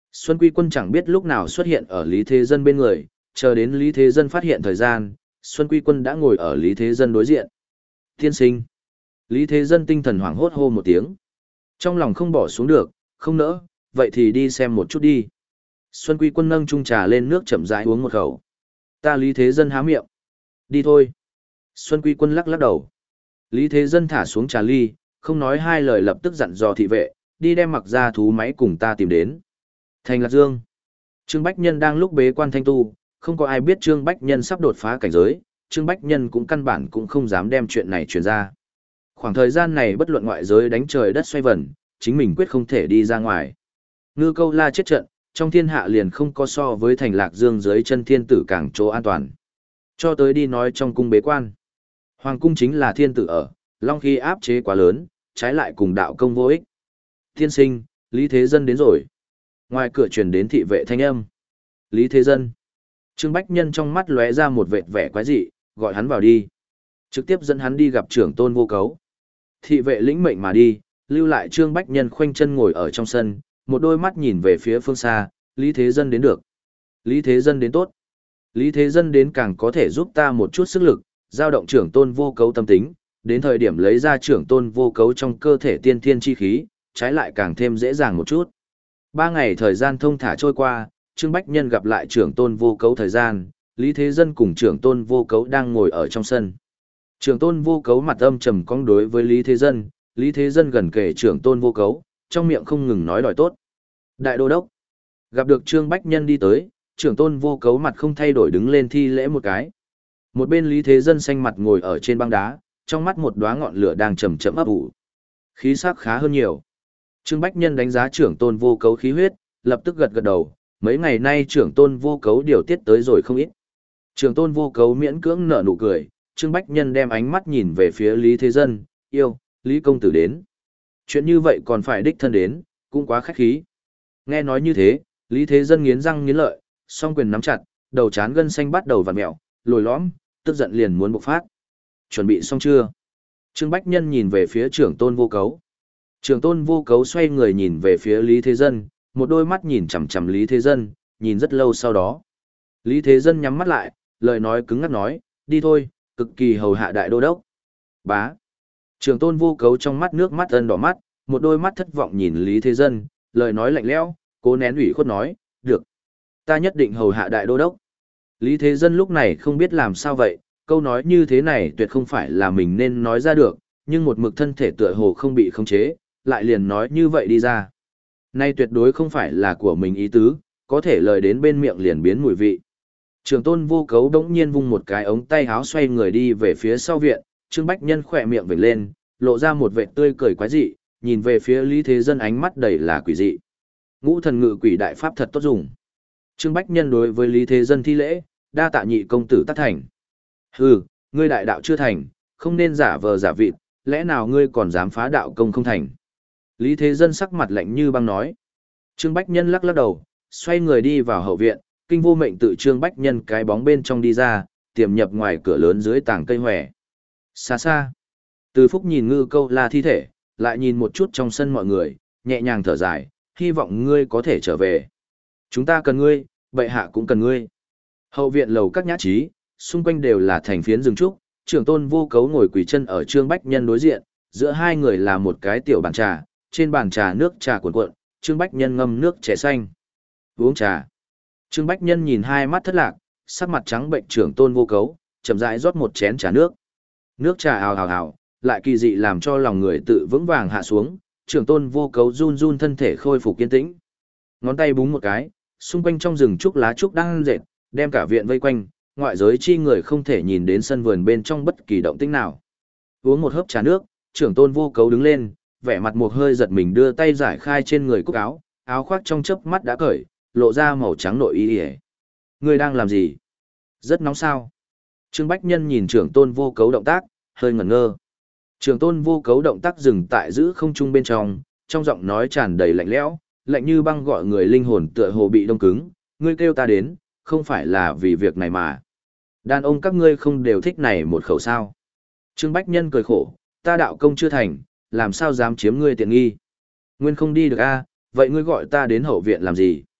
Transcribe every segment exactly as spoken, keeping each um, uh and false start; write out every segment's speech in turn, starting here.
Xuân Quy Quân chẳng biết lúc nào xuất hiện ở Lý Thế Dân bên người, chờ đến Lý Thế Dân phát hiện thời gian, Xuân Quy Quân đã ngồi ở Lý Thế Dân đối diện. Tiên sinh. Lý Thế Dân tinh thần hoảng hốt hô một tiếng. Trong lòng không bỏ xuống được, không nỡ, vậy thì đi xem một chút đi. Xuân Quy Quân nâng chung trà lên nước chậm rãi uống một khẩu. Ta Lý Thế Dân há miệng. Đi thôi. Xuân Quy Quân lắc lắc đầu. Lý Thế Dân thả xuống trà ly, không nói hai lời lập tức dặn dò thị vệ, đi đem mặc ra thú máy cùng ta tìm đến. Thành Lạc Dương. Trương Bách Nhân đang lúc bế quan thanh tu, không có ai biết Trương Bách Nhân sắp đột phá cảnh giới, Trương Bách Nhân cũng căn bản cũng không dám đem chuyện này truyền ra. Khoảng thời gian này bất luận ngoại giới đánh trời đất xoay vần, chính mình quyết không thể đi ra ngoài. Ngư Câu La chết trận, trong thiên hạ liền không có so với Thành Lạc Dương dưới chân thiên tử càng chỗ an toàn. Cho tới đi nói trong cung bế quan. Hoàng cung chính là thiên tử ở, long khí áp chế quá lớn, trái lại cùng đạo công vô ích. Tiên sinh, Lý Thế Dân đến rồi. Ngoài cửa truyền đến thị vệ thanh âm. Lý Thế Dân. Trương Bách Nhân trong mắt lóe ra một vệt vẻ quái dị, gọi hắn vào đi. Trực tiếp dẫn hắn đi gặp trưởng tôn vô cấu. Thị vệ lĩnh mệnh mà đi, lưu lại Trương Bách Nhân khoanh chân ngồi ở trong sân, một đôi mắt nhìn về phía phương xa, Lý Thế Dân đến được. Lý Thế Dân đến tốt. Lý Thế Dân đến càng có thể giúp ta một chút sức lực, giao động trưởng tôn vô cấu tâm tính, đến thời điểm lấy ra trưởng tôn vô cấu trong cơ thể tiên thiên chi khí, trái lại càng thêm dễ dàng một chút. Ba ngày thời gian thông thả trôi qua, Trương Bách Nhân gặp lại trưởng tôn vô cấu thời gian, Lý Thế Dân cùng trưởng tôn vô cấu đang ngồi ở trong sân. Trưởng tôn vô cấu mặt âm trầm cong đối với Lý Thế Dân, Lý Thế Dân gần kề trưởng tôn vô cấu, trong miệng không ngừng nói đòi tốt. Đại đô đốc, gặp được Trương Bách Nhân đi tới, trưởng tôn vô cấu mặt không thay đổi đứng lên thi lễ một cái. Một bên Lý Thế Dân xanh mặt ngồi ở trên băng đá, trong mắt một đóa ngọn lửa đang chậm chậm ấp ủ. Khí sắc khá hơn nhiều. Trương Bách Nhân đánh giá trưởng tôn vô cấu khí huyết, lập tức gật gật đầu, mấy ngày nay trưởng tôn vô cấu điều tiết tới rồi không ít. Trưởng tôn vô cấu miễn cưỡng nở nụ cười, Trương Bách Nhân đem ánh mắt nhìn về phía Lý Thế Dân, yêu, Lý Công Tử đến. Chuyện như vậy còn phải đích thân đến, cũng quá khách khí. Nghe nói như thế, Lý Thế Dân nghiến răng nghiến lợi, song quyền nắm chặt, đầu trán gân xanh bắt đầu vặn mẹo, lồi lõm, tức giận liền muốn bộc phát. Chuẩn bị xong chưa? Trương Bách Nhân nhìn về phía trưởng tôn vô cấu. Trưởng tôn vô cấu xoay người nhìn về phía Lý Thế Dân, một đôi mắt nhìn chằm chằm Lý Thế Dân, nhìn rất lâu sau đó. Lý Thế Dân nhắm mắt lại, lời nói cứng ngắc nói, đi thôi, cực kỳ hầu hạ đại đô đốc. Bá. Trưởng tôn vô cấu trong mắt nước mắt ân đỏ mắt, một đôi mắt thất vọng nhìn Lý Thế Dân, lời nói lạnh lẽo, cố nén ủy khuất nói, được. Ta nhất định hầu hạ đại đô đốc. Lý Thế Dân lúc này không biết làm sao vậy, câu nói như thế này tuyệt không phải là mình nên nói ra được, nhưng một mực thân thể tựa hồ không bị khống chế, lại liền nói như vậy đi ra. Nay tuyệt đối không phải là của mình ý tứ, có thể lời đến bên miệng liền biến mùi vị. Trường tôn vô cấu đống nhiên vung một cái ống tay háo xoay người đi về phía sau viện, Trương Bách Nhân khỏe miệng vểnh lên, lộ ra một vẻ tươi cười quái dị, nhìn về phía Lý Thế Dân ánh mắt đầy là quỷ dị. Ngũ thần ngự quỷ đại pháp thật tốt dùng. Trương Bách Nhân đối với Lý Thế Dân thi lễ, đa tạ nhị công tử tác thành. Hừ, ngươi đại đạo chưa thành, không nên giả vờ giả vịt, lẽ nào ngươi còn dám phá đạo công không thành. Lý Thế Dân sắc mặt lạnh như băng nói. Trương Bách Nhân lắc lắc đầu, xoay người đi vào hậu viện, kinh vô mệnh tự Trương Bách Nhân cái bóng bên trong đi ra, tiềm nhập ngoài cửa lớn dưới tảng cây hòe. Xa xa, Từ Phúc nhìn Ngư Câu La thi thể, lại nhìn một chút trong sân mọi người, nhẹ nhàng thở dài, hy vọng ngươi có thể trở về. Chúng ta cần ngươi, bệ hạ cũng cần ngươi. Hậu viện lầu các nhã trí, xung quanh đều là thành phiến rừng trúc, trưởng tôn vô cấu ngồi quỳ chân ở Trương Bách Nhân đối diện, giữa hai người là một cái tiểu bàn trà, trên bàn trà nước trà cuộn cuộn, Trương Bách Nhân ngâm nước chè xanh. Uống trà. Trương Bách Nhân nhìn hai mắt thất lạc, sắc mặt trắng bệnh trưởng tôn vô cấu, chậm rãi rót một chén trà nước. Nước trà ào ào ào, lại kỳ dị làm cho lòng người tự vững vàng hạ xuống, trưởng tôn vô cấu run run thân thể khôi phục kiên tĩnh. Ngón tay búng một cái, xung quanh trong rừng trúc lá trúc đang dệt, đem cả viện vây quanh, ngoại giới chi người không thể nhìn đến sân vườn bên trong bất kỳ động tĩnh nào. Uống một hớp trà nước, trưởng tôn vô cấu đứng lên, vẻ mặt một hơi giật mình đưa tay giải khai trên người cúc áo, áo khoác trong chớp mắt đã cởi, lộ ra màu trắng nội y. Ngươi đang làm gì? Rất nóng sao? Trương Bách Nhân nhìn trưởng tôn vô cấu động tác, hơi ngẩn ngơ. Trưởng tôn vô cấu động tác dừng tại giữ không trung bên trong, trong giọng nói tràn đầy lạnh lẽo, lạnh như băng gọi người linh hồn tựa hồ bị đông cứng. Ngươi kêu ta đến, không phải là vì việc này mà. Đàn ông các ngươi không đều thích này một khẩu sao. Trương Bách Nhân cười khổ, ta đạo công chưa thành, làm sao dám chiếm ngươi tiện nghi. Nguyên không đi được a, vậy ngươi gọi ta đến hậu viện làm gì?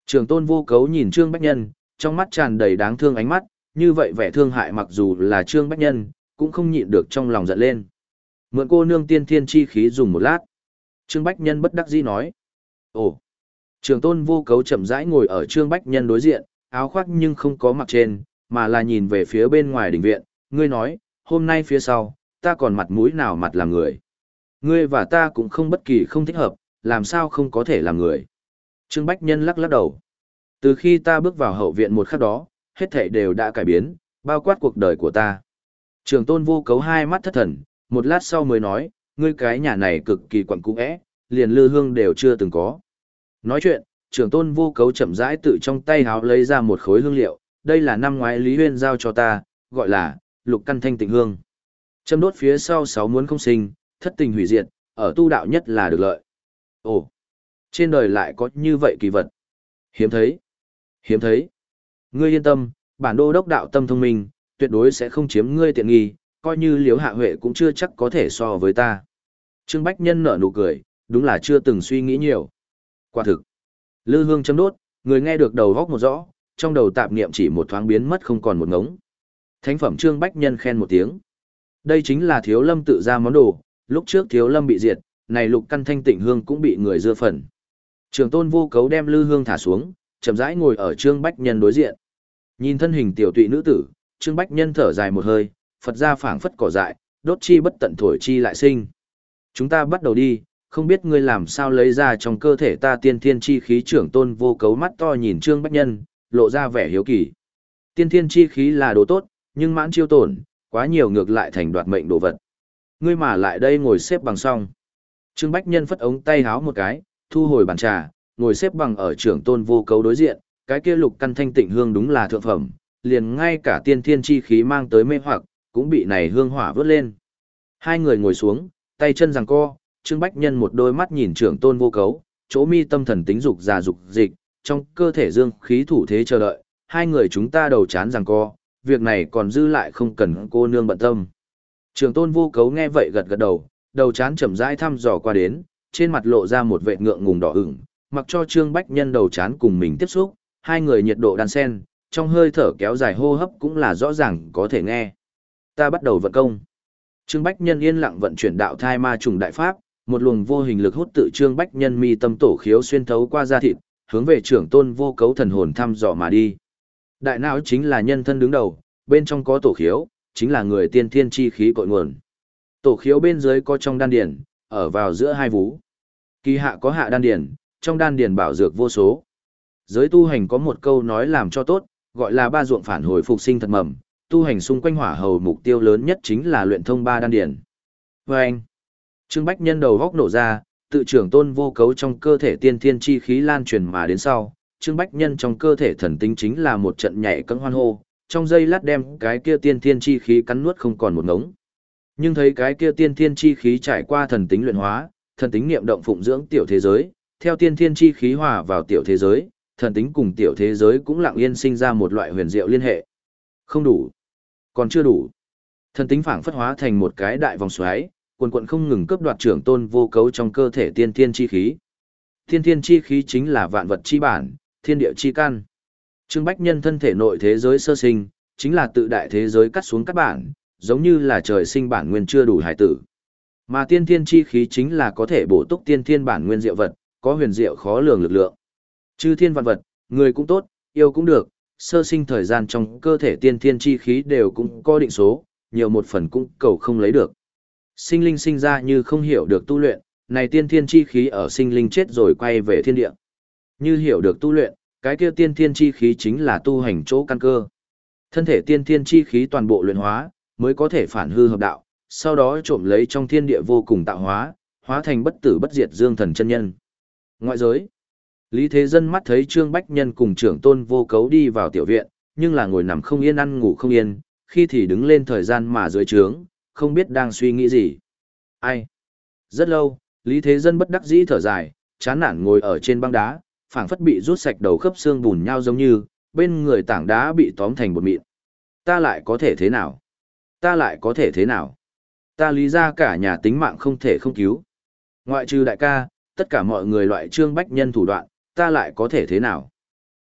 Trường tôn vô cấu nhìn Trương Bách Nhân, trong mắt tràn đầy đáng thương ánh mắt, như vậy vẻ thương hại mặc dù là Trương Bách Nhân, cũng không nhịn được trong lòng giận lên. Mượn cô nương tiên thiên chi khí dùng một lát. Trương Bách Nhân bất đắc dĩ nói. Ồ! Trường tôn vô cấu chậm rãi ngồi ở Trương Bách Nhân đối diện, áo khoác nhưng không có mặc trên, mà là nhìn về phía bên ngoài đình viện. Ngươi nói, hôm nay phía sau, ta còn mặt mũi nào mặt làm người. Ngươi và ta cũng không bất kỳ không thích hợp, làm sao không có thể làm người. Trương Bách Nhân lắc lắc đầu. Từ khi ta bước vào hậu viện một khắc đó, hết thảy đều đã cải biến, bao quát cuộc đời của ta. Trường tôn vô cấu hai mắt thất thần, một lát sau mới nói, ngươi cái nhà này cực kỳ quẩn cũ ẽ, liền lư hương đều chưa từng có. Nói chuyện, trường tôn vô cấu chậm rãi tự trong tay háo lấy ra một khối hương liệu, đây là năm ngoái Lý Huyên giao cho ta, gọi là lục căn thanh tịnh hương. Châm đốt phía sau sáu muốn không sinh, thất tình hủy diệt, ở tu đạo nhất là được lợi. Ồ, trên đời lại có như vậy kỳ vật. Hiếm thấy. Hiếm thấy. Ngươi yên tâm, bản đô đốc đạo tâm thông minh, tuyệt đối sẽ không chiếm ngươi tiện nghi, coi như Liễu Hạ Huệ cũng chưa chắc có thể so với ta. Trương Bách Nhân nở nụ cười, đúng là chưa từng suy nghĩ nhiều. Quả thực. Lư hương châm đốt, người nghe được đầu góc một rõ, trong đầu tạp niệm chỉ một thoáng biến mất không còn một ngống. Thánh phẩm Trương Bách Nhân khen một tiếng. Đây chính là Thiếu Lâm tự ra món đồ, lúc trước Thiếu Lâm bị diệt, này lục căn thanh tịnh hương cũng bị người dưa phần. Trường tôn vô cấu đem lư hương thả xuống, chậm rãi ngồi ở Trương Bách Nhân đối diện. Nhìn thân hình tiểu tụy nữ tử, Trương Bách Nhân thở dài một hơi, Phật ra phảng phất cỏ dại, đốt chi bất tận thổi chi lại sinh. Chúng ta bắt đầu đi, không biết ngươi làm sao lấy ra trong cơ thể ta tiên thiên chi khí. Trưởng tôn vô cấu mắt to nhìn Trương Bách Nhân, lộ ra vẻ hiếu kỳ. Tiên thiên chi khí là đồ tốt, nhưng mãn chiêu tổn, quá nhiều ngược lại thành đoạt mệnh đồ vật. Ngươi mà lại đây ngồi xếp bằng song. Trương Bách Nhân phất ống tay háo một cái, thu hồi bàn trà, ngồi xếp bằng ở trưởng tôn vô cấu đối diện, cái kia lục căn thanh tịnh hương đúng là thượng phẩm, liền ngay cả tiên thiên chi khí mang tới mê hoặc, cũng bị này hương hỏa vớt lên. Hai người ngồi xuống, tay chân giằng co, Trương Bách Nhân một đôi mắt nhìn trưởng tôn vô cấu, chỗ mi tâm thần tính dục già dục dịch, trong cơ thể dương khí thủ thế chờ đợi, hai người chúng ta đầu chán giằng co, việc này còn dư lại không cần cô nương bận tâm. Trưởng tôn vô cấu nghe vậy gật gật đầu, đầu chán chậm rãi thăm dò qua đến, trên mặt lộ ra một vẻ ngượng ngùng đỏ ửng, mặc cho Trương Bách Nhân đầu chán cùng mình tiếp xúc, hai người nhiệt độ đan xen, trong hơi thở kéo dài hô hấp cũng là rõ ràng có thể nghe. Ta bắt đầu vận công. Trương Bách Nhân yên lặng vận chuyển đạo thai ma trùng đại pháp, một luồng vô hình lực hút tự Trương Bách Nhân mi tâm tổ khiếu xuyên thấu qua da thịt, hướng về trưởng tôn vô cấu thần hồn thăm dò mà đi. Đại não chính là nhân thân đứng đầu, bên trong có tổ khiếu, chính là người tiên thiên chi khí cội nguồn. Tổ khiếu bên dưới có trong đan điển, ở vào giữa hai vú. Kỳ hạ có hạ đan điển, trong đan điển bảo dược vô số. Giới tu hành có một câu nói làm cho tốt, gọi là ba ruộng phản hồi phục sinh thật mầm, tu hành xung quanh hỏa hầu mục tiêu lớn nhất chính là luyện thông ba đan điển. Và anh, Trương Bách Nhân đầu góc nổ ra, tự trưởng tôn vô cấu trong cơ thể tiên thiên chi khí lan truyền mà đến sau, Trương Bách Nhân trong cơ thể thần tính chính là một trận nhảy cẫng hoan hô, trong giây lát đem cái kia tiên thiên chi khí cắn nuốt không còn một ngống. Nhưng thấy cái kia tiên thiên chi khí trải qua thần tính luyện hóa, thần tính niệm động phụng dưỡng tiểu thế giới, theo tiên thiên chi khí hòa vào tiểu thế giới, thần tính cùng tiểu thế giới cũng lặng yên sinh ra một loại huyền diệu liên hệ. Không đủ, còn chưa đủ. Thần tính phảng phất hóa thành một cái đại vòng xoáy, quần quần không ngừng cướp đoạt trưởng tôn vô cấu trong cơ thể tiên thiên chi khí. Tiên thiên chi khí chính là vạn vật chi bản, thiên địa chi căn. Trương Bách Nhân thân thể nội thế giới sơ sinh, chính là tự đại thế giới cắt xuống các bản, giống như là trời sinh bản nguyên chưa đủ hải tử. Mà tiên thiên chi khí chính là có thể bổ túc tiên thiên bản nguyên diệu vật, có huyền diệu khó lường lực lượng. Chư thiên vạn vật, người cũng tốt, yêu cũng được, sơ sinh thời gian trong cơ thể tiên thiên chi khí đều cũng có định số, nhiều một phần cũng cầu không lấy được. Sinh linh sinh ra như không hiểu được tu luyện, này tiên thiên chi khí ở sinh linh chết rồi quay về thiên địa. Như hiểu được tu luyện, cái kia tiên thiên chi khí chính là tu hành chỗ căn cơ. Thân thể tiên thiên chi khí toàn bộ luyện hóa, mới có thể phản hư hợp đạo, sau đó trộm lấy trong thiên địa vô cùng tạo hóa, hóa thành bất tử bất diệt dương thần chân nhân. Ngoại giới, Lý Thế Dân mắt thấy Trương Bách Nhân cùng trưởng tôn vô cấu đi vào tiểu viện, nhưng là ngồi nằm không yên ăn ngủ không yên, khi thì đứng lên thời gian mà dưới trướng, không biết đang suy nghĩ gì. Ai? Rất lâu, Lý Thế Dân bất đắc dĩ thở dài, chán nản ngồi ở trên băng đá, phảng phất bị rút sạch đầu khớp xương bùn nhau giống như, bên người tảng đá bị tóm thành bột mịn. Ta lại có thể thế nào? Ta lại có thể thế nào? Ta Lý ra cả nhà tính mạng không thể không cứu. Ngoại trừ đại ca, tất cả mọi người loại Trương Bách Nhân thủ đoạn, ta lại có thể thế nào?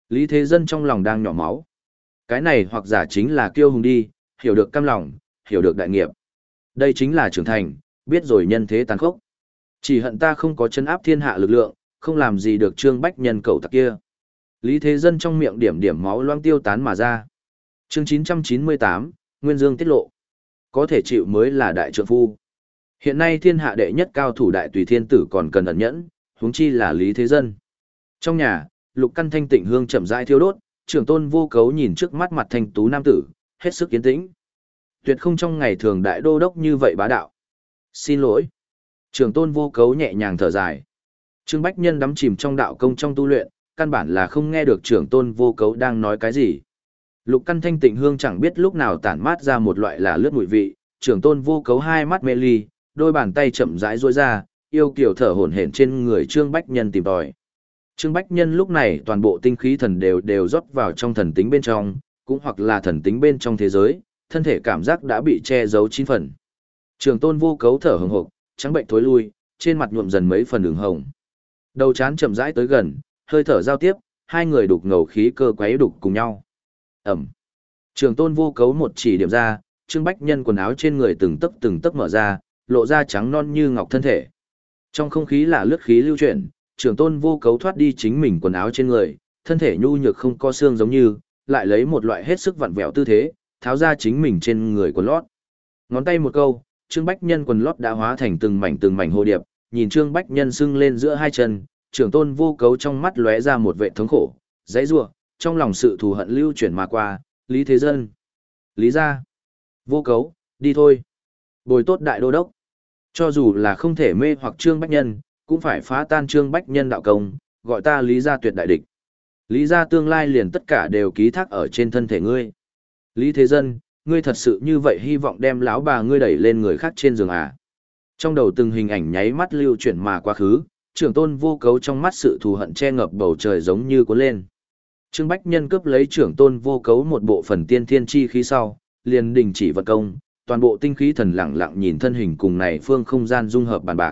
Lý Thế Dân trong lòng đang nhỏ máu. Cái này hoặc giả chính là kiêu hùng đi, hiểu được cam lòng, hiểu được đại nghiệp. Đây chính là trưởng thành, biết rồi nhân thế tàn khốc. Chỉ hận ta không có chân áp thiên hạ lực lượng, không làm gì được Trương Bách Nhân cậu tặc kia. Lý Thế Dân trong miệng điểm điểm máu loang tiêu tán mà ra. Chương chín trăm chín mươi tám, Nguyên Dương tiết lộ. Có thể chịu mới là đại trượng phu. Hiện nay thiên hạ đệ nhất cao thủ đại tùy thiên tử còn cần ẩn nhẫn, huống chi là Lý Thế Dân. Trong nhà, lục căn thanh tịnh hương chậm rãi thiêu đốt, trưởng tôn vô cấu nhìn trước mắt mặt thanh tú nam tử, hết sức yên tĩnh. Tuyệt không trong ngày thường đại đô đốc như vậy bá đạo. Xin lỗi. Trưởng tôn vô cấu nhẹ nhàng thở dài. Trương Bách Nhân đắm chìm trong đạo công trong tu luyện, căn bản là không nghe được trưởng tôn vô cấu đang nói cái gì. Lục căn thanh tịnh hương chẳng biết lúc nào tản mát ra một loại là lướt mùi vị, trưởng tôn vô cấu hai mắt mê ly, đôi bàn tay chậm rãi duỗi ra, yêu kiều thở hổn hển trên người Trương Bách Nhân tìm tòi. Trương Bách Nhân lúc này toàn bộ tinh khí thần đều đều rót vào trong thần tính bên trong, cũng hoặc là thần tính bên trong thế giới, thân thể cảm giác đã bị che giấu chín phần. Trường tôn vô cấu thở hừng hực, trắng bệnh thối lui, trên mặt nhuộm dần mấy phần đường hồng. Đầu chán chậm rãi tới gần, hơi thở giao tiếp, hai người đục ngầu khí cơ quấy đục cùng nhau. Ẩm. Trường tôn vô cấu một chỉ điểm ra, Trương Bách Nhân quần áo trên người từng tấc từng tấc mở ra, lộ ra trắng non như ngọc thân thể. Trong không khí là lướt khí lưu chuyển, trường tôn vô cấu thoát đi chính mình quần áo trên người, thân thể nhu nhược không có xương giống như, lại lấy một loại hết sức vặn vẹo tư thế, tháo ra chính mình trên người quần lót. Ngón tay một câu, Trương Bách Nhân quần lót đã hóa thành từng mảnh từng mảnh hồ điệp, nhìn Trương Bách Nhân sưng lên giữa hai chân, trường tôn vô cấu trong mắt lóe ra một vẻ thống khổ, dãy rủa, trong lòng sự thù hận lưu chuyển mà qua, Lý Thế Dân. Lý gia. Vô cấu, đi thôi. Bồi tốt đại đô đốc. Cho dù là không thể mê hoặc Trương Bách Nhân, cũng phải phá tan Trương Bách Nhân đạo công, gọi ta Lý gia tuyệt đại địch. Lý gia tương lai liền tất cả đều ký thác ở trên thân thể ngươi. Lý Thế Dân, ngươi thật sự như vậy hy vọng đem lão bà ngươi đẩy lên người khác trên giường à? Trong đầu từng hình ảnh nháy mắt lưu chuyển mà quá khứ, trưởng tôn vô cấu trong mắt sự thù hận che ngập bầu trời giống như cuốn lên. Trương Bách Nhân cướp lấy trưởng tôn vô cấu một bộ phần tiên thiên chi khí sau, liền đình chỉ vật công, toàn bộ tinh khí thần lặng lặng nhìn thân hình cùng này phương không gian dung hợp bàn bạc.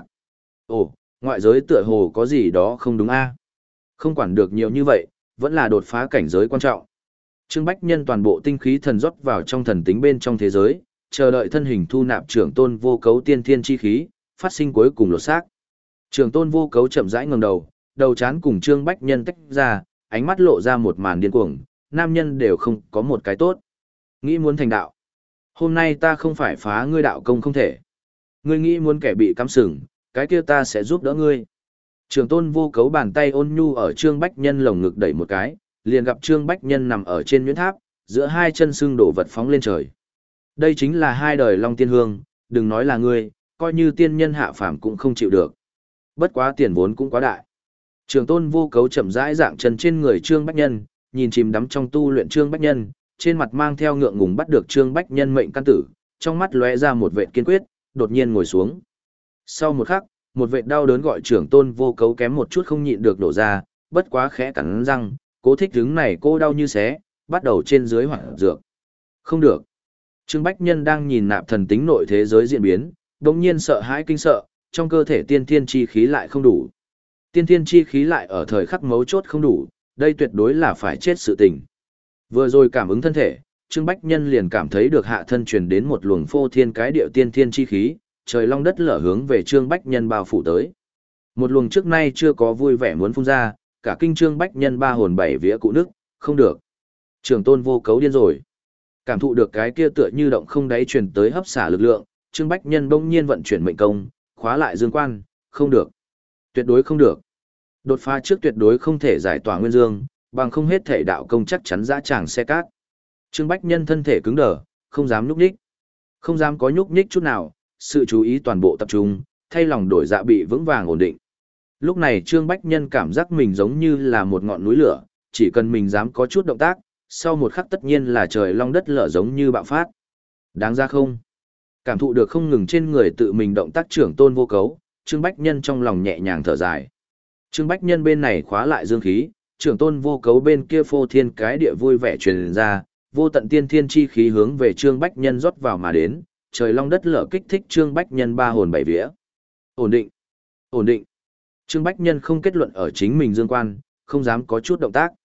Ồ, ngoại giới tựa hồ có gì đó không đúng a? Không quản được nhiều như vậy, vẫn là đột phá cảnh giới quan trọng. Trương Bách Nhân toàn bộ tinh khí thần rót vào trong thần tính bên trong thế giới, chờ đợi thân hình thu nạp trưởng tôn vô cấu tiên thiên chi khí, phát sinh cuối cùng lột xác. Trưởng tôn vô cấu chậm rãi ngẩng đầu, đầu chán cùng Trương Bách Nhân tách ra, ánh mắt lộ ra một màn điên cuồng, nam nhân đều không có một cái tốt. Nghĩ muốn thành đạo. Hôm nay ta không phải phá ngươi đạo công không thể. Ngươi nghĩ muốn kẻ bị cắm sừng, cái kia ta sẽ giúp đỡ ngươi. Trường tôn vô cấu bàn tay ôn nhu ở Trương Bách Nhân lồng ngực đẩy một cái, liền gặp Trương Bách Nhân nằm ở trên nhuyễn tháp, giữa hai chân xương đổ vật phóng lên trời. Đây chính là hai đời Long Tiên Hương, đừng nói là ngươi, coi như tiên nhân hạ phàm cũng không chịu được. Bất quá tiền vốn cũng quá đại. Trường tôn vô cấu chậm rãi dạng chân trên người Trương Bách Nhân, nhìn chìm đắm trong tu luyện Trương Bách Nhân, trên mặt mang theo ngượng ngùng bắt được Trương Bách Nhân mệnh căn tử, trong mắt lóe ra một vệt kiên quyết, đột nhiên ngồi xuống. Sau một khắc, một vệt đau đớn gọi trưởng tôn vô cấu kém một chút không nhịn được đổ ra, bất quá khẽ cắn răng, cố thích hứng này cô đau như xé, bắt đầu trên dưới hoảng dược. Không được. Trương Bách Nhân đang nhìn nạp thần tính nội thế giới diễn biến, đột nhiên sợ hãi kinh sợ, trong cơ thể tiên thiên chi khí lại không đủ. Tiên thiên chi khí lại ở thời khắc mấu chốt không đủ, đây tuyệt đối là phải chết sự tình. Vừa rồi cảm ứng thân thể, Trương Bách Nhân liền cảm thấy được hạ thân truyền đến một luồng phô thiên cái điệu tiên thiên chi khí, trời long đất lở hướng về Trương Bách Nhân bao phủ tới. Một luồng trước nay chưa có vui vẻ muốn phun ra, cả kinh Trương Bách Nhân ba hồn bảy vía cụ nức, không được. Trường tôn vô cấu điên rồi. Cảm thụ được cái kia tựa như động không đáy truyền tới hấp xả lực lượng, Trương Bách Nhân bỗng nhiên vận chuyển mệnh công, khóa lại dương quan, không được. Tuyệt đối không được. Đột phá trước tuyệt đối không thể giải tỏa nguyên dương, bằng không hết thể đạo công chắc chắn dã tràng xe cát. Trương Bách Nhân thân thể cứng đờ, không dám nhúc nhích. Không dám có nhúc nhích chút nào, sự chú ý toàn bộ tập trung, thay lòng đổi dạ bị vững vàng ổn định. Lúc này Trương Bách Nhân cảm giác mình giống như là một ngọn núi lửa, chỉ cần mình dám có chút động tác, sau một khắc tất nhiên là trời long đất lở giống như bạo phát. Đáng ra không? Cảm thụ được không ngừng trên người tự mình động tác trưởng tôn vô cấu, Trương Bách Nhân trong lòng nhẹ nhàng thở dài. Trương Bách Nhân bên này khóa lại dương khí, trưởng tôn vô cấu bên kia phô thiên cái địa vui vẻ truyền ra, vô tận tiên thiên chi khí hướng về Trương Bách Nhân rót vào mà đến, trời long đất lở kích thích Trương Bách Nhân ba hồn bảy vía. Ổn định, ổn định. Trương Bách Nhân không kết luận ở chính mình dương quan, không dám có chút động tác.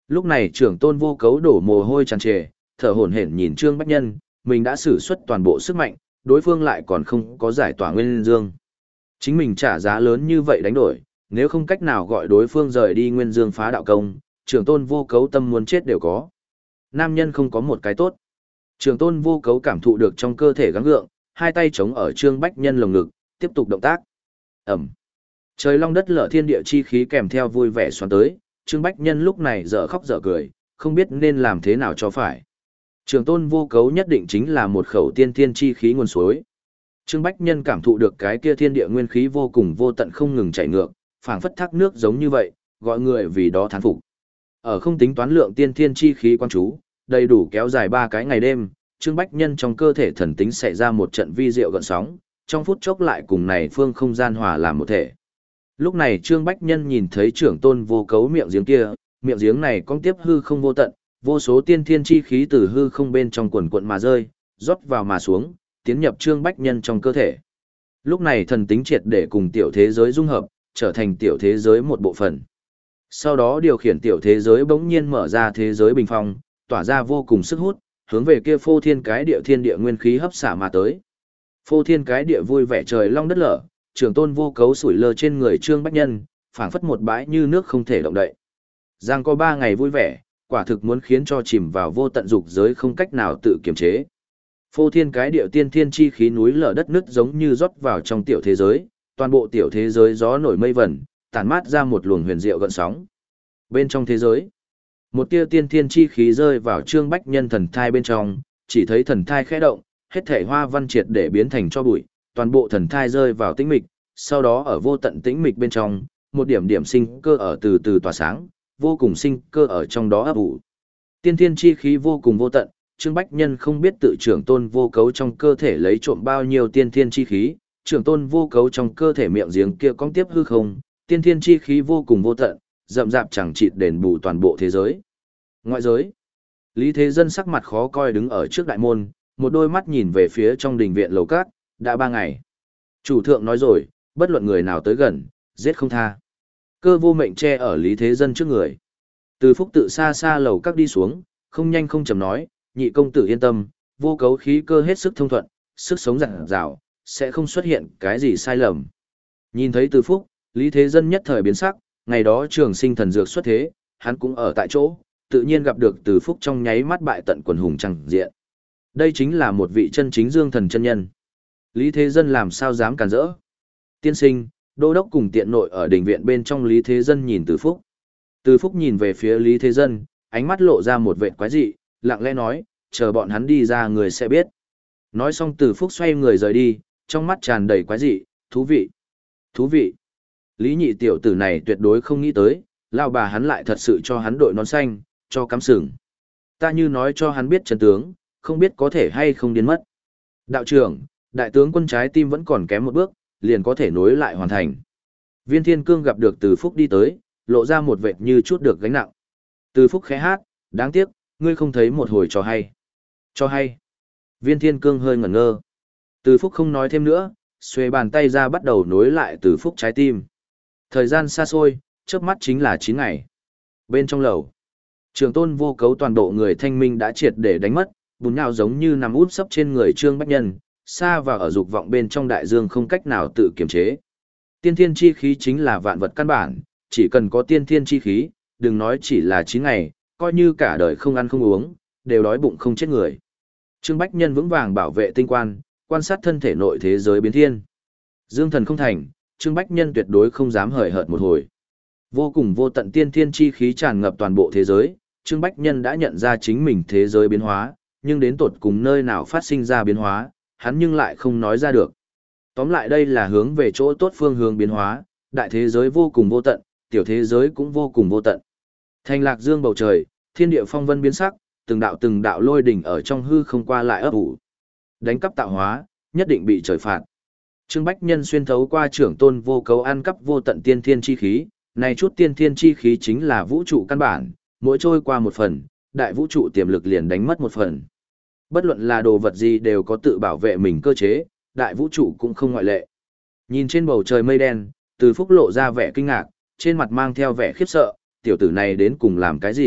Lúc này trưởng tôn vô cấu đổ mồ hôi tràn trề, thở hổn hển nhìn Trương Bách Nhân, mình đã sử xuất toàn bộ sức mạnh, đối phương lại còn không có giải tỏa nguyên dương. Chính mình trả giá lớn như vậy đánh đổi, nếu không cách nào gọi đối phương rời đi nguyên dương phá đạo công, trưởng tôn vô cấu tâm muốn chết đều có. Nam nhân không có một cái tốt. Trưởng tôn vô cấu cảm thụ được trong cơ thể gắng gượng, hai tay chống ở Trương Bách Nhân lồng ngực, tiếp tục động tác. Ẩm. Trời long đất lở thiên địa chi khí kèm theo vui vẻ xoắn tới, Trương Bách Nhân lúc này dở khóc dở cười, không biết nên làm thế nào cho phải. Trường tôn vô cấu nhất định chính là một khẩu tiên thiên chi khí nguồn suối. Trương Bách Nhân cảm thụ được cái kia thiên địa nguyên khí vô cùng vô tận không ngừng chảy ngược, phảng phất thác nước giống như vậy, gọi người vì đó thán phục. Ở không tính toán lượng tiên thiên chi khí quan chú, đầy đủ kéo dài ba cái ngày đêm, Trương Bách Nhân trong cơ thể thần tính xảy ra một trận vi diệu gợn sóng, trong phút chốc lại cùng này phương không gian hòa làm một thể. Lúc này Trương Bách Nhân nhìn thấy trưởng tôn vô cấu miệng giếng kia, miệng giếng này cong tiếp hư không vô tận, vô số tiên thiên chi khí từ hư không bên trong quần quận mà rơi, rót vào mà xuống, tiến nhập Trương Bách Nhân trong cơ thể. Lúc này thần tính triệt để cùng tiểu thế giới dung hợp, trở thành tiểu thế giới một bộ phận. Sau đó điều khiển tiểu thế giới bỗng nhiên mở ra thế giới bình phong, tỏa ra vô cùng sức hút, hướng về kia phô thiên cái địa thiên địa nguyên khí hấp xả mà tới. Phô thiên cái địa vui vẻ trời long đất lở, trưởng tôn vô cấu sủi lơ trên người Trương Bách Nhân, phảng phất một bãi như nước không thể động đậy. Giang có ba ngày vui vẻ, quả thực muốn khiến cho chìm vào vô tận dục giới không cách nào tự kiềm chế. Phô thiên cái địa tiên thiên chi khí núi lở đất nứt giống như rót vào trong tiểu thế giới, toàn bộ tiểu thế giới gió nổi mây vẩn, tản mát ra một luồng huyền diệu gợn sóng. Bên trong thế giới, một tia tiên thiên chi khí rơi vào Trương Bách Nhân thần thai bên trong, chỉ thấy thần thai khẽ động, hết thể hoa văn triệt để biến thành cho bụi, toàn bộ thần thai rơi vào tĩnh mịch, sau đó ở vô tận tĩnh mịch bên trong, một điểm điểm sinh cơ ở từ từ tỏa sáng, vô cùng sinh cơ ở trong đó ấp ủ. Tiên thiên chi khí vô cùng vô tận, Trương Bách Nhân không biết tự trưởng tôn vô cấu trong cơ thể lấy trộm bao nhiêu tiên thiên chi khí, trưởng tôn vô cấu trong cơ thể miệng giếng kia cong tiếp hư không, tiên thiên chi khí vô cùng vô tận, rậm rạp chẳng chịt đền bù toàn bộ thế giới. Ngoại giới, Lý Thế Dân sắc mặt khó coi đứng ở trước đại môn, một đôi mắt nhìn về phía trong đình viện lầu cát, đã ba ngày. Chủ thượng nói rồi, bất luận người nào tới gần, giết không tha. Cơ vô mệnh che ở Lý Thế Dân trước người. Từ Phúc tự xa xa lầu các đi xuống, không nhanh không chậm nói, nhị công tử yên tâm, vô cấu khí cơ hết sức thông thuận, sức sống dặn dào, sẽ không xuất hiện cái gì sai lầm. Nhìn thấy Từ Phúc, Lý Thế Dân nhất thời biến sắc, ngày đó trường sinh thần dược xuất thế, hắn cũng ở tại chỗ, tự nhiên gặp được Từ Phúc trong nháy mắt bại tận quần hùng chẳng diện. Đây chính là một vị chân chính dương thần chân nhân. Lý Thế Dân làm sao dám cản rỡ. Tiên sinh, đô đốc cùng tiện nội ở đình viện bên trong Lý Thế Dân nhìn Từ Phúc. Từ Phúc nhìn về phía Lý Thế Dân, ánh mắt lộ ra một vệt quái dị, lặng lẽ nói, chờ bọn hắn đi ra người sẽ biết. Nói xong Từ Phúc xoay người rời đi, trong mắt tràn đầy quái dị, thú vị. Thú vị. Lý nhị tiểu tử này tuyệt đối không nghĩ tới, lao bà hắn lại thật sự cho hắn đội nón xanh, cho cắm sừng. Ta như nói cho hắn biết chân tướng, không biết có thể hay không điên mất. Đạo trưởng, đại tướng quân trái tim vẫn còn kém một bước, liền có thể nối lại hoàn thành. Viên Thiên Cương gặp được Từ Phúc đi tới, lộ ra một vệt như chút được gánh nặng. Từ Phúc khẽ hát, đáng tiếc, ngươi không thấy một hồi cho hay. Cho hay. Viên Thiên Cương hơi ngẩn ngơ. Từ Phúc không nói thêm nữa, xuề bàn tay ra bắt đầu nối lại Từ Phúc trái tim. Thời gian xa xôi, chớp mắt chính là chín ngày. Bên trong lầu, Trường tôn vô cấu toàn bộ người thanh minh đã triệt để đánh mất, bùn nhào giống như nằm út sấp trên người Trương Bách Nhân, xa và ở dục vọng bên trong đại dương không cách nào tự kiềm chế. Tiên thiên chi khí chính là vạn vật căn bản, chỉ cần có tiên thiên chi khí, đừng nói chỉ là chín ngày, coi như cả đời không ăn không uống, đều đói bụng không chết người. Trương Bách Nhân vững vàng bảo vệ tinh quan, quan sát thân thể nội thế giới biến thiên. Dương thần không thành, Trương Bách Nhân tuyệt đối không dám hời hợt một hồi. Vô cùng vô tận tiên thiên chi khí tràn ngập toàn bộ thế giới, Trương Bách Nhân đã nhận ra chính mình thế giới biến hóa, nhưng đến tột cùng nơi nào phát sinh ra biến hóa, hắn nhưng lại không nói ra được. Tóm lại đây là hướng về chỗ tốt phương hướng biến hóa, đại thế giới vô cùng vô tận, tiểu thế giới cũng vô cùng vô tận. Thành Lạc Dương bầu trời, thiên địa phong vân biến sắc, từng đạo từng đạo lôi đỉnh ở trong hư không qua lại ấp ủ. Đánh cắp tạo hóa, nhất định bị trời phạt. Trương Bách Nhân xuyên thấu qua trưởng tôn vô cấu ăn cắp vô tận tiên thiên chi khí, này chút tiên thiên chi khí chính là vũ trụ căn bản, mỗi trôi qua một phần, đại vũ trụ tiềm lực liền đánh mất một phần. Bất luận là đồ vật gì đều có tự bảo vệ mình cơ chế, đại vũ trụ cũng không ngoại lệ. Nhìn trên bầu trời mây đen, Từ Phúc lộ ra vẻ kinh ngạc, trên mặt mang theo vẻ khiếp sợ, tiểu tử này đến cùng làm cái gì,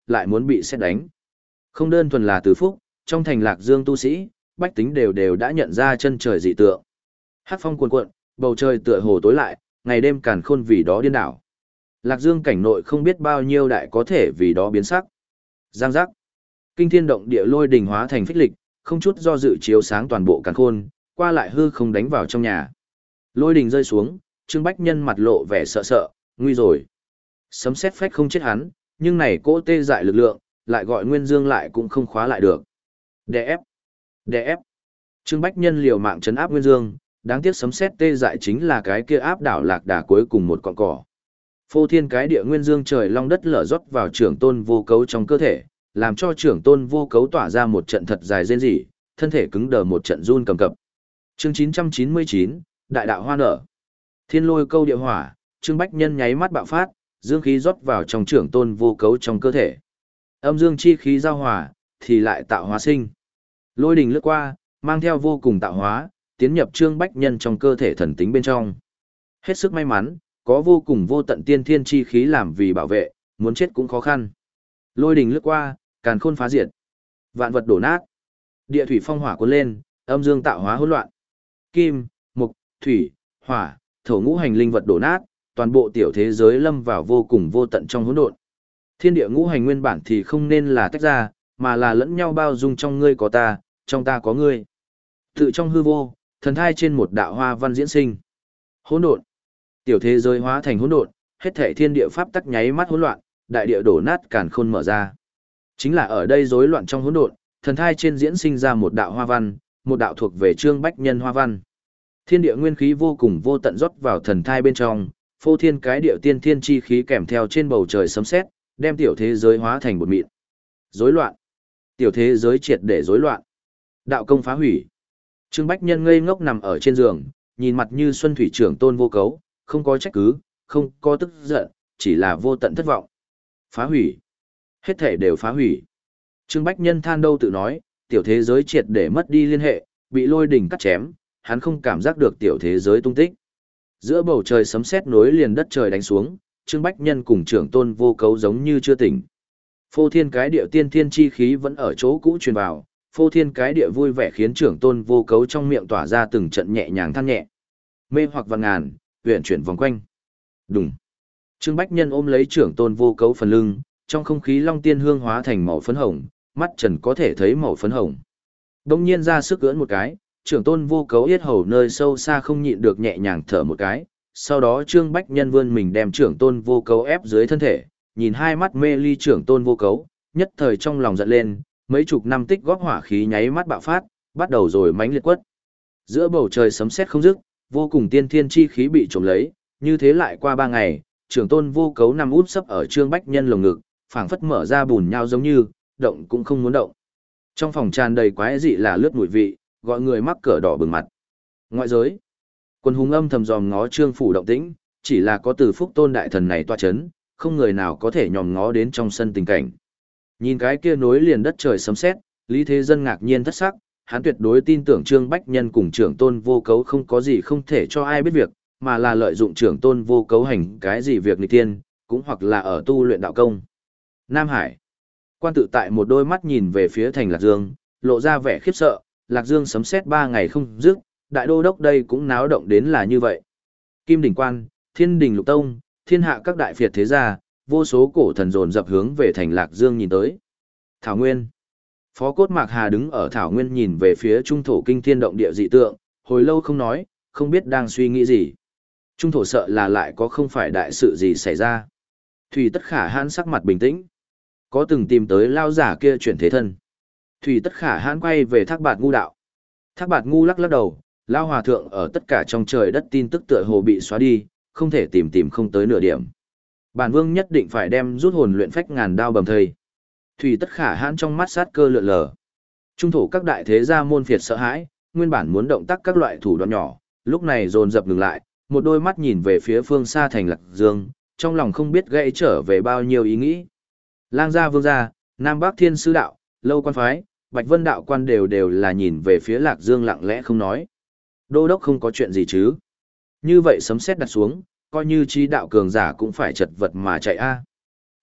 lại muốn bị xét đánh. Không đơn thuần là Từ Phúc, trong thành Lạc Dương tu sĩ, bách tính đều đều đã nhận ra chân trời dị tượng. Hắc phong cuồn cuộn, bầu trời tựa hồ tối lại, ngày đêm càn khôn vì đó điên đảo. Lạc Dương cảnh nội không biết bao nhiêu đại có thể vì đó biến sắc. Giang giác. Kinh thiên động địa lôi đình hóa thành phích lịch, không chút do dự chiếu sáng toàn bộ càn khôn, qua lại hư không đánh vào trong nhà. Lôi đình rơi xuống, Trương Bách Nhân mặt lộ vẻ sợ sợ, nguy rồi. Sấm sét phách không chết hắn, nhưng này cỗ tê dại lực lượng, lại gọi Nguyên Dương lại cũng không khóa lại được. Đè ép, đè ép. Trương Bách Nhân liều mạng trấn áp Nguyên Dương, đáng tiếc sấm sét tê dại chính là cái kia áp đảo lạc đà cuối cùng một cọng cỏ. Phô thiên cái địa Nguyên Dương trời long đất lở rót vào trưởng tôn vô cấu trong cơ thể, làm cho trưởng tôn vô cấu tỏa ra một trận thật dài rên rỉ, thân thể cứng đờ một trận run cầm cập. Chương chín trăm chín mươi chín, Đại đạo hoa nở. Thiên lôi câu địa hỏa, Trương Bách Nhân nháy mắt bạo phát, dương khí rót vào trong trưởng tôn vô cấu trong cơ thể. Âm dương chi khí giao hòa, thì lại tạo hóa sinh. Lôi đình lướt qua, mang theo vô cùng tạo hóa, tiến nhập Trương Bách Nhân trong cơ thể thần tính bên trong. Hết sức may mắn, có vô cùng vô tận tiên thiên chi khí làm vì bảo vệ, muốn chết cũng khó khăn. Lôi đình lướt qua, càn khôn phá diệt. Vạn vật đổ nát. Địa thủy phong hỏa cuốn lên, âm dương tạo hóa hỗn loạn. Kim, mộc, thủy, hỏa, thổ ngũ hành linh vật đổ nát, toàn bộ tiểu thế giới lâm vào vô cùng vô tận trong hỗn độn. Thiên địa ngũ hành nguyên bản thì không nên là tách ra, mà là lẫn nhau bao dung, trong ngươi có ta, trong ta có ngươi. Tự trong hư vô, thần thai trên một đạo hoa văn diễn sinh. Hỗn độn. Tiểu thế giới hóa thành hỗn độn, hết thảy thiên địa pháp tắc nháy mắt hỗn loạn, đại địa đổ nát càn khôn mở ra. Chính là ở đây rối loạn trong hỗn độn, thần thai trên diễn sinh ra một đạo hoa văn, một đạo thuộc về Trương Bách Nhân hoa văn. Thiên địa nguyên khí vô cùng vô tận rót vào thần thai bên trong, phô thiên cái địa tiên thiên chi khí kèm theo trên bầu trời sấm sét, đem tiểu thế giới hóa thành một mịn. Rối loạn. Tiểu thế giới triệt để rối loạn. Đạo công phá hủy. Trương Bách Nhân ngây ngốc nằm ở trên giường, nhìn mặt như xuân thủy trưởng tôn vô cấu, không có trách cứ, không có tức giận, chỉ là vô tận thất vọng. Phá hủy. Hết thể đều phá hủy. Trương Bách Nhân than đâu tự nói, tiểu thế giới triệt để mất đi liên hệ, bị lôi đỉnh cắt chém, hắn không cảm giác được tiểu thế giới tung tích. Giữa bầu trời sấm sét nối liền đất trời đánh xuống, Trương Bách Nhân cùng trưởng tôn vô cấu giống như chưa tỉnh. Phô thiên cái địa tiên thiên chi khí vẫn ở chỗ cũ truyền vào, phô thiên cái địa vui vẻ khiến trưởng tôn vô cấu trong miệng tỏa ra từng trận nhẹ nhàng than nhẹ. Mê hoặc vạn ngàn, uyển chuyển vòng quanh. Đùng. Trương Bách Nhân ôm lấy trưởng tôn vô cấu phần lưng, trong không khí long tiên hương hóa thành màu phấn hồng, mắt trần có thể thấy màu phấn hồng. Đông nhiên ra sức cưỡn một cái, trưởng tôn vô cấu yết hầu nơi sâu xa không nhịn được nhẹ nhàng thở một cái, sau đó Trương Bách Nhân vươn mình đem trưởng tôn vô cấu ép dưới thân thể, nhìn hai mắt mê ly trưởng tôn vô cấu, nhất thời trong lòng giận lên, mấy chục năm tích góp hỏa khí nháy mắt bạo phát, bắt đầu rồi mãnh liệt quất. Giữa bầu trời sấm sét không dứt, vô cùng tiên thiên chi khí bị trộm lấy, như thế lại qua ba ngày, trưởng tôn vô cấu nằm úp sấp ở Trương Bách Nhân lồng ngực, phảng phất mở ra bùn nhau giống như, động cũng không muốn động. Trong phòng tràn đầy quái dị là lướt mùi vị, gọi người mắc cỡ đỏ bừng mặt. Ngoại giới, quân hùng âm thầm dòm ngó Trương phủ động tĩnh, chỉ là có Từ Phúc tôn đại thần này toa chấn, không người nào có thể nhòm ngó đến trong sân tình cảnh. Nhìn cái kia nối liền đất trời sấm sét, Lý Thế Dân ngạc nhiên thất sắc, hắn tuyệt đối tin tưởng Trương Bách Nhân cùng trưởng tôn vô cấu không có gì không thể cho ai biết việc, mà là lợi dụng trưởng tôn vô cấu hành cái gì việc nghịch tiên, cũng hoặc là ở tu luyện đạo công. Nam Hải. Quan tự tại một đôi mắt nhìn về phía thành Lạc Dương, lộ ra vẻ khiếp sợ, Lạc Dương sấm sét ba ngày không dứt, đại đô đốc đây cũng náo động đến là như vậy. Kim Đỉnh Quan, Thiên Đình Lục Tông, thiên hạ các đại phiệt thế gia, vô số cổ thần dồn dập hướng về thành Lạc Dương nhìn tới. Thảo Nguyên. Phó Cốt Mạc Hà đứng ở Thảo Nguyên nhìn về phía trung thổ kinh thiên động địa dị tượng, hồi lâu không nói, không biết đang suy nghĩ gì. Trung thổ sợ là lại có không phải đại sự gì xảy ra. Thủy Tất Khả Hãn sắc mặt bình tĩnh. Có từng tìm tới lao giả kia chuyển thế thân. Thủy Tất Khả Hãn quay về Thác Bạt Ngu đạo. Thác Bạt Ngu lắc lắc đầu, lao hòa thượng ở tất cả trong trời đất tin tức tựa hồ bị xóa đi, không thể tìm tìm không tới nửa điểm. Bản vương nhất định phải đem rút hồn luyện phách ngàn đao bầm thây. Thủy Tất Khả Hãn trong mắt sát cơ lượn lờ. Trung thổ các đại thế gia môn phiệt sợ hãi, nguyên bản muốn động tác các loại thủ đoạn nhỏ, lúc này dồn dập ngừng lại, một đôi mắt nhìn về phía phương xa thành Lạc Dương, trong lòng không biết gãy trở về bao nhiêu ý nghĩ. Lang gia vương gia, Nam Bắc Thiên Sư đạo, Lâu Quan phái, Bạch Vân đạo quan đều đều là nhìn về phía Lạc Dương lặng lẽ không nói. Đô đốc không có chuyện gì chứ? Như vậy sấm sét đặt xuống, coi như trí đạo cường giả cũng phải chật vật mà chạy a.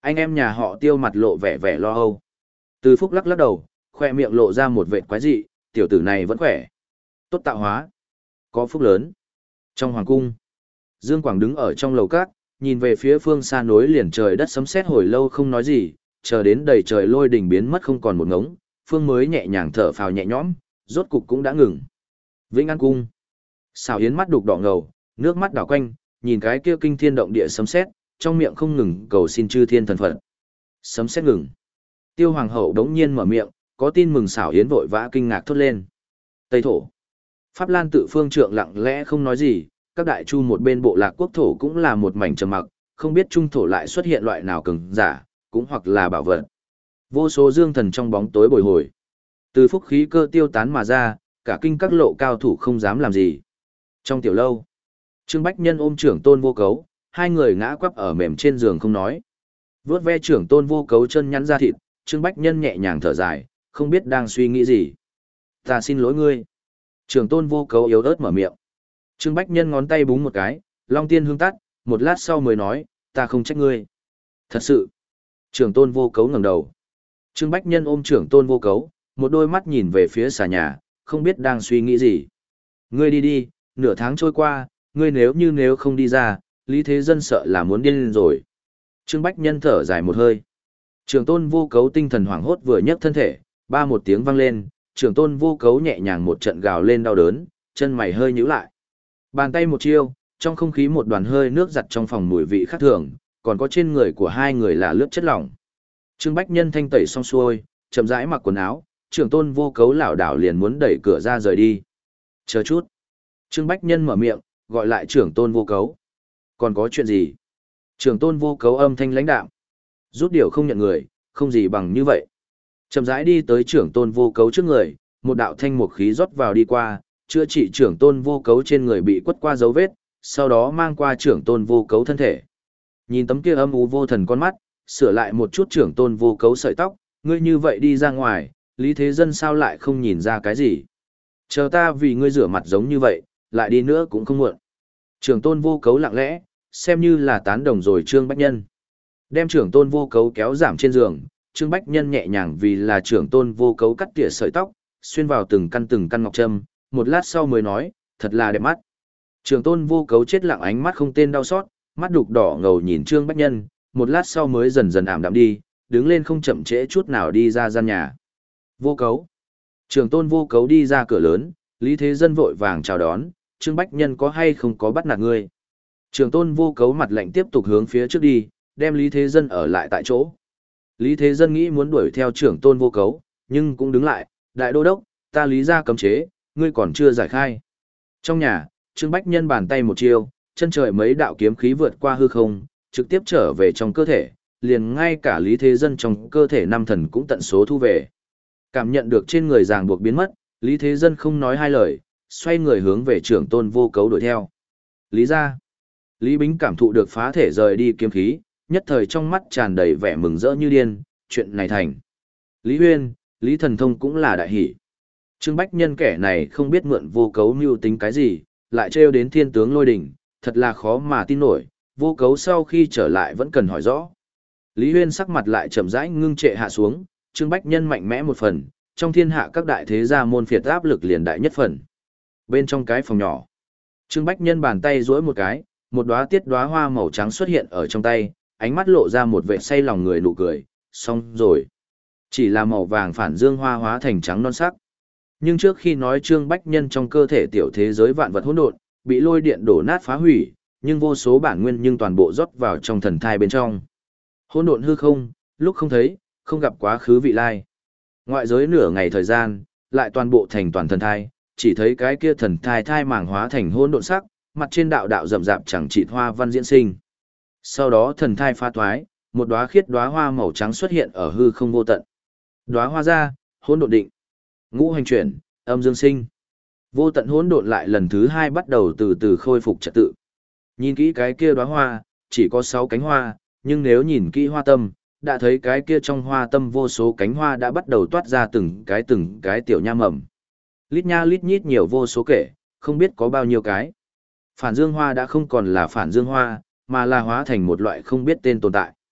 Anh em nhà họ Tiêu mặt lộ vẻ vẻ lo âu. Từ Phúc lắc lắc đầu, khoe miệng lộ ra một vệt quái dị, tiểu tử này vẫn khỏe. Tốt tạo hóa. Có phúc lớn. Trong hoàng cung, Dương Quảng đứng ở trong lầu cát, nhìn về phía phương xa nối liền trời đất sấm sét hồi lâu không nói gì, chờ đến đầy trời lôi đình biến mất không còn một ngống, phương mới nhẹ nhàng thở phào nhẹ nhõm, rốt cục cũng đã ngừng. Vĩnh An cung. Xảo Yến mắt đục đỏ ngầu, nước mắt đảo quanh, nhìn cái kia kinh thiên động địa sấm sét, trong miệng không ngừng cầu xin chư thiên thần Phật. Sấm sét ngừng. Tiêu hoàng hậu đống nhiên mở miệng, có tin mừng. Xảo Yến vội vã kinh ngạc thốt lên. Tây thổ. Pháp Lan tự phương trượng lặng lẽ không nói gì, các đại chu một bên bộ lạc quốc thổ cũng là một mảnh trầm mặc, không biết trung thổ lại xuất hiện loại nào cường giả, cũng hoặc là bảo vật. Vô số dương thần trong bóng tối bồi hồi. Từ phúc khí cơ tiêu tán mà ra, cả kinh các lộ cao thủ không dám làm gì. Trong tiểu lâu, Trương Bách Nhân ôm trưởng tôn vô cấu, hai người ngã quắp ở mềm trên giường không nói. Vướt ve trưởng tôn vô cấu chân nhắn ra thịt, Trương Bách Nhân nhẹ nhàng thở dài, không biết đang suy nghĩ gì. Ta xin lỗi ngươi. Trưởng tôn vô cấu yếu ớt mở miệng. Trương Bách Nhân ngón tay búng một cái, long tiên hương tắt, một lát sau mới nói, ta không trách ngươi. Thật sự. Trưởng tôn vô cấu ngẩng đầu. Trương Bách Nhân ôm trưởng tôn vô cấu, một đôi mắt nhìn về phía xà nhà, không biết đang suy nghĩ gì. Ngươi đi đi, nửa tháng trôi qua, ngươi nếu như nếu không đi ra, Lý Thế Dân sợ là muốn điên lên rồi. Trương Bách Nhân thở dài một hơi. Trưởng tôn vô cấu tinh thần hoảng hốt vừa nhấc thân thể, ba một tiếng vang lên, trưởng tôn vô cấu nhẹ nhàng một trận gào lên đau đớn, chân mày hơi nhíu lại. Bàn tay một chiêu, trong không khí một đoàn hơi nước giặt trong phòng mùi vị khác thường, còn có trên người của hai người là lướt chất lỏng. Trương Bách Nhân thanh tẩy xong xuôi, chậm rãi mặc quần áo, trưởng tôn vô cấu lảo đảo liền muốn đẩy cửa ra rời đi. Chờ chút. Trương Bách Nhân mở miệng, gọi lại trưởng tôn vô cấu. Còn có chuyện gì? Trưởng tôn vô cấu âm thanh lãnh đạm. Rút điều không nhận người, không gì bằng như vậy. Chậm rãi đi tới trưởng tôn vô cấu trước người, một đạo thanh mục khí rót vào đi qua, chữa trị trưởng tôn vô cấu trên người bị quất qua dấu vết, sau đó mang qua trưởng tôn vô cấu thân thể. Nhìn tấm kia âm u vô thần con mắt, sửa lại một chút trưởng tôn vô cấu sợi tóc, ngươi như vậy đi ra ngoài, Lý Thế Dân sao lại không nhìn ra cái gì? Chờ ta vì ngươi rửa mặt giống như vậy, lại đi nữa cũng không muộn. Trưởng tôn vô cấu lặng lẽ, xem như là tán đồng rồi Trương Bách Nhân. Đem trưởng tôn vô cấu kéo giảm trên giường, Trương Bách Nhân nhẹ nhàng vì là trưởng tôn vô cấu cắt tỉa sợi tóc, xuyên vào từng căn từng căn ngọc trâm, một lát sau mới nói, thật là đẹp mắt. Trưởng tôn vô cấu chết lặng ánh mắt không tên đau xót, mắt đục đỏ ngầu nhìn Trương Bách Nhân, một lát sau mới dần dần ảm đạm đi, đứng lên không chậm trễ chút nào đi ra gian nhà. Vô cấu. Trưởng tôn vô cấu đi ra cửa lớn, Lý Thế Dân vội vàng chào đón, Trương Bách Nhân có hay không có bắt nạt ngươi. Trưởng tôn vô cấu mặt lạnh tiếp tục hướng phía trước đi, đem Lý Thế Dân ở lại tại chỗ. Lý Thế Dân nghĩ muốn đuổi theo trưởng tôn vô cấu, nhưng cũng đứng lại, đại đô đốc, ta lý ra cấm chế, ngươi còn chưa giải khai. Trong nhà, Trương Bách Nhân bàn tay một chiêu, chân trời mấy đạo kiếm khí vượt qua hư không, trực tiếp trở về trong cơ thể, liền ngay cả Lý Thế Dân trong cơ thể năm thần cũng tận số thu về. Cảm nhận được trên người ràng buộc biến mất, Lý Thế Dân không nói hai lời, xoay người hướng về trưởng tôn vô cấu đuổi theo. Lý ra. Lý Bính cảm thụ được phá thể rời đi kiếm khí, nhất thời trong mắt tràn đầy vẻ mừng rỡ như điên, chuyện này thành. Lý Huyên, Lý Thần Thông cũng là đại hỷ. Trương Bách Nhân kẻ này không biết mượn vô cấu mưu tính cái gì, lại trêu đến thiên tướng lôi đỉnh, thật là khó mà tin nổi, vô cấu sau khi trở lại vẫn cần hỏi rõ. Lý Huyên sắc mặt lại chậm rãi ngưng trệ hạ xuống, Trương Bách Nhân mạnh mẽ một phần, trong thiên hạ các đại thế gia môn phiệt áp lực liền đại nhất phần. Bên trong cái phòng nhỏ, Trương Bách Nhân bàn tay duỗi một cái, một đóa tiết đóa hoa màu trắng xuất hiện ở trong tay, ánh mắt lộ ra một vẻ say lòng người nụ cười, xong rồi. Chỉ là màu vàng phản dương hoa hóa thành trắng non sắc. Nhưng trước khi nói Trương Bách Nhân trong cơ thể tiểu thế giới vạn vật hỗn độn, bị lôi điện đổ nát phá hủy, nhưng vô số bản nguyên nhưng toàn bộ rót vào trong thần thai bên trong. Hỗn độn hư không, lúc không thấy, không gặp quá khứ vị lai. Ngoại giới nửa ngày thời gian, lại toàn bộ thành toàn thần thai, chỉ thấy cái kia thần thai thai màng hóa thành hỗn độn sắc, mặt trên đạo đạo rậm rạp chẳng chịt hoa văn diễn sinh. Sau đó thần thai pha thoái, một đóa khiết đóa hoa màu trắng xuất hiện ở hư không vô tận. Đóa hoa ra, hỗn độn định, ngũ hành chuyển, âm dương sinh. Vô tận hỗn độn lại lần thứ hai bắt đầu từ từ khôi phục trật tự. Nhìn kỹ cái kia đóa hoa, chỉ có sáu cánh hoa, nhưng nếu nhìn kỹ hoa tâm, đã thấy cái kia trong hoa tâm vô số cánh hoa đã bắt đầu toát ra từng cái từng cái tiểu nha mầm. Lít nha lít nhít nhiều vô số kể, không biết có bao nhiêu cái. Phản dương hoa đã không còn là phản dương hoa, mà là hóa thành một loại không biết tên tồn tại.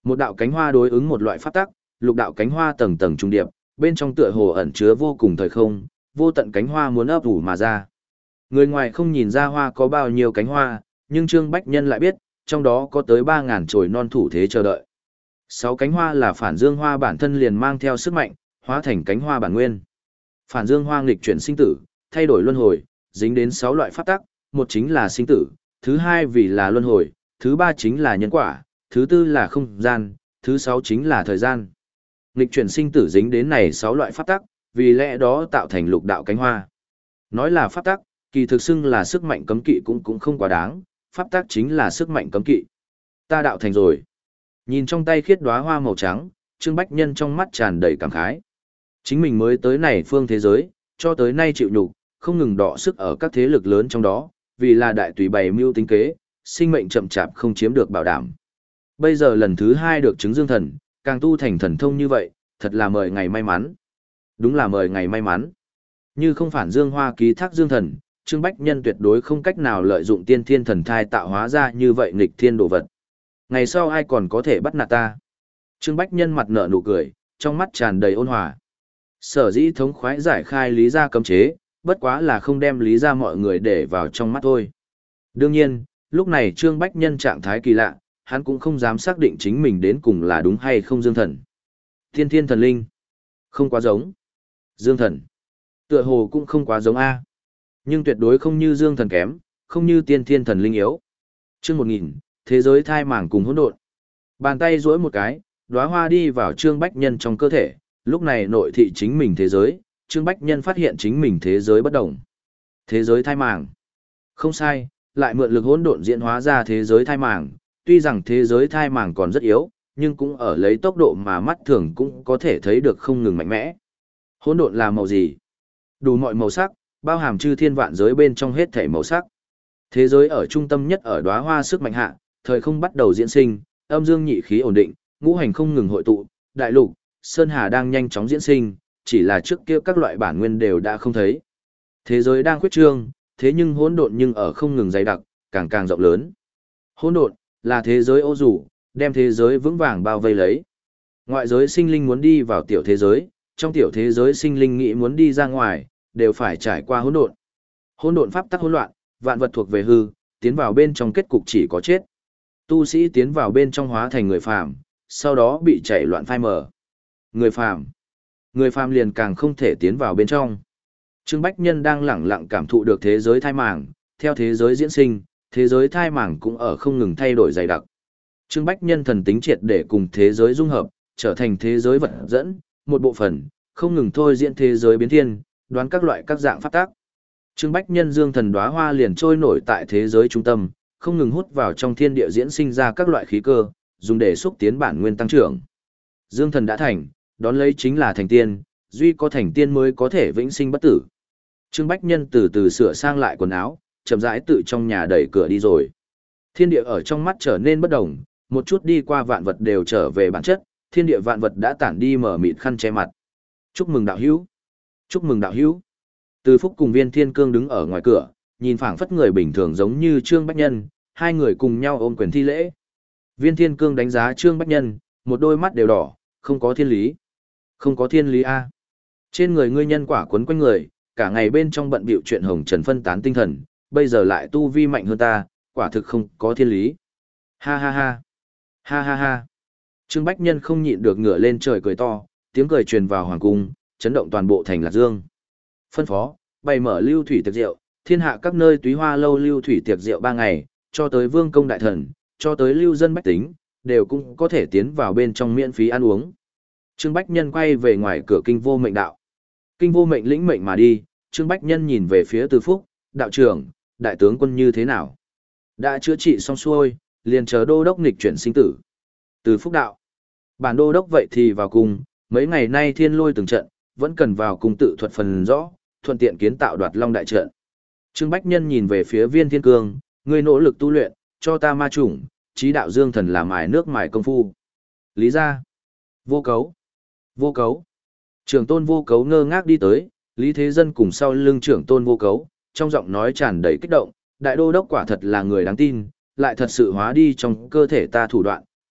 Một đạo cánh hoa đối ứng một loại pháp tắc, lục đạo cánh hoa tầng tầng trung điệp, bên trong tựa hồ ẩn chứa vô cùng thời không, vô tận cánh hoa muốn ấp ủ mà ra. Người ngoài không nhìn ra hoa có bao nhiêu cánh hoa, nhưng Trương Bách Nhân lại biết, trong đó có tới ba ngàn chồi non thủ thế chờ đợi. Sáu cánh hoa là phản dương hoa bản thân liền mang theo sức mạnh, hóa thành cánh hoa bản nguyên. Phản dương hoa nghịch chuyển sinh tử, thay đổi luân hồi, dính đến sáu loại pháp tắc, một chính là sinh tử, thứ hai vì là luân hồi, thứ ba chính là nhân quả, thứ tư là không gian, thứ sáu chính là thời gian. Nghịch chuyển sinh tử dính đến này sáu loại pháp tắc, vì lẽ đó tạo thành lục đạo cánh hoa. Nói là pháp tắc, kỳ thực xưng là sức mạnh cấm kỵ cũng cũng không quá đáng, pháp tắc chính là sức mạnh cấm kỵ. Ta đạo thành rồi. Nhìn trong tay khiết đóa hoa màu trắng, Trương Bách Nhân trong mắt tràn đầy cảm khái. Chính mình mới tới này phương thế giới, cho tới nay chịu nhục, không ngừng đọ sức ở các thế lực lớn trong đó, vì là đại tùy bày mưu tính kế, sinh mệnh chậm chạp không chiếm được bảo đảm. Bây giờ lần thứ hai được chứng dương thần, càng tu thành thần thông như vậy, thật là mời ngày may mắn. Đúng là mời ngày may mắn. Như không phản dương hoa ký thác dương thần, Trương Bách Nhân tuyệt đối không cách nào lợi dụng tiên thiên thần thai tạo hóa ra như vậy nghịch thiên đồ vật. Ngày sau ai còn có thể bắt nạt ta? Trương Bách Nhân mặt nở nụ cười, trong mắt tràn đầy ôn hòa. Sở dĩ thống khoái giải khai lý gia cấm chế, bất quá là không đem lý gia mọi người để vào trong mắt thôi. Đương nhiên, lúc này Trương Bách Nhân trạng thái kỳ lạ, hắn cũng không dám xác định chính mình đến cùng là đúng hay không dương thần. Thiên thiên thần linh. Không quá giống. Dương thần. Tựa hồ cũng không quá giống A. Nhưng tuyệt đối không như dương thần kém, không như tiên thiên thần linh yếu. Chương một nghìn, thế giới thai màng cùng hỗn độn. Bàn tay duỗi một cái, đóa hoa đi vào Trương Bách Nhân trong cơ thể, lúc này nội thị chính mình thế giới, Trương Bách Nhân phát hiện chính mình thế giới bất động. Thế giới thai màng. Không sai, lại mượn lực hỗn độn diễn hóa ra thế giới thai màng, tuy rằng thế giới thai màng còn rất yếu, nhưng cũng ở lấy tốc độ mà mắt thường cũng có thể thấy được không ngừng mạnh mẽ. Hỗn độn là màu gì? Đủ mọi màu sắc, bao hàm chư thiên vạn giới bên trong hết thảy màu sắc. Thế giới ở trung tâm nhất ở đóa hoa sức mạnh hạ, thời không bắt đầu diễn sinh, âm dương nhị khí ổn định, ngũ hành không ngừng hội tụ, đại lục, sơn hà đang nhanh chóng diễn sinh, chỉ là trước kia các loại bản nguyên đều đã không thấy. Thế giới đang khuyết trương, thế nhưng hỗn độn nhưng ở không ngừng dày đặc, càng càng rộng lớn. Hỗn độn là thế giới ô dù, đem thế giới vững vàng bao vây lấy. Ngoại giới sinh linh muốn đi vào tiểu thế giới, trong tiểu thế giới sinh linh nghĩ muốn đi ra ngoài, đều phải trải qua hỗn độn. Hỗn độn pháp tắc hỗn loạn, vạn vật thuộc về hư, tiến vào bên trong kết cục chỉ có chết. Tu sĩ tiến vào bên trong hóa thành người phàm, sau đó bị chạy loạn phai mờ. Người phàm, người phàm liền càng không thể tiến vào bên trong. Trương Bách Nhân đang lẳng lặng cảm thụ được thế giới thai màng, theo thế giới diễn sinh, thế giới thai màng cũng ở không ngừng thay đổi dày đặc. Trương Bách Nhân thần tính triệt để cùng thế giới dung hợp, trở thành thế giới vật dẫn, một bộ phận, không ngừng thôi diễn thế giới biến thiên, đoán các loại các dạng pháp tác. Trương Bách Nhân dương thần đóa hoa liền trôi nổi tại thế giới trung tâm, không ngừng hút vào trong thiên địa diễn sinh ra các loại khí cơ, dùng để xúc tiến bản nguyên tăng trưởng. Dương thần đã thành, đón lấy chính là thành tiên, duy có thành tiên mới có thể vĩnh sinh bất tử. Trương Bách Nhân từ từ sửa sang lại quần áo, chậm rãi tự trong nhà đẩy cửa đi rồi. Thiên địa ở trong mắt trở nên bất động, một chút đi qua vạn vật đều trở về bản chất, thiên địa vạn vật đã tản đi mở mịt khăn che mặt. Chúc mừng đạo hữu. Chúc mừng đạo hữu. Từ Phúc cùng Viên Thiên Cương đứng ở ngoài cửa, nhìn phảng phất người bình thường giống như Trương Bách Nhân, hai người cùng nhau ôm quyền thi lễ. Viên Thiên Cương đánh giá Trương Bách Nhân, một đôi mắt đều đỏ, không có thiên lý. Không có thiên lý a. Trên người ngươi nhân quả quấn quanh người, cả ngày bên trong bận bịu chuyện hồng trần phân tán tinh thần, bây giờ lại tu vi mạnh hơn ta, quả thực không có thiên lý. Ha ha ha. Ha ha ha. Trương Bách Nhân không nhịn được ngửa lên trời cười to, tiếng cười truyền vào hoàng cung, chấn động toàn bộ thành Lạc Dương. Phân phó, bày mở lưu thủy tiệc rượu, thiên hạ các nơi túy hoa lâu lưu thủy tiệc rượu ba ngày, cho tới vương công đại thần, cho tới lưu dân bách tính, đều cũng có thể tiến vào bên trong miễn phí ăn uống. Trương Bách Nhân quay về ngoài cửa kinh vô mệnh đạo. Kinh vô mệnh lĩnh mệnh mà đi, Trương Bách Nhân nhìn về phía Từ Phúc, đạo trưởng, đại tướng quân như thế nào? Đã chữa trị xong xuôi, liền chờ đô đốc nghịch chuyển sinh tử. Từ Phúc đạo. Bản đô đốc vậy thì vào cung, mấy ngày nay thiên lôi từng trận, vẫn cần vào cung tự thuật phần rõ, thuận tiện kiến tạo đoạt long đại trận. Trương Bách Nhân nhìn về phía Viên Thiên Cương, ngươi nỗ lực tu luyện, cho ta ma chủng, trí đạo dương thần làm mài nước mài công phu. Lý ra. Vô cấu. Vô cấu. Trưởng tôn vô cấu ngơ ngác đi tới, Lý Thế Dân cùng sau lưng trưởng tôn vô cấu, trong giọng nói tràn đầy kích động, đại đô đốc quả thật là người đáng tin, lại thật sự hóa đi trong cơ thể ta thủ đoạn,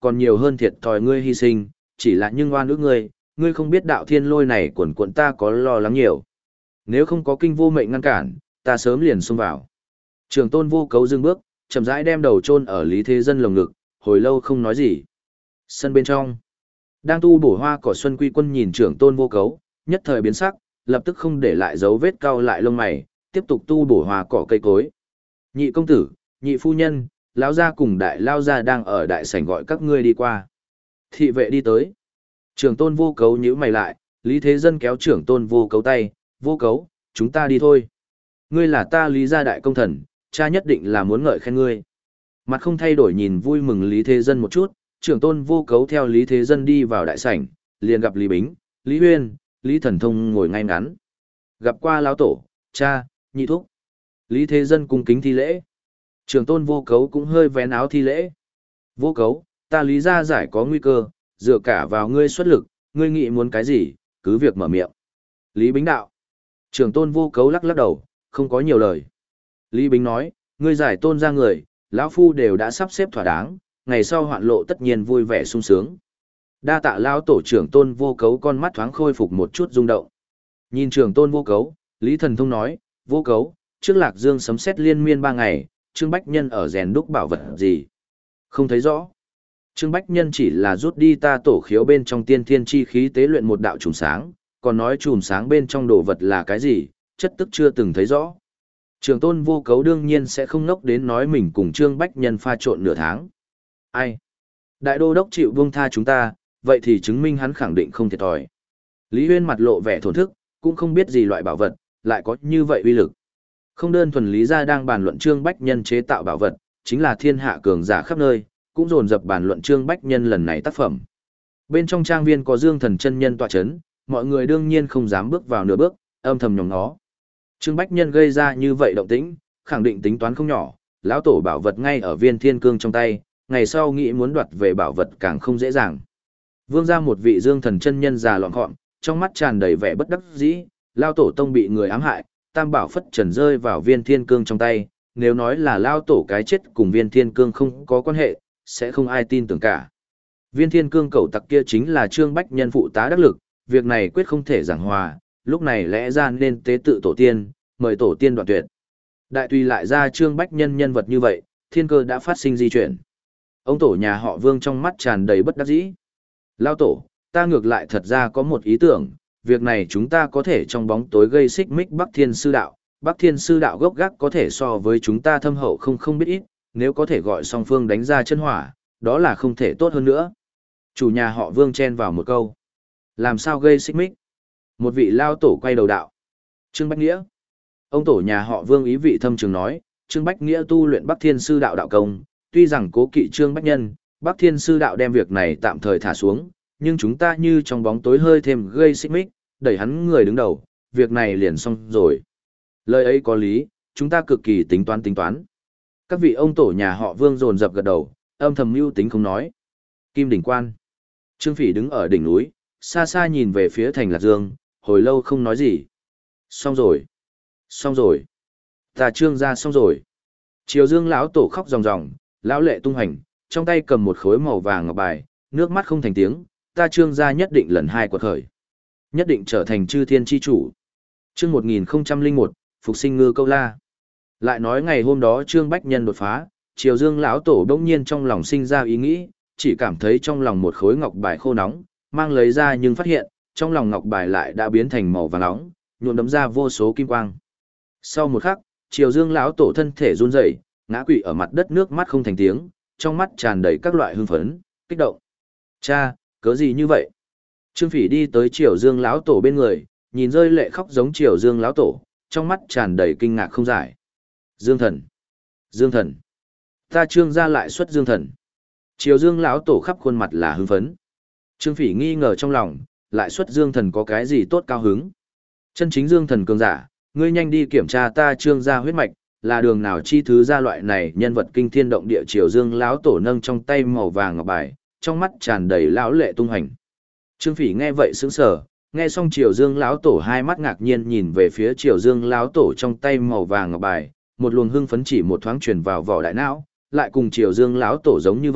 còn nhiều hơn thiệt thòi ngươi hy sinh, chỉ là nhưng oan ước ngươi, ngươi không biết đạo thiên lôi này quần quận ta có lo lắng nhiều. Nếu không có kinh vô mệnh ngăn cản, ta sớm liền xông vào. Trường tôn vô cấu dừng bước, chậm rãi đem đầu chôn ở Lý Thế Dân lồng ngực, hồi lâu không nói gì. Sân bên trong, đang tu bổ hoa cỏ Xuân Quy Quân nhìn trưởng tôn vô cấu, nhất thời biến sắc, lập tức không để lại dấu vết cau lại lông mày, tiếp tục tu bổ hoa cỏ cây cối. Nhị công tử, nhị phu nhân, lão gia cùng đại lao gia đang ở đại sảnh gọi các ngươi đi qua. Thị vệ đi tới. Trưởng tôn vô cấu nhíu mày lại, Lý Thế Dân kéo trưởng tôn vô cấu tay, vô cấu, chúng ta đi thôi. Ngươi là ta Lý gia đại công thần, cha nhất định là muốn ngợi khen ngươi. Mặt không thay đổi nhìn vui mừng Lý Thế Dân một chút, trưởng tôn vô cấu theo Lý Thế Dân đi vào đại sảnh, liền gặp Lý Bính, Lý Huyên, Lý Thần Thông ngồi ngay ngắn. Gặp qua lão tổ, cha, nhị thúc. Lý Thế Dân cung kính thi lễ. Trưởng tôn vô cấu cũng hơi vén áo thi lễ. Vô cấu, ta Lý gia giải có nguy cơ, dựa cả vào ngươi xuất lực, ngươi nghĩ muốn cái gì, cứ việc mở miệng. Lý Bính đạo. Trưởng tôn vô cấu lắc lắc đầu, không có nhiều lời. Lý Bính nói, ngươi giải tôn ra người, lão phu đều đã sắp xếp thỏa đáng, ngày sau hoạn lộ tất nhiên vui vẻ sung sướng. Đa tạ lão tổ trưởng tôn vô cấu con mắt thoáng khôi phục một chút rung động. Nhìn trưởng tôn vô cấu, Lý Thần Thông nói, vô cấu, trước Lạc Dương sấm sét liên miên ba ngày, Trương Bách Nhân ở rèn đúc bảo vật gì? Không thấy rõ. Trương Bách Nhân chỉ là rút đi ta tổ khiếu bên trong tiên thiên chi khí tế luyện một đạo trùm sáng, còn nói trùm sáng bên trong đồ vật là cái gì, chất tức chưa từng thấy rõ. Trường tôn vô cấu đương nhiên sẽ không ngốc đến nói mình cùng Trương Bách Nhân pha trộn nửa tháng. Ai? Đại đô đốc chịu buông tha chúng ta, vậy thì chứng minh hắn khẳng định không thiệt thòi. Lý Huyên mặt lộ vẻ thổn thức, cũng không biết gì loại bảo vật, lại có như vậy uy lực. Không đơn thuần Lý gia đang bàn luận Trương Bách Nhân chế tạo bảo vật, chính là thiên hạ cường giả khắp nơi, cũng dồn dập bàn luận Trương Bách Nhân lần này tác phẩm. Bên trong trang viên có Dương Thần chân nhân tọa chấn, mọi người đương nhiên không dám bước vào nửa bước, âm thầm nhòm nó. Trương Bách Nhân gây ra như vậy động tĩnh, khẳng định tính toán không nhỏ, lão tổ bảo vật ngay ở Viên Thiên Cương trong tay, ngày sau nghĩ muốn đoạt về bảo vật càng không dễ dàng. Vương ra một vị Dương Thần chân nhân già lọn gọn, trong mắt tràn đầy vẻ bất đắc dĩ, lão tổ tông bị người ám hại, tam bảo phất trần rơi vào Viên Thiên Cương trong tay, nếu nói là lão tổ cái chết cùng Viên Thiên Cương không có quan hệ, sẽ không ai tin tưởng cả. Viên Thiên Cương cầu tặc kia chính là Trương Bách Nhân phụ tá đắc lực, việc này quyết không thể giảng hòa, lúc này lẽ ra nên tế tự tổ tiên, mời tổ tiên đoạn tuyệt. Đại tùy lại ra Trương Bách Nhân nhân vật như vậy, thiên cơ đã phát sinh di chuyển. Ông tổ nhà họ Vương trong mắt tràn đầy bất đắc dĩ. Lao tổ, ta ngược lại thật ra có một ý tưởng, việc này chúng ta có thể trong bóng tối gây xích mích Bắc Thiên Sư Đạo. Bắc Thiên Sư Đạo gốc gác có thể so với chúng ta thâm hậu không không biết ít, nếu có thể gọi song phương đánh ra chân hỏa, đó là không thể tốt hơn nữa. Chủ nhà họ Vương chen vào một câu. Làm sao gây xích mích? Một vị lao tổ quay đầu đạo. Trương Bách Nghĩa. Ông tổ nhà họ Vương ý vị thâm trường nói, Trương Bách Nghĩa tu luyện Bắc Thiên Sư Đạo đạo công, tuy rằng cố kỵ Trương Bách Nhân, Bắc Thiên Sư Đạo đem việc này tạm thời thả xuống, nhưng chúng ta như trong bóng tối hơi thêm gây xích mích, đẩy hắn người đứng đầu, việc này liền xong rồi. Lời ấy có lý, chúng ta cực kỳ tính toán tính toán. Các vị ông tổ nhà họ Vương dồn dập gật đầu, âm thầm mưu tính không nói. Kim Đỉnh Quan. Trương Phỉ đứng ở đỉnh núi, xa xa nhìn về phía thành Lạc Dương, hồi lâu không nói gì. Xong rồi. Xong rồi. Ta Trương gia xong rồi. Triều Dương lão tổ khóc ròng ròng, lão lệ tung hành, trong tay cầm một khối màu vàng ngọc bài, nước mắt không thành tiếng, ta Trương gia nhất định lần hai quật khởi. Nhất định trở thành chư thiên chi chủ. Chương một nghìn không trăm lẻ một, phục sinh ngư câu la. Lại nói ngày hôm đó Trương Bách Nhân đột phá, Triều Dương lão tổ bỗng nhiên trong lòng sinh ra ý nghĩ, chỉ cảm thấy trong lòng một khối ngọc bài khô nóng, mang lấy ra nhưng phát hiện, trong lòng ngọc bài lại đã biến thành màu vàng nóng, nhuộm đấm ra vô số kim quang. Sau một khắc, Triều Dương lão tổ thân thể run rẩy, ngã quỵ ở mặt đất nước mắt không thành tiếng, trong mắt tràn đầy các loại hưng phấn, kích động. Cha, cớ gì như vậy? Trương Phỉ đi tới Triều Dương lão tổ bên người, nhìn rơi lệ khóc giống Triều Dương lão tổ, trong mắt tràn đầy kinh ngạc không giải. Dương thần, Dương thần, ta Trương gia lại xuất Dương thần. Triều Dương lão tổ khắp khuôn mặt là hưng phấn. Trương Phỉ nghi ngờ trong lòng, lại xuất Dương thần có cái gì tốt cao hứng? Chân chính Dương thần cường giả, ngươi nhanh đi kiểm tra ta Trương gia huyết mạch, là đường nào chi thứ ra loại này nhân vật kinh thiên động địa. Triều Dương lão tổ nâng trong tay màu vàng ngọc bài, trong mắt tràn đầy lão lệ tung hành. Trương Phỉ nghe vậy sững sờ, nghe xong Triều Dương lão tổ hai mắt ngạc nhiên nhìn về phía Triều Dương lão tổ trong tay màu vàng ngọc bài, một luồng hưng phấn chỉ một thoáng truyền vào vỏ đại não, lại cùng Triều Dương lão tổ giống như vậy,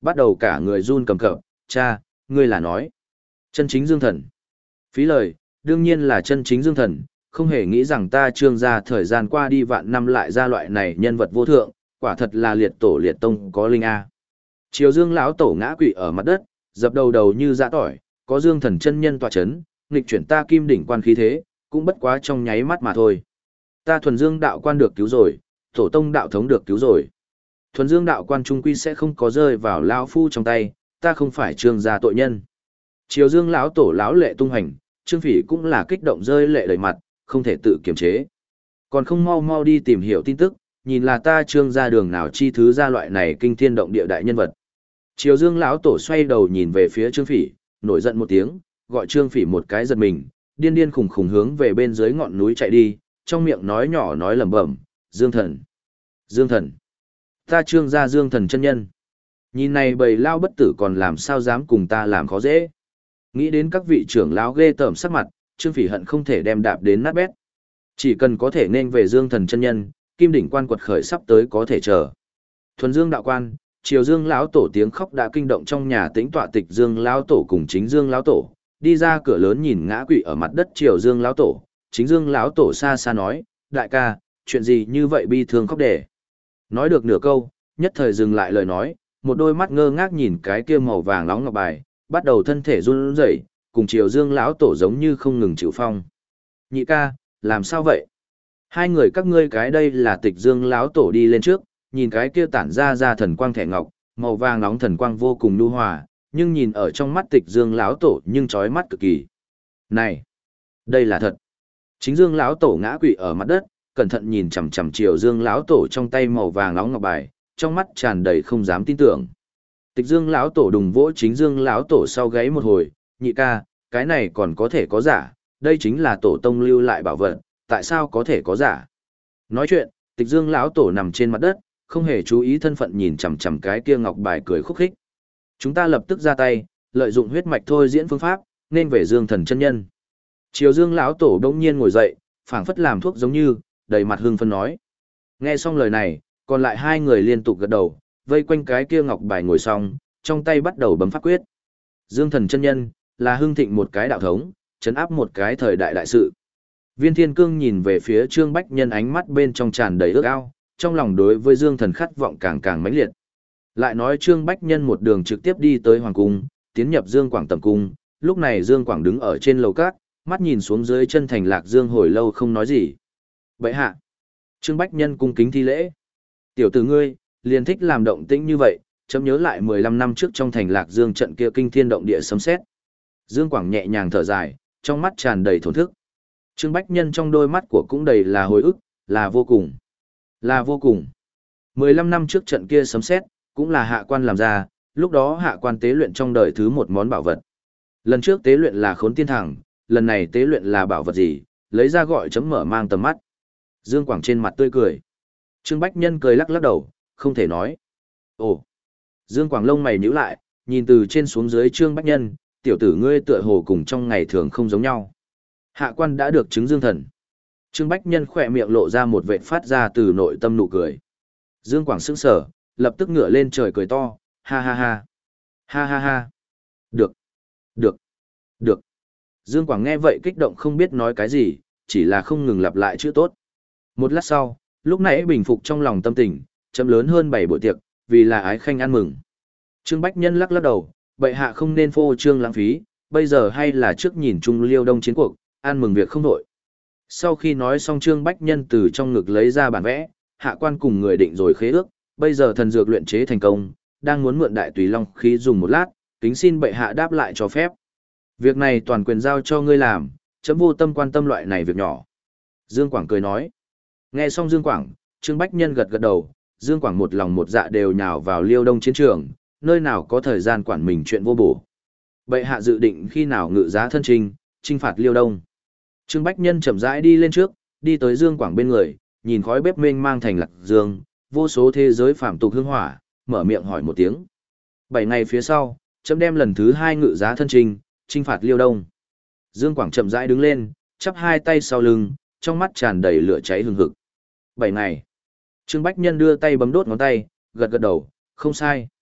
bắt đầu cả người run cầm cập, cha, ngươi là nói. Chân chính dương thần. Phí lời, đương nhiên là chân chính dương thần, không hề nghĩ rằng ta trương gia thời gian qua đi vạn năm lại ra loại này nhân vật vô thượng, quả thật là liệt tổ liệt tông có linh A. Triều dương lão tổ ngã quỵ ở mặt đất, dập đầu đầu như dã tỏi, có dương thần chân nhân tọa chấn, nghịch chuyển ta kim đỉnh quan khí thế, cũng bất quá trong nháy mắt mà thôi. Ta thuần dương đạo quan được cứu rồi, tổ tông đạo thống được cứu rồi. Thuần dương đạo quan trung quy sẽ không có rơi vào lão phu trong tay, ta không phải trương gia tội nhân. Triều dương lão tổ lão lệ tung hành, Trương Phỉ cũng là kích động rơi lệ đầy mặt, không thể tự kiềm chế. Còn không mau mau đi tìm hiểu tin tức, nhìn là ta trương gia đường nào chi thứ ra loại này kinh thiên động địa đại nhân vật. Triều dương lão tổ xoay đầu nhìn về phía Trương Phỉ, nổi giận một tiếng, gọi Trương Phỉ một cái giật mình, điên điên khủng khủng hướng về bên dưới ngọn núi chạy đi, trong miệng nói nhỏ nói lẩm bẩm, Dương thần, Dương thần, ta trương gia Dương thần chân nhân. Nhìn này bầy lao bất tử còn làm sao dám cùng ta làm khó dễ. Nghĩ đến các vị trưởng lão ghê tởm sắc mặt, Trương Phỉ hận không thể đem đạp đến nát bét. Chỉ cần có thể nên về Dương thần chân nhân, kim đỉnh quan quật khởi sắp tới có thể chờ. Thuần Dương đạo quan, Triều Dương lão tổ tiếng khóc đã kinh động trong nhà tĩnh tọa Tịch Dương lão tổ cùng Chính Dương lão tổ, đi ra cửa lớn nhìn ngã quỵ ở mặt đất Triều Dương lão tổ, Chính Dương lão tổ xa xa nói, đại ca, chuyện gì như vậy bi thương khóc để. Nói được nửa câu, nhất thời dừng lại lời nói, một đôi mắt ngơ ngác nhìn cái kia màu vàng nóng ngọc bài, bắt đầu thân thể run rẩy, cùng Triều Dương lão tổ giống như không ngừng chịu phong. Nhị ca, làm sao vậy? Hai người các ngươi cái đây là Tịch Dương lão tổ đi lên trước, nhìn cái kia tản ra ra thần quang thẻ ngọc, màu vàng nóng thần quang vô cùng nhu hòa, nhưng nhìn ở trong mắt Tịch Dương lão tổ nhưng chói mắt cực kỳ. Này, đây là thật. Chính Dương lão tổ ngã quỵ ở mặt đất, cẩn thận nhìn chằm chằm Triều Dương lão tổ trong tay màu vàng nóng ngọc bài, trong mắt tràn đầy không dám tin tưởng. Tịch Dương lão tổ đùng vỗ Chính Dương lão tổ sau gáy một hồi, nhị ca, cái này còn có thể có giả, đây chính là tổ tông lưu lại bảo vật, tại sao có thể có giả? Nói chuyện, Tịch Dương lão tổ nằm trên mặt đất, không hề chú ý thân phận nhìn chằm chằm cái kia ngọc bài cười khúc khích. Chúng ta lập tức ra tay, lợi dụng huyết mạch thôi diễn phương pháp, nên về Dương thần chân nhân. Triều Dương lão tổ đống nhiên ngồi dậy, phảng phất làm thuốc giống như, đầy mặt hưng phấn nói. Nghe xong lời này, còn lại hai người liên tục gật đầu, vây quanh cái kia ngọc bài ngồi xong, trong tay bắt đầu bấm pháp quyết. Dương thần chân nhân, là hưng thịnh một cái đạo thống, chấn áp một cái thời đại đại sự. Viên Thiên Cương nhìn về phía Trương Bách Nhân ánh mắt bên trong tràn đầy ước ao, trong lòng đối với Dương thần khát vọng càng càng mãnh liệt. Lại nói Trương Bách Nhân một đường trực tiếp đi tới Hoàng Cung, tiến nhập Dương Quảng tầm cung, lúc này Dương Quảng đứng ở trên lầu cát, mắt nhìn xuống dưới chân thành Lạc Dương hồi lâu không nói gì. Bệ hạ. Trương Bách Nhân cung kính thi lễ. Tiểu tử ngươi, liền thích làm động tĩnh như vậy, chấm nhớ lại mười lăm năm trước trong thành Lạc Dương trận kia kinh thiên động địa sấm sét. Dương Quảng nhẹ nhàng thở dài, trong mắt tràn đầy thổn thức. Trương Bách Nhân trong đôi mắt của cũng đầy là hồi ức, là vô cùng. Là vô cùng. mười lăm năm trước trận kia sấm sét, cũng là hạ quan làm ra, lúc đó hạ quan tế luyện trong đời thứ một món bảo vật. Lần trước tế luyện là Khốn Tiên Thẳng, lần này tế luyện là bảo vật gì, lấy ra gọi chấm mở mang tầm mắt. Dương Quảng trên mặt tươi cười. Trương Bách Nhân cười lắc lắc đầu, không thể nói. Ồ. Dương Quảng lông mày nhíu lại, nhìn từ trên xuống dưới Trương Bách Nhân, tiểu tử ngươi tựa hồ cùng trong ngày thường không giống nhau. Hạ quan đã được chứng Dương thần. Trương Bách Nhân khỏe miệng lộ ra một vệt phát ra từ nội tâm nụ cười. Dương Quảng sững sờ, lập tức ngửa lên trời cười to, ha ha ha. Ha ha ha. Được. Được. Được. Dương Quảng nghe vậy kích động không biết nói cái gì, chỉ là không ngừng lặp lại chữ tốt. Một lát sau, lúc nãy bình phục trong lòng tâm tình, chấm lớn hơn bảy buổi tiệc, vì là ái khanh ăn mừng. Trương Bách Nhân lắc lắc đầu, bệ hạ không nên phô trương lãng phí, bây giờ hay là trước nhìn chung Liêu Đông chiến cuộc, ăn mừng việc không đổi. Sau khi nói xong Trương Bách Nhân từ trong ngực lấy ra bản vẽ, hạ quan cùng người định rồi khế ước, bây giờ thần dược luyện chế thành công, đang muốn mượn đại tùy long khí dùng một lát, kính xin bệ hạ đáp lại cho phép. Việc này toàn quyền giao cho ngươi làm, chấm vô tâm quan tâm loại này việc nhỏ. Dương Quảng cười nói. Nghe xong Dương Quảng, Trương Bách Nhân gật gật đầu, Dương Quảng một lòng một dạ đều nhào vào Liêu Đông chiến trường, nơi nào có thời gian quản mình chuyện vô bổ. Bệ hạ dự định khi nào ngự giá thân trình, chinh phạt Liêu Đông. Trương Bách Nhân chậm rãi đi lên trước, đi tới Dương Quảng bên người, nhìn khói bếp mênh mang thành Lạc Dương, vô số thế giới phạm tục hương hỏa, mở miệng hỏi một tiếng. Bảy ngày phía sau, chấm đem lần thứ hai ngự giá thân trình, chinh phạt Liêu Đông. Dương Quảng chậm rãi đứng lên, chắp hai tay sau lưng, trong mắt tràn đầy lửa cháy hừng hực. Bảy ngày. Trương Bách Nhân đưa tay bấm đốt ngón tay, gật gật đầu, không sai.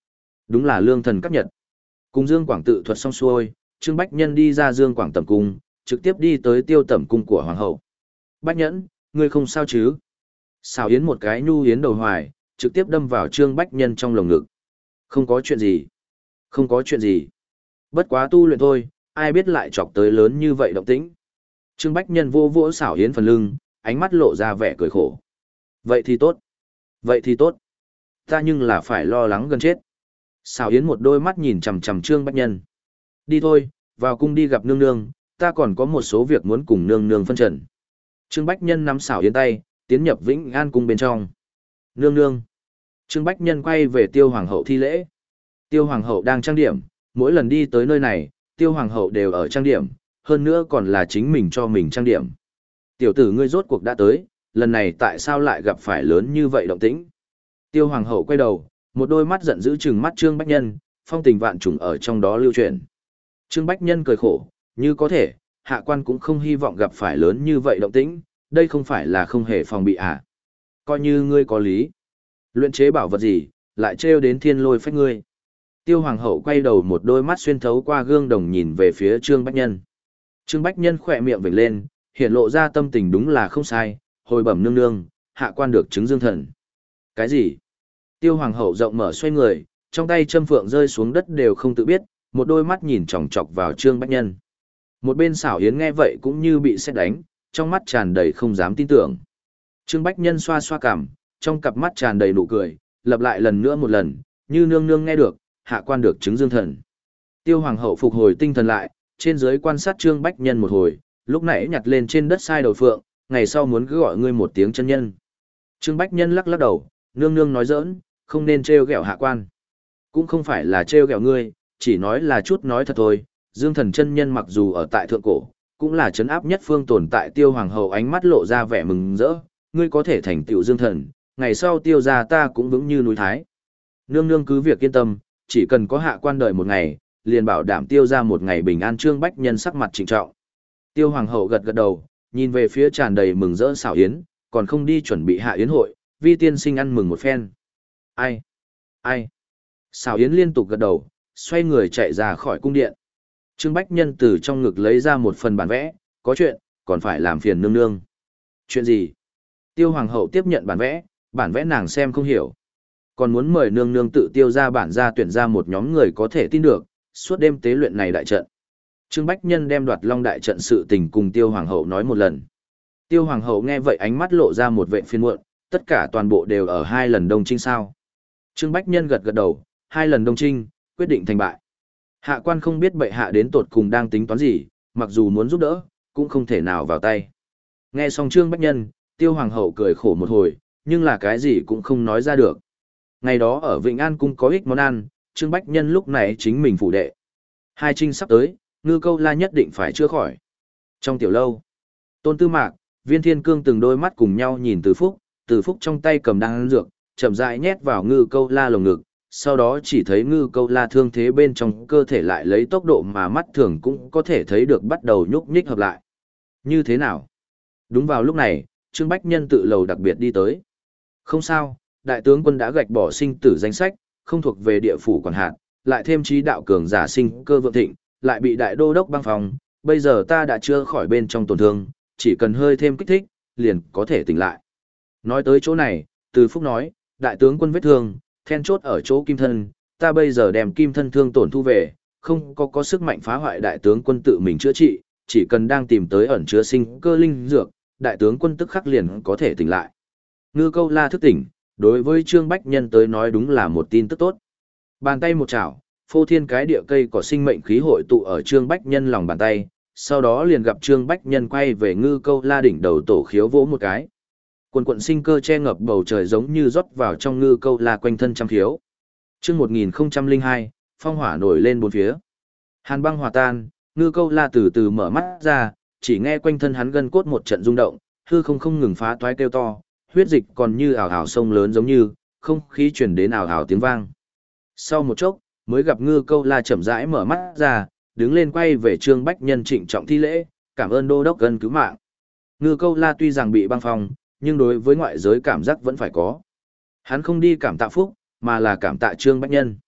Đúng là lương thần cấp nhật. Cùng Dương Quảng tự thuật xong xuôi, Trương Bách Nhân đi ra Dương Quảng tẩm cung, trực tiếp đi tới tiêu tẩm cung của hoàng hậu. Bách Nhẫn, ngươi không sao chứ? Xào Yến một cái nhu yến đầu hoài, trực tiếp đâm vào Trương Bách Nhân trong lồng ngực. Không có chuyện gì. Không có chuyện gì. Bất quá tu luyện thôi, ai biết lại chọc tới lớn như vậy động tĩnh. Trương Bách Nhân vô vỗ Xảo Yến phần lưng, ánh mắt lộ ra vẻ cười khổ. Vậy thì tốt. Vậy thì tốt. Ta nhưng là phải lo lắng gần chết. Xảo Yến một đôi mắt nhìn chằm chằm Trương Bách Nhân. Đi thôi, vào cung đi gặp nương nương, ta còn có một số việc muốn cùng nương nương phân trần. Trương Bách Nhân nắm Xảo Yến tay, tiến nhập Vĩnh An cung bên trong. Nương nương. Trương Bách Nhân quay về Tiêu Hoàng hậu thi lễ. Tiêu Hoàng hậu đang trang điểm, mỗi lần đi tới nơi này, Tiêu Hoàng hậu đều ở trang điểm, hơn nữa còn là chính mình cho mình trang điểm. Tiểu tử ngươi rốt cuộc đã tới, lần này tại sao lại gặp phải lớn như vậy động tĩnh? Tiêu Hoàng hậu quay đầu, một đôi mắt giận dữ trừng mắt Trương Bách Nhân, phong tình vạn trùng ở trong đó lưu truyền. Trương Bách Nhân cười khổ, như có thể, hạ quan cũng không hy vọng gặp phải lớn như vậy động tĩnh, đây không phải là không hề phòng bị à. Coi như ngươi có lý. Luyện chế bảo vật gì, lại trêu đến thiên lôi phách ngươi. Tiêu Hoàng hậu quay đầu một đôi mắt xuyên thấu qua gương đồng nhìn về phía Trương Bách Nhân. Trương Bách Nhân khỏe miệng vểnh lên, hiện lộ ra tâm tình đúng là không sai, hồi bẩm nương nương, hạ quan được chứng dương thần. Cái gì? Tiêu Hoàng hậu rộng mở xoay người, trong tay châm phượng rơi xuống đất đều không tự biết, một đôi mắt nhìn chòng chọc vào Trương Bách Nhân. Một bên Xảo Yến nghe vậy cũng như bị sét đánh, trong mắt tràn đầy không dám tin tưởng. Trương Bách Nhân xoa xoa cằm, trong cặp mắt tràn đầy nụ cười, lặp lại lần nữa một lần, như nương nương nghe được, hạ quan được chứng dương thần. Tiêu Hoàng hậu phục hồi tinh thần lại, trên dưới quan sát Trương Bách Nhân một hồi, lúc nãy nhặt lên trên đất sai đầu phượng, ngày sau muốn cứ gọi ngươi một tiếng chân nhân. Trương Bách Nhân lắc lắc đầu, nương nương nói giỡn, không nên trêu ghẹo hạ quan. Cũng không phải là trêu ghẹo ngươi, chỉ nói là chút nói thật thôi, Dương thần chân nhân mặc dù ở tại thượng cổ, cũng là trấn áp nhất phương tồn tại. Tiêu Hoàng hậu ánh mắt lộ ra vẻ mừng rỡ, ngươi có thể thành tựu Dương thần, ngày sau Tiêu gia ta cũng vững như núi Thái. Nương nương cứ việc yên tâm, chỉ cần có hạ quan đợi một ngày, liền bảo đảm Tiêu gia một ngày bình an. Trương Bách Nhân sắc mặt trịnh trọng. Tiêu Hoàng hậu gật gật đầu, nhìn về phía tràn đầy mừng rỡ Xảo Yến, còn không đi chuẩn bị hạ yến hội, vi tiên sinh ăn mừng một phen. Ai? Ai? Xảo Yến liên tục gật đầu, xoay người chạy ra khỏi cung điện. Trương Bách Nhân từ trong ngực lấy ra một phần bản vẽ, có chuyện, còn phải làm phiền nương nương. Chuyện gì? Tiêu Hoàng hậu tiếp nhận bản vẽ, bản vẽ nàng xem không hiểu. Còn muốn mời nương nương tự tiêu ra bản ra tuyển ra một nhóm người có thể tin được, suốt đêm tế luyện này đại trận. Trương Bách Nhân đem đoạt long đại trận sự tình cùng Tiêu Hoàng hậu nói một lần. Tiêu Hoàng hậu nghe vậy ánh mắt lộ ra một vệ phiền muộn, tất cả toàn bộ đều ở hai lần đông trinh sao. Trương Bách Nhân gật gật đầu, hai lần đông trinh, quyết định thành bại. Hạ quan không biết bệ hạ đến tột cùng đang tính toán gì, mặc dù muốn giúp đỡ, cũng không thể nào vào tay. Nghe xong Trương Bách Nhân, Tiêu Hoàng hậu cười khổ một hồi, nhưng là cái gì cũng không nói ra được. Ngày đó ở Vĩnh An cung có ích món ăn, Trương Bách Nhân lúc này chính mình phủ đệ. Hai trinh sắp tới, Ngư Câu La nhất định phải chữa khỏi. Trong tiểu lâu, Tôn Tư Mạc, Viên Thiên Cương từng đôi mắt cùng nhau nhìn Từ Phúc, Từ Phúc trong tay cầm đan dược, chậm rãi nhét vào Ngư Câu La lồng ngực, sau đó chỉ thấy Ngư Câu La thương thế bên trong cơ thể lại lấy tốc độ mà mắt thường cũng có thể thấy được bắt đầu nhúc nhích hợp lại. Như thế nào? Đúng vào lúc này, Trương Bách Nhân tự lầu đặc biệt đi tới. Không sao, đại tướng quân đã gạch bỏ sinh tử danh sách, không thuộc về địa phủ quản hạt, lại thêm trí đạo cường giả sinh cơ vượng thịnh, lại bị đại đô đốc băng phòng, bây giờ ta đã chữa khỏi bên trong tổn thương, chỉ cần hơi thêm kích thích, liền có thể tỉnh lại. Nói tới chỗ này, Từ Phúc nói, đại tướng quân vết thương, then chốt ở chỗ kim thân, ta bây giờ đem kim thân thương tổn thu về, không có có sức mạnh phá hoại đại tướng quân tự mình chữa trị, chỉ cần đang tìm tới ẩn chứa sinh cơ linh dược, đại tướng quân tức khắc liền có thể tỉnh lại. Ngư Câu La thức tỉnh, đối với Trương Bách Nhân tới nói đúng là một tin tức tốt. Bàn tay một chảo, phô thiên cái địa cây có sinh mệnh khí hội tụ ở Trương Bách Nhân lòng bàn tay, sau đó liền gặp Trương Bách Nhân quay về Ngư Câu La đỉnh đầu tổ khiếu vỗ một cái. Quần quận sinh cơ che ngập bầu trời giống như rót vào trong Ngư Câu La quanh thân trăm khiếu. Chương một nghìn không trăm lẻ hai, phong hỏa nổi lên bốn phía. Hàn băng hòa tan, Ngư Câu La từ từ mở mắt ra, chỉ nghe quanh thân hắn gân cốt một trận rung động, hư không không ngừng phá toái kêu to, huyết dịch còn như ảo ảo sông lớn giống như, không khí truyền đến ảo ảo tiếng vang. Sau một chốc, mới gặp Ngư Câu La chậm rãi mở mắt ra, đứng lên quay về Trương Bách Nhân trịnh trọng thi lễ, cảm ơn đô đốc ân cứu mạng. Ngư Câu La tuy rằng bị băng phong, nhưng đối với ngoại giới cảm giác vẫn phải có. Hắn không đi cảm tạ phúc, mà là cảm tạ Trương Bách Nhân.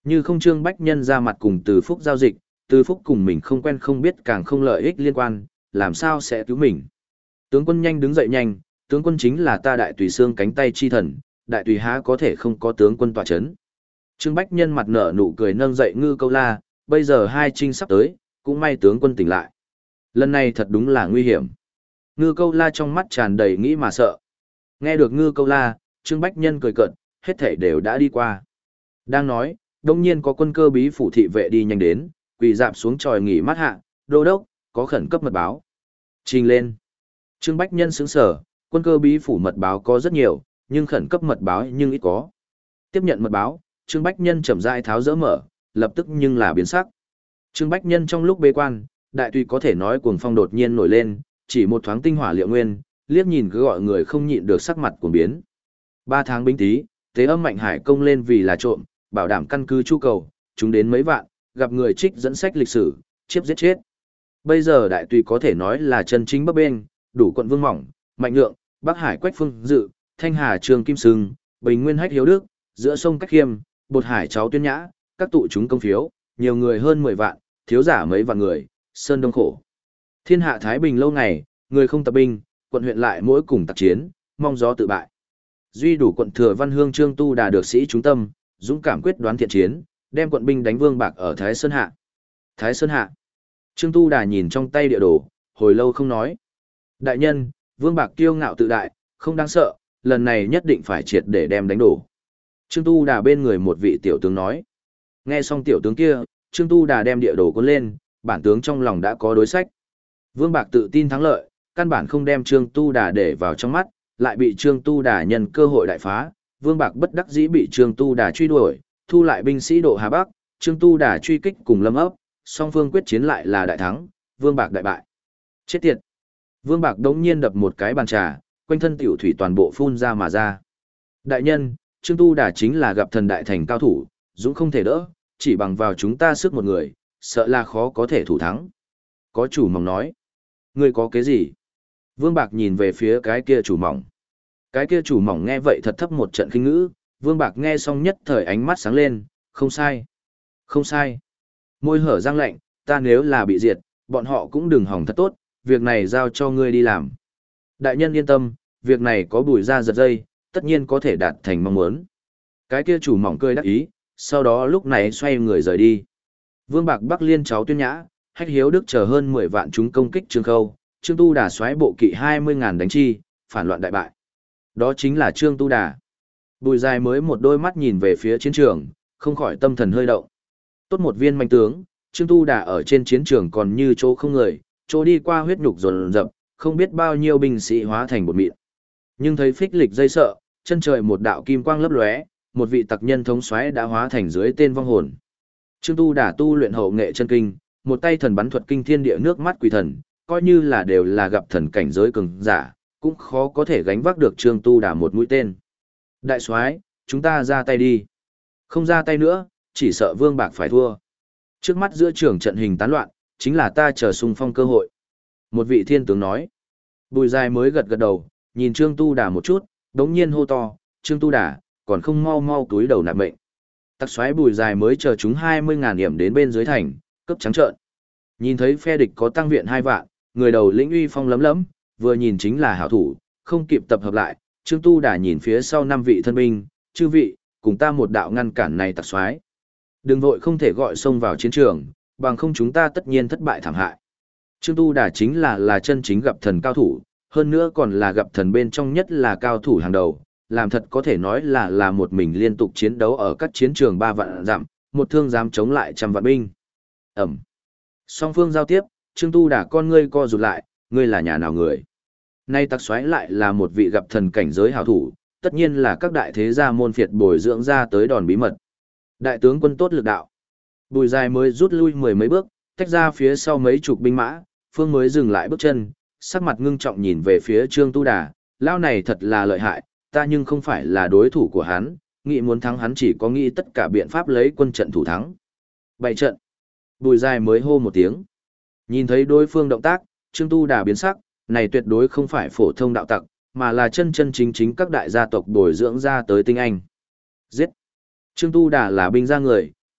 Như không Trương Bách Nhân ra mặt cùng Từ Phúc giao dịch, Từ Phúc cùng mình không quen không biết càng không lợi ích liên quan, làm sao sẽ cứu mình. Tướng quân nhanh đứng dậy nhanh, tướng quân chính là ta đại tùy xương cánh tay chi thần, đại tùy há có thể không có tướng quân tọa chấn. Trương Bách Nhân mặt nở nụ cười nâng dậy Ngư Câu La, bây giờ hai trinh sắp tới, cũng may tướng quân tỉnh lại. Lần này thật đúng là nguy hiểm. Ngư Câu La trong mắt tràn đầy nghĩ mà sợ. Nghe được Ngư Câu La, Trương Bách Nhân cười cợt, hết thảy đều đã đi qua. Đang nói, đông nhiên có quân cơ bí phủ thị vệ đi nhanh đến, quỳ dạp xuống tròi nghỉ mắt hạ, đô đốc, có khẩn cấp mật báo. Trình lên. Trương Bách Nhân sững sở, quân cơ bí phủ mật báo có rất nhiều, nhưng khẩn cấp mật báo nhưng ít có. Tiếp nhận mật báo, Trương Bách Nhân chậm rãi tháo dỡ mở, lập tức nhưng là biến sắc. Trương Bách Nhân trong lúc bế quan, đại tùy có thể nói cuồng phong đột nhiên nổi lên, chỉ một thoáng tinh hỏa liệu nguyên, liếc nhìn cứ gọi người không nhịn được sắc mặt cuồng biến. Ba tháng binh tý, tế âm mạnh hải công lên vì là trộm, bảo đảm căn cứ chu cầu, chúng đến mấy vạn, gặp người trích dẫn sách lịch sử, chiếp giết chết. Bây giờ đại tùy có thể nói là chân chính bấp bênh, đủ quận Vương Mỏng, Mạnh Nhượng, Bắc Hải Quách Phương Dự, Thanh Hà Trường Kim Sưng, Bình Nguyên Hách Hiếu Đức, giữa sông Cách Khiêm, Bột Hải Cháu Tuyên Nhã, các tụ chúng công phiếu, nhiều người hơn mười vạn, thiếu giả mấy vạn người, sơn đông khổ. Thiên hạ Thái Bình lâu ngày, người không tập binh, quận huyện lại mỗi cùng tặc chiến, mong gió tự bại. Duy đủ quận Thừa Văn Hương Trương Tu Đà được sĩ chúng tâm, dũng cảm quyết đoán thiện chiến, đem quận binh đánh Vương Bạc ở Thái Sơn Hạ. Thái Sơn Hạ. Trương Tu Đà nhìn trong tay địa đồ, hồi lâu không nói. Đại nhân, Vương Bạc kiêu ngạo tự đại, không đáng sợ, lần này nhất định phải triệt để đem đánh đổ. Trương Tu Đà bên người một vị tiểu tướng nói. Nghe xong tiểu tướng kia, Trương Tu Đà đem địa đồ cuốn lên, bản tướng trong lòng đã có đối sách. Vương Bạc tự tin thắng lợi, căn bản không đem Trương Tu Đà để vào trong mắt, lại bị Trương Tu Đà nhân cơ hội đại phá. Vương Bạc bất đắc dĩ bị Trương Tu Đà truy đuổi, thu lại binh sĩ độ Hà Bắc, Trương Tu Đà truy kích cùng Lâm Ấp, song phương quyết chiến lại là đại thắng, Vương Bạc đại bại. Chết tiệt! Vương Bạc đống nhiên đập một cái bàn trà, quanh thân tiểu thủy toàn bộ phun ra mà ra. Đại nhân, Trương Tu Đà chính là gặp thần đại thành cao thủ, dũng không thể đỡ, chỉ bằng vào chúng ta sức một người, sợ là khó có thể thủ thắng. Có chủ mỏng nói. Ngươi có cái gì? Vương Bạc nhìn về phía cái kia chủ mỏng. Cái kia chủ mỏng nghe vậy thật thấp một trận kinh ngữ, Vương Bạc nghe xong nhất thời ánh mắt sáng lên, không sai. Không sai. Môi hở răng lạnh, ta nếu là bị diệt, bọn họ cũng đừng hỏng thật tốt, việc này giao cho ngươi đi làm. Đại nhân yên tâm, việc này có bùi ra giật dây, tất nhiên có thể đạt thành mong muốn. Cái kia chủ mỏng cười đắc ý, sau đó lúc này xoay người rời đi. Vương Bạc Bắc Liên cháu Tuyên Nhã, Hách Hiếu Đức chờ hơn mười vạn chúng công kích Trương Khâu, Trương Tu Đà xoáy bộ kỵ hai mươi ngàn đánh chi, phản loạn đại bại. Đó chính là Trương Tu Đà. Bùi Dài mới một đôi mắt nhìn về phía chiến trường, không khỏi tâm thần hơi động. Tốt một viên manh tướng, Trương Tu Đà ở trên chiến trường còn như chỗ không người, chỗ đi qua huyết nhục dồn dập, không biết bao nhiêu binh sĩ hóa thành bột mịn. Nhưng thấy phích lịch dây sợ, chân trời một đạo kim quang lấp lóe, một vị tặc nhân thống soái đã hóa thành dưới tên vong hồn. Trương Tu Đà tu luyện hậu nghệ chân kinh, một tay thần bắn thuật kinh thiên địa nước mắt quỷ thần, coi như là đều là gặp thần cảnh giới cường giả, cũng khó có thể gánh vác được Trương Tu Đà một mũi tên. Đại soái, chúng ta ra tay đi. Không ra tay nữa, chỉ sợ Vương Bạc phải thua. Trước mắt giữa trường trận hình tán loạn, chính là ta chờ xung phong cơ hội. Một vị thiên tướng nói. Bùi Dài mới gật gật đầu, nhìn Trương Tu Đà một chút, đống nhiên hô to, Trương Tu Đà, còn không mau mau túi đầu nạp mệnh. Tặc xoáy Bùi Dài mới chờ chúng hai mươi ngàn điểm đến bên dưới thành, cấp trắng trợn. Nhìn thấy phe địch có tăng viện hai vạn, người đầu lĩnh uy phong lấm lấm, vừa nhìn chính là hảo thủ, không kịp tập hợp lại, Trương Tu Đà nhìn phía sau năm vị thân binh, chư vị, cùng ta một đạo ngăn cản này tặc xoáy. Đừng vội không thể gọi xông vào chiến trường, bằng không chúng ta tất nhiên thất bại thảm hại. Trương Tu Đà chính là là chân chính gặp thần cao thủ, hơn nữa còn là gặp thần bên trong nhất là cao thủ hàng đầu, làm thật có thể nói là là một mình liên tục chiến đấu ở các chiến trường ba vạn dặm, một thương dám chống lại trăm vạn binh. Ẩm. Song phương giao tiếp, Trương Tu Đà con ngươi co rụt lại, ngươi là nhà nào người? Nay tặc xoáy lại là một vị gặp thần cảnh giới hảo thủ, tất nhiên là các đại thế gia môn phiệt bồi dưỡng ra tới đòn bí mật. Đại tướng quân tốt lực đạo. Bùi Dài mới rút lui mười mấy bước, tách ra phía sau mấy chục binh mã, phương mới dừng lại bước chân, sắc mặt ngưng trọng nhìn về phía Trương Tu Đà, lao này thật là lợi hại, ta nhưng không phải là đối thủ của hắn, nghĩ muốn thắng hắn chỉ có nghĩ tất cả biện pháp lấy quân trận thủ thắng. Bày trận. Bùi Dài mới hô một tiếng. Nhìn thấy đối phương động tác, Trương Tu Đà biến sắc, này tuyệt đối không phải phổ thông đạo tặc, mà là chân chân chính chính các đại gia tộc bồi dưỡng ra tới tinh anh. Giết. Trương Tu Đà là binh gia người,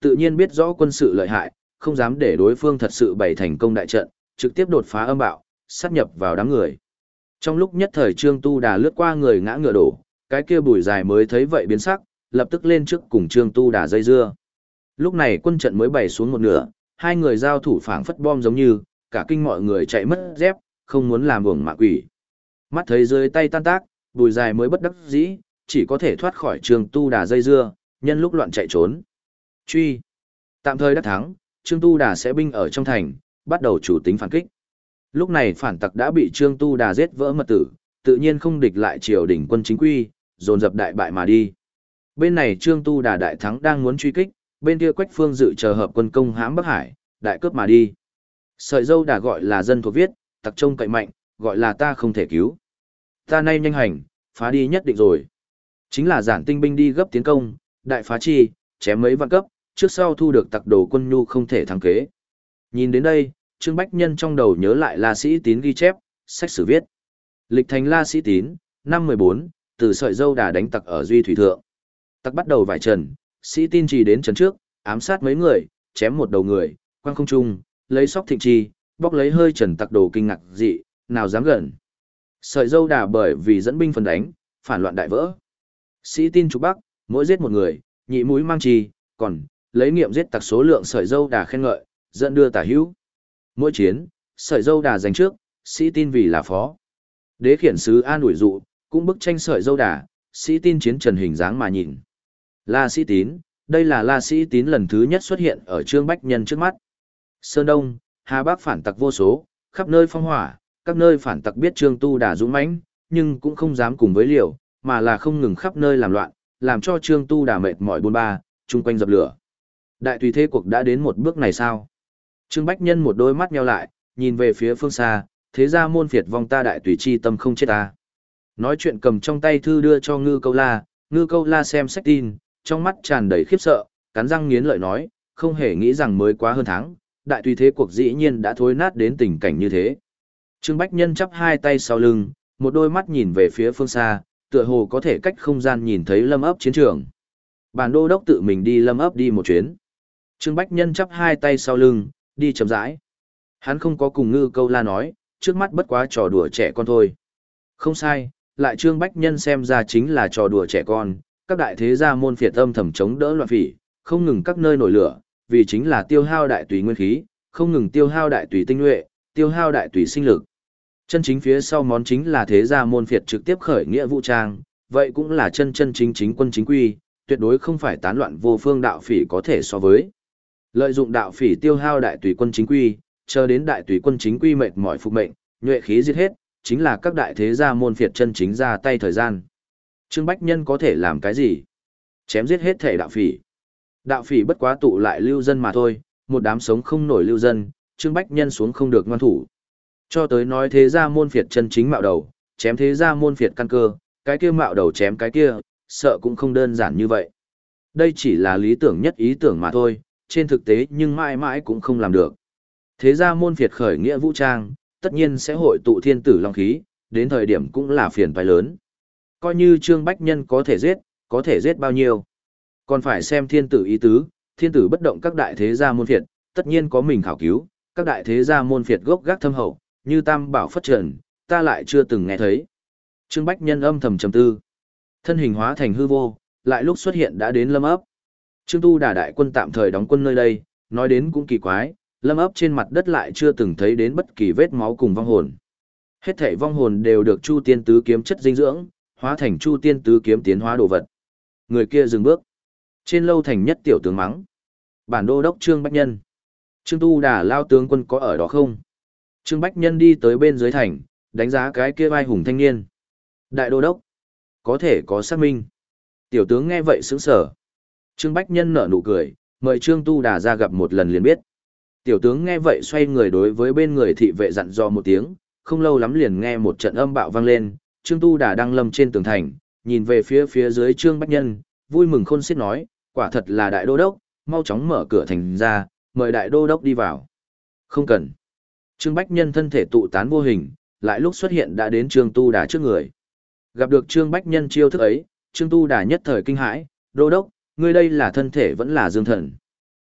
tự nhiên biết rõ quân sự lợi hại, không dám để đối phương thật sự bày thành công đại trận, trực tiếp đột phá âm bạo, sát nhập vào đám người. Trong lúc nhất thời Trương Tu Đà lướt qua người ngã ngựa đổ, cái kia bùi dài mới thấy vậy biến sắc, lập tức lên trước cùng Trương Tu Đà dây dưa. Lúc này quân trận mới bày xuống một nửa, hai người giao thủ phảng phất bom giống như, cả kinh mọi người chạy mất dép, không muốn làm uổng mạng quỷ. Mắt thấy dưới tay tan tác, bùi dài mới bất đắc dĩ, chỉ có thể thoát khỏi Trương Tu Đà dây dưa, nhân lúc loạn chạy trốn. Truy. Tạm thời đắc thắng, Trương Tu Đà sẽ binh ở trong thành, bắt đầu chủ tính phản kích. Lúc này phản tặc đã bị Trương Tu Đà giết vỡ mật tử, tự nhiên không địch lại triều đình quân chính quy, dồn dập đại bại mà đi. Bên này Trương Tu Đà đại thắng đang muốn truy kích, bên kia Quách Phương dự chờ hợp quân công hãm Bắc Hải, đại cướp mà đi. Sợi dâu Đà gọi là dân thuộc viết, tặc trông cậy mạnh, gọi là ta không thể cứu. Ta nay nhanh hành, phá đi nhất định rồi. Chính là giản tinh binh đi gấp tiến công, đại phá chi, chém mấy vạn cấp, trước sau thu được tặc đồ quân nhu không thể thắng kế. Nhìn đến đây, Trương Bách Nhân trong đầu nhớ lại La Sĩ Tín ghi chép, sách sử viết. Lịch thành La Sĩ Tín, năm mười bốn, từ sợi dâu Đà đánh tặc ở Duy Thủy Thượng. Tặc bắt đầu vải trần, Sĩ Tín chỉ đến trần trước, ám sát mấy người, chém một đầu người, quang không trung, lấy sóc thịnh trì, bóc lấy hơi trần tặc đồ kinh ngạc dị, nào dám gần. Sợi dâu Đà bởi vì dẫn binh phần đánh, phản loạn đại vỡ. Sĩ Tín trục Bắc, mỗi giết một người, nhị mũi mang trì, còn lấy nghiệm giết tặc số lượng sợi dâu Đà khen ngợi, dẫn đưa tả hữu. Mỗi chiến, sợi dâu Đà giành trước, Sĩ Tín vì là phó. Đế khiển sứ an ủi dụ, cũng bức tranh sợi dâu Đà, Sĩ Tín chiến trần hình dáng mà nhìn. La Sĩ Tín, đây là La Sĩ Tín lần thứ nhất xuất hiện ở Trương Bách Nhân trước mắt. Sơn Đông, Hà Bắc phản tặc vô số, khắp nơi phong hỏa, các nơi phản tặc biết Trương Tu Đà dũng mãnh, nhưng cũng không dám cùng với liều, mà là không ngừng khắp nơi làm loạn, làm cho Trương Tu Đà mệt mỏi buôn ba, chung quanh dập lửa. Đại tùy thế cuộc đã đến một bước này sao? Trương Bách Nhân một đôi mắt nheo lại, nhìn về phía phương xa, thế ra môn phiệt vong ta đại tùy chi tâm không chết ta. Nói chuyện cầm trong tay thư đưa cho Ngư Câu La, Ngư Câu La xem sách tin, trong mắt tràn đầy khiếp sợ, cắn răng nghiến lợi nói, không hề nghĩ rằng mới quá hơn tháng, đại tùy thế cuộc dĩ nhiên đã thối nát đến tình cảnh như thế. Trương Bách Nhân chắp hai tay sau lưng, một đôi mắt nhìn về phía phương xa, tựa hồ có thể cách không gian nhìn thấy lâm ấp chiến trường. Bản đô đốc tự mình đi lâm ấp đi một chuyến. Trương Bách Nhân chắp hai tay sau lưng, đi chậm rãi. Hắn không có cùng Ngư Câu La nói, trước mắt bất quá trò đùa trẻ con thôi. Không sai, lại Trương Bách Nhân xem ra chính là trò đùa trẻ con, các đại thế gia môn phiệt âm thầm chống đỡ loạn phỉ, không ngừng các nơi nổi lửa, vì chính là tiêu hao đại tùy nguyên khí, không ngừng tiêu hao đại tùy tinh nhuệ, tiêu hao đại tùy sinh lực. Chân chính phía sau món chính là thế gia môn phiệt trực tiếp khởi nghĩa vũ trang, vậy cũng là chân chân chính chính quân chính quy, tuyệt đối không phải tán loạn vô phương đạo phỉ có thể so với. Lợi dụng đạo phỉ tiêu hao đại tùy quân chính quy, chờ đến đại tùy quân chính quy mệt mỏi phục mệnh, nhuệ khí giết hết, chính là các đại thế gia môn phiệt chân chính ra tay thời gian. Trương Bách Nhân có thể làm cái gì? Chém giết hết thể đạo phỉ. Đạo phỉ bất quá tụ lại lưu dân mà thôi, một đám sống không nổi lưu dân, Trương Bách Nhân xuống không được ngoan thủ. Cho tới nói thế gia môn phiệt chân chính mạo đầu, chém thế gia môn phiệt căn cơ, cái kia mạo đầu chém cái kia, sợ cũng không đơn giản như vậy. Đây chỉ là lý tưởng nhất ý tưởng mà thôi, trên thực tế nhưng mãi mãi cũng không làm được. Thế gia môn phiệt khởi nghĩa vũ trang, tất nhiên sẽ hội tụ thiên tử long khí, đến thời điểm cũng là phiền toái lớn. Coi như Trương Bách Nhân có thể giết, có thể giết bao nhiêu. Còn phải xem thiên tử ý tứ, thiên tử bất động các đại thế gia môn phiệt, tất nhiên có mình khảo cứu, các đại thế gia môn phiệt gốc gác thâm hậu, như Tam Bảo Phất Trần, ta lại chưa từng nghe thấy. Trương Bách Nhân âm thầm trầm tư. Thân hình hóa thành hư vô, lại lúc xuất hiện đã đến lâm ấp. Trương Tu Đà đại quân tạm thời đóng quân nơi đây, nói đến cũng kỳ quái, lâm ấp trên mặt đất lại chưa từng thấy đến bất kỳ vết máu cùng vong hồn. Hết thảy vong hồn đều được Chu Tiên Tứ kiếm chất dinh dưỡng, hóa thành Chu Tiên Tứ kiếm tiến hóa đồ vật. Người kia dừng bước. Trên lâu thành nhất tiểu tướng mắng. Bản đô đốc Trương Bách Nhân. Trương Tu Đà lao tướng quân có ở đó không? Trương Bách Nhân đi tới bên dưới thành, đánh giá cái kia vai hùng thanh niên. Đại đô đốc. Có thể có xác minh. Tiểu tướng nghe vậy sững sờ. Trương Bách Nhân nở nụ cười, mời Trương Tu Đà ra gặp một lần liền biết. Tiểu tướng nghe vậy xoay người đối với bên người thị vệ dặn dò một tiếng, không lâu lắm liền nghe một trận âm bạo vang lên, Trương Tu Đà đang lâm trên tường thành, nhìn về phía phía dưới Trương Bách Nhân, vui mừng khôn xiết nói, quả thật là đại đô đốc, mau chóng mở cửa thành ra, mời đại đô đốc đi vào. Không cần. Trương Bách Nhân thân thể tụ tán vô hình, lại lúc xuất hiện đã đến Trương Tu Đà trước người. Gặp được Trương Bách Nhân chiêu thức ấy, Trương Tu Đà nhất thời kinh hãi, đô đốc, ngươi đây là thân thể vẫn là dương thần.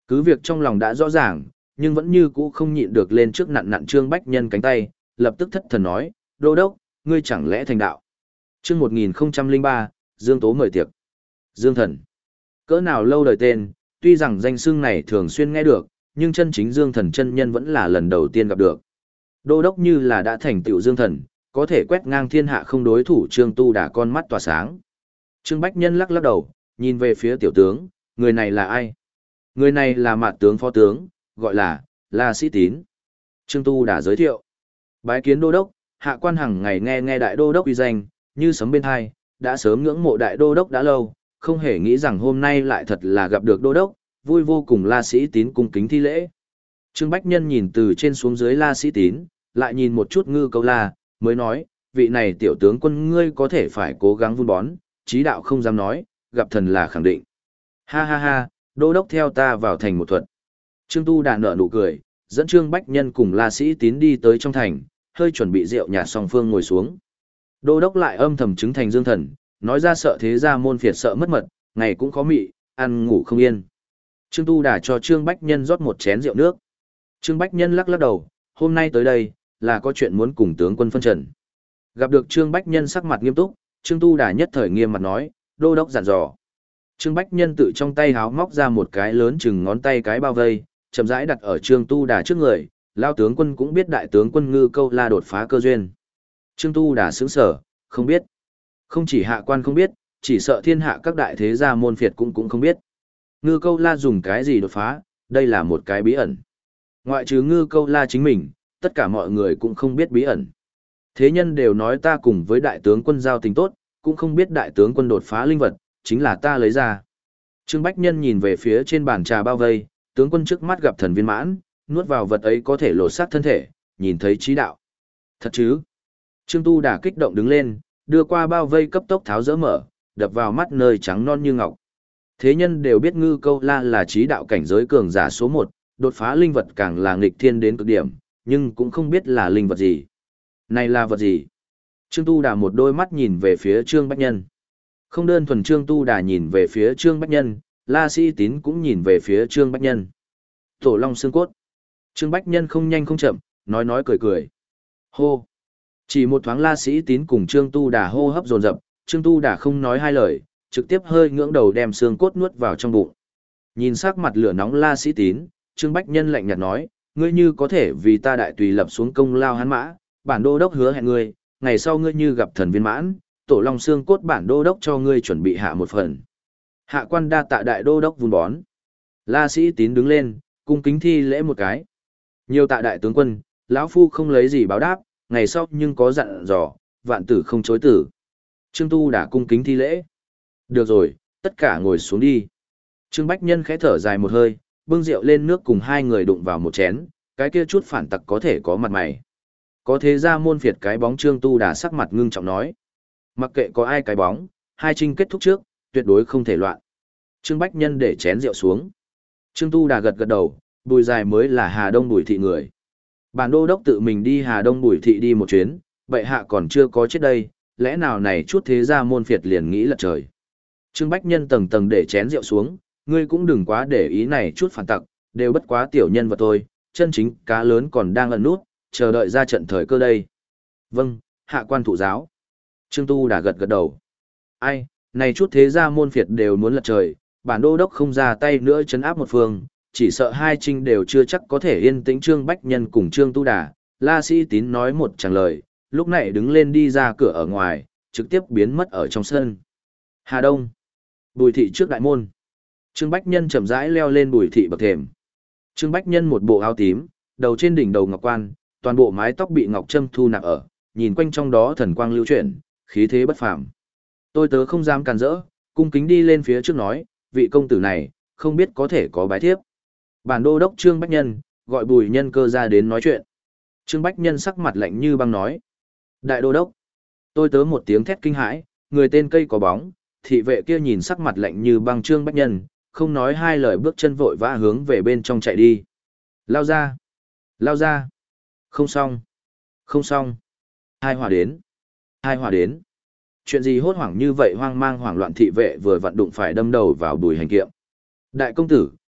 Cứ việc trong lòng đã rõ ràng, nhưng vẫn như cũ không nhịn được lên trước nặn nặn Trương Bách Nhân cánh tay, lập tức thất thần nói, đô đốc, ngươi chẳng lẽ thành đạo. Chương một nghìn không trăm lẻ ba, Dương Tố mời tiệc. Dương Thần. Cỡ nào lâu đời tên, tuy rằng danh xưng này thường xuyên nghe được, nhưng chân chính Dương Thần chân nhân vẫn là lần đầu tiên gặp được. Đô đốc như là đã thành tựu Dương Thần, có thể quét ngang thiên hạ không đối thủ. Trương Tu Đà con mắt tỏa sáng. Trương Bách Nhân lắc lắc đầu, nhìn về phía tiểu tướng, người này là ai? Người này là mạt tướng phó tướng, gọi là La Sĩ Tín. Trương Tu Đà giới thiệu. Bái kiến đô đốc, hạ quan hàng ngày nghe nghe đại đô đốc uy danh, như sấm bên hai, đã sớm ngưỡng mộ đại đô đốc đã lâu, không hề nghĩ rằng hôm nay lại thật là gặp được đô đốc, vui vô cùng. La Sĩ Tín cung kính thi lễ. Trương Bách Nhân nhìn từ trên xuống dưới La Sĩ Tín, lại nhìn một chút Ngư Câu La, mới nói, vị này tiểu tướng quân ngươi có thể phải cố gắng vun bón, chí đạo không dám nói, gặp thần là khẳng định. Ha ha ha, đô đốc theo ta vào thành một thuật. Trương Tu Đà nở nụ cười, dẫn Trương Bách Nhân cùng La Sĩ Tín đi tới trong thành, hơi chuẩn bị rượu nhạt song phương ngồi xuống. Đô đốc lại âm thầm chứng thành Dương Thần, nói ra sợ thế gia môn phiệt sợ mất mật, ngày cũng khó mị, ăn ngủ không yên. Trương Tu Đà cho Trương Bách Nhân rót một chén rượu nước. Trương Bách Nhân lắc lắc đầu, hôm nay tới đây, là có chuyện muốn cùng tướng quân phân trần. Gặp được Trương Bách Nhân sắc mặt nghiêm túc, Trương Tu Đà nhất thời nghiêm mặt nói, đô đốc dặn dò. Trương Bách Nhân tự trong tay háo móc ra một cái lớn chừng ngón tay cái bao vây, chậm rãi đặt ở Trương Tu Đà trước người, lao tướng quân cũng biết đại tướng quân Ngư Câu La đột phá cơ duyên. Trương Tu Đà sững sở, không biết. Không chỉ hạ quan không biết, chỉ sợ thiên hạ các đại thế gia môn phiệt cũng cũng không biết. Ngư Câu La dùng cái gì đột phá, đây là một cái bí ẩn. Ngoại trừ Ngư Câu La chính mình, tất cả mọi người cũng không biết bí ẩn. Thế nhân đều nói ta cùng với đại tướng quân giao tình tốt, cũng không biết đại tướng quân đột phá linh vật, chính là ta lấy ra. Trương Bách Nhân nhìn về phía trên bàn trà bao vây, tướng quân trước mắt gặp thần viên mãn, nuốt vào vật ấy có thể lột xác thân thể, nhìn thấy trí đạo. Thật chứ? Trương Tu Đà kích động đứng lên, đưa qua bao vây cấp tốc tháo dỡ mở, đập vào mắt nơi trắng non như ngọc. Thế nhân đều biết Ngư Câu La là trí đạo cảnh giới cường giả số một, đột phá linh vật càng là nghịch thiên đến cực điểm, nhưng cũng không biết là linh vật gì. Này là vật gì? Trương Tu Đà một đôi mắt nhìn về phía Trương Bách Nhân. Không đơn thuần Trương Tu Đà nhìn về phía Trương Bách Nhân, La Sĩ Tín cũng nhìn về phía Trương Bách Nhân. Tổ long xương cốt. Trương Bách Nhân không nhanh không chậm, nói nói cười cười. Hô. Chỉ một thoáng La Sĩ Tín cùng Trương Tu Đà hô hấp dồn dập, Trương Tu Đà không nói hai lời, trực tiếp hơi ngưỡng đầu đem xương cốt nuốt vào trong bụng. Nhìn sắc mặt lửa nóng La Sĩ Tín, Trương Bách Nhân lạnh nhạt nói, ngươi như có thể vì ta đại tùy lập xuống công lao hắn mã, bản đô đốc hứa hẹn ngươi, ngày sau ngươi như gặp thần viên mãn, tổ long xương cốt bản đô đốc cho ngươi chuẩn bị hạ một phần. Hạ quan đa tạ đại đô đốc vun bón. La Sĩ Tín đứng lên, cung kính thi lễ một cái. Nhiều tạ đại tướng quân, lão phu không lấy gì báo đáp, ngày sau nhưng có dặn dò, vạn tử không chối tử. Trương Tu đã cung kính thi lễ. Được rồi, tất cả ngồi xuống đi. Trương Bách Nhân khẽ thở dài một hơi, bưng rượu lên nước cùng hai người đụng vào một chén, cái kia chút phản tặc có thể có mặt mày. Có thế ra môn phiệt cái bóng Trương Tu Đà sắc mặt ngưng trọng nói. Mặc kệ có ai cái bóng, hai trinh kết thúc trước, tuyệt đối không thể loạn. Trương Bách Nhân để chén rượu xuống. Trương Tu Đà gật gật đầu, Bùi Dài mới là Hà Đông Bùi thị người. Bản đô đốc tự mình đi Hà Đông Bùi thị đi một chuyến, bệ hạ còn chưa có chết đây, lẽ nào này chút thế ra môn phiệt liền nghĩ lật trời. Trương Bách Nhân tầng tầng để chén rượu xuống, ngươi cũng đừng quá để ý này chút phản tặc, đều bất quá tiểu nhân vật thôi, chân chính cá lớn còn đang ẩn nút, chờ đợi ra trận thời cơ đây. Vâng, hạ quan thụ giáo. Trương Tu đã gật gật đầu. Ai, này chút thế gia môn phiệt đều muốn lật trời, bản đô đốc không ra tay nữa chấn áp một phương, chỉ sợ hai trinh đều chưa chắc có thể yên tĩnh. Trương Bách Nhân cùng Trương Tu Đà, La Sĩ Tín nói một tràng lời, lúc này đứng lên đi ra cửa ở ngoài, trực tiếp biến mất ở trong sân. Hà Đông, Bùi thị trước đại môn. Trương Bách Nhân chậm rãi leo lên Bùi thị bậc thềm. Trương Bách Nhân một bộ áo tím, đầu trên đỉnh đầu ngọc quan, toàn bộ mái tóc bị ngọc trâm thu nạp ở, nhìn quanh trong đó thần quang lưu chuyển, khí thế bất phàm. Tôi tớ không dám cản rỡ, cung kính đi lên phía trước nói, vị công tử này, không biết có thể có bái thiếp. Bản đô đốc Trương Bách Nhân, gọi Bùi Nhân Cơ ra đến nói chuyện. Trương Bách Nhân sắc mặt lạnh như băng nói. Đại đô đốc. Tôi tớ một tiếng thét kinh hãi, người tên cây có bóng, thị vệ kia nhìn sắc mặt lạnh như băng Trương Bách Nhân, không nói hai lời bước chân vội vã hướng về bên trong chạy đi. Lao ra. Lao ra. Không xong. Không xong. Hai hỏa đến. Hai hỏa đến. Chuyện gì hốt hoảng như vậy, hoang mang hoảng loạn thị vệ vừa vặn đụng phải đâm đầu vào Bùi Hành Kiệm. Đại công tử,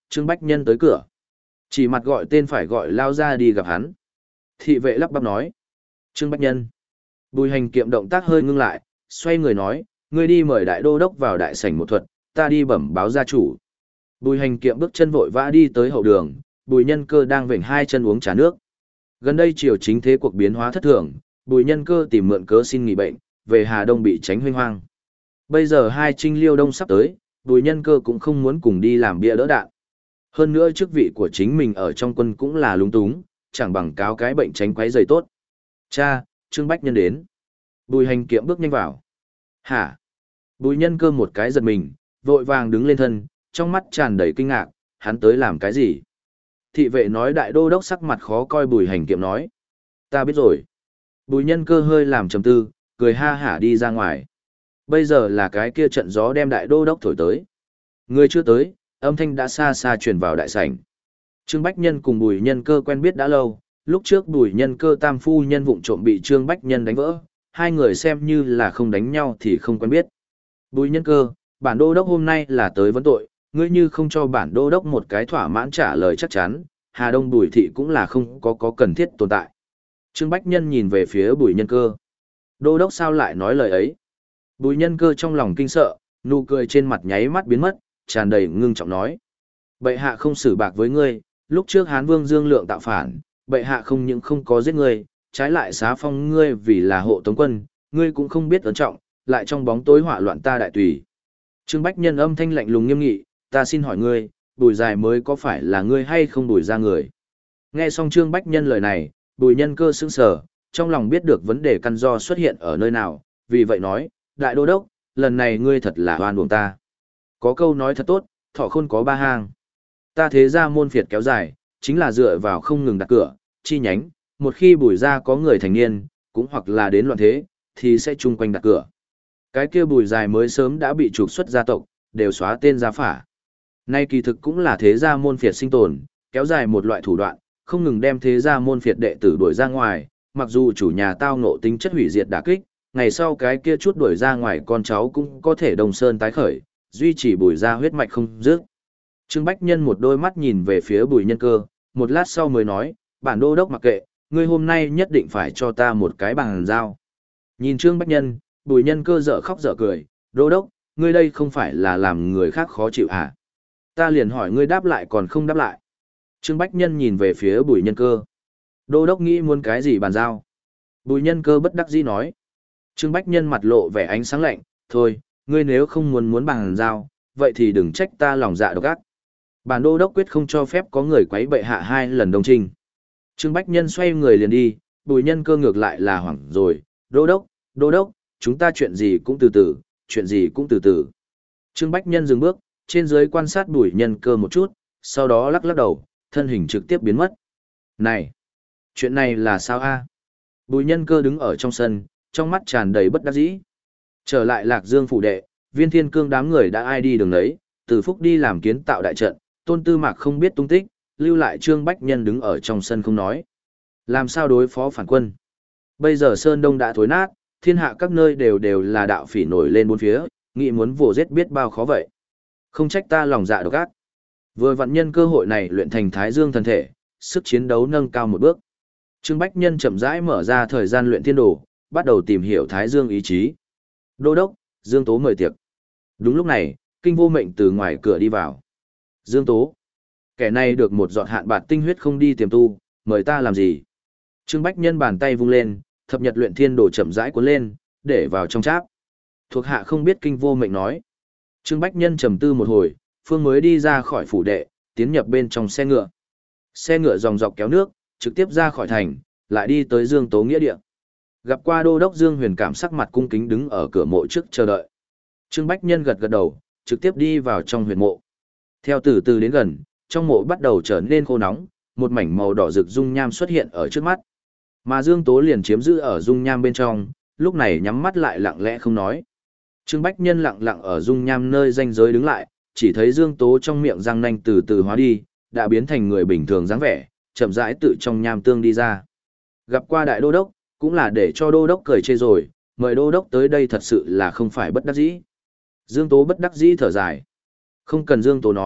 Trương Bách Nhân tới cửa. Chỉ mặt gọi tên phải gọi lao ra đi gặp hắn. Thị vệ lắp bắp nói. Trương Bách Nhân. Bùi Hành Kiệm động tác hơi ngưng lại, xoay người nói, ngươi đi mời đại đô đốc vào đại sảnh một thuật, ta đi bẩm báo gia chủ. Bùi Hành Kiệm bước chân vội vã đi tới hậu đường, Bùi Nhân Cơ đang vểnh hai chân uống trà nước. Gần đây triều chính thế cuộc biến hóa thất thường, Bùi Nhân Cơ tìm mượn cớ xin nghỉ bệnh, về Hà Đông bị tránh huynh hoang. Bây giờ hai Trinh Liêu Đông sắp tới, Bùi Nhân Cơ cũng không muốn cùng đi làm bia đỡ đạn. Hơn nữa chức vị của chính mình ở trong quân cũng là lúng túng, chẳng bằng cáo cái bệnh tránh quấy rầy tốt. Cha, Trương Bách Nhân đến. Bùi Hành Kiệm bước nhanh vào. Hả? Bùi Nhân Cơ một cái giật mình, vội vàng đứng lên thân, trong mắt tràn đầy kinh ngạc, hắn tới làm cái gì? Thị vệ nói đại đô đốc sắc mặt khó coi. Bùi Hành Kiệm nói. Ta biết rồi. Bùi Nhân Cơ hơi làm trầm tư, cười ha hả đi ra ngoài. Bây giờ là cái kia trận gió đem đại đô đốc thổi tới. Người chưa tới, âm thanh đã xa xa truyền vào đại sảnh. Trương Bách Nhân cùng Bùi Nhân Cơ quen biết đã lâu, lúc trước Bùi Nhân Cơ tam phu nhân vụng trộm bị Trương Bách Nhân đánh vỡ, hai người xem như là không đánh nhau thì không quen biết. Bùi Nhân Cơ, bản đô đốc hôm nay là tới vấn tội, ngươi như không cho bản đô đốc một cái thỏa mãn trả lời chắc chắn, Hà Đông Bùi thị cũng là không có có cần thiết tồn tại. Trương Bách Nhân nhìn về phía Bùi Nhân Cơ. Đô đốc sao lại nói lời ấy? Bùi Nhân Cơ trong lòng kinh sợ, nụ cười trên mặt nháy mắt biến mất, tràn đầy ngưng trọng nói. Bệ hạ không xử bạc với ngươi, lúc trước Hán Vương Dương Lượng tạo phản, bệ hạ không những không có giết ngươi, trái lại xá phong ngươi vì là hộ tống quân, ngươi cũng không biết ấn trọng, lại trong bóng tối hỏa loạn ta đại tùy. Trương Bách Nhân âm thanh lạnh lùng nghiêm nghị, ta xin hỏi ngươi, Bùi Dài mới có phải là ngươi hay không Bùi ra người? Nghe xong Trương Bách Nhân lời này, Bùi Nhân Cơ sững sờ, trong lòng biết được vấn đề căn do xuất hiện ở nơi nào, vì vậy nói, đại đô đốc, lần này ngươi thật là oan uổng ta. Có câu nói thật tốt, thọ khôn có ba hang. Ta thế ra môn phiệt kéo dài, chính là dựa vào không ngừng đặt cửa, chi nhánh, một khi Bùi ra có người thành niên, cũng hoặc là đến loạn thế, thì sẽ chung quanh đặt cửa. Cái kia Bùi Dài mới sớm đã bị trục xuất gia tộc, đều xóa tên gia phả. Nay kỳ thực cũng là thế gia môn phiệt sinh tồn, kéo dài một loại thủ đoạn, không ngừng đem thế gia môn phiệt đệ tử đuổi ra ngoài, mặc dù chủ nhà tao ngộ tính chất hủy diệt đả kích, ngày sau cái kia chút đuổi ra ngoài con cháu cũng có thể đồng sơn tái khởi, duy trì Bùi ra huyết mạch không dứt. Trương Bách Nhân một đôi mắt nhìn về phía Bùi Nhân Cơ, một lát sau mới nói, bản đô đốc mặc kệ, ngươi hôm nay nhất định phải cho ta một cái bàn giao. Nhìn Trương Bách Nhân, Bùi Nhân Cơ dở khóc dở cười, đô đốc, ngươi đây không phải là làm người khác khó chịu hả? Ta liền hỏi ngươi đáp lại còn không đáp lại. Trương Bách Nhân nhìn về phía Bùi Nhân Cơ. Đô đốc nghĩ muốn cái gì bàn giao? Bùi Nhân Cơ bất đắc dĩ nói. Trương Bách Nhân mặt lộ vẻ ánh sáng lạnh, thôi, ngươi nếu không muốn muốn bàn giao, vậy thì đừng trách ta lòng dạ độc ác. Bản đô đốc quyết không cho phép có người quấy bệ hạ hai lần đồng trình. Trương Bách Nhân xoay người liền đi, Bùi Nhân Cơ ngược lại là hoảng rồi, đô đốc, đô đốc, chúng ta chuyện gì cũng từ từ, chuyện gì cũng từ từ. Trương Bách Nhân dừng bước, trên dưới quan sát Bùi Nhân Cơ một chút, sau đó lắc lắc đầu, thân hình trực tiếp biến mất. Này, chuyện này là sao a? Bùi Nhân Cơ đứng ở trong sân, trong mắt tràn đầy bất đắc dĩ. Trở lại Lạc Dương phủ đệ, Viên Thiên Cương đám người đã ai đi đường đấy, Từ Phúc đi làm kiến tạo đại trận, Tôn Tư Mạc không biết tung tích, lưu lại Trương Bách Nhân đứng ở trong sân không nói. Làm sao đối phó phản quân? Bây giờ Sơn Đông đã thối nát, thiên hạ các nơi đều đều là đạo phỉ nổi lên bốn phía, nghĩ muốn vồ giết biết bao khó vậy. Không trách ta lòng dạ độc ác. Vừa vặn nhân cơ hội này luyện thành Thái Dương thần thể, sức chiến đấu nâng cao một bước. Trương Bách Nhân chậm rãi mở ra thời gian luyện thiên đồ, bắt đầu tìm hiểu Thái Dương ý chí. Đô đốc, Dương Tố mời tiệc. Đúng lúc này, Kinh Vô Mệnh từ ngoài cửa đi vào. Dương Tố, kẻ này được một giọt hạn bạt tinh huyết không đi tiềm tu, mời ta làm gì? Trương Bách Nhân bàn tay vung lên, thập nhật luyện thiên đồ chậm rãi cuốn lên, để vào trong cháp. Thuộc hạ không biết Kinh Vô Mệnh nói. Trương Bách Nhân trầm tư một hồi, phương mới đi ra khỏi phủ đệ, tiến nhập bên trong xe ngựa. Xe ngựa dòng dọc kéo nước, trực tiếp ra khỏi thành, lại đi tới Dương Tố nghĩa địa. Gặp qua đô đốc Dương Huyền cảm sắc mặt cung kính đứng ở cửa mộ trước chờ đợi. Trương Bách Nhân gật gật đầu, trực tiếp đi vào trong huyền mộ. Theo từ từ đến gần, trong mộ bắt đầu trở nên khô nóng, một mảnh màu đỏ rực dung nham xuất hiện ở trước mắt. Mà Dương Tố liền chiếm giữ ở dung nham bên trong, lúc này nhắm mắt lại lặng lẽ không nói. Trương Bách Nhân lặng lặng ở dung nham nơi ranh giới đứng lại, chỉ thấy Dương Tố trong miệng răng nanh từ từ hóa đi, đã biến thành người bình thường dáng vẻ, chậm rãi tự trong nham tương đi ra. Gặp qua đại đô đốc, cũng là để cho đô đốc cười chê rồi, mời đô đốc tới đây thật sự là không phải bất đắc dĩ. Dương Tố bất đắc dĩ thở dài. Không cần Dương Tố nói,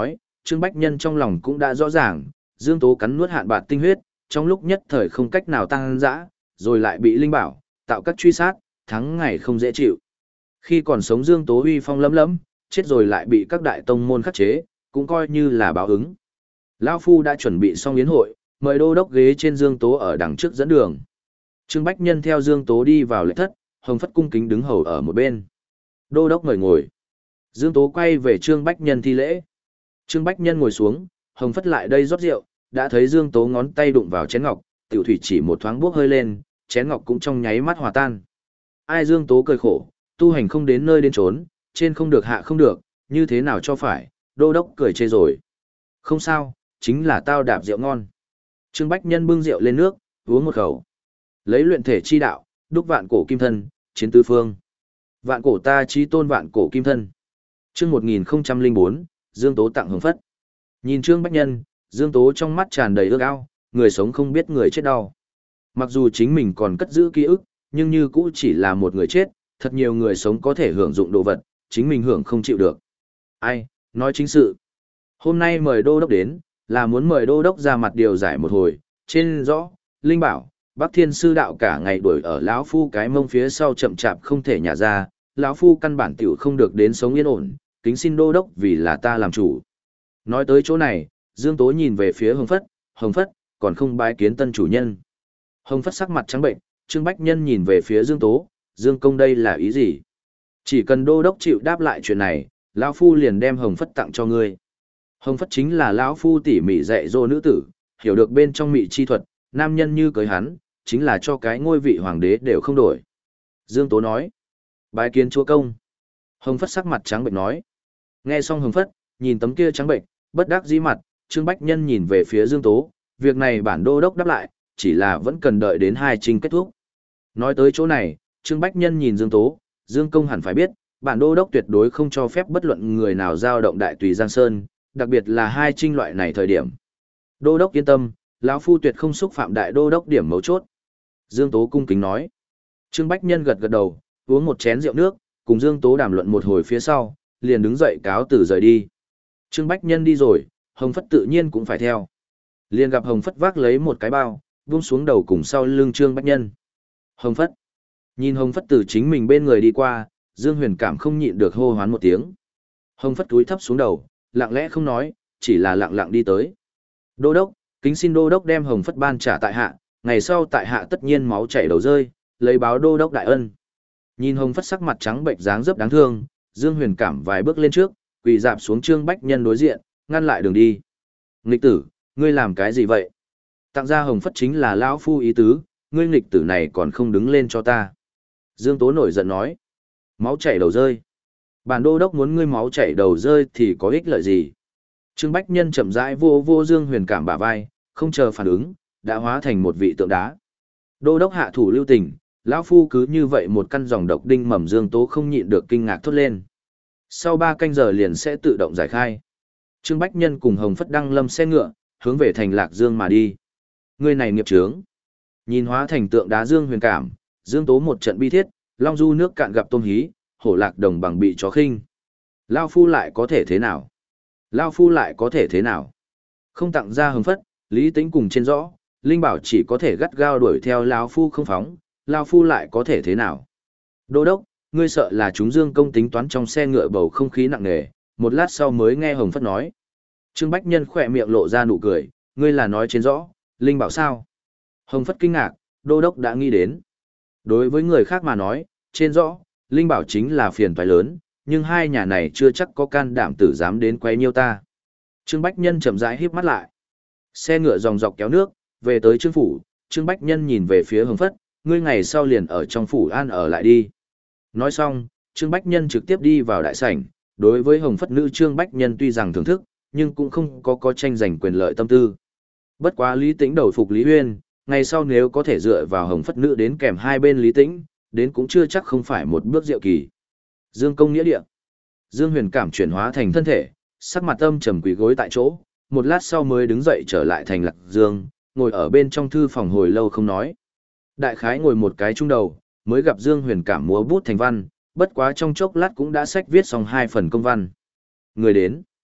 Trương Bách Nhân trong lòng cũng đã rõ ràng, Dương Tố cắn nuốt hạn bạt tinh huyết, trong lúc nhất thời không cách nào tăng dã, rồi lại bị Linh Bảo tạo các truy sát, thắng ngày không dễ chịu. Khi còn sống Dương Tố uy phong lấm lấm, chết rồi lại bị các đại tông môn khắc chế, cũng coi như là báo ứng. Lão Phu đã chuẩn bị xong yến hội, mời đô đốc ghế trên Dương Tố ở đằng trước dẫn đường. Trương Bách Nhân theo Dương Tố đi vào lễ thất, Hồng Phất cung kính đứng hầu ở một bên. Đô đốc mời ngồi. Dương Tố quay về Trương Bách Nhân thi lễ. Trương Bách Nhân ngồi xuống, Hồng Phất lại đây rót rượu, đã thấy Dương Tố ngón tay đụng vào chén ngọc, tiểu thủy chỉ một thoáng bốc hơi lên, chén ngọc cũng trong nháy mắt hòa tan. Ai Dương Tố cười khổ, tu hành không đến nơi đến chốn, trên không được hạ không được, như thế nào cho phải, đô đốc cười chê rồi. Không sao, chính là tao đạp rượu ngon. Trương Bách Nhân bưng rượu lên nước, uống một khẩu. Lấy luyện thể chi đạo, đúc vạn cổ kim thân, chiến tứ phương. Vạn cổ ta chí tôn vạn cổ kim thân. Chương một nghìn lẻ bốn, Dương Tố tặng Hồng Phất. Nhìn Trương Bách Nhân, Dương Tố trong mắt tràn đầy ước ao, người sống không biết người chết đau. Mặc dù chính mình còn cất giữ ký ức, nhưng như cũ chỉ là một người chết, thật nhiều người sống có thể hưởng dụng đồ vật, chính mình hưởng không chịu được. Ai, nói chính sự. Hôm nay mời đô đốc đến, là muốn mời đô đốc ra mặt điều giải một hồi, trên rõ, Linh bảo, Bắc Thiên sư đạo cả ngày đuổi ở lão phu cái mông phía sau chậm chạp không thể nhả ra, lão phu căn bản tiểu không được đến sống yên ổn, kính xin đô đốc vì là ta làm chủ. Nói tới chỗ này, Dương Tố nhìn về phía Hồng Phất, Hồng Phất, còn không bái kiến tân chủ nhân. Hồng Phất sắc mặt trắng bệnh, Trương Bách Nhân nhìn về phía Dương Tố, Dương công đây là ý gì? Chỉ cần đô đốc chịu đáp lại chuyện này, lão phu liền đem Hồng Phất tặng cho ngươi. Hồng Phất chính là lão phu tỉ mỉ dạy dỗ nữ tử, hiểu được bên trong mị chi thuật, nam nhân như cưới hắn, chính là cho cái ngôi vị hoàng đế đều không đổi. Dương Tố nói, bái kiến chúa công. Hồng Phất sắc mặt trắng bệnh nói. Nghe xong Hồng Phất, nhìn tấm kia trắng bệnh, bất đắc dĩ mặt, Trương Bách Nhân nhìn về phía Dương Tố, việc này bản đô đốc đáp lại, chỉ là vẫn cần đợi đến hai trình kết thúc. Nói tới chỗ này, Trương Bách Nhân nhìn Dương Tố, Dương công hẳn phải biết, bản đô đốc tuyệt đối không cho phép bất luận người nào giao động đại tùy Giang Sơn, đặc biệt là hai trinh loại này thời điểm. Đô đốc yên tâm, lão phu tuyệt không xúc phạm đại đô đốc điểm mấu chốt. Dương Tố cung kính nói. Trương Bách Nhân gật gật đầu, uống một chén rượu nước, cùng Dương Tố đàm luận một hồi phía sau, liền đứng dậy cáo từ rời đi. Trương Bách Nhân đi rồi, Hồng Phất tự nhiên cũng phải theo. Liền gặp Hồng Phất vác lấy một cái bao, buông xuống đầu cùng sau lưng Trương Bách Nhân. Hồng Phất. Nhìn Hồng Phất từ chính mình bên người đi qua, Dương Huyền Cảm không nhịn được hô hoán một tiếng. Hồng Phất cúi thấp xuống đầu, lặng lẽ không nói, chỉ là lặng lặng đi tới. Đô đốc, kính xin đô đốc đem Hồng Phất ban trả tại hạ, ngày sau tại hạ tất nhiên máu chảy đầu rơi, lấy báo đô đốc đại ân. Nhìn Hồng Phất sắc mặt trắng bệnh dáng dấp đáng thương, Dương Huyền Cảm vài bước lên trước, quỳ dạp xuống Trương Bách Nhân đối diện, ngăn lại đường đi. Nghịch tử, ngươi làm cái gì vậy? Tặng ra Hồng Phất chính là lão phu ý tứ, ngươi nghịch tử này còn không đứng lên cho ta. Dương Tố nổi giận nói. Máu chảy đầu rơi. Bản đô đốc muốn ngươi máu chảy đầu rơi thì có ích lợi gì? Trương Bách Nhân chậm rãi vô vô Dương Huyền Cảm bả vai, không chờ phản ứng, đã hóa thành một vị tượng đá. Đô đốc hạ thủ lưu tình, lão phu cứ như vậy một căn dòng độc đinh mầm Dương Tố không nhịn được kinh ngạc thốt lên. Sau ba canh giờ liền sẽ tự động giải khai. Trương Bách Nhân cùng Hồng Phất đăng lâm xe ngựa, hướng về thành Lạc Dương mà đi. Người này nghiệp chướng. Nhìn hóa thành tượng đá Dương Huyền Cảm, Dương Tố một trận bi thiết, long du nước cạn gặp tôm hí, hổ lạc đồng bằng bị chó khinh. Lao phu lại có thể thế nào? Lao phu lại có thể thế nào? Không tặng ra Hồng Phất, Lý Tĩnh cùng trên rõ, Linh Bảo chỉ có thể gắt gao đuổi theo Lao phu không phóng, Lao phu lại có thể thế nào? Đô đốc, ngươi sợ là chúng Dương công tính toán trong xe ngựa bầu không khí nặng nề, một lát sau mới nghe Hồng Phất nói. Trương Bách Nhân khỏe miệng lộ ra nụ cười, ngươi là nói trên rõ, Linh Bảo sao? Hồng Phất kinh ngạc, đô đốc đã nghĩ đến. Đối với người khác mà nói, trên rõ, Linh Bảo chính là phiền toái lớn, nhưng hai nhà này chưa chắc có can đảm tử dám đến quấy nhiêu ta. Trương Bách Nhân chậm rãi híp mắt lại. Xe ngựa dòng dọc kéo nước, về tới Trương phủ, Trương Bách Nhân nhìn về phía Hồng Phất, ngươi ngày sau liền ở trong phủ an ở lại đi. Nói xong, Trương Bách Nhân trực tiếp đi vào đại sảnh, đối với Hồng Phất nữ Trương Bách Nhân tuy rằng thưởng thức, nhưng cũng không có có tranh giành quyền lợi tâm tư. Bất quá Lý Tĩnh đầu phục Lý Huyên, ngày sau nếu có thể dựa vào Hồng Phất nữ đến kèm hai bên Lý Tĩnh, đến cũng chưa chắc không phải một bước diệu kỳ. Dương công nghĩa địa. Dương Huyền Cảm chuyển hóa thành thân thể, sắc mặt âm trầm quỳ gối tại chỗ, một lát sau mới đứng dậy trở lại thành Lạc Dương, ngồi ở bên trong thư phòng hồi lâu không nói. Đại khái ngồi một cái trung đầu, mới gặp Dương Huyền Cảm múa bút thành văn, bất quá trong chốc lát cũng đã sách viết xong hai phần công văn. Người đến.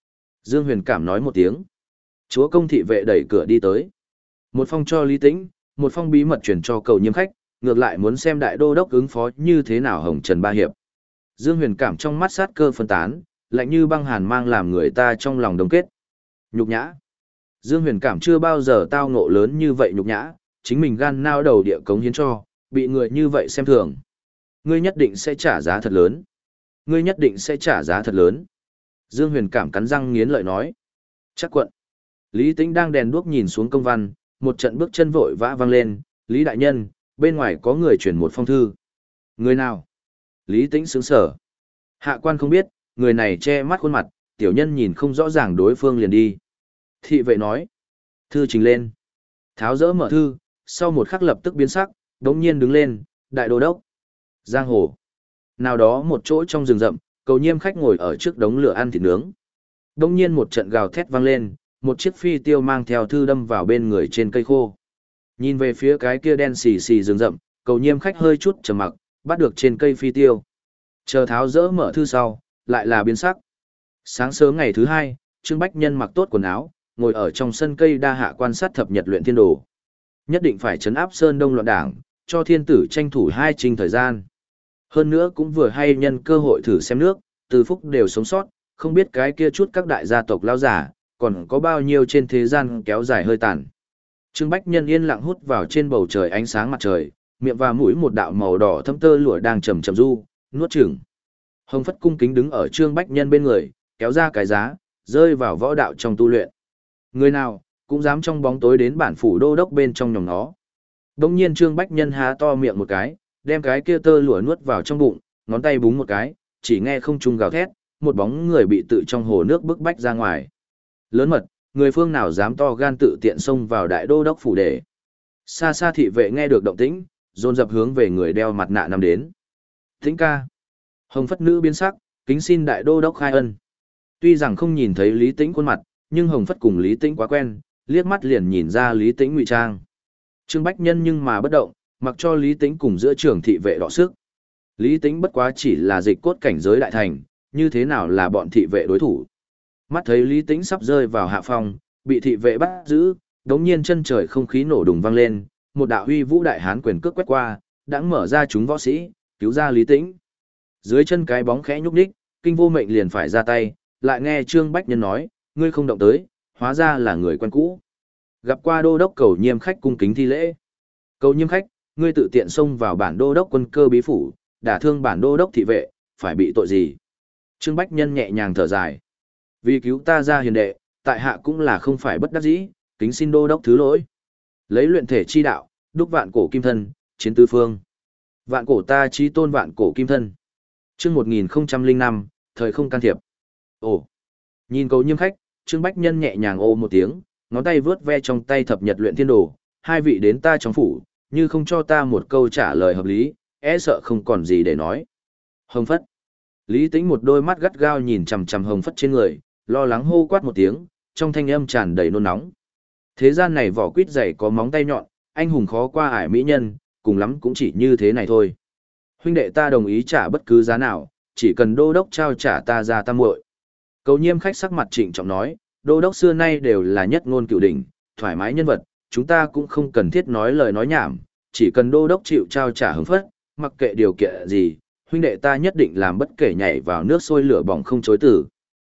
Dương Huyền Cảm nói một tiếng. Chúa công thị vệ đẩy cửa đi tới. Một phong cho Lý Tĩnh, một phong bí mật chuyển cho cầu nhiễm khách, ngược lại muốn xem đại đô đốc ứng phó như thế nào hồng trần ba hiệp. Dương Huyền Cảm trong mắt sát cơ phân tán, lạnh như băng hàn mang làm người ta trong lòng đồng kết. Nhục nhã. Dương Huyền Cảm chưa bao giờ tao ngộ lớn như vậy nhục nhã, chính mình gan nao đầu địa cống hiến cho, bị người như vậy xem thường. Ngươi nhất định sẽ trả giá thật lớn. Ngươi nhất định sẽ trả giá thật lớn. Dương Huyền Cảm cắn răng nghiến lợi nói. Chắc quận. Lý Tĩnh đang đèn đuốc nhìn xuống công văn, một trận bước chân vội vã vang lên. Lý đại nhân, bên ngoài có người chuyển một phong thư. Người nào? Lý Tĩnh sững sờ. Hạ quan không biết, người này che mắt khuôn mặt, tiểu nhân nhìn không rõ ràng đối phương liền đi. Thị vệ nói. Thư trình lên. Tháo dỡ mở thư, sau một khắc lập tức biến sắc, đống nhiên đứng lên, đại đô đốc. Giang hồ. Nào đó một chỗ trong rừng rậm, cầu nhiễm khách ngồi ở trước đống lửa ăn thịt nướng. Đống nhiên một trận gào thét vang lên, một chiếc phi tiêu mang theo thư đâm vào bên người trên cây khô. Nhìn về phía cái kia đen xì xì rừng rậm, cầu nhiễm khách hơi chút trầm mặc, bắt được trên cây phi tiêu. Chờ tháo dỡ mở thư sau, lại là biến sắc. Sáng sớm ngày thứ hai, Trương Bách Nhân mặc tốt quần áo, ngồi ở trong sân cây đa hạ quan sát thập nhật luyện thiên đồ. Nhất định phải trấn áp Sơn Đông loạn đảng, cho thiên tử tranh thủ hai trình thời gian. Hơn nữa cũng vừa hay nhân cơ hội thử xem nước, từ phúc đều sống sót, không biết cái kia chút các đại gia tộc lao giả, còn có bao nhiêu trên thế gian kéo dài hơi tàn. Trương Bách Nhân yên lặng hút vào trên bầu trời ánh sáng mặt trời, miệng và mũi một đạo màu đỏ thâm tơ lụa đang chầm chầm du, nuốt chửng. Hồng Phất cung kính đứng ở Trương Bách Nhân bên người, kéo ra cái giá, rơi vào võ đạo trong tu luyện. Người nào, cũng dám trong bóng tối đến bản phủ đô đốc bên trong nhòng nó. Đông nhiên Trương Bách Nhân há to miệng một cái, đem cái kia tơ lụa nuốt vào trong bụng, ngón tay búng một cái, chỉ nghe không trung gào thét, một bóng người bị tự trong hồ nước bức bách ra ngoài. Lớn mật, người phương nào dám to gan tự tiện xông vào đại đô đốc phủ để. Xa xa thị vệ nghe được động tĩnh, dồn dập hướng về người đeo mặt nạ nằm đến. Tĩnh ca. Hồng Phất nữ biến sắc, kính xin đại đô đốc khai ân. Tuy rằng không nhìn thấy Lý Tĩnh khuôn mặt, nhưng Hồng Phất cùng Lý Tĩnh quá quen, liếc mắt liền nhìn ra Lý Tĩnh ngụy trang. Trương Bách Nhân nhưng mà bất động, mặc cho Lý Tĩnh cùng giữa trường thị vệ đọ sức. Lý Tĩnh bất quá chỉ là dịch cốt cảnh giới đại thành, như thế nào là bọn thị vệ đối thủ. Mắt thấy Lý Tĩnh sắp rơi vào hạ phong, bị thị vệ bắt giữ, đống nhiên chân trời không khí nổ đùng vang lên, một đạo huy vũ đại hán quyền cước quét qua, đãng mở ra chúng võ sĩ, cứu ra Lý Tĩnh. Dưới chân cái bóng khẽ nhúc nhích, Kinh Vô Mệnh liền phải ra tay, lại nghe Trương Bách Nhân nói, ngươi không động tới, hóa ra là người quen cũ. Gặp qua đô đốc cầu nhiêm khách cung kính thi lễ. Cầu nhiêm khách, ngươi tự tiện xông vào bản đô đốc quân cơ bí phủ, đả thương bản đô đốc thị vệ, phải bị tội gì? Trương Bách Nhân nhẹ nhàng thở dài. Vì cứu ta ra hiền đệ, tại hạ cũng là không phải bất đắc dĩ, kính xin đô đốc thứ lỗi. Lấy luyện thể chi đạo, đúc vạn cổ kim thân, chiến tứ phương. Vạn cổ ta chí tôn vạn cổ kim thân. Chương một nghìn năm, thời không can thiệp. Ồ. Nhìn cầu nhiêm khách, Trương Bách Nhân nhẹ nhàng ô một tiếng, ngón tay vướt ve trong tay thập nhật luyện thiên đồ, hai vị đến ta trong phủ, như không cho ta một câu trả lời hợp lý, e sợ không còn gì để nói. Hồng Phất. Lý Tĩnh một đôi mắt gắt gao nhìn chằm chằm Hồng Phất trên người, lo lắng hô quát một tiếng, trong thanh âm tràn đầy nôn nóng. Thế gian này vỏ quýt dày có móng tay nhọn, anh hùng khó qua ải mỹ nhân, cùng lắm cũng chỉ như thế này thôi. Huynh đệ ta đồng ý trả bất cứ giá nào, chỉ cần đô đốc trao trả ta ra tam muội. Cầu nhiêm khách sắc mặt trịnh trọng nói, đô đốc xưa nay đều là nhất ngôn cửu đỉnh, thoải mái nhân vật, chúng ta cũng không cần thiết nói lời nói nhảm, chỉ cần đô đốc chịu trao trả Hồng Phất, mặc kệ điều kiện gì, huynh đệ ta nhất định làm bất kể nhảy vào nước sôi lửa bỏng không chối từ.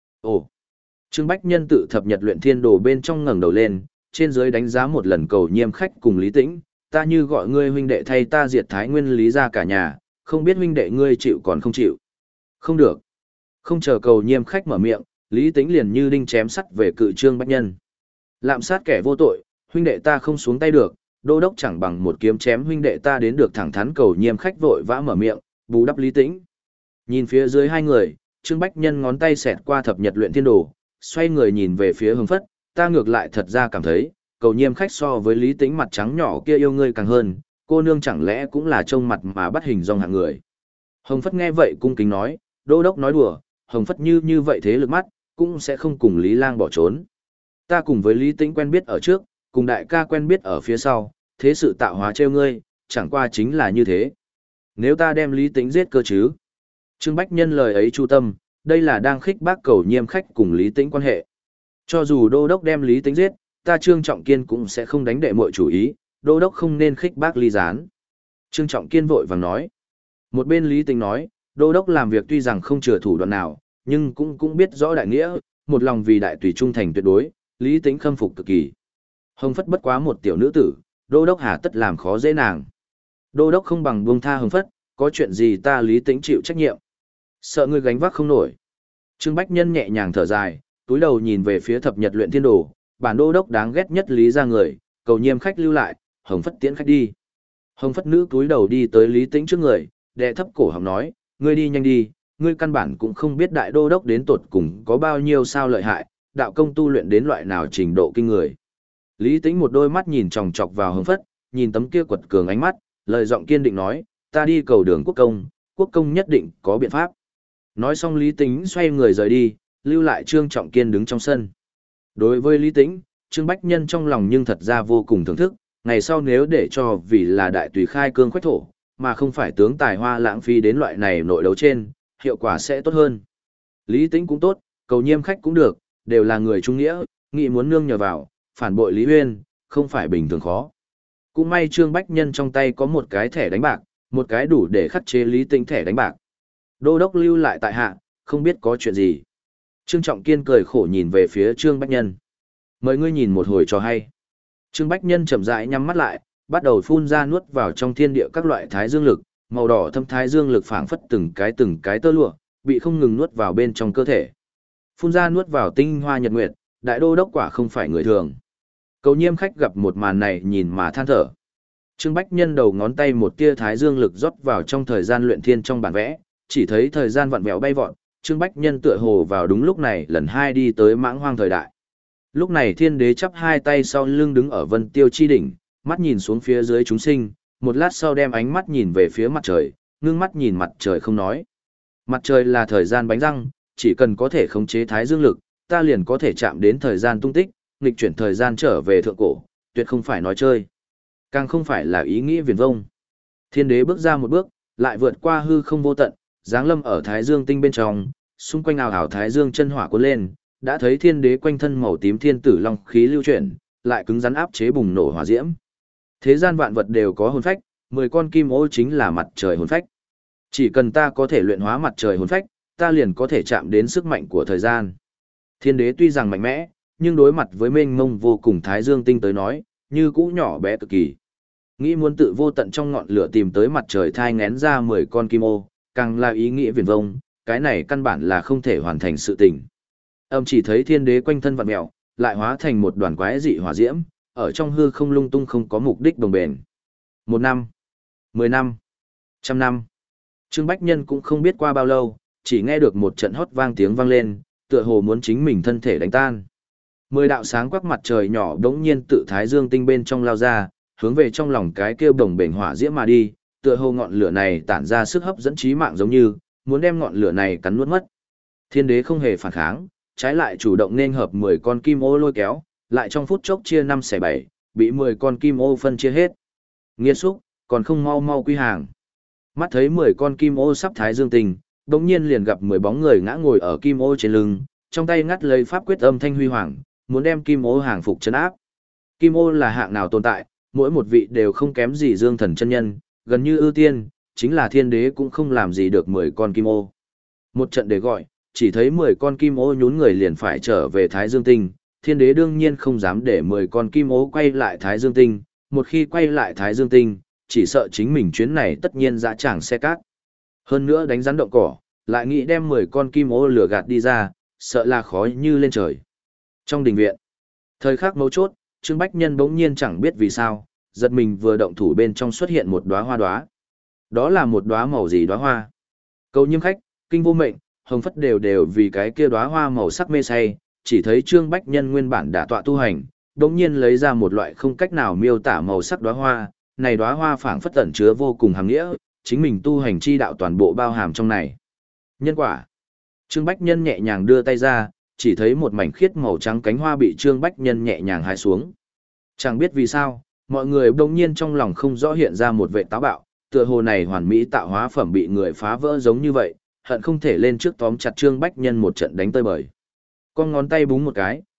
Ồ. Trương Bách Nhân tự thập nhật luyện thiên đồ bên trong ngẩng đầu lên, trên dưới đánh giá một lần cầu nhiêm khách cùng Lý Tĩnh, ta như gọi ngươi huynh đệ thay ta diệt Thái Nguyên Lý ra cả nhà, không biết huynh đệ ngươi chịu còn không chịu. Không được. Không chờ cầu nhiêm khách mở miệng, Lý Tĩnh liền như đinh chém sắt về cự Trương Bách Nhân. Lạm sát kẻ vô tội, huynh đệ ta không xuống tay được, đô đốc chẳng bằng một kiếm chém huynh đệ ta đến được thẳng thắn cầu nhiêm khách vội vã mở miệng, bù đắp Lý Tĩnh. Nhìn phía dưới hai người, Trương Bách Nhân ngón tay xẹt qua thập nhật luyện thiên đồ, xoay người nhìn về phía Hồng Phất, ta ngược lại thật ra cảm thấy, cầu nhiêm khách so với Lý Tĩnh mặt trắng nhỏ kia yêu ngươi càng hơn, cô nương chẳng lẽ cũng là trông mặt mà bắt hình dong hạng người. Hồng Phất nghe vậy cung kính nói, đô đốc nói đùa, Hồng Phất như như vậy thế lực mắt, cũng sẽ không cùng Lý Lang bỏ trốn. Ta cùng với Lý Tĩnh quen biết ở trước, cùng đại ca quen biết ở phía sau, thế sự tạo hóa trêu ngươi, chẳng qua chính là như thế. Nếu ta đem Lý Tĩnh giết cơ chứ? Trương Bách Nhân lời ấy chu tâm, đây là đang khích bác cầu nhiêm khách cùng Lý Tĩnh quan hệ. Cho dù đô đốc đem Lý Tĩnh giết, ta Trương Trọng Kiên cũng sẽ không đánh đệ muội chủ ý, đô đốc không nên khích bác ly gián. Trương Trọng Kiên vội vàng nói. Một bên Lý Tĩnh nói, đô đốc làm việc tuy rằng không chừa thủ đoạn nào, nhưng cũng cũng biết rõ đại nghĩa, một lòng vì đại tùy trung thành tuyệt đối, Lý Tĩnh khâm phục cực kỳ. Hồng Phất bất quá một tiểu nữ tử, đô đốc hà tất làm khó dễ nàng. Đô đốc không bằng buông tha Hồng Phất, có chuyện gì ta Lý Tĩnh chịu trách nhiệm. Sợ ngươi gánh vác không nổi. Trương Bách Nhân nhẹ nhàng thở dài, túi đầu nhìn về phía thập nhật luyện thiên đồ, bản đô đốc đáng ghét nhất Lý ra người, cầu nhiêm khách lưu lại, Hồng Phất tiễn khách đi. Hồng Phất nữ túi đầu đi tới Lý Tĩnh trước người, đệ thấp cổ họng nói, ngươi đi nhanh đi, ngươi căn bản cũng không biết đại đô đốc đến tột cùng có bao nhiêu sao lợi hại, đạo công tu luyện đến loại nào trình độ kinh người. Lý Tĩnh một đôi mắt nhìn chòng chọc vào Hồng Phất, nhìn tấm kia quật cường ánh mắt, lời giọng kiên định nói, ta đi cầu đường quốc công, quốc công nhất định có biện pháp. Nói xong Lý Tĩnh xoay người rời đi, lưu lại Trương Trọng Kiên đứng trong sân. Đối với Lý Tĩnh, Trương Bách Nhân trong lòng nhưng thật ra vô cùng thưởng thức, ngày sau nếu để cho vì là đại tùy khai cương khoách thổ, mà không phải tướng tài hoa lãng phí đến loại này nội đấu trên, hiệu quả sẽ tốt hơn. Lý Tĩnh cũng tốt, cầu nhiêm khách cũng được, đều là người trung nghĩa, nghị muốn nương nhờ vào, phản bội Lý Huyên, không phải bình thường khó. Cũng may Trương Bách Nhân trong tay có một cái thẻ đánh bạc, một cái đủ để khắc chế Lý Tĩnh thẻ đánh bạc. Đô đốc lưu lại tại hạ, không biết có chuyện gì. Trương Trọng Kiên cười khổ nhìn về phía Trương Bách Nhân. Mời ngươi nhìn một hồi cho hay. Trương Bách Nhân chậm rãi nhắm mắt lại, bắt đầu phun ra nuốt vào trong thiên địa các loại thái dương lực, màu đỏ thâm thái dương lực phảng phất từng cái từng cái tơ lụa, bị không ngừng nuốt vào bên trong cơ thể. Phun ra nuốt vào tinh hoa nhật nguyệt, đại đô đốc quả không phải người thường. Cầu nhiêm khách gặp một màn này nhìn mà than thở. Trương Bách Nhân đầu ngón tay một tia thái dương lực rót vào trong thời gian luyện thiên trong bản vẽ, chỉ thấy thời gian vặn vẹo bay vọt, Trương Bách Nhân tựa hồ vào đúng lúc này lần hai đi tới mãng hoang thời đại. Lúc này thiên đế chắp hai tay sau lưng đứng ở vân tiêu chi đỉnh, mắt nhìn xuống phía dưới chúng sinh, một lát sau đem ánh mắt nhìn về phía mặt trời, ngưng mắt nhìn mặt trời không nói. Mặt trời là thời gian bánh răng, chỉ cần có thể khống chế thái dương lực, ta liền có thể chạm đến thời gian tung tích, nghịch chuyển thời gian trở về thượng cổ, tuyệt không phải nói chơi. Càng không phải là ý nghĩ viển vông. Thiên đế bước ra một bước, lại vượt qua hư không vô tận, giáng lâm ở thái dương tinh bên trong, xung quanh ảo ảo thái dương chân hỏa cuốn lên, đã thấy thiên đế quanh thân màu tím thiên tử long khí lưu chuyển, lại cứng rắn áp chế bùng nổ hỏa diễm. Thế gian vạn vật đều có hồn phách, mười con kim ô chính là mặt trời hồn phách. Chỉ cần ta có thể luyện hóa mặt trời hồn phách, ta liền có thể chạm đến sức mạnh của thời gian. Thiên đế tuy rằng mạnh mẽ, nhưng đối mặt với mênh mông vô cùng thái dương tinh tới nói, như cũ nhỏ bé cực kỳ. Nghĩ muốn tự vô tận trong ngọn lửa tìm tới mặt trời thai ngén ra mười con kim ô, càng là ý nghĩa viển vông, cái này căn bản là không thể hoàn thành sự tình. Âm chỉ thấy thiên đế quanh thân vặn mèo, lại hóa thành một đoàn quái dị hỏa diễm, ở trong hư không lung tung không có mục đích đồng bền. Một năm, mười năm, trăm năm. Trương Bách Nhân cũng không biết qua bao lâu, chỉ nghe được một trận hót vang tiếng vang lên, tựa hồ muốn chính mình thân thể đánh tan. Mười đạo sáng quắc mặt trời nhỏ đống nhiên tự thái dương tinh bên trong lao ra, hướng về trong lòng cái kêu đồng bền hỏa diễm mà đi, tựa hồ ngọn lửa này tản ra sức hấp dẫn trí mạng giống như, muốn đem ngọn lửa này cắn nuốt mất. Thiên đế không hề phản kháng, trái lại chủ động nên hợp mười con kim ô lôi kéo, lại trong phút chốc chia năm xẻ bảy, bị mười con kim ô phân chia hết. Nghiệt xúc, còn không mau mau quy hàng. Mắt thấy mười con kim ô sắp thái dương tinh, đột nhiên liền gặp mười bóng người ngã ngồi ở kim ô trên lưng, trong tay ngắt lấy pháp quyết âm thanh huy hoàng, muốn đem kim ô hàng phục trấn áp. Kim ô là hạng nào tồn tại, mỗi một vị đều không kém gì Dương Thần chân nhân, gần như ưu tiên, chính là thiên đế cũng không làm gì được mười con kim ô. Một trận để gọi, chỉ thấy mười con kim ô nhún người liền phải trở về Thái Dương Tinh, thiên đế đương nhiên không dám để mười con kim ô quay lại Thái Dương Tinh, một khi quay lại Thái Dương Tinh, chỉ sợ chính mình chuyến này tất nhiên dã tràng xe cát. Hơn nữa đánh rắn động cỏ, lại nghĩ đem mười con kim ô lửa gạt đi ra, sợ là khói như lên trời. Trong đình viện, thời khắc mấu chốt, Trương Bách Nhân bỗng nhiên chẳng biết vì sao, giật mình vừa động thủ bên trong xuất hiện một đóa hoa đóa. Đó là một đóa màu gì đóa hoa? Cầu nhiêm khách, kinh vô mệnh, hồng phất đều đều vì cái kia đóa hoa màu sắc mê say, chỉ thấy Trương Bách Nhân nguyên bản đã tọa tu hành, bỗng nhiên lấy ra một loại không cách nào miêu tả màu sắc đóa hoa, này đóa hoa phảng phất tẩn chứa vô cùng hàm nghĩa, chính mình tu hành chi đạo toàn bộ bao hàm trong này. Nhân quả. Trương Bách Nhân nhẹ nhàng đưa tay ra, chỉ thấy một mảnh khiết màu trắng cánh hoa bị Trương Bách Nhân nhẹ nhàng hái xuống. Chẳng biết vì sao, mọi người bỗng nhiên trong lòng không rõ hiện ra một vệ táo bạo, tựa hồ này hoàn mỹ tạo hóa phẩm bị người phá vỡ giống như vậy, hận không thể lên trước tóm chặt Trương Bách Nhân một trận đánh tơi bời. Con ngón tay búng một cái,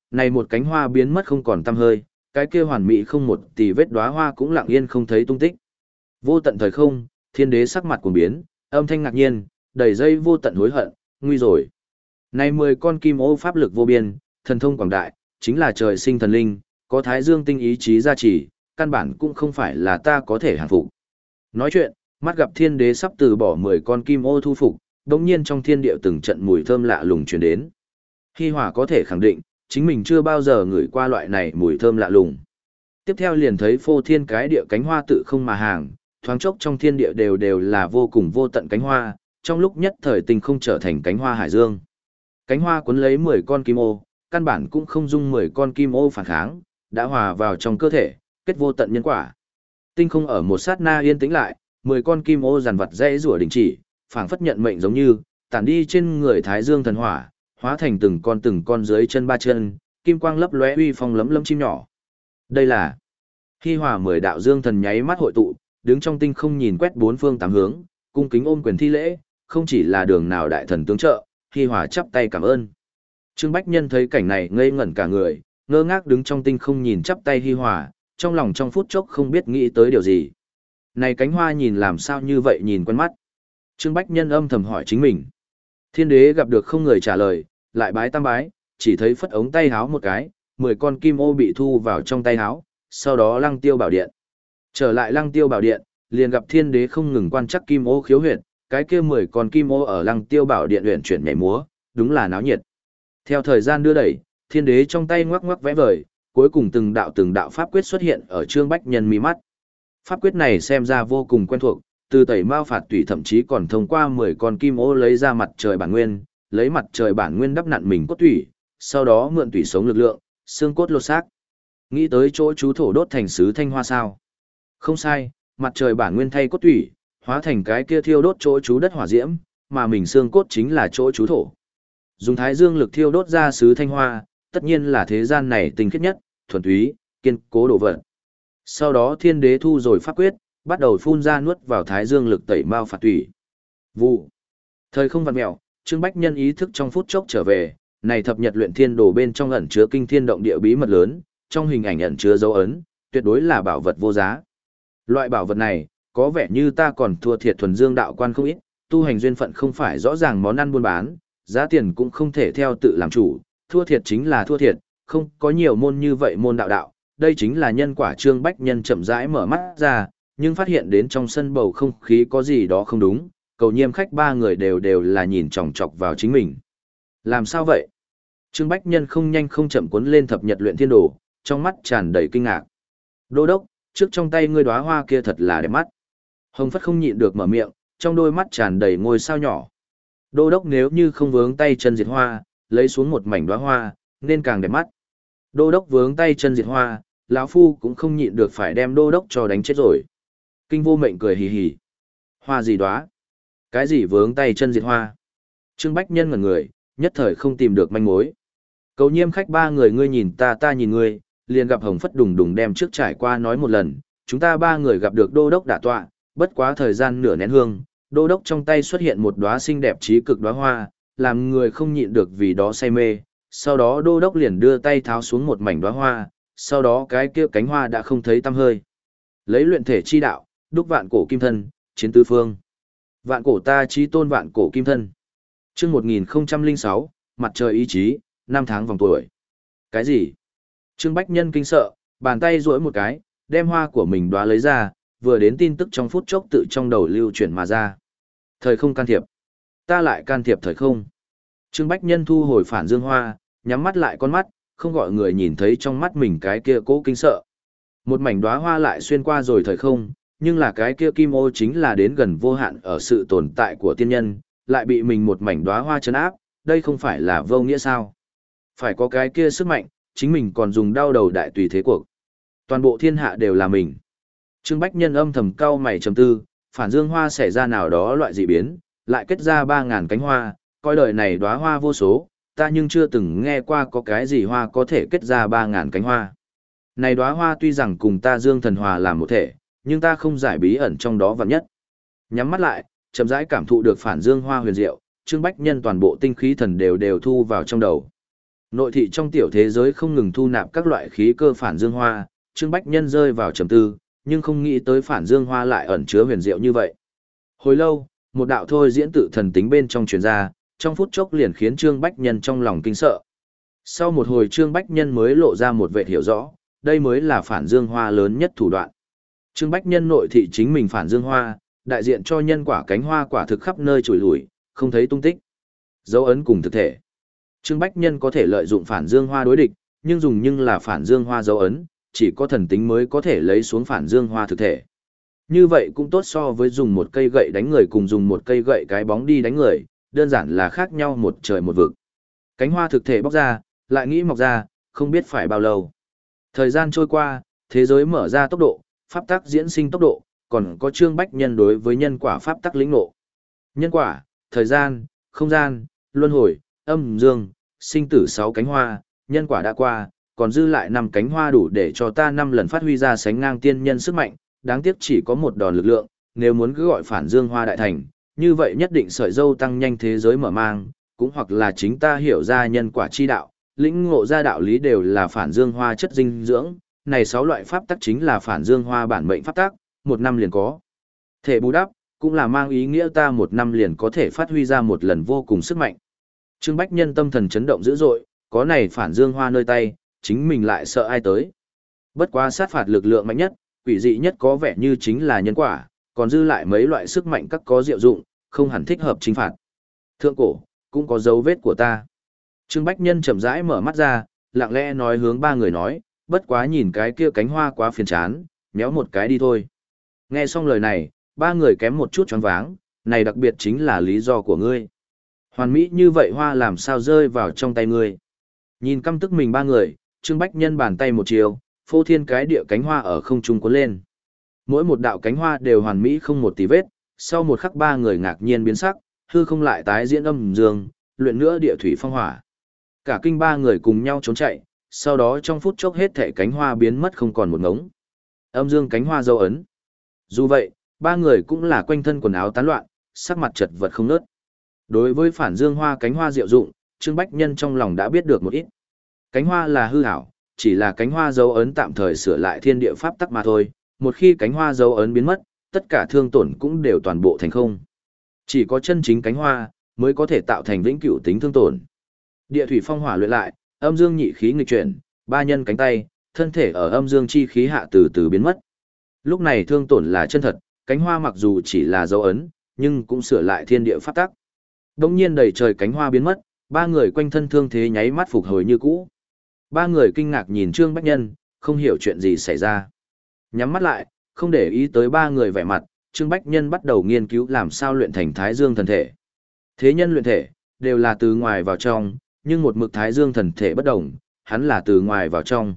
này một cánh hoa biến mất không còn tăm hơi, cái kia hoàn mỹ không một tì vết đóa hoa cũng lặng yên không thấy tung tích. Vô tận thời không, thiên đế sắc mặt cuồng biến, âm thanh ngạc nhiên, đầy dây vô tận hối hận, nguy rồi. Này mười con kim ô pháp lực vô biên, thần thông quảng đại, chính là trời sinh thần linh, có thái dương tinh ý chí gia trì, căn bản cũng không phải là ta có thể hàng phục. Nói chuyện, mắt gặp thiên đế sắp từ bỏ mười con kim ô thu phục, đống nhiên trong thiên địa từng trận mùi thơm lạ lùng truyền đến. Hi Hòa có thể khẳng định, chính mình chưa bao giờ ngửi qua loại này mùi thơm lạ lùng. Tiếp theo liền thấy phô thiên cái địa cánh hoa tự không mà hàng, thoáng chốc trong thiên địa đều đều là vô cùng vô tận cánh hoa, trong lúc nhất thời tình không trở thành cánh hoa hải dương. Cánh hoa cuốn lấy mười con kim ô, căn bản cũng không dung mười con kim ô phản kháng, đã hòa vào trong cơ thể, kết vô tận nhân quả. Tinh không ở một sát na yên tĩnh lại, mười con kim ô giàn vật dãy rủa đình chỉ, phảng phất nhận mệnh giống như, tản đi trên người Thái Dương thần hỏa, hóa thành từng con từng con dưới chân ba chân, kim quang lấp lóe uy phong lấm lấm chim nhỏ. Đây là Hi Hòa mười đạo dương thần nháy mắt hội tụ, đứng trong tinh không nhìn quét bốn phương tám hướng, cung kính ôm quyền thi lễ, không chỉ là đường nào đại thần tướng trợ, Hi Hòa chắp tay cảm ơn. Trương Bách Nhân thấy cảnh này ngây ngẩn cả người, ngơ ngác đứng trong tinh không nhìn chắp tay Hi Hòa, trong lòng trong phút chốc không biết nghĩ tới điều gì. Này cánh hoa nhìn làm sao như vậy nhìn quen mắt. Trương Bách Nhân âm thầm hỏi chính mình. Thiên đế gặp được không người trả lời, lại bái tam bái, chỉ thấy phất ống tay háo một cái, mười con kim ô bị thu vào trong tay háo, sau đó lăng tiêu bảo điện. Trở lại lăng tiêu bảo điện, liền gặp thiên đế không ngừng quan chắc kim ô khiếu huyệt, cái kia mười con kim ô ở lăng tiêu bảo điện luyện chuyển nhảy múa, đúng là náo nhiệt. Theo thời gian đưa đẩy, thiên đế trong tay ngoắc ngoắc vẽ vời, cuối cùng từng đạo từng đạo pháp quyết xuất hiện ở Trương Bách Nhân mi mắt. Pháp quyết này xem ra vô cùng quen thuộc, từ tẩy mao phạt tủy thậm chí còn thông qua mười con kim ô lấy ra mặt trời bản nguyên, lấy mặt trời bản nguyên đắp nặn mình cốt tủy, sau đó mượn tủy sống lực lượng, xương cốt lột xác. Nghĩ tới chỗ chú thổ đốt thành sứ thanh hoa sao? Không sai, mặt trời bản nguyên thay cốt tủy, hóa thành cái kia thiêu đốt chỗ chú đất hỏa diễm, mà mình xương cốt chính là chỗ chú thổ. Dùng thái dương lực thiêu đốt ra sứ thanh hoa, tất nhiên là thế gian này tinh khiết nhất, thuần túy, kiên cố đồ vật. Sau đó thiên đế thu rồi pháp quyết, bắt đầu phun ra nuốt vào thái dương lực tẩy mao phạt tủy. Vụ. Thời không vặn mèo, Trương Bách Nhân ý thức trong phút chốc trở về, này thập nhật luyện thiên đồ bên trong ẩn chứa kinh thiên động địa bí mật lớn, trong hình ảnh ẩn chứa dấu ấn, tuyệt đối là bảo vật vô giá. Loại bảo vật này, có vẻ như ta còn thua thiệt thuần dương đạo quan không ít, tu hành duyên phận không phải rõ ràng món ăn buôn bán, giá tiền cũng không thể theo tự làm chủ, thua thiệt chính là thua thiệt, không có nhiều môn như vậy môn đạo đạo, đây chính là nhân quả. Trương Bách Nhân chậm rãi mở mắt ra, nhưng phát hiện đến trong sân bầu không khí có gì đó không đúng, cầu nhiêm khách ba người đều đều là nhìn chòng chọc vào chính mình. Làm sao vậy? Trương Bách Nhân không nhanh không chậm cuốn lên thập nhật luyện thiên đồ, trong mắt tràn đầy kinh ngạc. Đô đốc, trước trong tay ngươi đóa hoa kia thật là đẹp mắt. Hồng Phất không nhịn được mở miệng, trong đôi mắt tràn đầy ngôi sao nhỏ. Đô đốc nếu như không vướng tay chân diệt hoa, lấy xuống một mảnh đóa hoa, nên càng đẹp mắt. Đô đốc vướng tay chân diệt hoa, lão phu cũng không nhịn được phải đem đô đốc cho đánh chết rồi. Kinh Vô Mệnh cười hì hì. Hoa gì đóa? Cái gì vướng tay chân diệt hoa? Trương Bách Nhân ngẩn người, nhất thời không tìm được manh mối. Cầu nhiêm khách ba người ngươi nhìn ta ta nhìn ngươi, liền gặp Hồng Phất đùng đùng đem trước trải qua nói một lần, chúng ta ba người gặp được đô đốc đả tọa, bất quá thời gian nửa nén hương, đô đốc trong tay xuất hiện một đóa xinh đẹp trí cực đóa hoa, làm người không nhịn được vì đó say mê, sau đó đô đốc liền đưa tay tháo xuống một mảnh đóa hoa, sau đó cái kia cánh hoa đã không thấy tăm hơi. Lấy luyện thể chi đạo, đúc vạn cổ kim thân, chiến tứ phương. Vạn cổ ta chí tôn vạn cổ kim thân. Chương một nghìn không trăm lẻ sáu, mặt trời ý chí, năm tháng vòng tuổi. Cái gì? Trương Bách Nhân kinh sợ, bàn tay duỗi một cái, đem hoa của mình đóa lấy ra, vừa đến tin tức trong phút chốc tự trong đầu lưu chuyển mà ra. Thời không can thiệp. Ta lại can thiệp thời không. Trương Bách Nhân thu hồi phản dương hoa, nhắm mắt lại con mắt, không gọi người nhìn thấy trong mắt mình cái kia cố kinh sợ. Một mảnh đóa hoa lại xuyên qua rồi thời không, nhưng là cái kia kim ô chính là đến gần vô hạn ở sự tồn tại của tiên nhân, lại bị mình một mảnh đóa hoa trấn áp, đây không phải là vô nghĩa sao? Phải có cái kia sức mạnh, chính mình còn dùng đau đầu đại tùy thế cuộc. Toàn bộ thiên hạ đều là mình. Trương Bách Nhân âm thầm cau mày trầm tư, phản dương hoa xảy ra nào đó loại dị biến, lại kết ra ba ngàn cánh hoa, coi đời này đóa hoa vô số, ta nhưng chưa từng nghe qua có cái gì hoa có thể kết ra ba ngàn cánh hoa. Này đóa hoa tuy rằng cùng ta Dương Thần Hòa làm một thể, nhưng ta không giải bí ẩn trong đó vạn nhất. Nhắm mắt lại, chậm rãi cảm thụ được phản dương hoa huyền diệu, Trương Bách Nhân toàn bộ tinh khí thần đều đều thu vào trong đầu. Nội thị trong tiểu thế giới không ngừng thu nạp các loại khí cơ phản dương hoa, Trương Bách Nhân rơi vào trầm tư, nhưng không nghĩ tới phản dương hoa lại ẩn chứa huyền diệu như vậy. Hồi lâu, một đạo thôi diễn tự thần tính bên trong truyền ra, trong phút chốc liền khiến Trương Bách Nhân trong lòng kinh sợ. Sau một hồi Trương Bách Nhân mới lộ ra một vẻ hiểu rõ, đây mới là phản dương hoa lớn nhất thủ đoạn. Trương Bách Nhân nội thị chính mình phản dương hoa, đại diện cho nhân quả cánh hoa quả thực khắp nơi trùi lủi, không thấy tung tích. Dấu ấn cùng thực thể. Trương Bách Nhân có thể lợi dụng phản dương hoa đối địch, nhưng dùng nhưng là phản dương hoa dấu ấn, chỉ có thần tính mới có thể lấy xuống phản dương hoa thực thể. Như vậy cũng tốt so với dùng một cây gậy đánh người cùng dùng một cây gậy cái bóng đi đánh người, đơn giản là khác nhau một trời một vực. Cánh hoa thực thể bóc ra, lại nghĩ mọc ra, không biết phải bao lâu. Thời gian trôi qua, thế giới mở ra tốc độ, pháp tắc diễn sinh tốc độ, còn có Trương Bách Nhân đối với nhân quả pháp tắc lĩnh ngộ. Nhân quả, thời gian, không gian, luân hồi, âm dương, sinh tử sáu cánh hoa, nhân quả đã qua, còn dư lại năm cánh hoa đủ để cho ta năm lần phát huy ra sánh ngang tiên nhân sức mạnh, đáng tiếc chỉ có một đòn lực lượng, nếu muốn cứ gọi phản dương hoa đại thành, như vậy nhất định sợi dâu tăng nhanh thế giới mở mang, cũng hoặc là chính ta hiểu ra nhân quả chi đạo, lĩnh ngộ ra đạo lý đều là phản dương hoa chất dinh dưỡng, này sáu loại pháp tắc chính là phản dương hoa bản mệnh pháp tắc, một năm liền có thể bù đắp, cũng là mang ý nghĩa ta một năm liền có thể phát huy ra một lần vô cùng sức mạnh. Trương Bách Nhân tâm thần chấn động dữ dội, có này phản dương hoa nơi tay, chính mình lại sợ ai tới. Bất quá sát phạt lực lượng mạnh nhất, quỷ dị nhất có vẻ như chính là nhân quả, còn dư lại mấy loại sức mạnh các có diệu dụng, không hẳn thích hợp chính phạt. Thượng cổ, cũng có dấu vết của ta. Trương Bách Nhân chậm rãi mở mắt ra, lặng lẽ nói hướng ba người nói, bất quá nhìn cái kia cánh hoa quá phiền chán, méo một cái đi thôi. Nghe xong lời này, ba người kém một chút choáng váng, này đặc biệt chính là lý do của ngươi. Hoàn mỹ như vậy hoa làm sao rơi vào trong tay ngươi. Nhìn căm tức mình ba người, Trương Bách Nhân bàn tay một chiều, phô thiên cái địa cánh hoa ở không trung cuốn lên. Mỗi một đạo cánh hoa đều hoàn mỹ không một tí vết, sau một khắc ba người ngạc nhiên biến sắc, hư không lại tái diễn âm dương, luyện nữa địa thủy phong hỏa. Cả kinh ba người cùng nhau trốn chạy, sau đó trong phút chốc hết thể cánh hoa biến mất không còn một ngống. Âm dương cánh hoa dấu ấn. Dù vậy, ba người cũng là quanh thân quần áo tán loạn, sắc mặt chật vật không nớt. Đối với phản dương hoa cánh hoa diệu dụng, Trương Bách Nhân trong lòng đã biết được một ít. Cánh hoa là hư ảo, chỉ là cánh hoa dấu ấn tạm thời sửa lại thiên địa pháp tắc mà thôi, một khi cánh hoa dấu ấn biến mất, tất cả thương tổn cũng đều toàn bộ thành không. Chỉ có chân chính cánh hoa mới có thể tạo thành vĩnh cửu tính thương tổn. Địa thủy phong hỏa luyện lại, âm dương nhị khí nghịch chuyển, ba nhân cánh tay, thân thể ở âm dương chi khí hạ từ từ biến mất. Lúc này thương tổn là chân thật, cánh hoa mặc dù chỉ là dấu ấn, nhưng cũng sửa lại thiên địa pháp tắc. Đông nhiên đầy trời cánh hoa biến mất, ba người quanh thân thương thế nháy mắt phục hồi như cũ. Ba người kinh ngạc nhìn Trương Bách Nhân, không hiểu chuyện gì xảy ra. Nhắm mắt lại, không để ý tới ba người vẻ mặt, Trương Bách Nhân bắt đầu nghiên cứu làm sao luyện thành Thái Dương thần thể. Thế nhân luyện thể, đều là từ ngoài vào trong, nhưng một mực Thái Dương thần thể bất đồng, hắn là từ ngoài vào trong.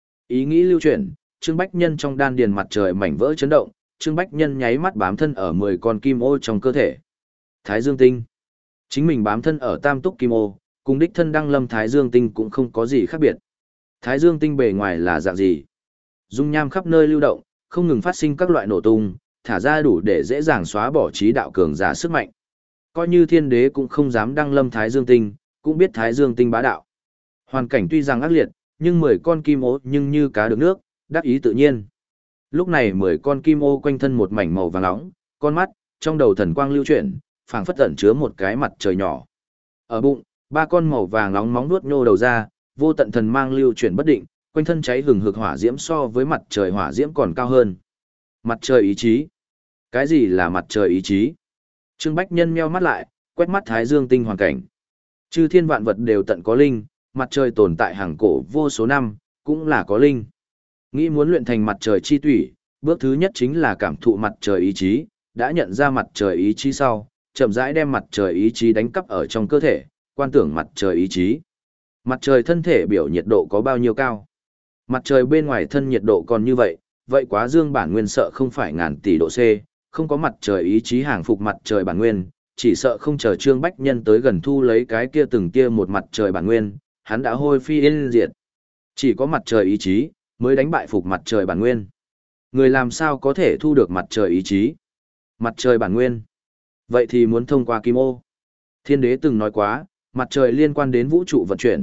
Ý nghĩ lưu chuyển, Trương Bách Nhân trong đan điền mặt trời mảnh vỡ chấn động, Trương Bách Nhân nháy mắt bám thân ở mười con kim ô trong cơ thể. Thái Dương tinh. Chính mình bám thân ở tam túc kim ô, cùng đích thân đăng lâm Thái Dương tinh cũng không có gì khác biệt. Thái Dương tinh bề ngoài là dạng gì? Dung nham khắp nơi lưu động, không ngừng phát sinh các loại nổ tung, thả ra đủ để dễ dàng xóa bỏ trí đạo cường giả sức mạnh. Coi như thiên đế cũng không dám đăng lâm Thái Dương tinh, cũng biết Thái Dương tinh bá đạo. Hoàn cảnh tuy rằng ác liệt, nhưng mười con kim ô nhưng như cá được nước, đắc ý tự nhiên. Lúc này mười con kim ô quanh thân một mảnh màu vàng nóng, con mắt, trong đầu thần quang lưu chuyển, phảng phất tẩn chứa một cái mặt trời nhỏ. Ở bụng, ba con màu vàng nóng móng nuốt nhô đầu ra, vô tận thần mang lưu chuyển bất định, quanh thân cháy hừng hực hỏa diễm so với mặt trời hỏa diễm còn cao hơn. Mặt trời ý chí. Cái gì là mặt trời ý chí? Trương Bách Nhân meo mắt lại, quét mắt Thái Dương tinh hoàn cảnh. Chư thiên vạn vật đều tận có linh, mặt trời tồn tại hàng cổ vô số năm, cũng là có linh. Nghĩ muốn luyện thành mặt trời chi tủy, bước thứ nhất chính là cảm thụ mặt trời ý chí, đã nhận ra mặt trời ý chí sau, chậm rãi đem mặt trời ý chí đánh cắp ở trong cơ thể, quan tưởng mặt trời ý chí. Mặt trời thân thể biểu nhiệt độ có bao nhiêu cao? Mặt trời bên ngoài thân nhiệt độ còn như vậy, vậy quá dương bản nguyên sợ không phải ngàn tỷ độ C, không có mặt trời ý chí hàng phục mặt trời bản nguyên, chỉ sợ không chờ Trương Bách Nhân tới gần thu lấy cái kia từng kia một mặt trời bản nguyên, hắn đã hôi phi yên diệt. Chỉ có mặt trời ý chí mới đánh bại phục mặt trời bản nguyên. Người làm sao có thể thu được mặt trời ý chí? Mặt trời bản nguyên. Vậy thì muốn thông qua kim ô. Thiên đế từng nói quá, mặt trời liên quan đến vũ trụ vận chuyển,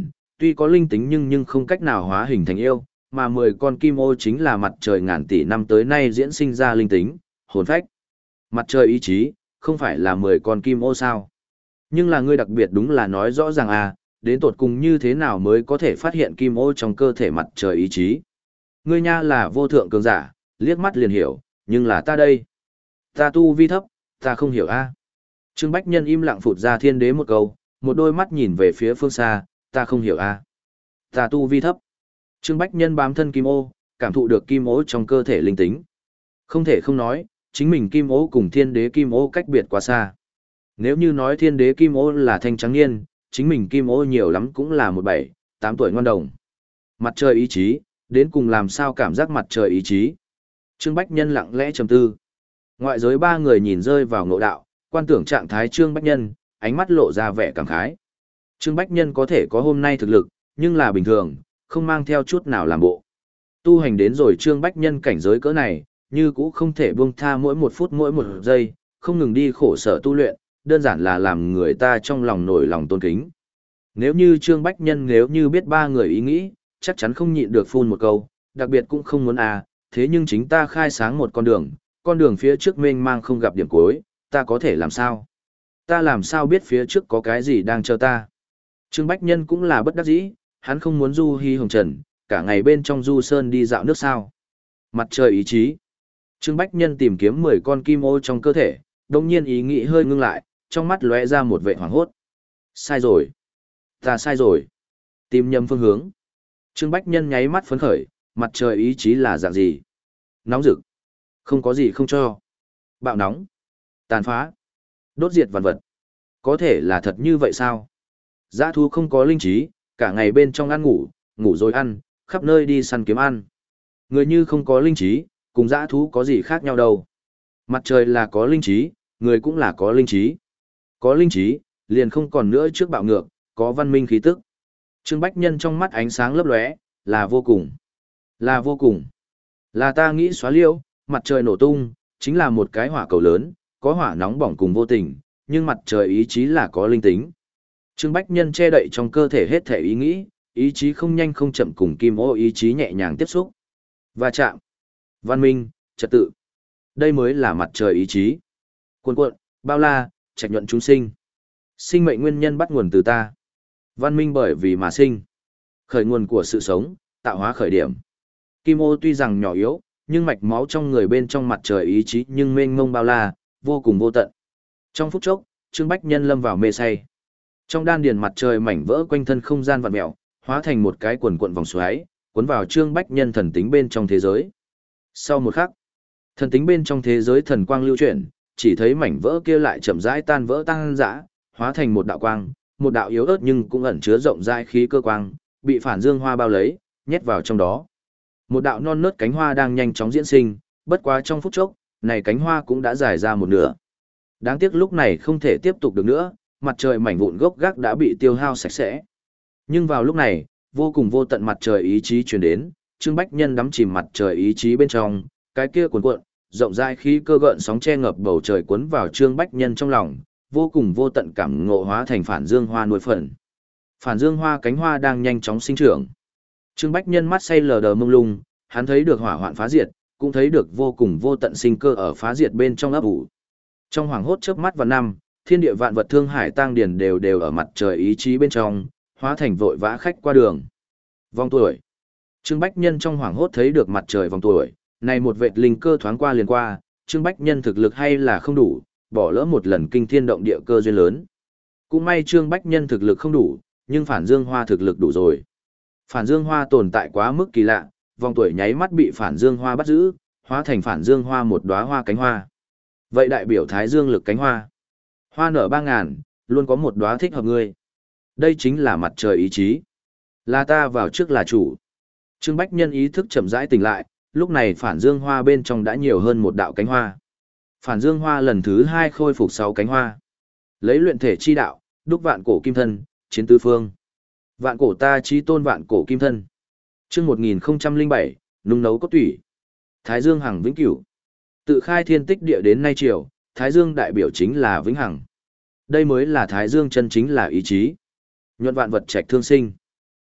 Tuy có linh tính nhưng nhưng không cách nào hóa hình thành yêu, mà mười con kim ô chính là mặt trời ngàn tỷ năm tới nay diễn sinh ra linh tính, hồn phách. Mặt trời ý chí, không phải là mười con kim ô sao? Nhưng là ngươi đặc biệt đúng là nói rõ ràng à, đến tột cùng như thế nào mới có thể phát hiện kim ô trong cơ thể mặt trời ý chí. Ngươi nha là vô thượng cường giả, liếc mắt liền hiểu, nhưng là ta đây. Ta tu vi thấp, ta không hiểu a. Trương Bách Nhân im lặng phụt ra thiên đế một câu, một đôi mắt nhìn về phía phương xa, ta không hiểu a. Ta tu vi thấp. Trương Bách Nhân bám thân kim ô, cảm thụ được kim ô trong cơ thể linh tính. Không thể không nói, chính mình kim ô cùng thiên đế kim ô cách biệt quá xa. Nếu như nói thiên đế kim ô là thanh trắng niên, chính mình kim ô nhiều lắm cũng là một bảy, tám tuổi ngoan đồng. Mặt trời ý chí, đến cùng làm sao cảm giác mặt trời ý chí. Trương Bách Nhân lặng lẽ trầm tư. Ngoại giới ba người nhìn rơi vào ngộ đạo, quan tưởng trạng thái Trương Bách Nhân, ánh mắt lộ ra vẻ cảm khái. Trương Bách Nhân có thể có hôm nay thực lực, nhưng là bình thường, không mang theo chút nào làm bộ. Tu hành đến rồi Trương Bách Nhân cảnh giới cỡ này, như cũ không thể buông tha mỗi một phút mỗi một giây, không ngừng đi khổ sở tu luyện, đơn giản là làm người ta trong lòng nổi lòng tôn kính. Nếu như Trương Bách Nhân nếu như biết ba người ý nghĩ, chắc chắn không nhịn được phun một câu, đặc biệt cũng không muốn à, thế nhưng chính ta khai sáng một con đường, con đường phía trước mênh mang không gặp điểm cuối, ta có thể làm sao? Ta làm sao biết phía trước có cái gì đang chờ ta? Trương Bách Nhân cũng là bất đắc dĩ, hắn không muốn du hi hồng trần, cả ngày bên trong du sơn đi dạo nước sao. Mặt trời ý chí. Trương Bách Nhân tìm kiếm mười con kim ô trong cơ thể, đồng nhiên ý nghĩ hơi ngưng lại, trong mắt lóe ra một vẻ hoảng hốt. Sai rồi. Ta sai rồi. Tìm nhầm phương hướng. Trương Bách Nhân nháy mắt phấn khởi, mặt trời ý chí là dạng gì? Nóng rực. Không có gì không cho. Bạo nóng. Tàn phá. Đốt diệt vạn vật. Có thể là thật như vậy sao? Dã thú không có linh trí, cả ngày bên trong ăn ngủ, ngủ rồi ăn, khắp nơi đi săn kiếm ăn. Người như không có linh trí, cùng dã thú có gì khác nhau đâu. Mặt trời là có linh trí, người cũng là có linh trí. Có linh trí, liền không còn nữa trước bạo ngược, có văn minh khí tức. Trương Bách Nhân trong mắt ánh sáng lấp lóe, là vô cùng. Là vô cùng. Là ta nghĩ xóa liêu, mặt trời nổ tung, chính là một cái hỏa cầu lớn, có hỏa nóng bỏng cùng vô tình, nhưng mặt trời ý chí là có linh tính. Trương Bách Nhân che đậy trong cơ thể hết thể ý nghĩ, ý chí không nhanh không chậm cùng kim ô ý chí nhẹ nhàng tiếp xúc. Va chạm. Văn minh, trật tự. Đây mới là mặt trời ý chí. Cuồn cuộn, bao la, trạch nhuận chúng sinh. Sinh mệnh nguyên nhân bắt nguồn từ ta. Văn minh bởi vì mà sinh. Khởi nguồn của sự sống, tạo hóa khởi điểm. Kim ô tuy rằng nhỏ yếu, nhưng mạch máu trong người bên trong mặt trời ý chí nhưng mênh mông bao la, vô cùng vô tận. Trong phút chốc, Trương Bách Nhân lâm vào mê say. Trong đan điền mặt trời mảnh vỡ quanh thân không gian vặn mèo, hóa thành một cái quần cuộn vòng xoáy, cuốn vào Trương Bách Nhân thần tính bên trong thế giới. Sau một khắc, thần tính bên trong thế giới thần quang lưu chuyển, chỉ thấy mảnh vỡ kia lại chậm rãi tan vỡ tăng dã, hóa thành một đạo quang, một đạo yếu ớt nhưng cũng ẩn chứa rộng rãi khí cơ quang, bị phản dương hoa bao lấy, nhét vào trong đó. Một đạo non nớt cánh hoa đang nhanh chóng diễn sinh, bất quá trong phút chốc, này cánh hoa cũng đã dài ra một nửa. Đáng tiếc lúc này không thể tiếp tục được nữa, mặt trời mảnh vụn gốc gác đã bị tiêu hao sạch sẽ. Nhưng vào lúc này, vô cùng vô tận mặt trời ý chí truyền đến, Trương Bách Nhân đắm chìm mặt trời ý chí bên trong, cái kia cuồn cuộn, rộng rãi khí cơ gợn sóng che ngập bầu trời cuốn vào Trương Bách Nhân trong lòng, vô cùng vô tận cảm ngộ hóa thành phản dương hoa nuôi phần. Phản dương hoa cánh hoa đang nhanh chóng sinh trưởng. Trương Bách Nhân mắt say lờ đờ mông lung, hắn thấy được hỏa hoạn phá diệt, cũng thấy được vô cùng vô tận sinh cơ ở phá diệt bên trong ấp ủ. Trong hoàng hốt chớp mắt và năm, thiên địa vạn vật thương hải tăng điển đều đều ở mặt trời ý chí bên trong, hóa thành vội vã khách qua đường. Vòng tuổi. Trương Bách Nhân trong hoàng hốt thấy được mặt trời vòng tuổi, này một vệt linh cơ thoáng qua liền qua, Trương Bách Nhân thực lực hay là không đủ, bỏ lỡ một lần kinh thiên động địa cơ duyên lớn. Cũng may Trương Bách Nhân thực lực không đủ, nhưng Phản Dương Hoa thực lực đủ rồi. Phản Dương Hoa tồn tại quá mức kỳ lạ, vòng tuổi nháy mắt bị Phản Dương Hoa bắt giữ, hóa thành Phản Dương Hoa một đóa hoa cánh hoa. Vậy đại biểu Thái Dương lực cánh hoa. Hoa nở ba ngàn, luôn có một đóa thích hợp ngươi. Đây chính là mặt trời ý chí. Là ta vào trước là chủ. Trương Bách Nhân ý thức chậm rãi tỉnh lại, lúc này Phản Dương Hoa bên trong đã nhiều hơn một đạo cánh hoa. Phản Dương Hoa lần thứ hai khôi phục sáu cánh hoa. Lấy luyện thể chi đạo, đúc vạn cổ kim thân, chiến tứ phương. Vạn cổ ta chí tôn vạn cổ kim thân. Chương một nghìn lẻ bảy, nung nấu cốt tủy. Thái Dương hằng vĩnh cửu. Tự khai thiên tích địa đến nay triều, Thái Dương đại biểu chính là vĩnh hằng. Đây mới là Thái Dương chân chính là ý chí. Nhuận vạn vật trạch thương sinh.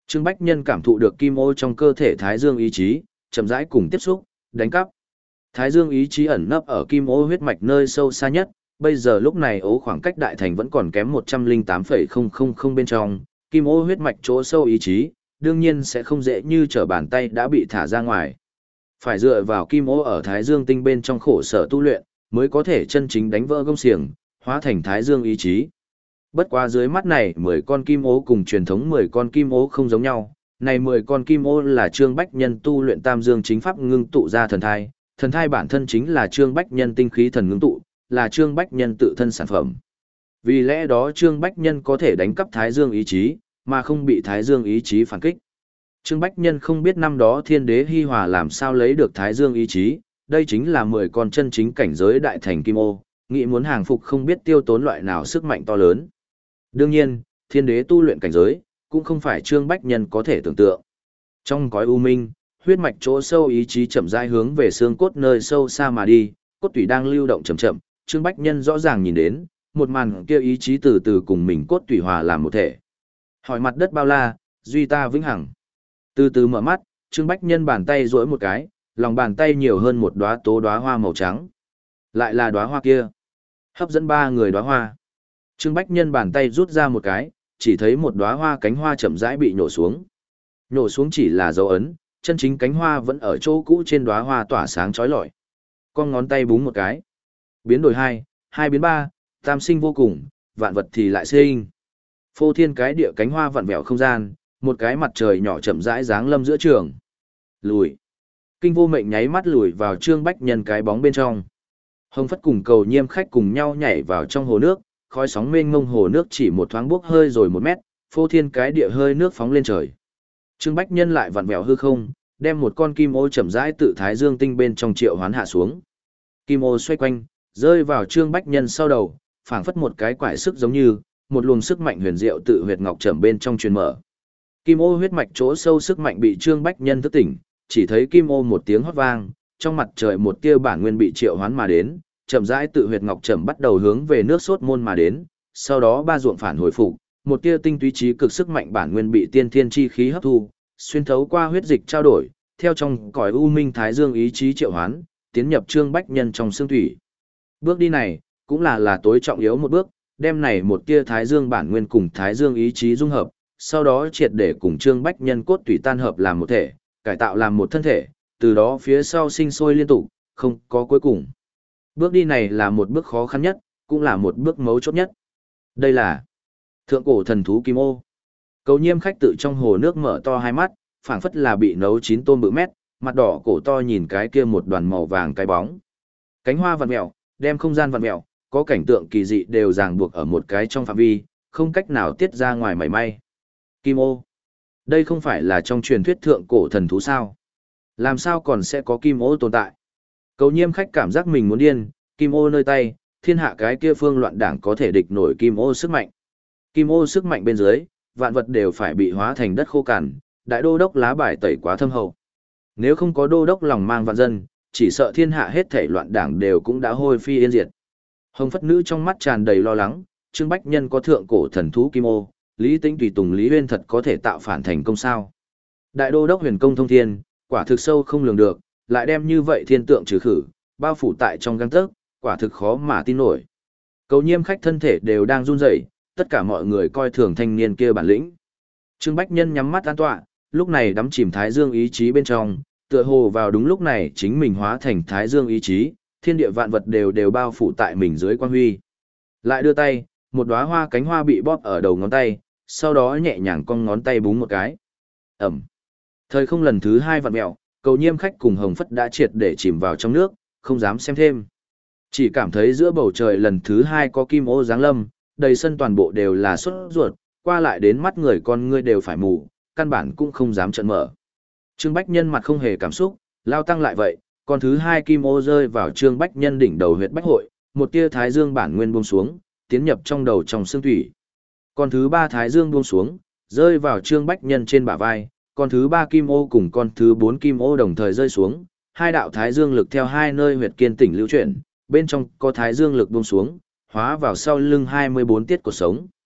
Trương Bách Nhân cảm thụ được kim ô trong cơ thể Thái Dương ý chí, chậm rãi cùng tiếp xúc, đánh cắp. Thái Dương ý chí ẩn nấp ở kim ô huyết mạch nơi sâu xa nhất, bây giờ lúc này ố khoảng cách đại thành vẫn còn kém một trăm lẻ tám phẩy không không không bên trong, kim ô huyết mạch chỗ sâu ý chí, đương nhiên sẽ không dễ như trở bàn tay đã bị thả ra ngoài. Phải dựa vào kim ô ở Thái Dương tinh bên trong khổ sở tu luyện, mới có thể chân chính đánh vỡ gông xiềng, hóa thành Thái Dương ý chí. Bất quá dưới mắt này mười con kim ô cùng truyền thống mười con kim ô không giống nhau, này mười con kim ô là Trương Bách Nhân tu luyện Tam Dương chính pháp ngưng tụ ra thần thai, thần thai bản thân chính là Trương Bách Nhân tinh khí thần ngưng tụ, là Trương Bách Nhân tự thân sản phẩm. Vì lẽ đó Trương Bách Nhân có thể đánh cắp Thái Dương ý chí, mà không bị Thái Dương ý chí phản kích. Trương Bách Nhân không biết năm đó Thiên Đế Hi Hòa làm sao lấy được Thái Dương ý chí, đây chính là mười con chân chính cảnh giới đại thành kim ô, nghĩ muốn hàng phục không biết tiêu tốn loại nào sức mạnh to lớn. Đương nhiên, Thiên Đế tu luyện cảnh giới, cũng không phải Trương Bách Nhân có thể tưởng tượng. Trong cõi u minh, huyết mạch chỗ sâu ý chí chậm rãi hướng về xương cốt nơi sâu xa mà đi, cốt tủy đang lưu động chậm chậm, Trương Bách Nhân rõ ràng nhìn đến, một màn kia ý chí từ từ cùng mình cốt tủy hòa làm một thể. Hỏi mặt đất bao la, duy ta vĩnh hằng. Từ từ mở mắt, Trương Bách Nhân bàn tay duỗi một cái, lòng bàn tay nhiều hơn một đóa tố đóa hoa màu trắng. Lại là đóa hoa kia, hấp dẫn ba người đóa hoa. Trương Bách Nhân bàn tay rút ra một cái, chỉ thấy một đóa hoa cánh hoa chậm rãi bị nhổ xuống. Nhổ xuống chỉ là dấu ấn, chân chính cánh hoa vẫn ở chỗ cũ trên đóa hoa tỏa sáng chói lọi. Con ngón tay búng một cái, biến đổi hai, hai biến ba, tam sinh vô cùng, vạn vật thì lại sinh. Phô thiên cái địa cánh hoa vặn vẹo không gian, một cái mặt trời nhỏ chậm rãi giáng lâm giữa trường. Lùi. Kinh Vô Mệnh nháy mắt lùi vào Trương Bách Nhân cái bóng bên trong. Hồng Phất cùng Cầu Nhiêm Khách cùng nhau nhảy vào trong hồ nước, khói sóng mênh mông hồ nước chỉ một thoáng bốc hơi rồi một mét, phô thiên cái địa hơi nước phóng lên trời. Trương Bách Nhân lại vặn vẹo hư không, đem một con kim ô chậm rãi tự Thái Dương tinh bên trong triệu hoán hạ xuống. Kim ô xoay quanh, rơi vào Trương Bách Nhân sau đầu, phảng phất một cái quải sức giống như một luồng sức mạnh huyền diệu tự huyệt ngọc trầm bên trong truyền mở. Kim ô huyết mạch chỗ sâu sức mạnh bị Trương Bách Nhân thức tỉnh, chỉ thấy kim ô một tiếng hót vang, trong mặt trời một tia bản nguyên bị triệu hoán mà đến, chậm rãi tự huyệt ngọc trầm bắt đầu hướng về nước sốt môn mà đến, sau đó ba ruộng phản hồi phục, một tia tinh túy trí cực sức mạnh bản nguyên bị tiên thiên chi khí hấp thu, xuyên thấu qua huyết dịch trao đổi, theo trong cõi u minh Thái Dương ý chí triệu hoán, tiến nhập Trương Bách Nhân trong xương thủy. Bước đi này, cũng là là tối trọng yếu một bước, đem này một tia Thái Dương bản nguyên cùng Thái Dương ý chí dung hợp, sau đó triệt để cùng Trương Bách Nhân cốt tủy tan hợp làm một thể, cải tạo làm một thân thể, từ đó phía sau sinh sôi liên tục, không có cuối cùng. Bước đi này là một bước khó khăn nhất, cũng là một bước mấu chốt nhất. Đây là thượng cổ thần thú Kim Ô. Cầu Nhiêm Khách tự trong hồ nước mở to hai mắt, phảng phất là bị nấu chín tôm bự mét, mặt đỏ cổ to nhìn cái kia một đoàn màu vàng cái bóng. Cánh hoa vặn mèo, đem không gian vặn mèo, có cảnh tượng kỳ dị đều ràng buộc ở một cái trong phạm vi, không cách nào tiết ra ngoài mảy may. Kim Ô. Đây không phải là trong truyền thuyết thượng cổ thần thú sao? Làm sao còn sẽ có Kim Ô tồn tại? Cầu Nhiêm Khách cảm giác mình muốn điên, Kim Ô nơi tay, thiên hạ cái kia phương loạn đảng có thể địch nổi Kim Ô sức mạnh. Kim Ô sức mạnh bên dưới, vạn vật đều phải bị hóa thành đất khô cằn, đại đô đốc lá bài tẩy quá thâm hậu. Nếu không có đô đốc lòng mang vạn dân, chỉ sợ thiên hạ hết thảy loạn đảng đều cũng đã hôi phi yên diệt. Hồng Phất Nữ trong mắt tràn đầy lo lắng, Trương Bách Nhân có thượng cổ thần thú Kim Ô, Lý Tĩnh tùy tùng Lý Huyên thật có thể tạo phản thành công sao? Đại đô đốc huyền công thông thiên, quả thực sâu không lường được, lại đem như vậy thiên tượng trừ khử, bao phủ tại trong gang tấc, quả thực khó mà tin nổi. Cầu Nhiêm Khách thân thể đều đang run rẩy, tất cả mọi người coi thường thanh niên kia bản lĩnh. Trương Bách Nhân nhắm mắt an tọa, lúc này đắm chìm Thái Dương ý chí bên trong, tựa hồ vào đúng lúc này chính mình hóa thành Thái Dương ý chí, thiên địa vạn vật đều đều bao phủ tại mình dưới quang huy. Lại đưa tay, một đóa hoa cánh hoa bị bóp ở đầu ngón tay, sau đó nhẹ nhàng cong ngón tay búng một cái. Ẩm. Thời không lần thứ hai vặn mèo, Cầu Nhiêm Khách cùng Hồng Phất đã triệt để chìm vào trong nước, không dám xem thêm. Chỉ cảm thấy giữa bầu trời lần thứ hai có Kim Ô giáng lâm, đầy sân toàn bộ đều là sốt ruột, qua lại đến mắt người con ngươi đều phải mù, căn bản cũng không dám trợn mở. Trương Bách Nhân mặt không hề cảm xúc, lao tăng lại vậy, con thứ hai Kim Ô rơi vào Trương Bách Nhân đỉnh đầu huyệt bách hội, một tia Thái Dương bản nguyên buông xuống, tiến nhập trong đầu trong xương thủy. Con thứ ba Thái Dương buông xuống, rơi vào Trương Bách Nhân trên bả vai, con thứ ba Kim Ô cùng con thứ bốn Kim Ô đồng thời rơi xuống, hai đạo Thái Dương lực theo hai nơi huyệt kiên tỉnh lưu chuyển, bên trong có Thái Dương lực buông xuống, hóa vào sau lưng hai mươi bốn tiết cột sống.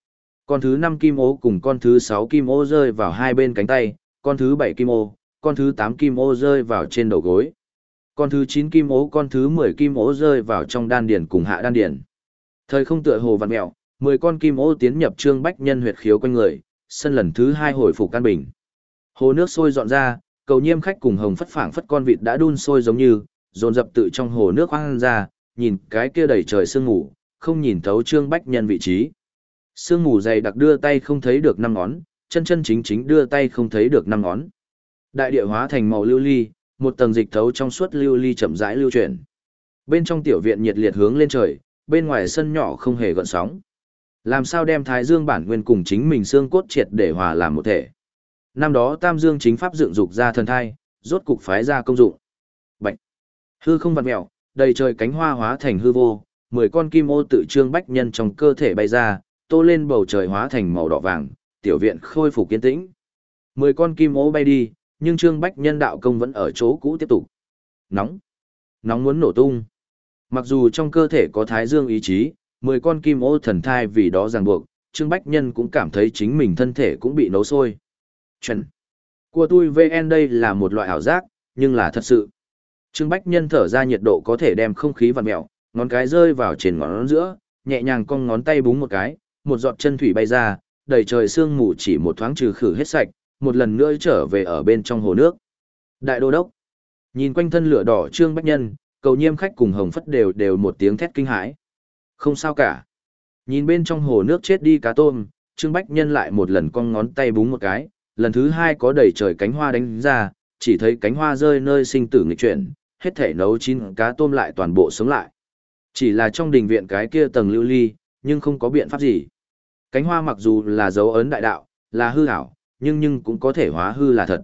Con thứ năm kim ô cùng con thứ sáu kim ô rơi vào hai bên cánh tay, con thứ bảy kim ô, con thứ tám kim ô rơi vào trên đầu gối. Con thứ chín kim ô, con thứ mười kim ô rơi vào trong đan điền cùng hạ đan điền. Thời không tựa hồ vặn mèo, mười con kim ô tiến nhập Trương Bách Nhân huyệt khiếu quanh người, sân lần thứ hai hồi phục căn bình. Hồ nước sôi dọn ra, cầu nhiêm khách cùng hồng phất phảng phất con vịt đã đun sôi giống như, dồn dập tự trong hồ nước hoang ra, nhìn cái kia đầy trời sương mù, không nhìn thấu Trương Bách Nhân vị trí. Sương mù dày đặc đưa tay không thấy được năm ngón, chân chân chính chính đưa tay không thấy được năm ngón. Đại địa hóa thành màu lưu ly, một tầng dịch thấu trong suốt lưu ly chậm rãi lưu chuyển. Bên trong tiểu viện nhiệt liệt hướng lên trời, bên ngoài sân nhỏ không hề gợn sóng. Làm sao đem Thái Dương bản nguyên cùng chính mình xương cốt triệt để hòa làm một thể. Năm đó Tam Dương chính pháp dựng dục ra thần thai, rốt cục phái ra công dụng. Bạch. Hư không vặn mèo, đầy trời cánh hoa hóa thành hư vô, mười con kim ô tự Trương Bách Nhân trong cơ thể bay ra, tô lên bầu trời hóa thành màu đỏ vàng, tiểu viện khôi phục kiên tĩnh. Mười con kim ô bay đi, nhưng Trương Bách Nhân đạo công vẫn ở chỗ cũ tiếp tục. Nóng. Nóng muốn nổ tung. Mặc dù trong cơ thể có Thái Dương ý chí, mười con kim ô thần thai vì đó ràng buộc, Trương Bách Nhân cũng cảm thấy chính mình thân thể cũng bị nấu sôi. Chuẩn. Của tôi vê en đây là một loại ảo giác, nhưng là thật sự. Trương Bách Nhân thở ra nhiệt độ có thể đem không khí vặn mèo, ngón cái rơi vào trên ngón giữa, nhẹ nhàng cong ngón tay búng một cái, một giọt chân thủy bay ra, đầy trời sương mù chỉ một thoáng trừ khử hết sạch, một lần nữa trở về ở bên trong hồ nước. Đại đô đốc. Nhìn quanh thân lửa đỏ Trương Bách Nhân, cầu nhiêm khách cùng hồng phất đều đều một tiếng thét kinh hãi. Không sao cả. Nhìn bên trong hồ nước chết đi cá tôm, Trương Bách Nhân lại một lần cong ngón tay búng một cái, lần thứ hai có đầy trời cánh hoa đánh ra, chỉ thấy cánh hoa rơi nơi sinh tử nghịch chuyển, hết thể nấu chín cá tôm lại toàn bộ sống lại. Chỉ là trong đình viện cái kia tầng lưu ly, nhưng không có biện pháp gì. Cánh hoa mặc dù là dấu ấn đại đạo, là hư ảo, nhưng nhưng cũng có thể hóa hư là thật.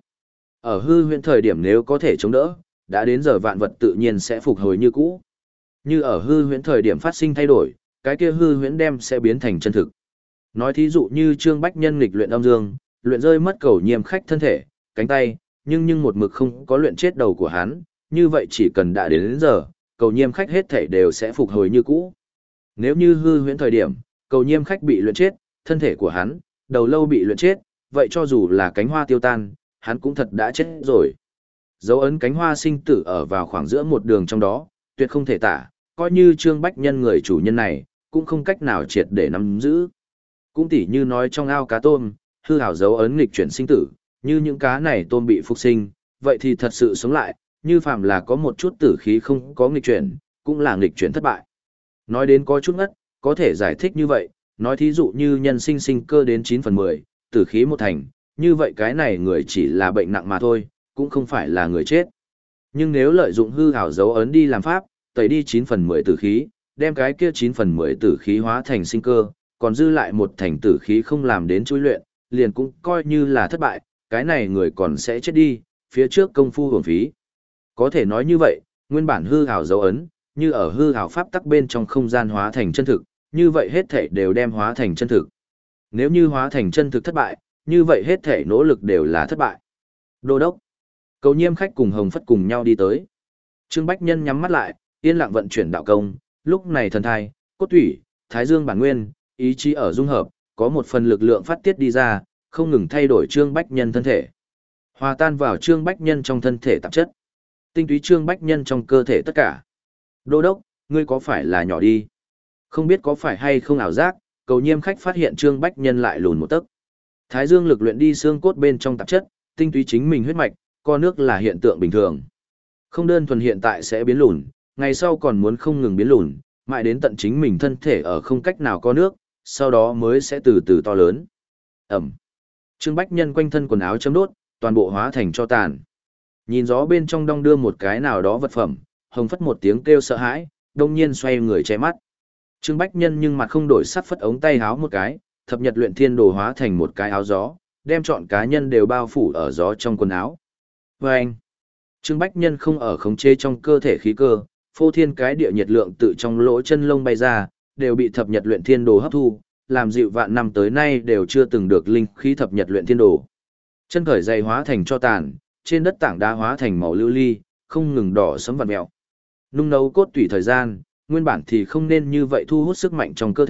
Ở hư huyễn thời điểm nếu có thể chống đỡ, đã đến giờ vạn vật tự nhiên sẽ phục hồi như cũ. Như ở hư huyễn thời điểm phát sinh thay đổi, cái kia hư huyễn đem sẽ biến thành chân thực. Nói thí dụ như Trương Bách Nhân nghịch luyện âm dương, luyện rơi mất cầu nhiêm khách thân thể, cánh tay, nhưng nhưng một mực không có luyện chết đầu của hắn, như vậy chỉ cần đã đến, đến giờ, cầu nhiêm khách hết thể đều sẽ phục hồi như cũ. Nếu như hư huyễn thời điểm, cầu nhiêm khách bị luyện chết, thân thể của hắn, đầu lâu bị luyện chết, vậy cho dù là cánh hoa tiêu tan, hắn cũng thật đã chết rồi. Dấu ấn cánh hoa sinh tử ở vào khoảng giữa một đường trong đó, tuyệt không thể tả, coi như Trương Bách Nhân người chủ nhân này, cũng không cách nào triệt để nắm giữ. Cũng tỉ như nói trong ao cá tôm, hư ảo dấu ấn nghịch chuyển sinh tử, như những cá này tôm bị phục sinh, vậy thì thật sự sống lại, như phàm là có một chút tử khí không có nghịch chuyển, cũng là nghịch chuyển thất bại. Nói đến có chút ngất, có thể giải thích như vậy, nói thí dụ như nhân sinh sinh cơ đến chín phần mười, tử khí một thành, như vậy cái này người chỉ là bệnh nặng mà thôi, cũng không phải là người chết. Nhưng nếu lợi dụng hư ảo dấu ấn đi làm pháp, tẩy đi chín phần mười tử khí, đem cái kia chín phần mười tử khí hóa thành sinh cơ, còn dư lại một thành tử khí không làm đến chui luyện, liền cũng coi như là thất bại, cái này người còn sẽ chết đi, phía trước công phu hưởng phí. Có thể nói như vậy, nguyên bản hư ảo dấu ấn, như ở hư ảo pháp tắc bên trong không gian hóa thành chân thực, như vậy hết thể đều đem hóa thành chân thực. Nếu như hóa thành chân thực thất bại, như vậy hết thể nỗ lực đều là thất bại. Đô đốc. Cầu nhiêm khách cùng hồng phất cùng nhau đi tới. Trương Bách Nhân nhắm mắt lại, yên lặng vận chuyển đạo công, lúc này thần thai, cốt thủy, thái dương bản nguyên, ý chí ở dung hợp, có một phần lực lượng phát tiết đi ra, không ngừng thay đổi Trương Bách Nhân thân thể. Hòa tan vào Trương Bách Nhân trong thân thể tạp chất. Tinh túy Trương Bách Nhân trong cơ thể tất cả. Đô đốc, ngươi có phải là nhỏ đi? Không biết có phải hay không ảo giác, cầu nhiêm khách phát hiện Trương Bách Nhân lại lùn một tấc. Thái dương lực luyện đi xương cốt bên trong tạp chất, tinh túy chính mình huyết mạch, co nước là hiện tượng bình thường. Không đơn thuần hiện tại sẽ biến lùn, ngày sau còn muốn không ngừng biến lùn, mãi đến tận chính mình thân thể ở không cách nào có nước, sau đó mới sẽ từ từ to lớn. Ẩm. Trương Bách Nhân quanh thân quần áo chấm đốt, toàn bộ hóa thành cho tàn. Nhìn gió bên trong đong đưa một cái nào đó vật phẩm, hồng phất một tiếng kêu sợ hãi, đông nhiên xoay người che mắt. Trương Bách Nhân nhưng mặt không đổi sắc phất ống tay áo một cái, thập nhật luyện thiên đồ hóa thành một cái áo gió, đem trọn cá nhân đều bao phủ ở gió trong quần áo. Và anh, Trương Bách Nhân không ở khống chế trong cơ thể khí cơ, phô thiên cái địa nhiệt lượng tự trong lỗ chân lông bay ra, đều bị thập nhật luyện thiên đồ hấp thu, làm dịu vạn năm tới nay đều chưa từng được linh khí thập nhật luyện thiên đồ. Chân khởi dày hóa thành cho tàn, trên đất tảng đá hóa thành màu lưu ly, không ngừng đỏ sẫm vằn mèo. Nung nấu cốt tủy thời gian, nguyên bản thì không nên như vậy thu hút sức mạnh trong cơ thể,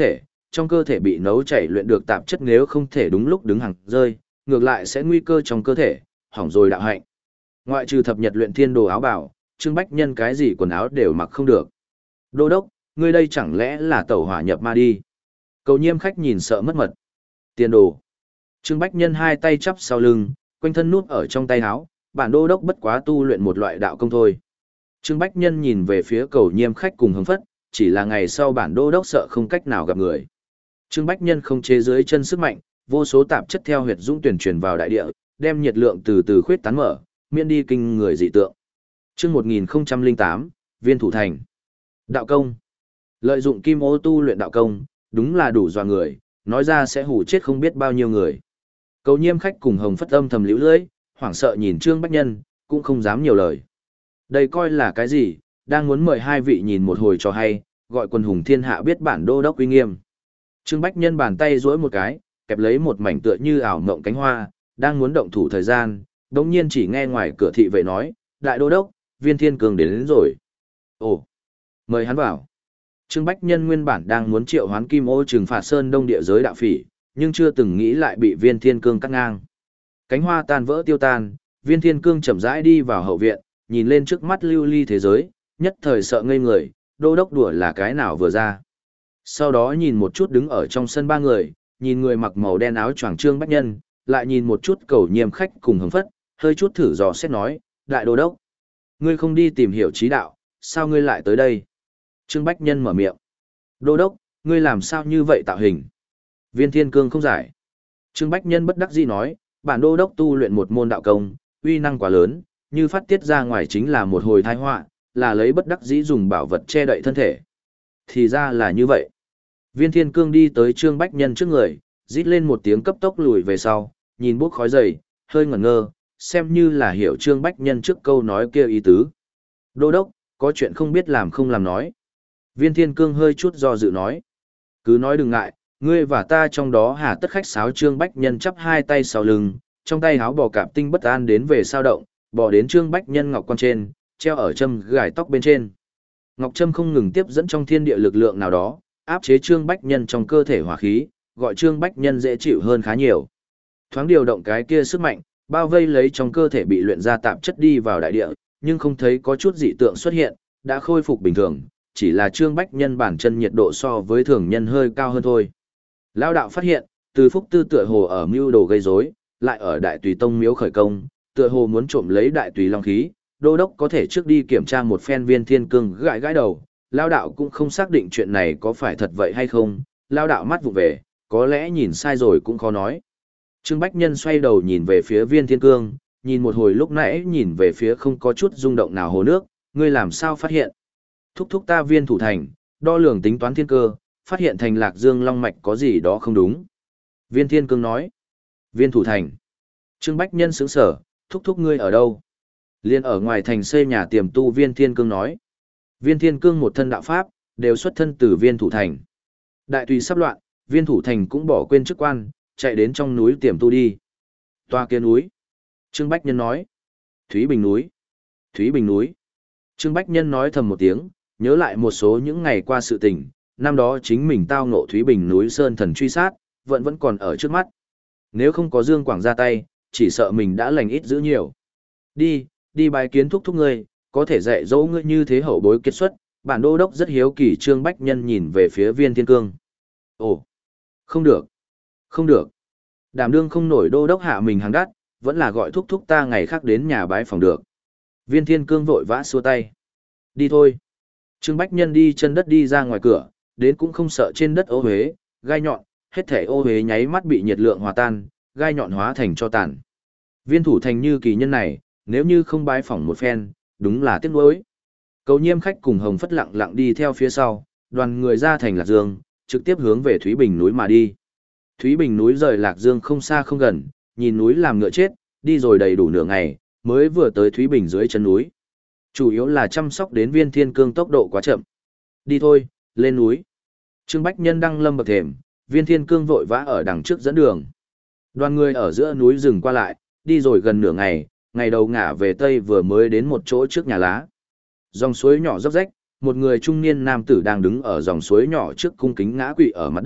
trong cơ thể bị nấu chảy luyện được tạp chất nếu không thể đúng lúc đứng hàng rơi, ngược lại sẽ nguy cơ trong cơ thể, hỏng rồi đạo hạnh. Ngoại trừ thập nhật luyện thiên đồ áo bảo, Trương Bách Nhân cái gì quần áo đều mặc không được. Đô đốc, ngươi đây chẳng lẽ là tẩu hỏa nhập ma đi? Cầu Nhiêm khách nhìn sợ mất mật. Tiền đồ. Trương Bách Nhân hai tay chắp sau lưng, quanh thân nút ở trong tay áo, bản đô đốc bất quá tu luyện một loại đạo công thôi. Trương Bách Nhân nhìn về phía Cầu Nhiêm khách cùng Hồng Phất, chỉ là ngày sau bản đô đốc sợ không cách nào gặp người. Trương Bách Nhân không chế dưới chân sức mạnh, vô số tạp chất theo huyệt dũng tuyển truyền vào đại địa, đem nhiệt lượng từ từ khuyết tán mở, miễn đi kinh người dị tượng. Chương một nghìn lẻ tám, Viên Thủ Thành. Đạo công. Lợi dụng kim ô tu luyện đạo công, đúng là đủ dọa người, nói ra sẽ hù chết không biết bao nhiêu người. Cầu Nhiêm khách cùng Hồng Phất âm thầm liễu lưỡi, hoảng sợ nhìn Trương Bách Nhân, cũng không dám nhiều lời. Đây coi là cái gì, đang muốn mời hai vị nhìn một hồi cho hay, gọi quần hùng thiên hạ biết bản đô đốc uy nghiêm. Trương Bách Nhân bàn tay duỗi một cái, kẹp lấy một mảnh tựa như ảo mộng cánh hoa, đang muốn động thủ thời gian, đống nhiên chỉ nghe ngoài cửa thị vệ nói, đại đô đốc, Viên Thiên Cương đến, đến rồi. Ồ, mời hắn vào. Trương Bách Nhân nguyên bản đang muốn triệu hoán kim ô trừng phạt sơn đông địa giới đạo phỉ, nhưng chưa từng nghĩ lại bị Viên Thiên Cương cắt ngang. Cánh hoa tan vỡ tiêu tan, Viên Thiên Cương chậm rãi đi vào hậu viện, nhìn lên trước mắt lưu ly thế giới, nhất thời sợ ngây người, đô đốc đùa là cái nào vừa ra. Sau đó nhìn một chút đứng ở trong sân ba người, nhìn người mặc màu đen áo choàng Trương Bách Nhân, lại nhìn một chút Cầu Nhiêm khách cùng Hồng Phất, hơi chút thử dò xét nói, đại đô đốc, ngươi không đi tìm hiểu trí đạo, sao ngươi lại tới đây? Trương Bách Nhân mở miệng, đô đốc, ngươi làm sao như vậy tạo hình? Viên Thiên Cương không giải. Trương Bách Nhân bất đắc dĩ nói, bản đô đốc tu luyện một môn đạo công, uy năng quá lớn, như phát tiết ra ngoài chính là một hồi tai họa, là lấy bất đắc dĩ dùng bảo vật che đậy thân thể. Thì ra là như vậy. Viên Thiên Cương đi tới Trương Bách Nhân trước người, rít lên một tiếng cấp tốc lùi về sau, nhìn bốc khói dày, hơi ngẩn ngơ, xem như là hiểu Trương Bách Nhân trước câu nói kia ý tứ. Đô đốc, có chuyện không biết làm không làm nói. Viên Thiên Cương hơi chút do dự nói. Cứ nói đừng ngại, ngươi và ta trong đó hà tất khách sáo. Trương Bách Nhân chắp hai tay sau lưng, trong tay háo bò cạp tinh bất an đến về sao động, bò đến Trương Bách Nhân ngọc quan trên, treo ở châm gài tóc bên trên. Ngọc Trâm không ngừng tiếp dẫn trong thiên địa lực lượng nào đó, áp chế Trương Bách Nhân trong cơ thể hỏa khí, gọi Trương Bách Nhân dễ chịu hơn khá nhiều. Thoáng điều động cái kia sức mạnh, bao vây lấy trong cơ thể bị luyện ra tạp chất đi vào đại địa, nhưng không thấy có chút dị tượng xuất hiện, đã khôi phục bình thường, chỉ là Trương Bách Nhân bản chân nhiệt độ so với thường nhân hơi cao hơn thôi. Lão đạo phát hiện, Từ Phúc Tư tựa hồ ở mưu đồ gây rối, lại ở Đại Tùy Tông miếu khởi công, tựa hồ muốn trộm lấy Đại Tùy long khí, đô đốc có thể trước đi kiểm tra một phen. Viên Thiên Cương gãi gãi đầu, Lão đạo cũng không xác định chuyện này có phải thật vậy hay không, Lão đạo mắt vụ về, có lẽ nhìn sai rồi cũng khó nói. Trương Bách Nhân xoay đầu nhìn về phía Viên Thiên Cương, nhìn một hồi lúc nãy nhìn về phía không có chút rung động nào hồ nước, ngươi làm sao phát hiện? Thúc thúc ta Viên Thủ Thành, đo lường tính toán thiên cơ, phát hiện thành Lạc Dương Long Mạch có gì đó không đúng. Viên Thiên Cương nói, Viên Thủ Thành. Trương Bách Nhân sững sở, thúc thúc ngươi ở đâu? Liên ở ngoài thành xây nhà tiềm tu. Viên Thiên Cương nói, Viên Thiên Cương một thân đạo pháp, đều xuất thân từ Viên Thủ Thành. Đại Tùy sắp loạn, Viên Thủ Thành cũng bỏ quên chức quan, chạy đến trong núi tiềm tu đi. Toa kia núi. Trương Bách Nhân nói, Thúy Bình núi. Thúy Bình núi. Trương Bách Nhân nói thầm một tiếng, nhớ lại một số những ngày qua sự tình, năm đó chính mình tao ngộ Thúy Bình núi sơn thần truy sát, vẫn vẫn còn ở trước mắt. Nếu không có Dương Quảng ra tay, chỉ sợ mình đã lành ít giữ nhiều. Đi, đi bài kiến thúc thúc ngươi, có thể dạy dỗ ngươi như thế hậu bối kết xuất, bản đô đốc rất hiếu kỳ. Trương Bách Nhân nhìn về phía Viên Thiên Cương. Ồ, không được, không được. Đảm đương không nổi đô đốc hạ mình hàng đắt, vẫn là gọi thúc thúc ta ngày khác đến nhà bái phòng được. Viên Thiên Cương vội vã xua tay. Đi thôi. Trương Bách Nhân đi chân đất đi ra ngoài cửa, đến cũng không sợ trên đất ô huế, gai nhọn, hết thể ô huế nháy mắt bị nhiệt lượng hòa tan, gai nhọn hóa thành cho tàn. Viên Thủ Thành như kỳ nhân này, nếu như không bái phỏng một phen, đúng là tiếc nuối. Cầu Nhiêm khách cùng Hồng Phất lặng lặng đi theo phía sau, đoàn người ra thành Lạc Dương, trực tiếp hướng về Thúy Bình núi mà đi. Thúy Bình núi rời Lạc Dương không xa không gần, nhìn núi làm ngựa chết, đi rồi đầy đủ nửa ngày, mới vừa tới Thúy Bình dưới chân núi. Chủ yếu là chăm sóc đến Viên Thiên Cương tốc độ quá chậm. Đi thôi, lên núi. Trương Bách Nhân đăng lâm bậc thềm, Viên Thiên Cương vội vã ở đằng trước dẫn đường. Đoàn người ở giữa núi dừng qua lại, đi rồi gần nửa ngày, ngày đầu ngả về tây vừa mới đến một chỗ trước nhà lá. Dòng suối nhỏ róc rách, một người trung niên nam tử đang đứng ở dòng suối nhỏ trước cung kính ngã quỵ ở mặt đất,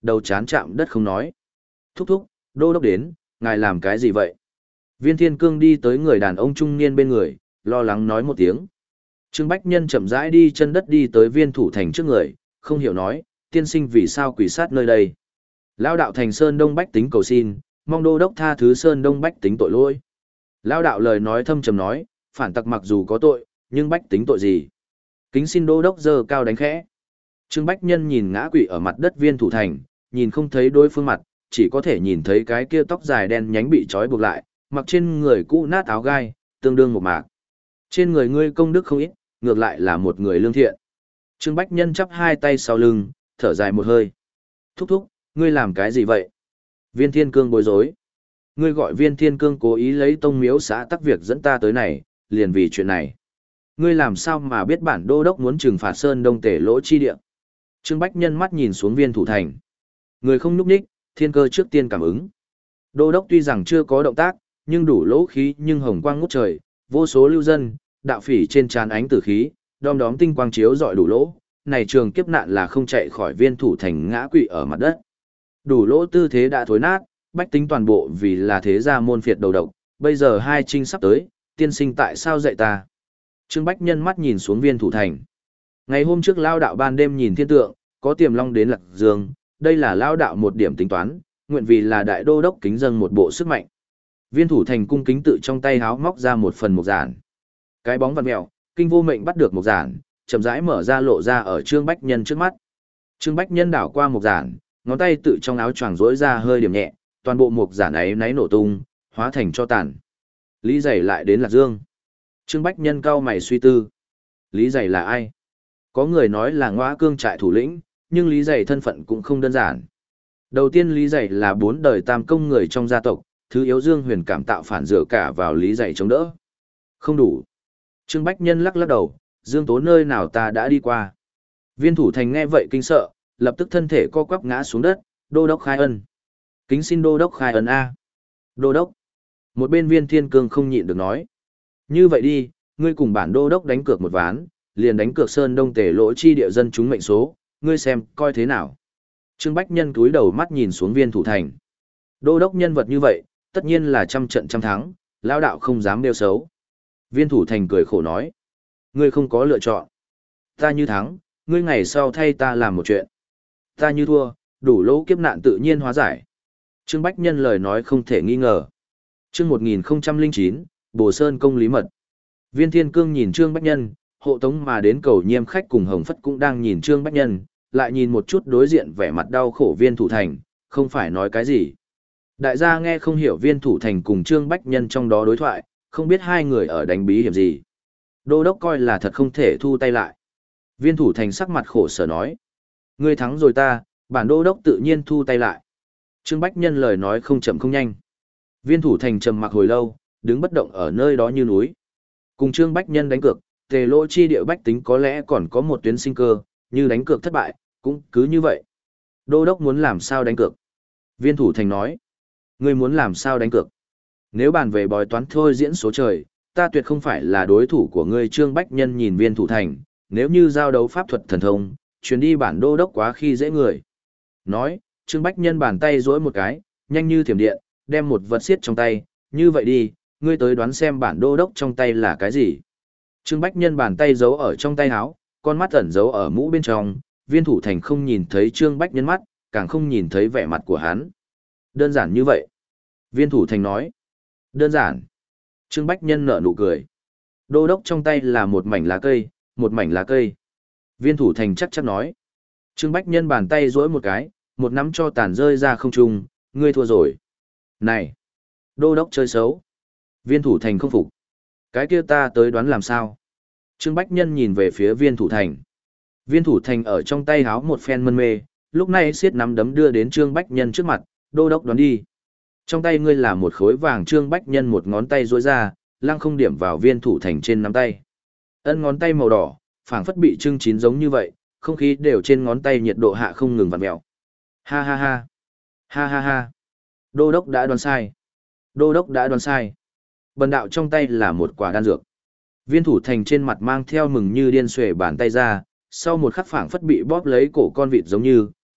đầu chán chạm đất không nói. Thúc thúc, đô đốc đến, ngài làm cái gì vậy? Viên Thiên Cương đi tới người đàn ông trung niên bên người, lo lắng nói một tiếng. Trương Bách Nhân chậm rãi đi chân đất đi tới Viên Thủ Thành trước người, không hiểu nói, tiên sinh vì sao quỷ sát nơi đây. Lao đạo thành Sơn Đông Bách tính cầu xin, mong đô đốc tha thứ Sơn Đông Bách tính tội lỗi. Lao đạo lời nói thâm trầm nói, phản tặc mặc dù có tội, nhưng bách tính tội gì? Kính xin đô đốc giơ cao đánh khẽ. Trương Bách Nhân nhìn ngã quỵ ở mặt đất Viên Thủ Thành, nhìn không thấy đối phương mặt, chỉ có thể nhìn thấy cái kia tóc dài đen nhánh bị trói buộc lại, mặc trên người cũ nát áo gai, tương đương một mạc. Trên người ngươi công đức không ít, ngược lại là một người lương thiện. Trương Bách Nhân chắp hai tay sau lưng, thở dài một hơi. Thúc thúc, ngươi làm cái gì vậy? Viên Thiên Cương bối rối. Ngươi gọi Viên Thiên Cương cố ý lấy tông miếu xã tắc việc dẫn ta tới này, liền vì chuyện này. Ngươi làm sao mà biết bản đô đốc muốn trừng phạt Sơn Đông Tể lỗ chi địa? Trương Bách Nhân mắt nhìn xuống Viên Thủ Thành. Người không nhúc nhích, Thiên Cơ trước tiên cảm ứng. Đô đốc tuy rằng chưa có động tác, nhưng đủ lỗ khí nhưng hồng quang ngút trời, vô số lưu dân, đạo phỉ trên trán ánh tử khí, đom đóm tinh quang chiếu rọi đủ lỗ, này trường kiếp nạn là không chạy khỏi Viên Thủ Thành ngã quỵ ở mặt đất. Đủ lỗ tư thế đã thối nát, bách tính toàn bộ vì là thế gia môn phiệt đầu độc, bây giờ hai trinh sắp tới, tiên sinh tại sao dạy ta? Trương Bách Nhân mắt nhìn xuống Viên Thủ Thành. Ngày hôm trước lao đạo ban đêm nhìn thiên tượng, có tiềm long đến Lạc Dương, đây là lao đạo một điểm tính toán, nguyện vì là đại đô đốc kính dâng một bộ sức mạnh. Viên Thủ Thành cung kính tự trong tay háo móc ra một phần mộc giản. Cái bóng vặn mèo, kinh vô mệnh bắt được mộc giản, chậm rãi mở ra lộ ra ở Trương Bách Nhân trước mắt. Trương Bách Nhân đảo qua mộc giản, ngón tay tự trong áo choàng rỗi ra hơi điểm nhẹ, toàn bộ mộc giản ấy náy nổ tung, hóa thành cho tàn. Lý Dày lại đến Lạc Dương. Trương Bách Nhân cau mày suy tư. Lý Dày là ai? Có người nói là Ngõa Cương trại thủ lĩnh, nhưng Lý Dày thân phận cũng không đơn giản. Đầu tiên Lý Dày là bốn đời tam công người trong gia tộc, thứ yếu Dương Huyền cảm tạo phản dựa cả vào Lý Dày chống đỡ. Không đủ. Trương Bách Nhân lắc lắc đầu, Dương Tố nơi nào ta đã đi qua. Viên Thủ Thành nghe vậy kinh sợ, lập tức thân thể co quắp ngã xuống đất, đô đốc khai ân. Kính xin đô đốc khai ân A. Đô đốc. Một bên Viên Thiên Cương không nhịn được nói. Như vậy đi, ngươi cùng bản đô đốc đánh cược một ván, liền đánh cược Sơn Đông Tể lỗ chi địa dân chúng mệnh số, ngươi xem, coi thế nào. Trương Bách Nhân cúi đầu mắt nhìn xuống Viên Thủ Thành. Đô đốc nhân vật như vậy, tất nhiên là trăm trận trăm thắng, lao đạo không dám đeo xấu. Viên Thủ Thành cười khổ nói. Ngươi không có lựa chọn. Ta như thắng, ngươi ngày sau thay ta làm một chuyện. Ta như thua, đủ lỗ kiếp nạn tự nhiên hóa giải. Trương Bách Nhân lời nói không thể nghi ngờ. Chương một nghìn không trăm lẻ chín, Bồ Sơn công lý mật. Viên Thiên Cương nhìn Trương Bách Nhân, hộ tống mà đến cầu nhiêm khách cùng Hồng Phất cũng đang nhìn Trương Bách Nhân, lại nhìn một chút đối diện vẻ mặt đau khổ Viên Thủ Thành, không phải nói cái gì. Đại gia nghe không hiểu Viên Thủ Thành cùng Trương Bách Nhân trong đó đối thoại, không biết hai người ở đánh bí hiểm gì. Đô đốc coi là thật không thể thu tay lại. Viên Thủ Thành sắc mặt khổ sở nói. Ngươi thắng rồi ta, bản đô đốc tự nhiên thu tay lại. Trương Bách Nhân lời nói không chậm không nhanh. Viên Thủ Thành trầm mặc hồi lâu, đứng bất động ở nơi đó như núi. Cùng Trương Bách Nhân đánh cược, Tề lỗ chi địa bách tính có lẽ còn có một tuyến sinh cơ, như đánh cược thất bại, cũng cứ như vậy. Đô đốc muốn làm sao đánh cược? Viên Thủ Thành nói. Ngươi muốn làm sao đánh cược? Nếu bàn về bói toán thôi diễn số trời, ta tuyệt không phải là đối thủ của ngươi. Trương Bách Nhân nhìn Viên Thủ Thành, nếu như giao đấu pháp thuật thần thông, chuyến đi bản đô đốc quá khi dễ người. Nói, Trương Bách Nhân bàn tay duỗi một cái, nhanh như thiểm điện, đem một vật xiết trong tay, như vậy đi, ngươi tới đoán xem bản đô đốc trong tay là cái gì. Trương Bách Nhân bàn tay giấu ở trong tay áo, con mắt ẩn giấu ở mũ bên trong, Viên Thủ Thành không nhìn thấy Trương Bách Nhân mắt, càng không nhìn thấy vẻ mặt của hắn. Đơn giản như vậy. Viên Thủ Thành nói. Đơn giản. Trương Bách Nhân nở nụ cười. Đô đốc trong tay là một mảnh lá cây, một mảnh lá cây. Viên Thủ Thành chắc chắn nói. Trương Bách Nhân bàn tay duỗi một cái, một nắm cho tàn rơi ra không trung, ngươi thua rồi. Này! Đô đốc chơi xấu. Viên Thủ Thành không phục. Cái kia ta tới đoán làm sao? Trương Bách Nhân nhìn về phía Viên Thủ Thành. Viên Thủ Thành ở trong tay háo một phen mân mê, lúc này siết nắm đấm đưa đến Trương Bách Nhân trước mặt, đô đốc đoán đi. Trong tay ngươi là một khối vàng. Trương Bách Nhân một ngón tay duỗi ra, lăng không điểm vào Viên Thủ Thành trên nắm tay. Ân ngón tay màu đỏ, phảng phất bị trưng chín giống như vậy, không khí đều trên ngón tay nhiệt độ hạ không ngừng vặn mèo. Ha ha ha. Ha ha ha. Đô đốc đã đoán sai. Đô đốc đã đoán sai. Bần đạo trong tay là một quả đan dược. Viên Thủ Thành trên mặt mang theo mừng như điên xuề bàn tay ra, sau một khắc phảng phất bị bóp lấy cổ con vịt giống như,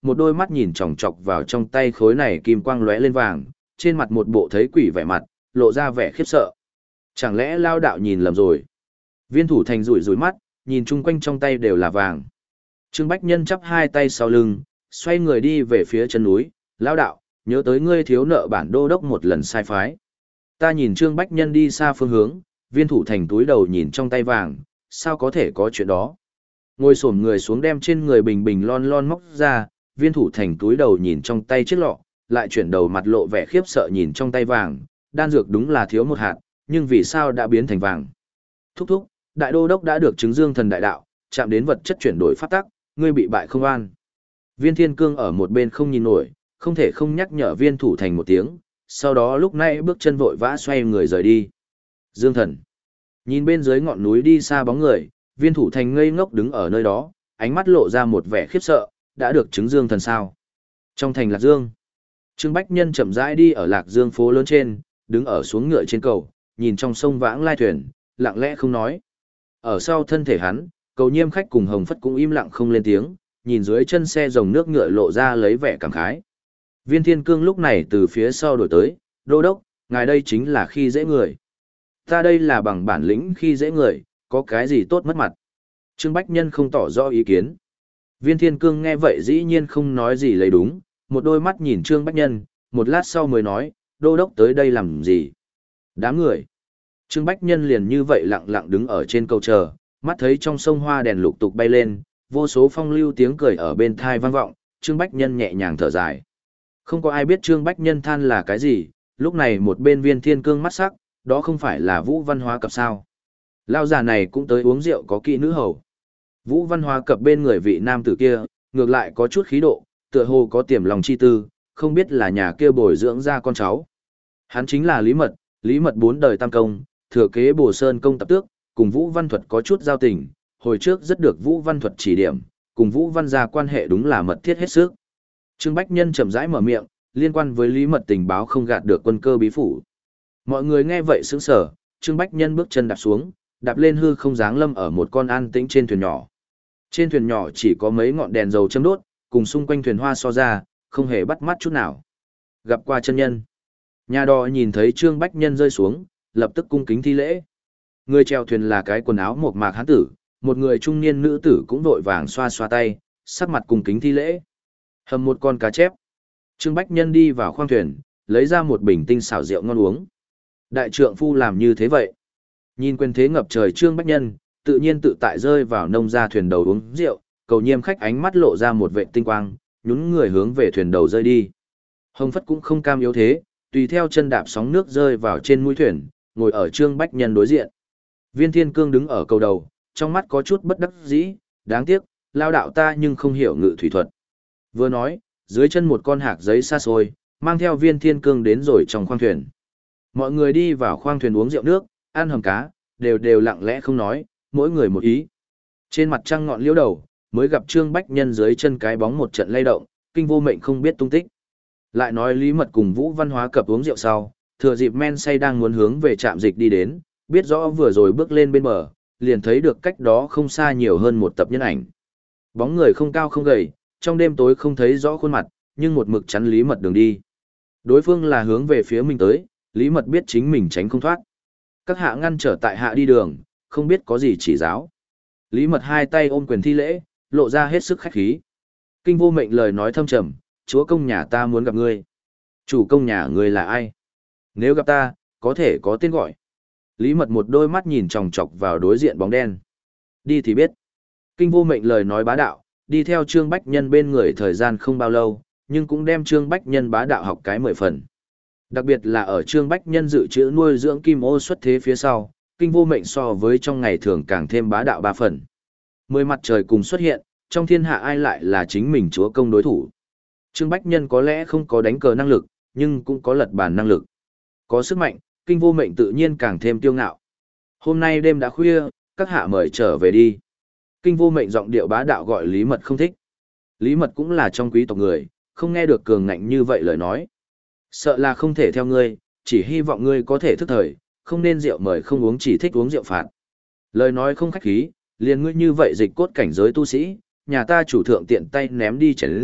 một đôi mắt nhìn chòng chọc vào trong tay khối này kim quang lóe lên vàng, trên mặt một bộ thấy quỷ vẻ mặt, lộ ra vẻ khiếp sợ. Chẳng lẽ lao đạo nhìn lầm rồi? Viên thủ thành rủi rủi mắt, nhìn chung quanh trong tay đều là vàng. Trương Bách Nhân chắp hai tay sau lưng, xoay người đi về phía chân núi, lao đạo, nhớ tới ngươi thiếu nợ bản đô đốc một lần sai phái. Ta nhìn Trương Bách Nhân đi xa phương hướng, viên thủ thành túi đầu nhìn trong tay vàng, sao có thể có chuyện đó. Ngồi xổm người xuống đem trên người bình bình lon lon móc ra, viên thủ thành túi đầu nhìn trong tay chiếc lọ, lại chuyển đầu mặt lộ vẻ khiếp sợ nhìn trong tay vàng, đan dược đúng là thiếu một hạt, nhưng vì sao đã biến thành vàng. Thúc thúc, đại đô đốc đã được chứng dương thần đại đạo, chạm đến vật chất chuyển đổi pháp tắc, ngươi bị bại không an. Viên thiên cương ở một bên không nhìn nổi, không thể không nhắc nhở viên thủ thành một tiếng, sau đó lúc này bước chân vội vã xoay người rời đi. Dương thần. Nhìn bên dưới ngọn núi đi xa bóng người, viên thủ thành ngây ngốc đứng ở nơi đó, ánh mắt lộ ra một vẻ khiếp sợ, đã được chứng dương thần sao. Trong thành Lạc Dương, Trương Bách Nhân chậm rãi đi ở Lạc Dương phố lớn trên, đứng ở xuống ngựa trên cầu, nhìn trong sông vãng lai thuyền, lặng lẽ không nói. Ở sau thân thể hắn, Cầu Nhiêm khách cùng Hồng Phất cũng im lặng không lên tiếng, nhìn dưới chân xe rồng nước ngựa lộ ra lấy vẻ cảm khái. Viên Thiên Cương lúc này từ phía sau đổi tới, đô đốc, ngài đây chính là khi dễ người. Ta đây là bằng bản lĩnh khi dễ người, có cái gì tốt mất mặt. Trương Bách Nhân không tỏ rõ ý kiến. Viên Thiên Cương nghe vậy dĩ nhiên không nói gì lấy đúng, một đôi mắt nhìn Trương Bách Nhân, một lát sau mới nói, đô đốc tới đây làm gì? Đám người. Trương Bách Nhân liền như vậy lặng lặng đứng ở trên cầu chờ, mắt thấy trong sông hoa đèn lục tục bay lên, vô số phong lưu tiếng cười ở bên thai vang vọng, Trương Bách Nhân nhẹ nhàng thở dài. Không có ai biết Trương Bách Nhân than là cái gì, lúc này một bên Viên Thiên Cương mắt sắc, đó không phải là Vũ Văn Hóa Cập sao? Lao già này cũng tới uống rượu có kỵ nữ hầu. Vũ Văn Hóa Cập bên người vị nam tử kia, ngược lại có chút khí độ, tựa hồ có tiềm lòng chi tư, không biết là nhà kia bồi dưỡng ra con cháu. Hắn chính là Lý Mật, Lý Mật bốn đời tam công, thừa kế Bồ Sơn công tập tước, cùng Vũ Văn Thuật có chút giao tình, hồi trước rất được Vũ Văn Thuật chỉ điểm, cùng Vũ Văn gia quan hệ đúng là mật thiết hết sức. Trương Bách Nhân chậm rãi mở miệng, liên quan với Lý Mật tình báo không gạt được quân cơ bí phủ. Mọi người nghe vậy sững sờ, Trương Bách Nhân bước chân đạp xuống, đạp lên hư không dáng lâm ở một con an tĩnh trên thuyền nhỏ. Trên thuyền nhỏ chỉ có mấy ngọn đèn dầu châm đốt, cùng xung quanh thuyền hoa so ra, không hề bắt mắt chút nào. Gặp qua chân nhân. Nhà đò nhìn thấy Trương Bách Nhân rơi xuống, lập tức cung kính thi lễ. Người chèo thuyền là cái quần áo mộc mạc hán tử, một người trung niên nữ tử cũng vội vàng xoa xoa tay, sắc mặt cung kính thi lễ. Hầm một con cá chép. Trương Bách Nhân đi vào khoang thuyền, lấy ra một bình tinh xảo rượu ngon uống. Đại trượng phu làm như thế vậy. Nhìn quyền thế ngập trời Trương Bách Nhân, tự nhiên tự tại rơi vào nông ra thuyền đầu uống rượu, Cầu Nhiêm khách ánh mắt lộ ra một vệ tinh quang, nhún người hướng về thuyền đầu rơi đi. Hồng Phất cũng không cam yếu thế, tùy theo chân đạp sóng nước rơi vào trên mũi thuyền, ngồi ở Trương Bách Nhân đối diện. Viên Thiên Cương đứng ở cầu đầu, trong mắt có chút bất đắc dĩ, đáng tiếc, lao đạo ta nhưng không hiểu ngự thủy thuật. Vừa nói, dưới chân một con hạc giấy xa xôi, mang theo Viên Thiên Cương đến rồi trong khoang thuyền. Mọi người đi vào khoang thuyền uống rượu nước, ăn hầm cá, đều đều lặng lẽ không nói, mỗi người một ý. Trên mặt trăng ngọn liễu đầu, mới gặp Trương Bách Nhân dưới chân cái bóng một trận lay động, kinh vô mệnh không biết tung tích. Lại nói Lý Mật cùng Vũ Văn Hóa Cập uống rượu sau, thừa dịp men say đang muốn hướng về trạm dịch đi đến, biết rõ vừa rồi bước lên bên bờ, liền thấy được cách đó không xa nhiều hơn một tập nhân ảnh. Bóng người không cao không gầy, trong đêm tối không thấy rõ khuôn mặt, nhưng một mực chắn Lý Mật đường đi. Đối phương là hướng về phía mình tới, Lý Mật biết chính mình tránh không thoát. Các hạ ngăn trở tại hạ đi đường, không biết có gì chỉ giáo. Lý Mật hai tay ôm quyền thi lễ, lộ ra hết sức khách khí. Kinh vô mệnh lời nói thâm trầm, chúa công nhà ta muốn gặp ngươi. Chủ công nhà ngươi là ai? Nếu gặp ta, có thể có tên gọi. Lý Mật một đôi mắt nhìn chòng chọc vào đối diện bóng đen. Đi thì biết. Kinh vô mệnh lời nói bá đạo, đi theo Trương Bách Nhân bên người thời gian không bao lâu, nhưng cũng đem Trương Bách Nhân bá đạo học cái mười phần. Đặc biệt là ở Trương Bách Nhân dự trữ nuôi dưỡng kim ô xuất thế phía sau, kinh vô mệnh so với trong ngày thường càng thêm bá đạo ba phần. Mười mặt trời cùng xuất hiện, trong thiên hạ ai lại là chính mình chúa công đối thủ. Trương Bách Nhân có lẽ không có đánh cờ năng lực, nhưng cũng có lật bàn năng lực. Có sức mạnh, kinh vô mệnh tự nhiên càng thêm tiêu ngạo. Hôm nay đêm đã khuya, các hạ mời trở về đi. Kinh vô mệnh giọng điệu bá đạo gọi Lý Mật không thích. Lý Mật cũng là trong quý tộc người, không nghe được cường ngạnh như vậy lời nói. Sợ là không thể theo ngươi, chỉ hy vọng ngươi có thể thức thời, không nên rượu mời không uống chỉ thích uống rượu phạt. Lời nói không khách khí, liền ngươi như vậy dịch cốt cảnh giới tu sĩ, nhà ta chủ thượng tiện tay ném đi chén lớn rượu,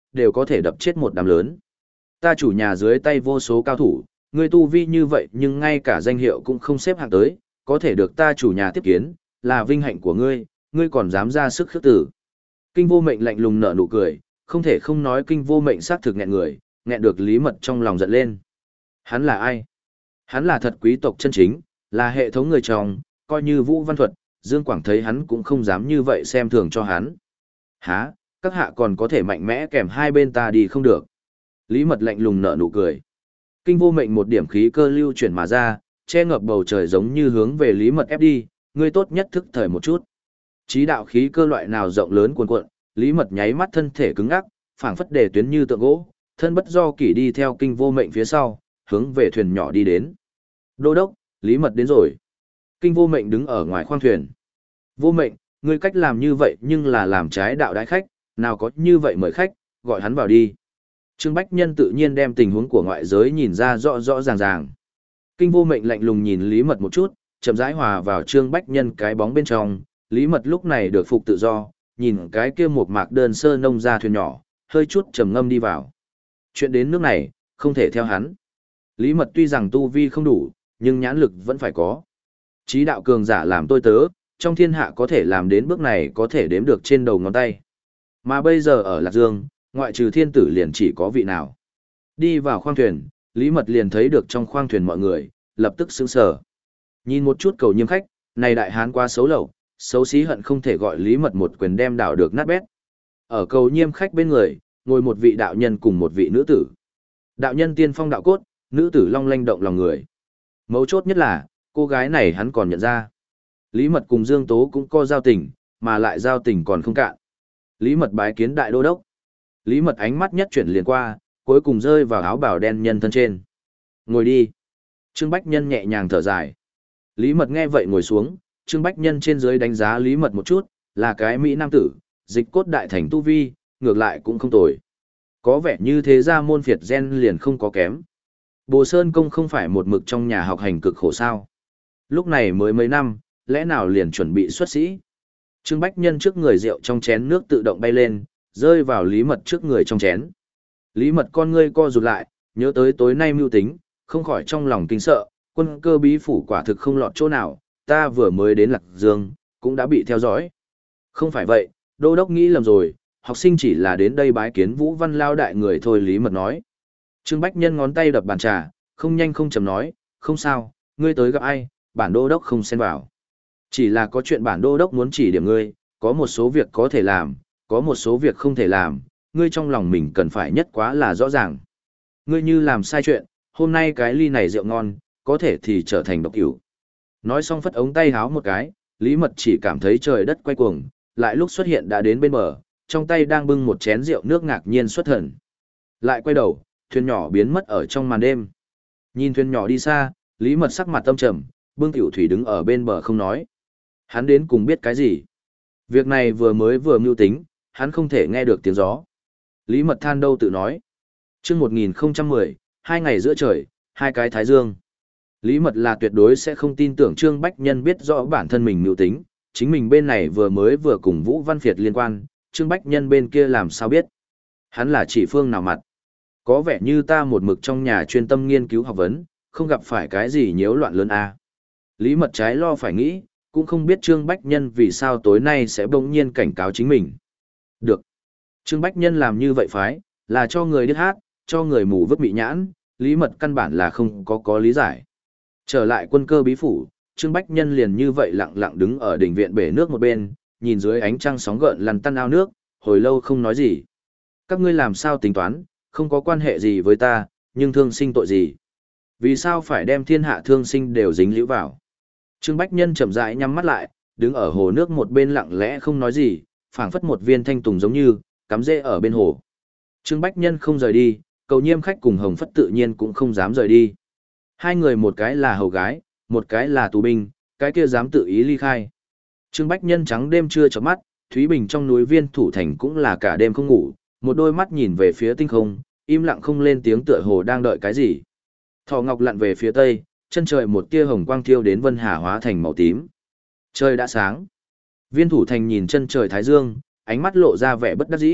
đều có thể đập chết một đám lớn. Ta chủ nhà dưới tay vô số cao thủ, ngươi tu vi như vậy nhưng ngay cả danh hiệu cũng không xếp hạng tới, có thể được ta chủ nhà tiếp kiến, là vinh hạnh của ngươi, ngươi còn dám ra sức khước tử. Kinh Vô Mệnh lạnh lùng nở nụ cười, không thể không nói Kinh Vô Mệnh xác thực nghẹn người, nghẹn được Lý Mật trong lòng giận lên. Hắn là ai? Hắn là thật quý tộc chân chính, là hệ thống người chồng, coi như Vũ Văn Thuật, Dương Quảng thấy hắn cũng không dám như vậy xem thường cho hắn. Hả, các hạ còn có thể mạnh mẽ kèm hai bên ta đi không được. Lý Mật lạnh lùng nở nụ cười. Kinh Vô Mệnh một điểm khí cơ lưu chuyển mà ra, che ngập bầu trời giống như hướng về Lý Mật ép đi, ngươi tốt nhất thức thời một chút. Chí đạo khí cơ loại nào rộng lớn cuồn cuộn, Lý Mật nháy mắt thân thể cứng ngắc, phảng phất đề tuyến như tượng gỗ, thân bất do kỷ đi theo Kinh Vô Mệnh phía sau, hướng về thuyền nhỏ đi đến. Đô đốc, Lý Mật đến rồi. Kinh Vô Mệnh đứng ở ngoài khoang thuyền. Vô Mệnh, ngươi cách làm như vậy nhưng là làm trái đạo đái khách, nào có như vậy mời khách, gọi hắn vào đi. Trương Bách Nhân tự nhiên đem tình huống của ngoại giới nhìn ra rõ rõ ràng ràng. Kinh Vô Mệnh lạnh lùng nhìn Lý Mật một chút, chậm rãi hòa vào Trương Bách Nhân cái bóng bên trong, Lý Mật lúc này được phục tự do, nhìn cái kia một mạc đơn sơ nông ra thuyền nhỏ, hơi chút trầm ngâm đi vào. Chuyện đến nước này, không thể theo hắn. Lý Mật tuy rằng tu vi không đủ, nhưng nhãn lực vẫn phải có. Chí đạo cường giả làm tôi tớ, trong thiên hạ có thể làm đến bước này có thể đếm được trên đầu ngón tay. Mà bây giờ ở Lạc Dương, ngoại trừ thiên tử liền chỉ có vị nào. Đi vào khoang thuyền, Lý Mật liền thấy được trong khoang thuyền mọi người, lập tức sững sờ. Nhìn một chút cầu nhiêm khách, này đại hán quá xấu lầu, xấu xí hận không thể gọi Lý Mật một quyền đem đảo được nát bét. Ở cầu nhiêm khách bên người, ngồi một vị đạo nhân cùng một vị nữ tử. Đạo nhân tiên phong đạo cốt, nữ tử long lanh động lòng người. Mấu chốt nhất là, cô gái này hắn còn nhận ra. Lý Mật cùng Dương Tố cũng có giao tình, mà lại giao tình còn không cạn. Lý Mật bái kiến đại đô đốc. Lý Mật ánh mắt nhất chuyển liền qua, cuối cùng rơi vào áo bào đen nhân thân trên. Ngồi đi. Trương Bách Nhân nhẹ nhàng thở dài. Lý Mật nghe vậy ngồi xuống, Trương Bách Nhân trên dưới đánh giá Lý Mật một chút, là cái Mỹ Nam tử, dịch cốt đại thành tu vi, ngược lại cũng không tồi. Có vẻ như thế ra môn phiệt gen liền không có kém. Bồ Sơn Công không phải một mực trong nhà học hành cực khổ sao. Lúc này mới mấy năm, lẽ nào liền chuẩn bị xuất sĩ. Trương Bách Nhân trước người rượu trong chén nước tự động bay lên, rơi vào Lý Mật trước người trong chén. Lý Mật con ngươi co rụt lại, nhớ tới tối nay mưu tính, không khỏi trong lòng kinh sợ, quân cơ bí phủ quả thực không lọt chỗ nào, ta vừa mới đến Lạc Dương, cũng đã bị theo dõi. Không phải vậy, đô đốc nghĩ lầm rồi, học sinh chỉ là đến đây bái kiến Vũ Văn Lao đại người thôi, Lý Mật nói. Trương Bách Nhân ngón tay đập bàn trà, không nhanh không chậm nói, không sao, ngươi tới gặp ai, bản đô đốc không xen vào. Chỉ là có chuyện bản đô đốc muốn chỉ điểm ngươi, có một số việc có thể làm, có một số việc không thể làm, ngươi trong lòng mình cần phải nhất quá là rõ ràng. Ngươi như làm sai chuyện, hôm nay cái ly này rượu ngon, có thể thì trở thành độc ỉu. Nói xong phất ống tay háo một cái, Lý Mật chỉ cảm thấy trời đất quay cuồng, lại lúc xuất hiện đã đến bên bờ, trong tay đang bưng một chén rượu nước ngạc nhiên xuất thần. Lại quay đầu, thuyền nhỏ biến mất ở trong màn đêm. Nhìn thuyền nhỏ đi xa, Lý Mật sắc mặt tâm trầm, bưng tiểu thủy đứng ở bên bờ không nói. Hắn đến cùng biết cái gì? Việc này vừa mới vừa mưu tính, hắn không thể nghe được tiếng gió. Lý Mật than đâu tự nói. Chương một nghìn không trăm mười, hai ngày giữa trời, hai cái thái dương. Lý Mật là tuyệt đối sẽ không tin tưởng Trương Bách Nhân biết rõ bản thân mình mưu tính, chính mình bên này vừa mới vừa cùng Vũ Văn Phiệt liên quan, Trương Bách Nhân bên kia làm sao biết. Hắn là chỉ phương nào mặt. Có vẻ như ta một mực trong nhà chuyên tâm nghiên cứu học vấn, không gặp phải cái gì nhiễu loạn lớn à. Lý Mật trái lo phải nghĩ, cũng không biết Trương Bách Nhân vì sao tối nay sẽ bỗng nhiên cảnh cáo chính mình. Được. Trương Bách Nhân làm như vậy phái, là cho người điếc hát, cho người mù vứt bị nhãn, Lý Mật căn bản là không có có lý giải. Trở lại quân cơ bí phủ, Trương Bách Nhân liền như vậy lặng lặng đứng ở đỉnh viện bể nước một bên, nhìn dưới ánh trăng sóng gợn lăn tăn ao nước, hồi lâu không nói gì. Các ngươi làm sao tính toán, không có quan hệ gì với ta, nhưng thương sinh tội gì? Vì sao phải đem thiên hạ thương sinh đều dính liễu vào? Trương Bách Nhân chậm rãi nhắm mắt lại, đứng ở hồ nước một bên lặng lẽ không nói gì, phảng phất một viên thanh tùng giống như, cắm rễ ở bên hồ. Trương Bách Nhân không rời đi, Cầu Nhiêm khách cùng Hồng Phất tự nhiên cũng không dám rời đi. Hai người một cái là hầu gái, một cái là tù binh, cái kia dám tự ý ly khai. Trương Bách Nhân trắng đêm chưa chợp mắt, Thúy Bình trong núi Viên Thủ Thành cũng là cả đêm không ngủ, một đôi mắt nhìn về phía tinh không, im lặng không lên tiếng, tựa hồ đang đợi cái gì. Thỏ Ngọc lặn về phía tây, chân trời một tia hồng quang thiêu đến Vân Hà hóa thành màu tím. Trời đã sáng. Viên Thủ Thành nhìn chân trời thái dương, ánh mắt lộ ra vẻ bất đắc dĩ,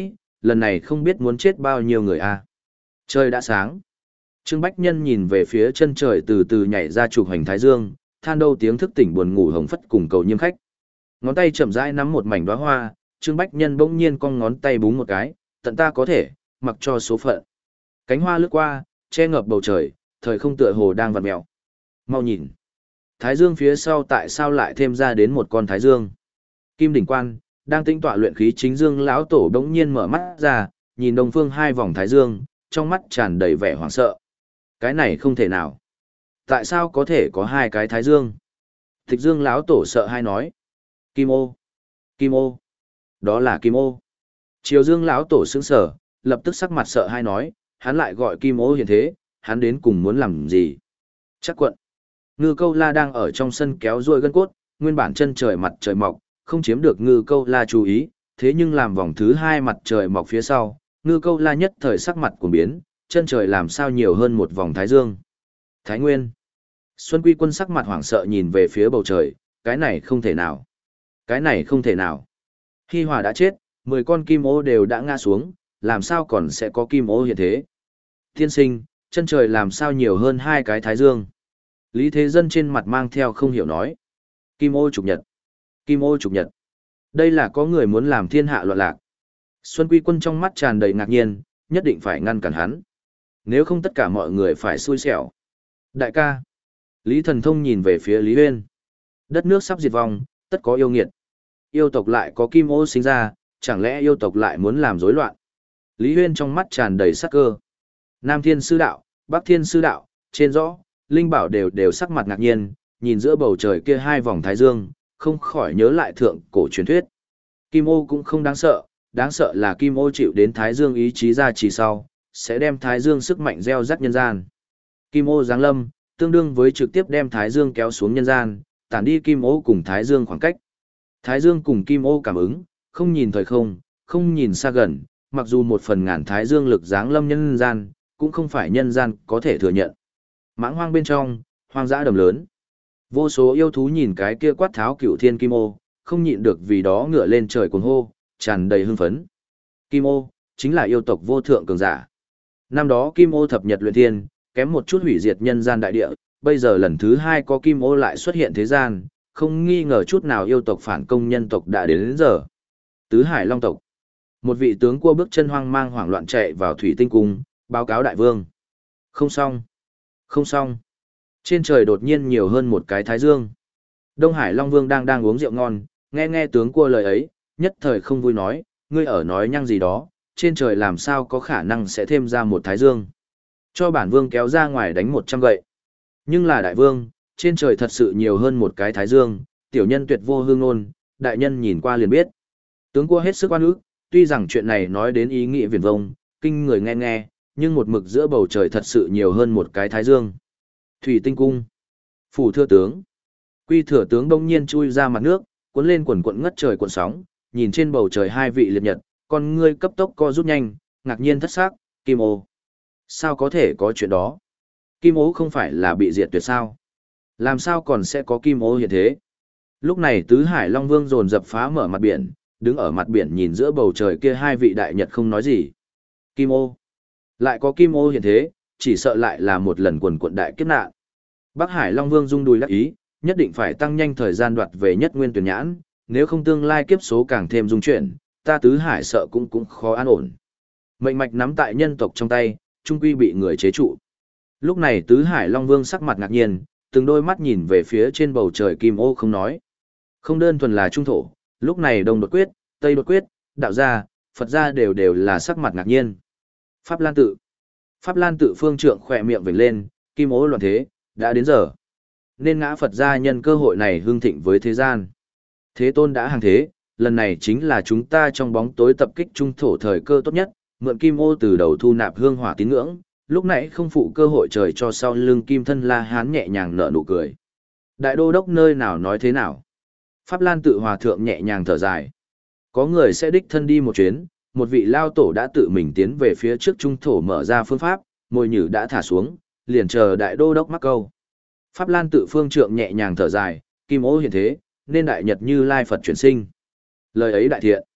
lần này không biết muốn chết bao nhiêu người a. Trời đã sáng. Trương Bách Nhân nhìn về phía chân trời từ từ nhảy ra trục hành thái dương, than đâu tiếng thức tỉnh buồn ngủ hồng phất cùng cầu nhiêm khách. Ngón tay chậm rãi nắm một mảnh đóa hoa, Trương Bách Nhân bỗng nhiên cong ngón tay búng một cái, tận ta có thể, mặc cho số phận. Cánh hoa lướt qua, che ngập bầu trời, thời không tựa hồ đang vặn mèo. Mau nhìn. Thái dương phía sau tại sao lại thêm ra đến một con thái dương? Kim đỉnh quan, đang tĩnh tọa luyện khí chính dương lão tổ đống nhiên mở mắt ra, nhìn đông phương hai vòng thái dương, trong mắt tràn đầy vẻ hoảng sợ. Cái này không thể nào. Tại sao có thể có hai cái thái dương? Tịch dương lão tổ sợ hai nói. Kim ô. Kim ô. Đó là kim ô. Triều dương lão tổ sững sờ, lập tức sắc mặt sợ hai nói, hắn lại gọi kim ô hiện thế, hắn đến cùng muốn làm gì? Chắc quận. Ngư câu la đang ở trong sân kéo ruôi gân cốt, nguyên bản chân trời mặt trời mọc, không chiếm được ngư câu la chú ý, thế nhưng làm vòng thứ hai mặt trời mọc phía sau, ngư câu la nhất thời sắc mặt cuồng biến, chân trời làm sao nhiều hơn một vòng thái dương. Thái Nguyên. Xuân Quy Quân sắc mặt hoảng sợ nhìn về phía bầu trời, cái này không thể nào. Cái này không thể nào. Hi Hòa đã chết, mười con kim ô đều đã ngã xuống, làm sao còn sẽ có kim ô hiện thế? Tiên sinh, chân trời làm sao nhiều hơn hai cái thái dương? Lý Thế Dân trên mặt mang theo không hiểu nói. Kim ô trục nhật. Kim ô trục nhật. Đây là có người muốn làm thiên hạ loạn lạc. Xuân Quy Quân trong mắt tràn đầy ngạc nhiên, nhất định phải ngăn cản hắn. Nếu không tất cả mọi người phải xui xẻo. Đại ca. Lý Thần Thông nhìn về phía Lý Huyên. Đất nước sắp diệt vong, tất có yêu nghiệt. Yêu tộc lại có kim ô sinh ra, chẳng lẽ yêu tộc lại muốn làm rối loạn? Lý Huyên trong mắt tràn đầy sắc cơ. Nam Thiên Sư Đạo, Bắc Thiên Sư Đạo, trên rõ, Linh Bảo đều đều sắc mặt ngạc nhiên, nhìn giữa bầu trời kia hai vòng thái dương, không khỏi nhớ lại thượng cổ truyền thuyết. Kim ô cũng không đáng sợ, đáng sợ là kim ô chịu đến thái dương ý chí ra chỉ sau, sẽ đem thái dương sức mạnh gieo rắc nhân gian. Kim ô giáng lâm, tương đương với trực tiếp đem thái dương kéo xuống nhân gian, tản đi kim ô cùng thái dương khoảng cách. Thái dương cùng kim ô cảm ứng, không nhìn thời không, không nhìn xa gần, mặc dù một phần ngàn thái dương lực giáng lâm nhân gian, cũng không phải nhân gian có thể thừa nhận. Mãng hoang bên trong, hoang dã đầm lớn. Vô số yêu thú nhìn cái kia quát tháo cửu thiên kim ô, không nhịn được vì đó ngửa lên trời cuồng hô, tràn đầy hưng phấn. Kim ô, chính là yêu tộc vô thượng cường giả. Năm đó kim ô thập nhật luyện thiên, kém một chút hủy diệt nhân gian đại địa, bây giờ lần thứ hai có kim ô lại xuất hiện thế gian, không nghi ngờ chút nào yêu tộc phản công nhân tộc đã đến, đến giờ. Tứ Hải Long tộc. Một vị tướng cua bước chân hoang mang hoảng loạn chạy vào Thủy Tinh Cung, báo cáo đại vương. Không xong. Không xong. Trên trời đột nhiên nhiều hơn một cái thái dương. Đông Hải Long Vương đang đang uống rượu ngon, nghe nghe tướng cua lời ấy, nhất thời không vui nói, ngươi ở nói nhăng gì đó, trên trời làm sao có khả năng sẽ thêm ra một thái dương. Cho bản vương kéo ra ngoài đánh một trăm gậy. Nhưng là đại vương, trên trời thật sự nhiều hơn một cái thái dương, tiểu nhân tuyệt vô hương ngôn, đại nhân nhìn qua liền biết. Tướng cua hết sức oan ức, tuy rằng chuyện này nói đến ý nghĩa viển vông, kinh người nghe nghe, nhưng một mực giữa bầu trời thật sự nhiều hơn một cái thái dương. Thủy Tinh Cung. Phủ thừa tướng. Quy thừa tướng đông nhiên chui ra mặt nước, cuốn lên quần quận ngất trời cuộn sóng, nhìn trên bầu trời hai vị liệt nhật, con ngươi cấp tốc co rút nhanh, ngạc nhiên thất xác, Kim ô. Sao có thể có chuyện đó? Kim ô không phải là bị diệt tuyệt sao? Làm sao còn sẽ có kim ô hiện thế? Lúc này Tứ Hải Long Vương dồn dập phá mở mặt biển, đứng ở mặt biển nhìn giữa bầu trời kia hai vị đại nhật không nói gì. Kim ô. Lại có kim ô hiện thế, chỉ sợ lại là một lần quần quận đại kiếp nạn. Bắc Hải Long Vương rung đùi đắc ý, nhất định phải tăng nhanh thời gian đoạt về nhất nguyên tuyển nhãn, nếu không tương lai kiếp số càng thêm dung chuyển, ta Tứ Hải sợ cũng cũng khó an ổn. Mệnh mạch nắm tại nhân tộc trong tay, trung quy bị người chế trụ. Lúc này Tứ Hải Long Vương sắc mặt ngạc nhiên, từng đôi mắt nhìn về phía trên bầu trời kim ô không nói. Không đơn thuần là trung thổ, lúc này Đông đột quyết, Tây đột quyết, đạo gia, Phật gia đều đều là sắc mặt ngạc nhiên. Pháp Lan tự. Pháp Lan tự phương trượng khỏe miệng vểnh lên, kim ô loạn thế, đã đến giờ. Nên ngã Phật gia nhân cơ hội này hưng thịnh với thế gian. Thế tôn đã hàng thế, lần này chính là chúng ta trong bóng tối tập kích trung thổ thời cơ tốt nhất, mượn kim ô từ đầu thu nạp hương hỏa tín ngưỡng, lúc nãy không phụ cơ hội trời cho sau lưng kim thân La Hán nhẹ nhàng nở nụ cười. Đại đô đốc nơi nào nói thế nào? Pháp Lan tự hòa thượng nhẹ nhàng thở dài. Có người sẽ đích thân đi một chuyến, một vị lao tổ đã tự mình tiến về phía trước trung thổ mở ra phương pháp, mồi nhử đã thả xuống, liền chờ đại đô đốc mắc câu. Pháp Lan tự phương trượng nhẹ nhàng thở dài, kim ô hiện thế, nên đại nhật như lai Phật chuyển sinh. Lời ấy đại thiện.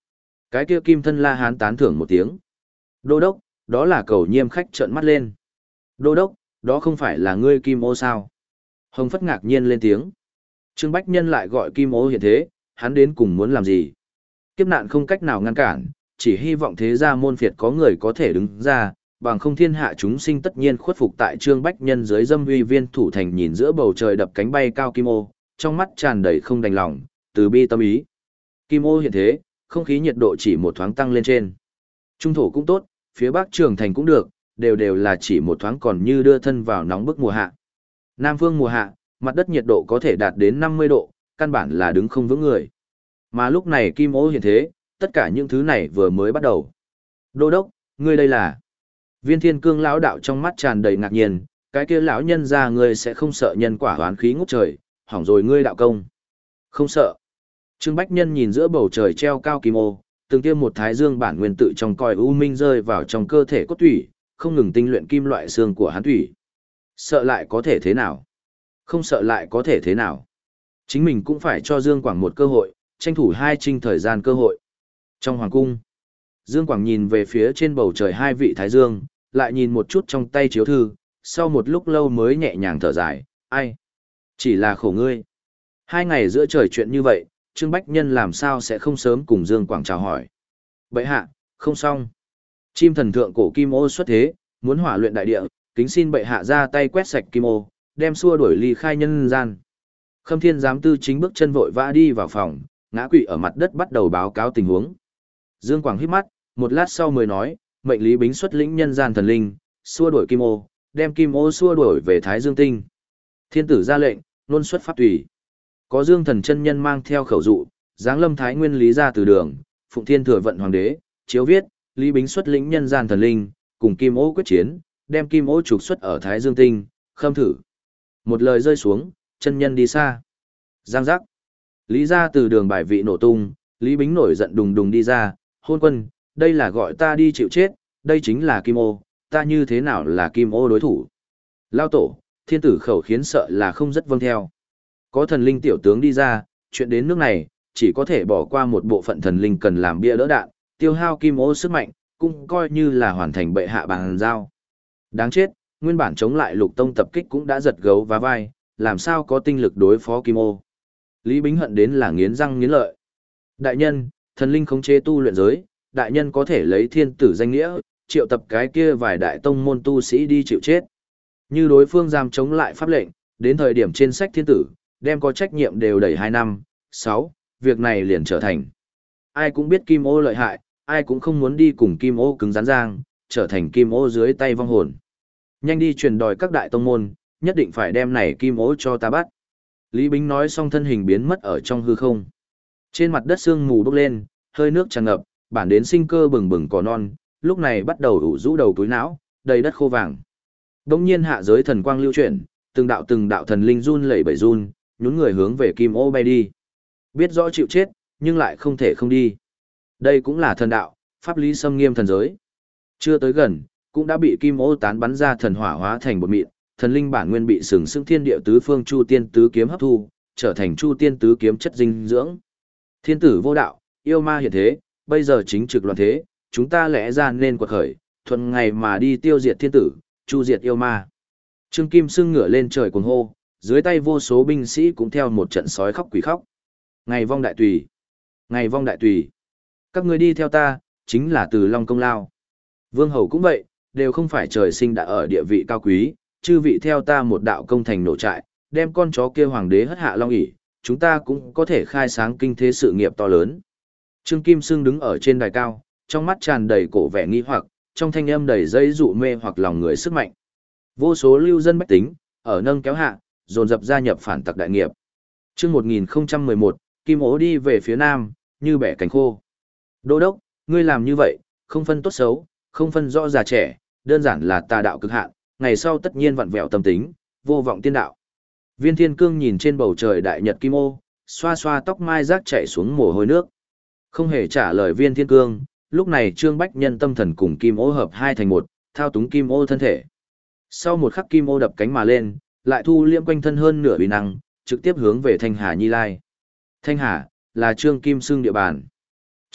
Cái kia kim thân La Hán tán thưởng một tiếng. Đô đốc, đó là cầu nhiêm khách trợn mắt lên. Đô đốc, đó không phải là ngươi Kim Ô sao? Hồng Phất ngạc nhiên lên tiếng. Trương Bách Nhân lại gọi Kim Ô hiện thế, hắn đến cùng muốn làm gì? Kiếp nạn không cách nào ngăn cản, chỉ hy vọng thế gia môn phiệt có người có thể đứng ra, bằng không thiên hạ chúng sinh tất nhiên khuất phục tại Trương Bách Nhân dưới dâm uy viên thủ thành nhìn giữa bầu trời đập cánh bay cao Kim Ô, trong mắt tràn đầy không đành lòng, từ bi tâm ý. Kim Ô hiện thế, không khí nhiệt độ chỉ một thoáng tăng lên trên. Trung thổ cũng tốt, phía bắc trường thành cũng được, đều đều là chỉ một thoáng còn như đưa thân vào nóng bức mùa hạ. Nam phương mùa hạ, mặt đất nhiệt độ có thể đạt đến năm mươi độ, căn bản là đứng không vững người. Mà lúc này Kim Ô hiện thế, tất cả những thứ này vừa mới bắt đầu. Đô đốc, ngươi đây là... Viên Thiên Cương lão đạo trong mắt tràn đầy ngạc nhiên, cái kia lão nhân ra ngươi sẽ không sợ nhân quả oán khí ngút trời, hỏng rồi ngươi đạo công. Không sợ. Trương Bách Nhân nhìn giữa bầu trời treo cao Kim Ô, từng tiêm một thái dương bản nguyên tự trong còi u minh rơi vào trong cơ thể cốt thủy, không ngừng tinh luyện kim loại xương của hắn thủy. Sợ lại có thể thế nào? Không sợ lại có thể thế nào? Chính mình cũng phải cho Dương Quảng một cơ hội, tranh thủ hai trinh thời gian cơ hội. Trong hoàng cung, Dương Quảng nhìn về phía trên bầu trời hai vị thái dương, lại nhìn một chút trong tay chiếu thư, sau một lúc lâu mới nhẹ nhàng thở dài, ai? Chỉ là khổ ngươi. Hai ngày giữa trời chuyện như vậy, Trương Bách Nhân làm sao sẽ không sớm cùng Dương Quảng chào hỏi. Bậy hạ, không xong. Chim thần thượng cổ Kim Ô xuất thế, muốn hỏa luyện đại địa, kính xin bệ hạ ra tay quét sạch Kim Ô, đem xua đuổi ly khai nhân gian. Khâm Thiên giám tư chính bước chân vội vã đi vào phòng, ngã quỵ ở mặt đất bắt đầu báo cáo tình huống. Dương Quảng hít mắt, một lát sau mới nói, mệnh Lý Bính xuất lĩnh nhân gian thần linh, xua đuổi Kim Ô, đem Kim Ô xua đuổi về Thái Dương Tinh. Thiên tử ra lệnh, luôn xuất pháp tùy. Có Dương thần chân nhân mang theo khẩu dụ, giáng lâm Thái Nguyên Lý ra từ đường, Phụng Thiên thừa vận hoàng đế, chiếu viết, Lý Bính xuất lĩnh nhân gian thần linh, cùng Kim Ô quyết chiến, đem Kim Ô trục xuất ở Thái Dương Tinh, khâm thử. Một lời rơi xuống, chân nhân đi xa. Giang giác. Lý ra từ đường bài vị nổ tung, Lý Bính nổi giận đùng đùng đi ra, hôn quân, đây là gọi ta đi chịu chết, đây chính là Kim Ô, ta như thế nào là Kim Ô đối thủ. Lao tổ, thiên tử khẩu khiến sợ là không rất vâng theo. Có thần linh tiểu tướng đi ra, chuyện đến nước này, chỉ có thể bỏ qua một bộ phận thần linh cần làm bia đỡ đạn, tiêu hao Kim Ô sức mạnh, cũng coi như là hoàn thành bệ hạ bàn giao. Đáng chết, nguyên bản chống lại lục tông tập kích cũng đã giật gấu và vai, làm sao có tinh lực đối phó Kim Ô. Lý Bính hận đến là nghiến răng nghiến lợi. Đại nhân, thần linh khống chế tu luyện giới, đại nhân có thể lấy thiên tử danh nghĩa, triệu tập cái kia vài đại tông môn tu sĩ đi chịu chết. Như đối phương dám chống lại pháp lệnh, đến thời điểm trên sách thiên tử, đem có trách nhiệm đều đẩy hai năm, sáu, việc này liền trở thành. Ai cũng biết Kim Ô lợi hại, ai cũng không muốn đi cùng Kim Ô cứng rắn giang, trở thành Kim Ô dưới tay vong hồn. Nhanh đi truyền đòi các đại tông môn, nhất định phải đem này Kim Ô cho ta bắt. Lý Bính nói xong thân hình biến mất ở trong hư không. Trên mặt đất sương mù bốc lên, hơi nước tràn ngập, bản đến sinh cơ bừng bừng cỏ non, lúc này bắt đầu ủ rũ đầu túi não, đầy đất khô vàng. Đông nhiên hạ giới thần quang lưu chuyển, từng đạo từng đạo thần linh run lẩy bẩy run, nhún người hướng về Kim Ô bay đi. Biết rõ chịu chết, nhưng lại không thể không đi. Đây cũng là thần đạo, pháp lý xâm nghiêm thần giới. Chưa tới gần, cũng đã bị Kim Ô tán bắn ra thần hỏa hóa thành bột mịn, thần linh bản nguyên bị sừng sững thiên địa tứ phương chu tiên tứ kiếm hấp thu, trở thành chu tiên tứ kiếm chất dinh dưỡng. Thiên tử vô đạo, yêu ma hiện thế, bây giờ chính trực loạn thế, chúng ta lẽ ra nên quật khởi, thuận ngày mà đi tiêu diệt thiên tử, chu diệt yêu ma. Trương Kim sưng ngửa lên trời cuồng hô, dưới tay vô số binh sĩ cũng theo một trận sói khóc quỷ khóc. Ngày vong đại tùy, ngày vong đại tùy. Các ngươi đi theo ta, chính là từ Long công lao. Vương hầu cũng vậy, đều không phải trời sinh đã ở địa vị cao quý, chư vị theo ta một đạo công thành nổ trại, đem con chó kia hoàng đế hất hạ long ỷ, chúng ta cũng có thể khai sáng kinh thế sự nghiệp to lớn. Trương Kim Sương đứng ở trên đài cao, trong mắt tràn đầy cổ vẻ nghi hoặc, trong thanh âm đầy dây dụ mê hoặc lòng người sức mạnh. Vô số lưu dân bách tính, ở nâng kéo hạ, dồn dập gia nhập phản tặc đại nghiệp. Chương một nghìn không trăm mười một, Kim Ô đi về phía nam, như bẻ cánh khô. Đô đốc, ngươi làm như vậy, không phân tốt xấu, không phân rõ già trẻ, đơn giản là tà đạo cực hạn, ngày sau tất nhiên vặn vẹo tâm tính, vô vọng tiên đạo. Viên Thiên Cương nhìn trên bầu trời đại nhật Kim Ô, xoa xoa tóc mai rác chảy xuống mồ hôi nước. Không hề trả lời Viên Thiên Cương, lúc này Trương Bách Nhân tâm thần cùng Kim Ô hợp hai thành một, thao túng Kim Ô thân thể. Sau một khắc Kim Ô đập cánh mà lên, lại thu liễm quanh thân hơn nửa uy năng, trực tiếp hướng về Thanh Hà Nhi Lai. Thanh Hà là Trương Kim Sương địa bàn.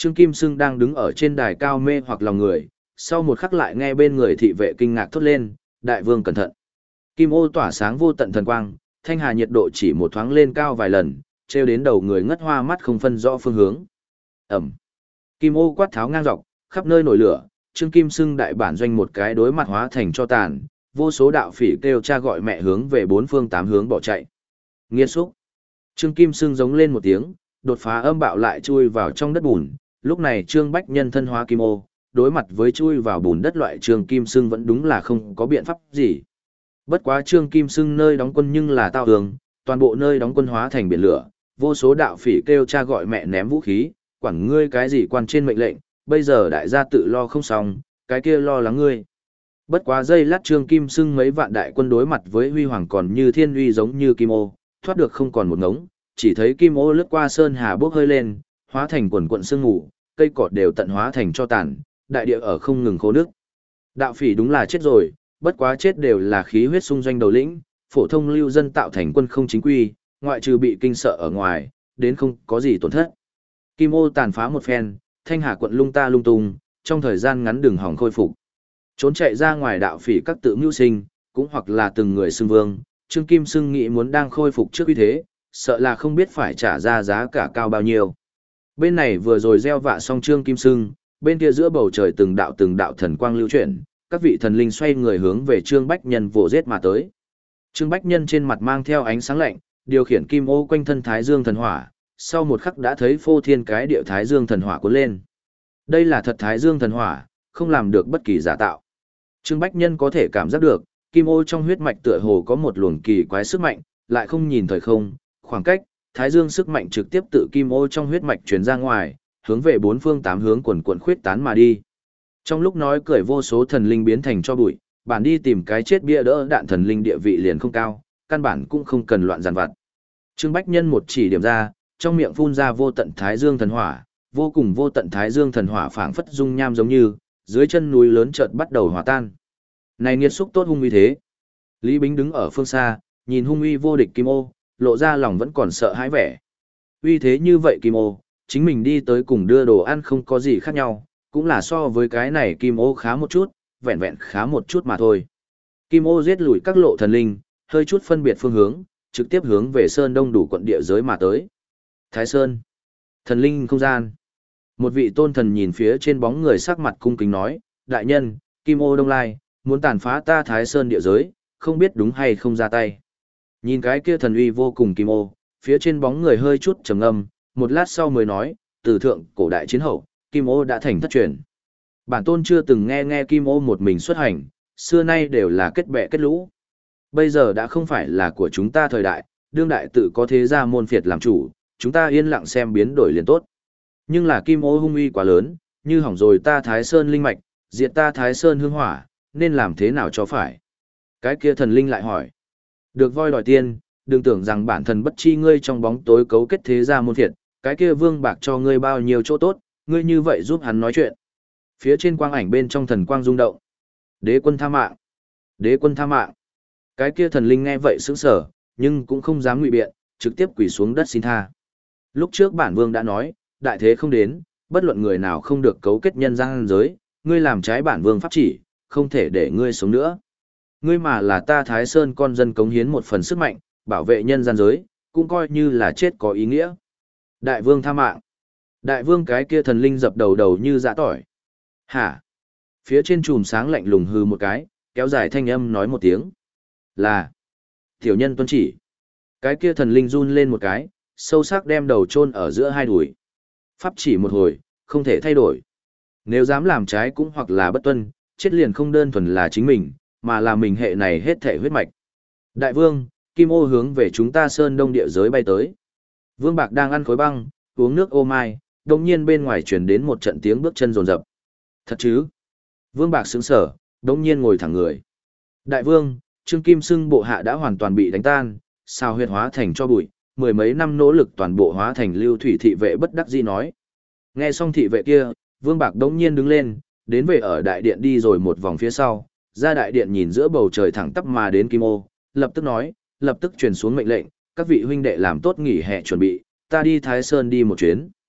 Trương Kim Sưng đang đứng ở trên đài cao mê hoặc lòng người, sau một khắc lại nghe bên người thị vệ kinh ngạc thốt lên, đại vương cẩn thận. Kim ô tỏa sáng vô tận thần quang, thanh hà nhiệt độ chỉ một thoáng lên cao vài lần, treo đến đầu người ngất hoa mắt không phân rõ phương hướng. Ẩm. Kim ô quát tháo ngang dọc, khắp nơi nổi lửa, Trương Kim Sưng đại bản doanh một cái đối mặt hóa thành cho tàn, vô số đạo phỉ kêu cha gọi mẹ hướng về bốn phương tám hướng bỏ chạy. Nghiệt xúc. Trương Kim Sưng giống lên một tiếng, đột phá âm bạo lại chui vào trong đất bùn, lúc này Trương Bách Nhân thân hóa kim ô, đối mặt với chui vào bùn đất loại Trương Kim Sưng vẫn đúng là không có biện pháp gì. Bất quá Trương Kim Sưng nơi đóng quân nhưng là tao tường, toàn bộ nơi đóng quân hóa thành biển lửa, vô số đạo phỉ kêu cha gọi mẹ ném vũ khí, quản ngươi cái gì quan trên mệnh lệnh, bây giờ đại gia tự lo không xong, cái kia lo lắng ngươi. Bất quá giây lát Trương Kim Sưng mấy vạn đại quân đối mặt với huy hoàng còn như thiên uy giống như kim ô, thoát được không còn một ngống, chỉ thấy kim ô lướt qua sơn hà bốc hơi lên, hóa thành quần quận sương ngủ, cây cọt đều tận hóa thành cho tàn, đại địa ở không ngừng khô nước. Đạo phỉ đúng là chết rồi, bất quá chết đều là khí huyết xung doanh đầu lĩnh, phổ thông lưu dân tạo thành quân không chính quy, ngoại trừ bị kinh sợ ở ngoài, đến không có gì tổn thất. Kim ô tàn phá một phen, thanh hà quận lung ta lung tung, trong thời gian ngắn đường hỏng khôi phục. Trốn chạy ra ngoài đạo phỉ các tự mưu sinh, cũng hoặc là từng người xưng vương, Trương Kim Sưng nghĩ muốn đang khôi phục trước uy thế, sợ là không biết phải trả ra giá cả cao bao nhiêu. Bên này vừa rồi gieo vạ xong Trương Kim Sưng, bên kia giữa bầu trời từng đạo từng đạo thần quang lưu chuyển, các vị thần linh xoay người hướng về Trương Bách Nhân vồ giết mà tới. Trương Bách Nhân trên mặt mang theo ánh sáng lạnh, điều khiển kim ô quanh thân Thái Dương thần hỏa, sau một khắc đã thấy phô thiên cái địa Thái Dương thần hỏa cuốn lên. Đây là thật Thái Dương thần hỏa, không làm được bất kỳ giả tạo. Trương Bách Nhân có thể cảm giác được, kim ô trong huyết mạch tựa hồ có một luồng kỳ quái sức mạnh, lại không nhìn thời không, khoảng cách, Thái Dương sức mạnh trực tiếp tự kim ô trong huyết mạch truyền ra ngoài, hướng về bốn phương tám hướng quần quần khuyết tán mà đi. Trong lúc nói cười vô số thần linh biến thành cho bụi, bản đi tìm cái chết bia đỡ đạn thần linh địa vị liền không cao, căn bản cũng không cần loạn giàn vặt. Trương Bách Nhân một chỉ điểm ra, trong miệng phun ra vô tận Thái Dương thần hỏa, vô cùng vô tận Thái Dương thần hỏa phảng phất dung nham giống như, dưới chân núi lớn chợt bắt đầu hòa tan. Này nghiệt xúc tốt hung uy thế. Lý Bính đứng ở phương xa, nhìn hung uy vô địch kim ô, lộ ra lòng vẫn còn sợ hãi vẻ. Uy thế như vậy kim ô, chính mình đi tới cùng đưa đồ ăn không có gì khác nhau, cũng là so với cái này kim ô khá một chút, vẹn vẹn khá một chút mà thôi. Kim ô giết lùi các lộ thần linh, hơi chút phân biệt phương hướng, trực tiếp hướng về Sơn Đông đủ quận địa giới mà tới. Thái Sơn, thần linh không gian. Một vị tôn thần nhìn phía trên bóng người sắc mặt cung kính nói, đại nhân, Kim ô Đông Lai, muốn tàn phá ta Thái Sơn địa giới, không biết đúng hay không ra tay. Nhìn cái kia thần uy vô cùng Kim ô, phía trên bóng người hơi chút trầm ngâm, một lát sau mới nói, từ thượng cổ đại chiến hậu, Kim ô đã thành thất truyền. Bản tôn chưa từng nghe nghe Kim ô một mình xuất hành, xưa nay đều là kết bè kết lũ. Bây giờ đã không phải là của chúng ta thời đại, đương đại tự có thế gia môn phiệt làm chủ, chúng ta yên lặng xem biến đổi liền tốt. Nhưng là Kim ô hung uy quá lớn, như hỏng rồi ta Thái Sơn linh mạch, diệt ta Thái Sơn hương hỏa, nên làm thế nào cho phải? Cái kia thần linh lại hỏi. Được voi đòi tiên, đừng tưởng rằng bản thân bất chi ngươi trong bóng tối cấu kết thế gia môn phiệt, cái kia vương bạc cho ngươi bao nhiêu chỗ tốt, ngươi như vậy giúp hắn nói chuyện. Phía trên quang ảnh bên trong thần quang rung động. Đế quân tha mạng. Đế quân tha mạng. Cái kia thần linh nghe vậy sững sờ, nhưng cũng không dám ngụy biện, trực tiếp quỳ xuống đất xin tha. Lúc trước bản vương đã nói, đại thế không đến, bất luận người nào không được cấu kết nhân gian giới, ngươi làm trái bản vương pháp chỉ, không thể để ngươi sống nữa. Ngươi mà là ta Thái Sơn con dân cống hiến một phần sức mạnh, bảo vệ nhân gian giới, cũng coi như là chết có ý nghĩa. Đại vương tha mạng. Đại vương cái kia thần linh dập đầu đầu như dã tỏi. Hả? Phía trên chùm sáng lạnh lùng hư một cái, kéo dài thanh âm nói một tiếng. Là. Tiểu nhân tuân chỉ. Cái kia thần linh run lên một cái, sâu sắc đem đầu chôn ở giữa hai đùi. Pháp chỉ một hồi, không thể thay đổi. Nếu dám làm trái cũng hoặc là bất tuân, chết liền không đơn thuần là chính mình, mà là mình hệ này hết thể huyết mạch. Đại vương, Kim ô hướng về chúng ta Sơn Đông địa giới bay tới. Vương Bạc đang ăn khối băng, uống nước ô mai, đồng nhiên bên ngoài truyền đến một trận tiếng bước chân rồn rập. Thật chứ? Vương Bạc sững sở, đồng nhiên ngồi thẳng người. Đại vương, Trương Kim Sưng bộ hạ đã hoàn toàn bị đánh tan, sao huyệt hóa thành cho bụi, mười mấy năm nỗ lực toàn bộ hóa thành lưu thủy thị vệ bất đắc dĩ nói. Nghe xong thị vệ kia, Vương Bạc đống nhiên đứng lên, đến về ở đại điện đi rồi một vòng phía sau, ra đại điện nhìn giữa bầu trời thẳng tắp mà đến Kim ô, lập tức nói, lập tức truyền xuống mệnh lệnh, các vị huynh đệ làm tốt nghỉ hè chuẩn bị, ta đi Thái Sơn đi một chuyến.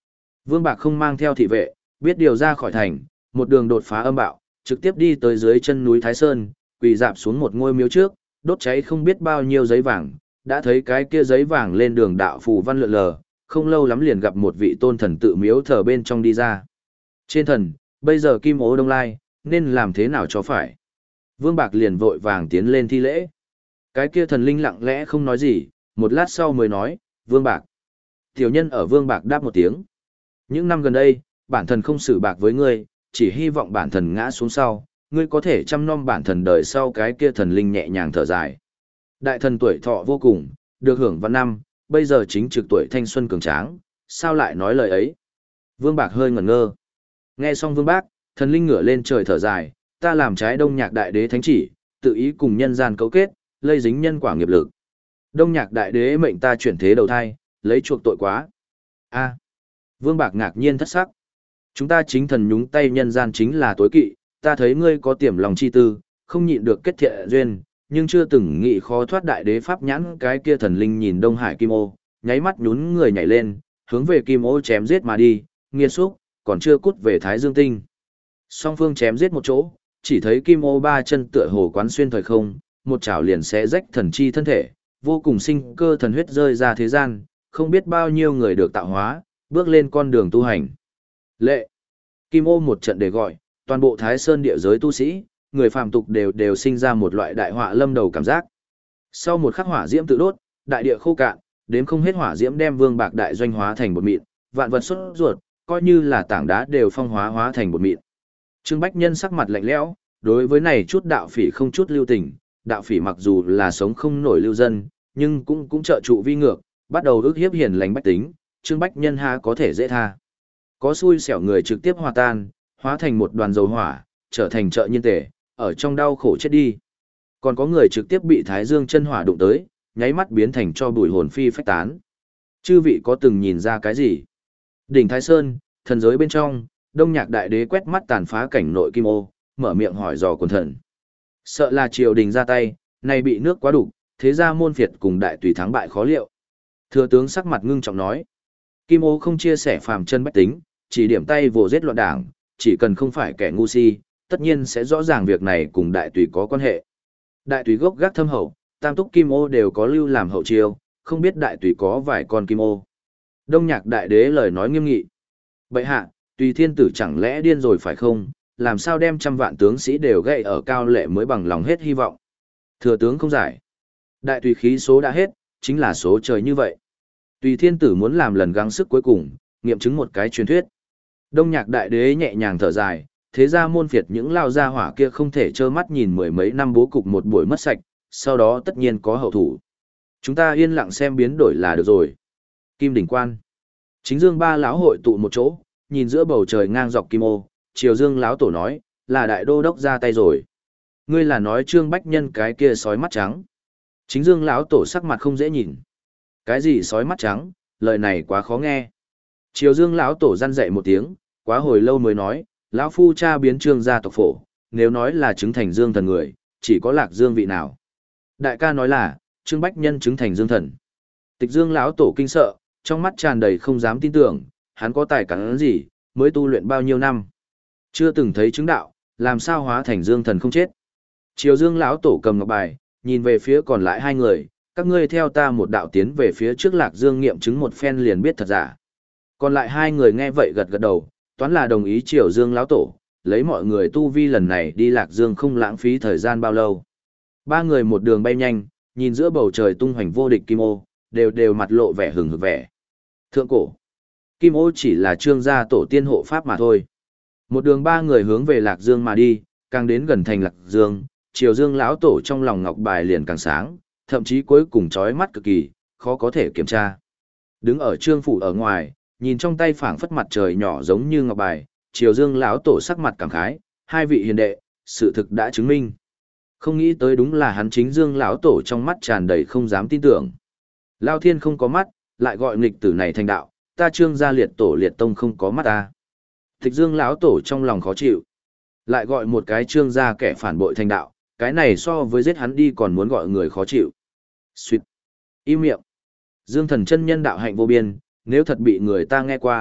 Vương Bạc không mang theo thị vệ, biết điều ra khỏi thành, một đường đột phá âm bạo, trực tiếp đi tới dưới chân núi Thái Sơn, quỳ dạp xuống một ngôi miếu trước, đốt cháy không biết bao nhiêu giấy vàng, đã thấy cái kia giấy vàng lên đường đạo phù văn lượn lờ, không lâu lắm liền gặp một vị tôn thần tự miếu thờ bên trong đi ra. Trên thần, bây giờ Kim Ô Đông Lai, nên làm thế nào cho phải? Vương Bạc liền vội vàng tiến lên thi lễ. Cái kia thần linh lặng lẽ không nói gì, một lát sau mới nói, Vương Bạc. Tiểu nhân ở Vương Bạc đáp một tiếng. Những năm gần đây, bản thần không xử bạc với ngươi, chỉ hy vọng bản thần ngã xuống sau, ngươi có thể chăm nom bản thần đời sau. Cái kia thần linh nhẹ nhàng thở dài. Đại thần tuổi thọ vô cùng, được hưởng vạn năm, bây giờ chính trực tuổi thanh xuân cường tráng, sao lại nói lời ấy? Vương Bạc hơi ngẩn ngơ. Nghe xong Vương Bác, thần linh ngửa lên trời thở dài, ta làm trái Đông Nhạc Đại Đế thánh chỉ, tự ý cùng nhân gian cấu kết, lây dính nhân quả nghiệp lực. Đông Nhạc Đại Đế mệnh ta chuyển thế đầu thai, lấy chuộc tội quá. A. Vương Bạc ngạc nhiên thất sắc. Chúng ta chính thần nhúng tay nhân gian chính là tối kỵ, ta thấy ngươi có tiềm lòng chi tư, không nhịn được kết thiện duyên, nhưng chưa từng nghĩ khó thoát Đại Đế pháp nhãn. Cái kia thần linh nhìn Đông Hải Kim Ô, nháy mắt nhún người nhảy lên, hướng về Kim Ô chém giết mà đi, nghiệt xúc, còn chưa cút về Thái Dương Tinh. Song phương chém giết một chỗ, chỉ thấy Kim Ô ba chân tựa hồ quán xuyên thời không, một chảo liền xé rách thần chi thân thể, vô cùng sinh cơ thần huyết rơi ra thế gian, không biết bao nhiêu người được tạo hóa, bước lên con đường tu hành. Lệ. Kim Ô một trận để gọi, toàn bộ Thái Sơn địa giới tu sĩ, người phàm tục đều đều sinh ra một loại đại họa lâm đầu cảm giác. Sau một khắc hỏa diễm tự đốt, đại địa khô cạn, đến không hết hỏa diễm đem Vương Bạc đại doanh hóa thành bột mịn, vạn vật xuất ruột, coi như là tảng đá đều phong hóa hóa thành bột mịn. Trương Bách Nhân sắc mặt lạnh lẽo, đối với này chút đạo phỉ không chút lưu tình, đạo phỉ mặc dù là sống không nổi lưu dân, nhưng cũng cũng trợ trụ vi ngược, bắt đầu ức hiếp hiền lành bách tính, Trương Bách Nhân ha có thể dễ tha. Có xui xẻo người trực tiếp hòa tan, hóa thành một đoàn dầu hỏa, trở thành trợ nhiên tể, ở trong đau khổ chết đi. Còn có người trực tiếp bị Thái Dương chân hỏa đụng tới, nháy mắt biến thành cho bụi hồn phi phách tán. Chư vị có từng nhìn ra cái gì? Đỉnh Thái Sơn, thần giới bên trong, Đông Nhạc Đại Đế quét mắt tàn phá cảnh nội Kim Ô, mở miệng hỏi dò quần thần. Sợ là triều đình ra tay, nay bị nước quá đủ, thế ra môn phiệt cùng đại tùy thắng bại khó liệu. Thừa tướng sắc mặt ngưng trọng nói, Kim Ô không chia sẻ phàm chân bách tính, chỉ điểm tay vồ giết loạn đảng, chỉ cần không phải kẻ ngu si, tất nhiên sẽ rõ ràng việc này cùng đại tùy có quan hệ. Đại tùy gốc gác thâm hậu, tam túc Kim Ô đều có lưu làm hậu chiêu, không biết đại tùy có vài con Kim Ô. Đông Nhạc Đại Đế lời nói nghiêm nghị. Bệ hạ, Tùy Thiên Tử chẳng lẽ điên rồi phải không, làm sao đem trăm vạn tướng sĩ đều gậy ở cao lệ mới bằng lòng hết hy vọng. Thừa tướng không giải. Đại tùy khí số đã hết, chính là số trời như vậy. Tùy Thiên Tử muốn làm lần gắng sức cuối cùng, nghiệm chứng một cái truyền thuyết. Đông Nhạc Đại Đế nhẹ nhàng thở dài, thế ra môn phiệt những lao gia hỏa kia không thể trơ mắt nhìn mười mấy năm bố cục một buổi mất sạch, sau đó tất nhiên có hậu thủ. Chúng ta yên lặng xem biến đổi là được rồi. Kim Đỉnh Quan. Chính Dương ba lão hội tụ một chỗ, nhìn giữa bầu trời ngang dọc Kim Ô, Triều Dương lão tổ nói, là đại đô đốc ra tay rồi. Ngươi là nói Trương Bách Nhân cái kia sói mắt trắng. Chính Dương lão tổ sắc mặt không dễ nhìn. Cái gì sói mắt trắng, lời này quá khó nghe. Triều Dương lão tổ răn dậy một tiếng, quá hồi lâu mới nói, lão phu cha biến Trương gia tộc phổ, nếu nói là chứng thành Dương thần người, chỉ có Lạc Dương vị nào. Đại ca nói là, Trương Bách Nhân chứng thành Dương thần. Tịch Dương lão tổ kinh sợ, trong mắt tràn đầy không dám tin tưởng, hắn có tài cán gì, mới tu luyện bao nhiêu năm. Chưa từng thấy chứng đạo, làm sao hóa thành Dương thần không chết. Triều Dương lão tổ cầm ngọc bài, nhìn về phía còn lại hai người, các ngươi theo ta một đạo tiến về phía trước Lạc Dương nghiệm chứng một phen liền biết thật giả. Còn lại hai người nghe vậy gật gật đầu, toán là đồng ý Triều Dương lão tổ, lấy mọi người tu vi lần này đi Lạc Dương không lãng phí thời gian bao lâu. Ba người một đường bay nhanh, nhìn giữa bầu trời tung hoành vô địch Kim Ô, đều đều mặt lộ vẻ hừng hực vẻ. Thượng cổ, Kim Ô chỉ là Trương gia tổ tiên hộ pháp mà thôi. Một đường ba người hướng về Lạc Dương mà đi, càng đến gần thành Lạc Dương, Triều Dương lão tổ trong lòng ngọc bài liền càng sáng, thậm chí cuối cùng chói mắt cực kỳ, khó có thể kiểm tra. Đứng ở Trương phủ ở ngoài, nhìn trong tay phảng phất mặt trời nhỏ giống như ngọc bài, Triều Dương lão tổ sắc mặt cảm khái, hai vị hiền đệ, sự thực đã chứng minh. Không nghĩ tới đúng là hắn chính Dương lão tổ trong mắt tràn đầy không dám tin tưởng. Lao Thiên không có mắt, lại gọi nghịch tử này thành đạo, ta Trương gia liệt tổ liệt tông không có mắt ta. Tịch Dương lão tổ trong lòng khó chịu. Lại gọi một cái Trương gia kẻ phản bội thành đạo, cái này so với giết hắn đi còn muốn gọi người khó chịu. Xuyệt. Im miệng. Dương thần chân nhân đạo hạnh vô biên, nếu thật bị người ta nghe qua,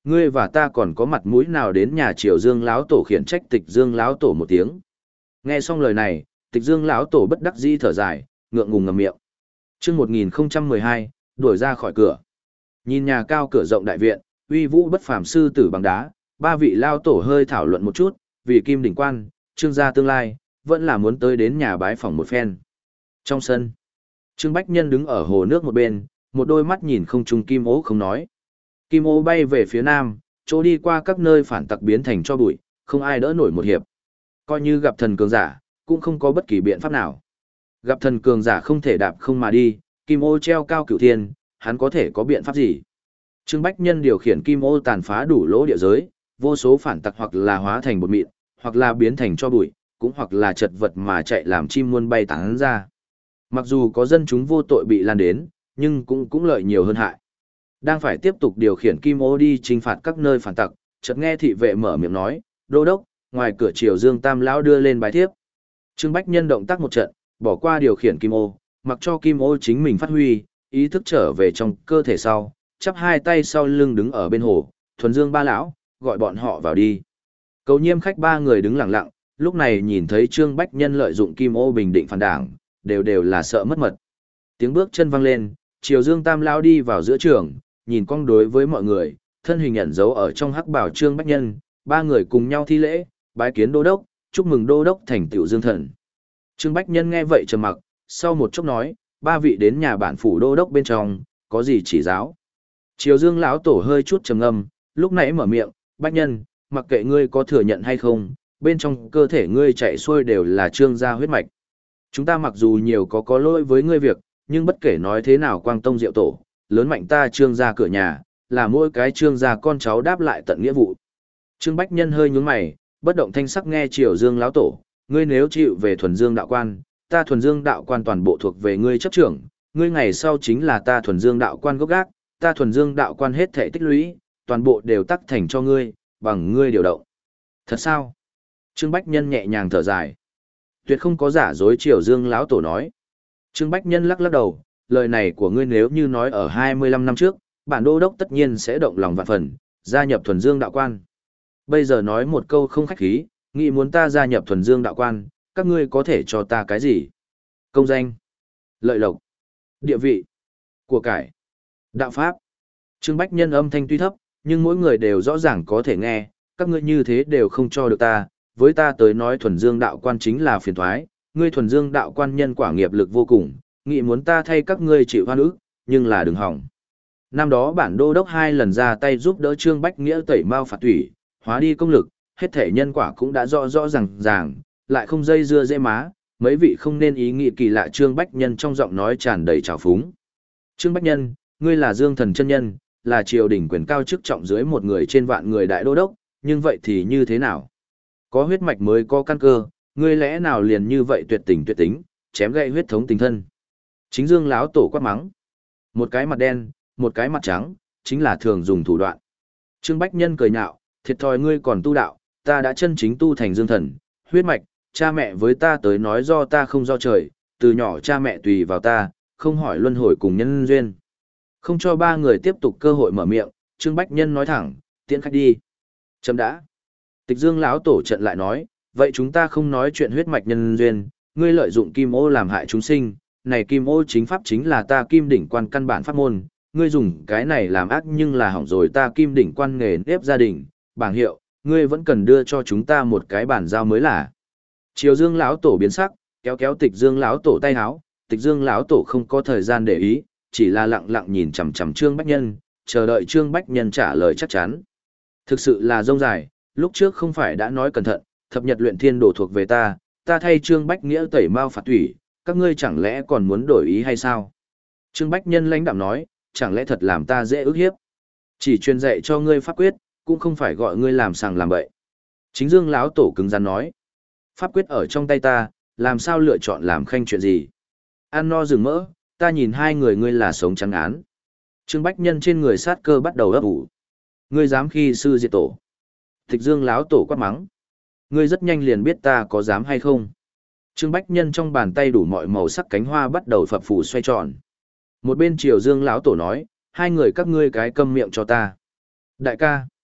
Ngươi và ta còn có mặt mũi nào đến nhà Triều Dương lão tổ khiển trách Tịch Dương lão tổ một tiếng. Nghe xong lời này, Tịch Dương lão tổ bất đắc dĩ thở dài, ngượng ngùng ngậm miệng. Chương một nghìn không trăm mười hai, đuổi ra khỏi cửa. Nhìn nhà cao cửa rộng đại viện, uy vũ bất phàm sư tử bằng đá, ba vị lao tổ hơi thảo luận một chút, vì Kim đỉnh quan, Trương gia tương lai, vẫn là muốn tới đến nhà bái phỏng một phen. Trong sân, Trương Bách Nhân đứng ở hồ nước một bên, một đôi mắt nhìn không trung kim ố không nói. Kim ô bay về phía nam, chỗ đi qua các nơi phản tặc biến thành cho bụi, không ai đỡ nổi một hiệp. Coi như gặp thần cường giả, cũng không có bất kỳ biện pháp nào. Gặp thần cường giả không thể đạp không mà đi, kim ô treo cao cửu thiên, hắn có thể có biện pháp gì? Trương Bách Nhân điều khiển kim ô tàn phá đủ lỗ địa giới, vô số phản tặc hoặc là hóa thành bột mịn, hoặc là biến thành cho bụi, cũng hoặc là chật vật mà chạy làm chim muôn bay tán ra. Mặc dù có dân chúng vô tội bị lan đến, nhưng cũng cũng lợi nhiều hơn hại. Đang phải tiếp tục điều khiển kim ô đi trinh phạt các nơi phản tặc, chợt nghe thị vệ mở miệng nói, đô đốc, ngoài cửa Triều Dương Tam lão đưa lên bài thiếp. Trương Bách Nhân động tác một trận, bỏ qua điều khiển kim ô, mặc cho kim ô chính mình phát huy, ý thức trở về trong cơ thể sau, chắp hai tay sau lưng đứng ở bên hồ, thuần dương ba lão, gọi bọn họ vào đi. Cầu nhiêm khách ba người đứng lặng lặng, lúc này nhìn thấy Trương Bách Nhân lợi dụng kim ô bình định phản đảng, đều đều là sợ mất mật. Tiếng bước chân vang lên, Triều Dương Tam lão đi vào giữa trường, nhìn cong đối với mọi người, thân hình ẩn giấu ở trong hắc bảo Trương Bách Nhân, ba người cùng nhau thi lễ, bái kiến đô đốc, chúc mừng đô đốc thành tựu dương thần. Trương Bách Nhân nghe vậy trầm mặc, sau một chốc nói, ba vị đến nhà bản phủ đô đốc bên trong, có gì chỉ giáo. Triều Dương lão tổ hơi chút trầm ngâm, lúc nãy mở miệng, Bách Nhân, mặc kệ ngươi có thừa nhận hay không, bên trong cơ thể ngươi chạy xuôi đều là Trương gia huyết mạch. Chúng ta mặc dù nhiều có có lỗi với ngươi việc, nhưng bất kể nói thế nào Quang Tông Diệu tổ, lớn mạnh ta Trương gia cửa nhà, là mỗi cái Trương gia con cháu đáp lại tận nghĩa vụ. Trương Bách Nhân hơi nhướng mày, bất động thanh sắc nghe Triều Dương lão tổ, ngươi nếu chịu về thuần dương đạo quan, ta thuần dương đạo quan toàn bộ thuộc về ngươi chấp trưởng, ngươi ngày sau chính là ta thuần dương đạo quan gốc gác, ta thuần dương đạo quan hết thể tích lũy, toàn bộ đều tắc thành cho ngươi, bằng ngươi điều động. Thật sao? Trương Bách Nhân nhẹ nhàng thở dài. Tuyệt không có giả dối Triều Dương lão tổ nói. Trương Bách Nhân lắc lắc đầu, lời này của ngươi nếu như nói ở hai mươi lăm năm trước, bản đô đốc tất nhiên sẽ động lòng vạn phần, gia nhập thuần dương đạo quan. Bây giờ nói một câu không khách khí, nghĩ muốn ta gia nhập thuần dương đạo quan, các ngươi có thể cho ta cái gì? Công danh, lợi lộc, địa vị, của cải, đạo pháp. Trương Bách Nhân âm thanh tuy thấp, nhưng mỗi người đều rõ ràng có thể nghe, các ngươi như thế đều không cho được ta, với ta tới nói thuần dương đạo quan chính là phiền thoái, ngươi thuần dương đạo quan nhân quả nghiệp lực vô cùng, nghĩ muốn ta thay các ngươi chịu hoan ức, nhưng là đừng hỏng. Năm đó bản đô đốc hai lần ra tay giúp đỡ Trương Bách Nghĩa tẩy mao phạt thủy, hóa đi công lực, hết thể nhân quả cũng đã rõ rõ ràng ràng, lại không dây dưa dễ má, mấy vị không nên ý nghĩ kỳ lạ. Trương Bách Nhân trong giọng nói tràn đầy trào phúng. Trương Bách Nhân, ngươi là Dương Thần chân nhân, là triều đình quyền cao chức trọng dưới một người trên vạn người đại đô đốc, nhưng vậy thì như thế nào? Có huyết mạch mới có căn cơ, ngươi lẽ nào liền như vậy tuyệt tình tuyệt tính, chém gãy huyết thống tình thân? Chính Dương lão tổ quát mắng. Một cái mặt đen, một cái mặt trắng, chính là thường dùng thủ đoạn. Trương Bách Nhân cười nhạo, thiệt thòi ngươi còn tu đạo, ta đã chân chính tu thành dương thần, huyết mạch, cha mẹ với ta tới nói do ta không do trời, từ nhỏ cha mẹ tùy vào ta, không hỏi luân hồi cùng nhân duyên. Không cho ba người tiếp tục cơ hội mở miệng, Trương Bách Nhân nói thẳng, tiễn khách đi. Chấm đã. Tịch Dương lão tổ trận lại nói, vậy chúng ta không nói chuyện huyết mạch nhân duyên, ngươi lợi dụng kim ô làm hại chúng sinh, này kim ô chính pháp chính là ta kim đỉnh quan căn bản pháp môn, ngươi dùng cái này làm ác nhưng là hỏng rồi ta kim đỉnh quan nghề nếp gia đình, bảng hiệu, ngươi vẫn cần đưa cho chúng ta một cái bản giao mới là. Triều Dương lão tổ biến sắc, kéo kéo Tịch Dương lão tổ tay áo, Tịch Dương lão tổ không có thời gian để ý, chỉ là lặng lặng nhìn chằm chằm Trương Bách Nhân, chờ đợi Trương Bách Nhân trả lời chắc chắn. Thực sự là rông dài, lúc trước không phải đã nói cẩn thận, thập nhật luyện thiên đổ thuộc về ta, ta thay Trương Bách Nghĩa tẩy mao phạt thủy, các ngươi chẳng lẽ còn muốn đổi ý hay sao? Trương Bách Nhân lãnh đạm nói, chẳng lẽ thật làm ta dễ ức hiếp? Chỉ truyền dạy cho ngươi pháp quyết, cũng không phải gọi ngươi làm sàng làm bậy. Chính Dương lão tổ cứng rắn nói, pháp quyết ở trong tay ta, làm sao lựa chọn làm khanh chuyện gì? Ăn no rừng mỡ, ta nhìn hai người ngươi là sống trắng án. Trương Bách Nhân trên người sát cơ bắt đầu ấp ủ. Ngươi dám khi sư diệt tổ? Tịch Dương lão tổ quát mắng. Ngươi rất nhanh liền biết ta có dám hay không? Trương Bách Nhân trong bàn tay đủ mọi màu sắc cánh hoa bắt đầu phập phù xoay tròn. Một bên Triều Dương lão tổ nói, hai người các ngươi cái câm miệng cho ta. Đại ca,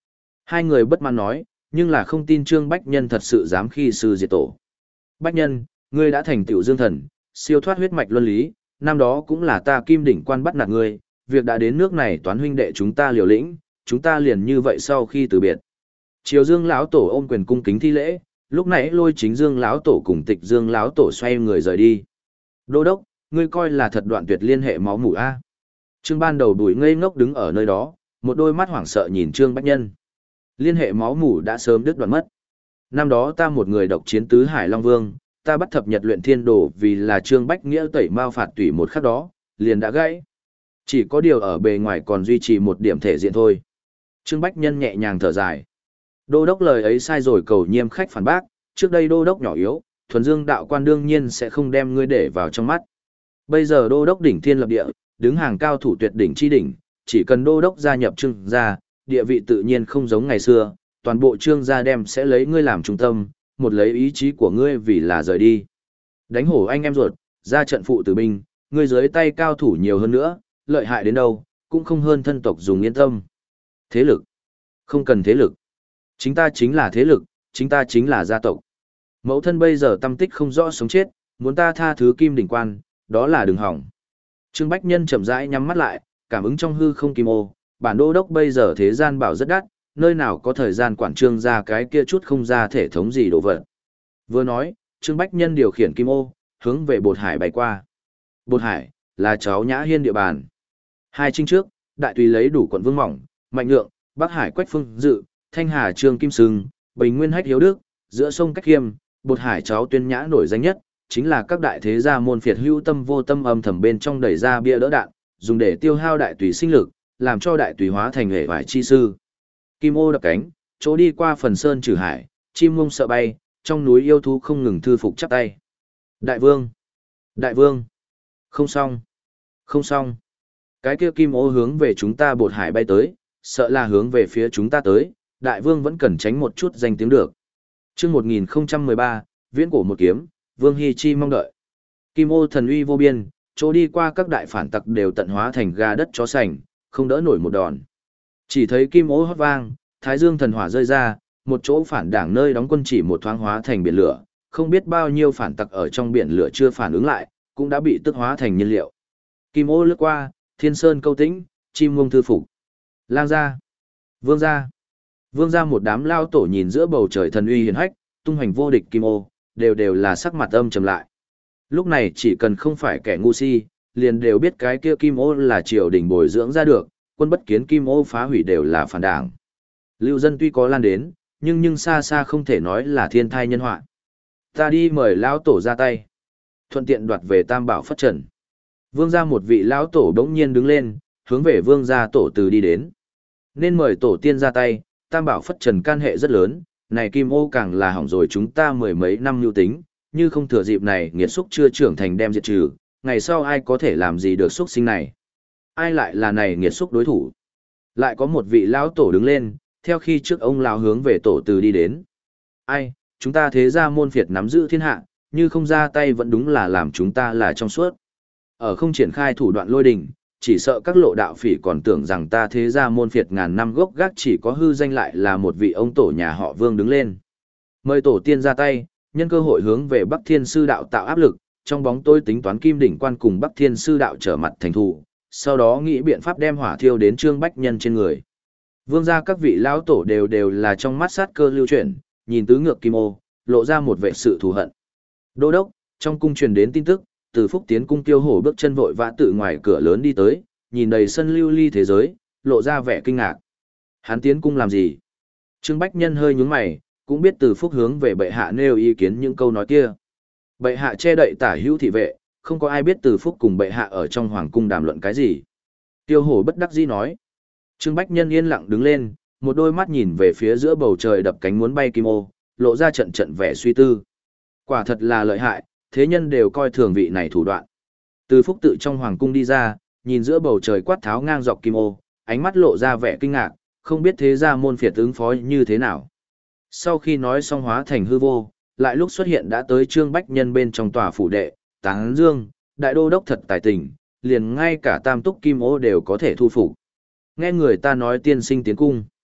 Hai người bất mãn nói, nhưng là không tin Trương Bách Nhân thật sự dám khi sư diệt tổ. Bách Nhân, ngươi đã thành tựu dương thần, siêu thoát huyết mạch luân lý, năm đó cũng là ta kim đỉnh quan bắt nạt ngươi, việc đã đến nước này toán huynh đệ chúng ta liều lĩnh, chúng ta liền như vậy sau khi từ biệt. Triều Dương lão tổ ôm quyền cung kính thi lễ, lúc nãy Lôi Chính Dương lão tổ cùng Tịch Dương lão tổ xoay người rời đi. Đô đốc, ngươi coi là thật đoạn tuyệt liên hệ máu mủ a? Trương Ban Đầu đùi ngây ngốc đứng ở nơi đó, một đôi mắt hoảng sợ nhìn Trương Bách Nhân. Liên hệ máu mủ đã sớm đứt đoạn mất. Năm đó ta một người độc chiến tứ Hải Long Vương, ta bắt thập nhật luyện thiên đồ vì là Trương Bách Nghĩa tẩy mao phạt tủy một khắc đó, liền đã gãy. Chỉ có điều ở bề ngoài còn duy trì một điểm thể diện thôi. Trương Bách Nhân nhẹ nhàng thở dài. Đô đốc lời ấy sai rồi, cầu nhiêm khách phản bác, trước đây đô đốc nhỏ yếu, thuần dương đạo quan đương nhiên sẽ không đem ngươi để vào trong mắt. Bây giờ đô đốc đỉnh thiên lập địa, đứng hàng cao thủ tuyệt đỉnh chi đỉnh, chỉ cần đô đốc gia nhập Trương gia, địa vị tự nhiên không giống ngày xưa, toàn bộ Trương gia đem sẽ lấy ngươi làm trung tâm, một lấy ý chí của ngươi vì là rời đi. Đánh hổ anh em ruột, ra trận phụ tử binh, ngươi dưới tay cao thủ nhiều hơn nữa, lợi hại đến đâu, cũng không hơn thân tộc dùng yên tâm. Thế lực. Không cần thế lực. Chính ta chính là thế lực, chính ta chính là gia tộc. Mẫu thân bây giờ tâm tích không rõ sống chết, muốn ta tha thứ kim đỉnh quan, đó là đừng hỏng. Trương Bách Nhân chậm rãi nhắm mắt lại, cảm ứng trong hư không kim ô, bản đô đốc bây giờ thế gian bảo rất đắt, nơi nào có thời gian quản trương ra cái kia chút không ra thể thống gì đồ vật. Vừa nói, Trương Bách Nhân điều khiển kim ô, hướng về Bột Hải bay qua. Bột Hải, là cháu Nhã Hiên địa bàn. Hai trinh trước, đại tùy lấy đủ quận Vương Mỏng, Mạnh Nhượng, Bắc Hải Quách Phương Dự, Thanh Hà Trương Kim Sưng, Bình Nguyên Hách Hiếu Đức, giữa sông Cách Khiêm, Bột Hải cháu Tuyên Nhã nổi danh nhất, chính là các đại thế gia môn phiệt hữu tâm vô tâm âm thầm bên trong đẩy ra bia đỡ đạn, dùng để tiêu hao đại tùy sinh lực, làm cho đại tùy hóa thành hệ vải chi sư. Kim ô đập cánh, chỗ đi qua phần sơn trừ hải, chim ngông sợ bay, trong núi yêu thú không ngừng thư phục chắp tay. Đại vương! Đại vương! Không xong! Không xong! Cái kia kim ô hướng về chúng ta Bột Hải bay tới, sợ là hướng về phía chúng ta tới, đại vương vẫn cần tránh một chút danh tiếng được. Chương một nghìn không trăm mười ba, viễn cổ một kiếm, Vương Hy Chi mong đợi. Kim ô thần uy vô biên, chỗ đi qua các đại phản tặc đều tận hóa thành gà đất chó sành, không đỡ nổi một đòn. Chỉ thấy kim ô hót vang, thái dương thần hỏa rơi ra, một chỗ phản đảng nơi đóng quân chỉ một thoáng hóa thành biển lửa, không biết bao nhiêu phản tặc ở trong biển lửa chưa phản ứng lại, cũng đã bị tức hóa thành nhiên liệu. Kim ô lướt qua, thiên sơn câu tĩnh, chim ngông thư phục. Lang gia, vương gia, vương gia một đám lao tổ nhìn giữa bầu trời thần uy hiển hách, tung hoành vô địch kim ô, đều đều là sắc mặt âm trầm lại. Lúc này chỉ cần không phải kẻ ngu si, liền đều biết cái kia kim ô là triều đình bồi dưỡng ra được, quân bất kiến kim ô phá hủy đều là phản đảng. Lưu dân tuy có lan đến, nhưng nhưng xa xa không thể nói là thiên thai nhân họa. Ta đi mời lão tổ ra tay, thuận tiện đoạt về Tam Bảo Phất Trần. Vương gia một vị lão tổ đống nhiên đứng lên, hướng về vương gia tổ từ đi đến. Nên mời tổ tiên ra tay, Tam Bảo Phất Trần can hệ rất lớn, này kim ô càng là hỏng rồi chúng ta mười mấy năm lưu tính, như không thừa dịp này nghiệt xúc chưa trưởng thành đem diệt trừ, ngày sau ai có thể làm gì được xúc sinh này. Ai lại là này nghiệt xúc đối thủ. Lại có một vị lão tổ đứng lên, theo khi trước ông lão hướng về tổ từ đi đến. Ai, chúng ta thế gia môn phiệt nắm giữ thiên hạ, như không ra tay vẫn đúng là làm chúng ta là trong suốt. Ở không triển khai thủ đoạn lôi đình, chỉ sợ các lộ đạo phỉ còn tưởng rằng ta thế gia môn phiệt ngàn năm gốc gác chỉ có hư danh lại là một vị ông tổ nhà họ Vương đứng lên. Mời tổ tiên ra tay, nhân cơ hội hướng về Bắc Thiên Sư đạo tạo áp lực, trong bóng tôi tính toán Kim Đỉnh Quan cùng Bắc Thiên Sư đạo trở mặt thành thù, sau đó nghĩ biện pháp đem hỏa thiêu đến Trương Bách Nhân trên người. Vương gia các vị lão tổ đều đều là trong mắt sát cơ lưu chuyển, nhìn tứ ngược kim ô, lộ ra một vẻ sự thù hận. Đô đốc, trong cung truyền đến tin tức, Từ Phúc tiến cung Tiêu Hổ bước chân vội vã tự ngoài cửa lớn đi tới, nhìn đầy sân lưu ly thế giới, lộ ra vẻ kinh ngạc. Hắn tiến cung làm gì? Trương Bách Nhân hơi nhướng mày, cũng biết Từ Phúc hướng về bệ hạ nêu ý kiến những câu nói kia. Bệ hạ che đậy tả hữu thị vệ, không có ai biết Từ Phúc cùng bệ hạ ở trong hoàng cung đàm luận cái gì. Tiêu Hổ bất đắc dĩ nói. Trương Bách Nhân yên lặng đứng lên, một đôi mắt nhìn về phía giữa bầu trời đập cánh muốn bay kim ô, lộ ra trận trận vẻ suy tư. Quả thật là lợi hại, thế nhân đều coi thường vị này thủ đoạn. Từ Phúc tự trong hoàng cung đi ra, nhìn giữa bầu trời quát tháo ngang dọc kim ô, ánh mắt lộ ra vẻ kinh ngạc, không biết thế gia môn phiệt ứng phó như thế nào. Sau khi nói xong hóa thành hư vô, lại lúc xuất hiện đã tới Trương Bách Nhân bên trong tòa phủ đệ, Táng Dương, đại đô đốc thật tài tình, liền ngay cả tam túc kim ô đều có thể thu phục. Nghe người ta nói tiên sinh tiến cung.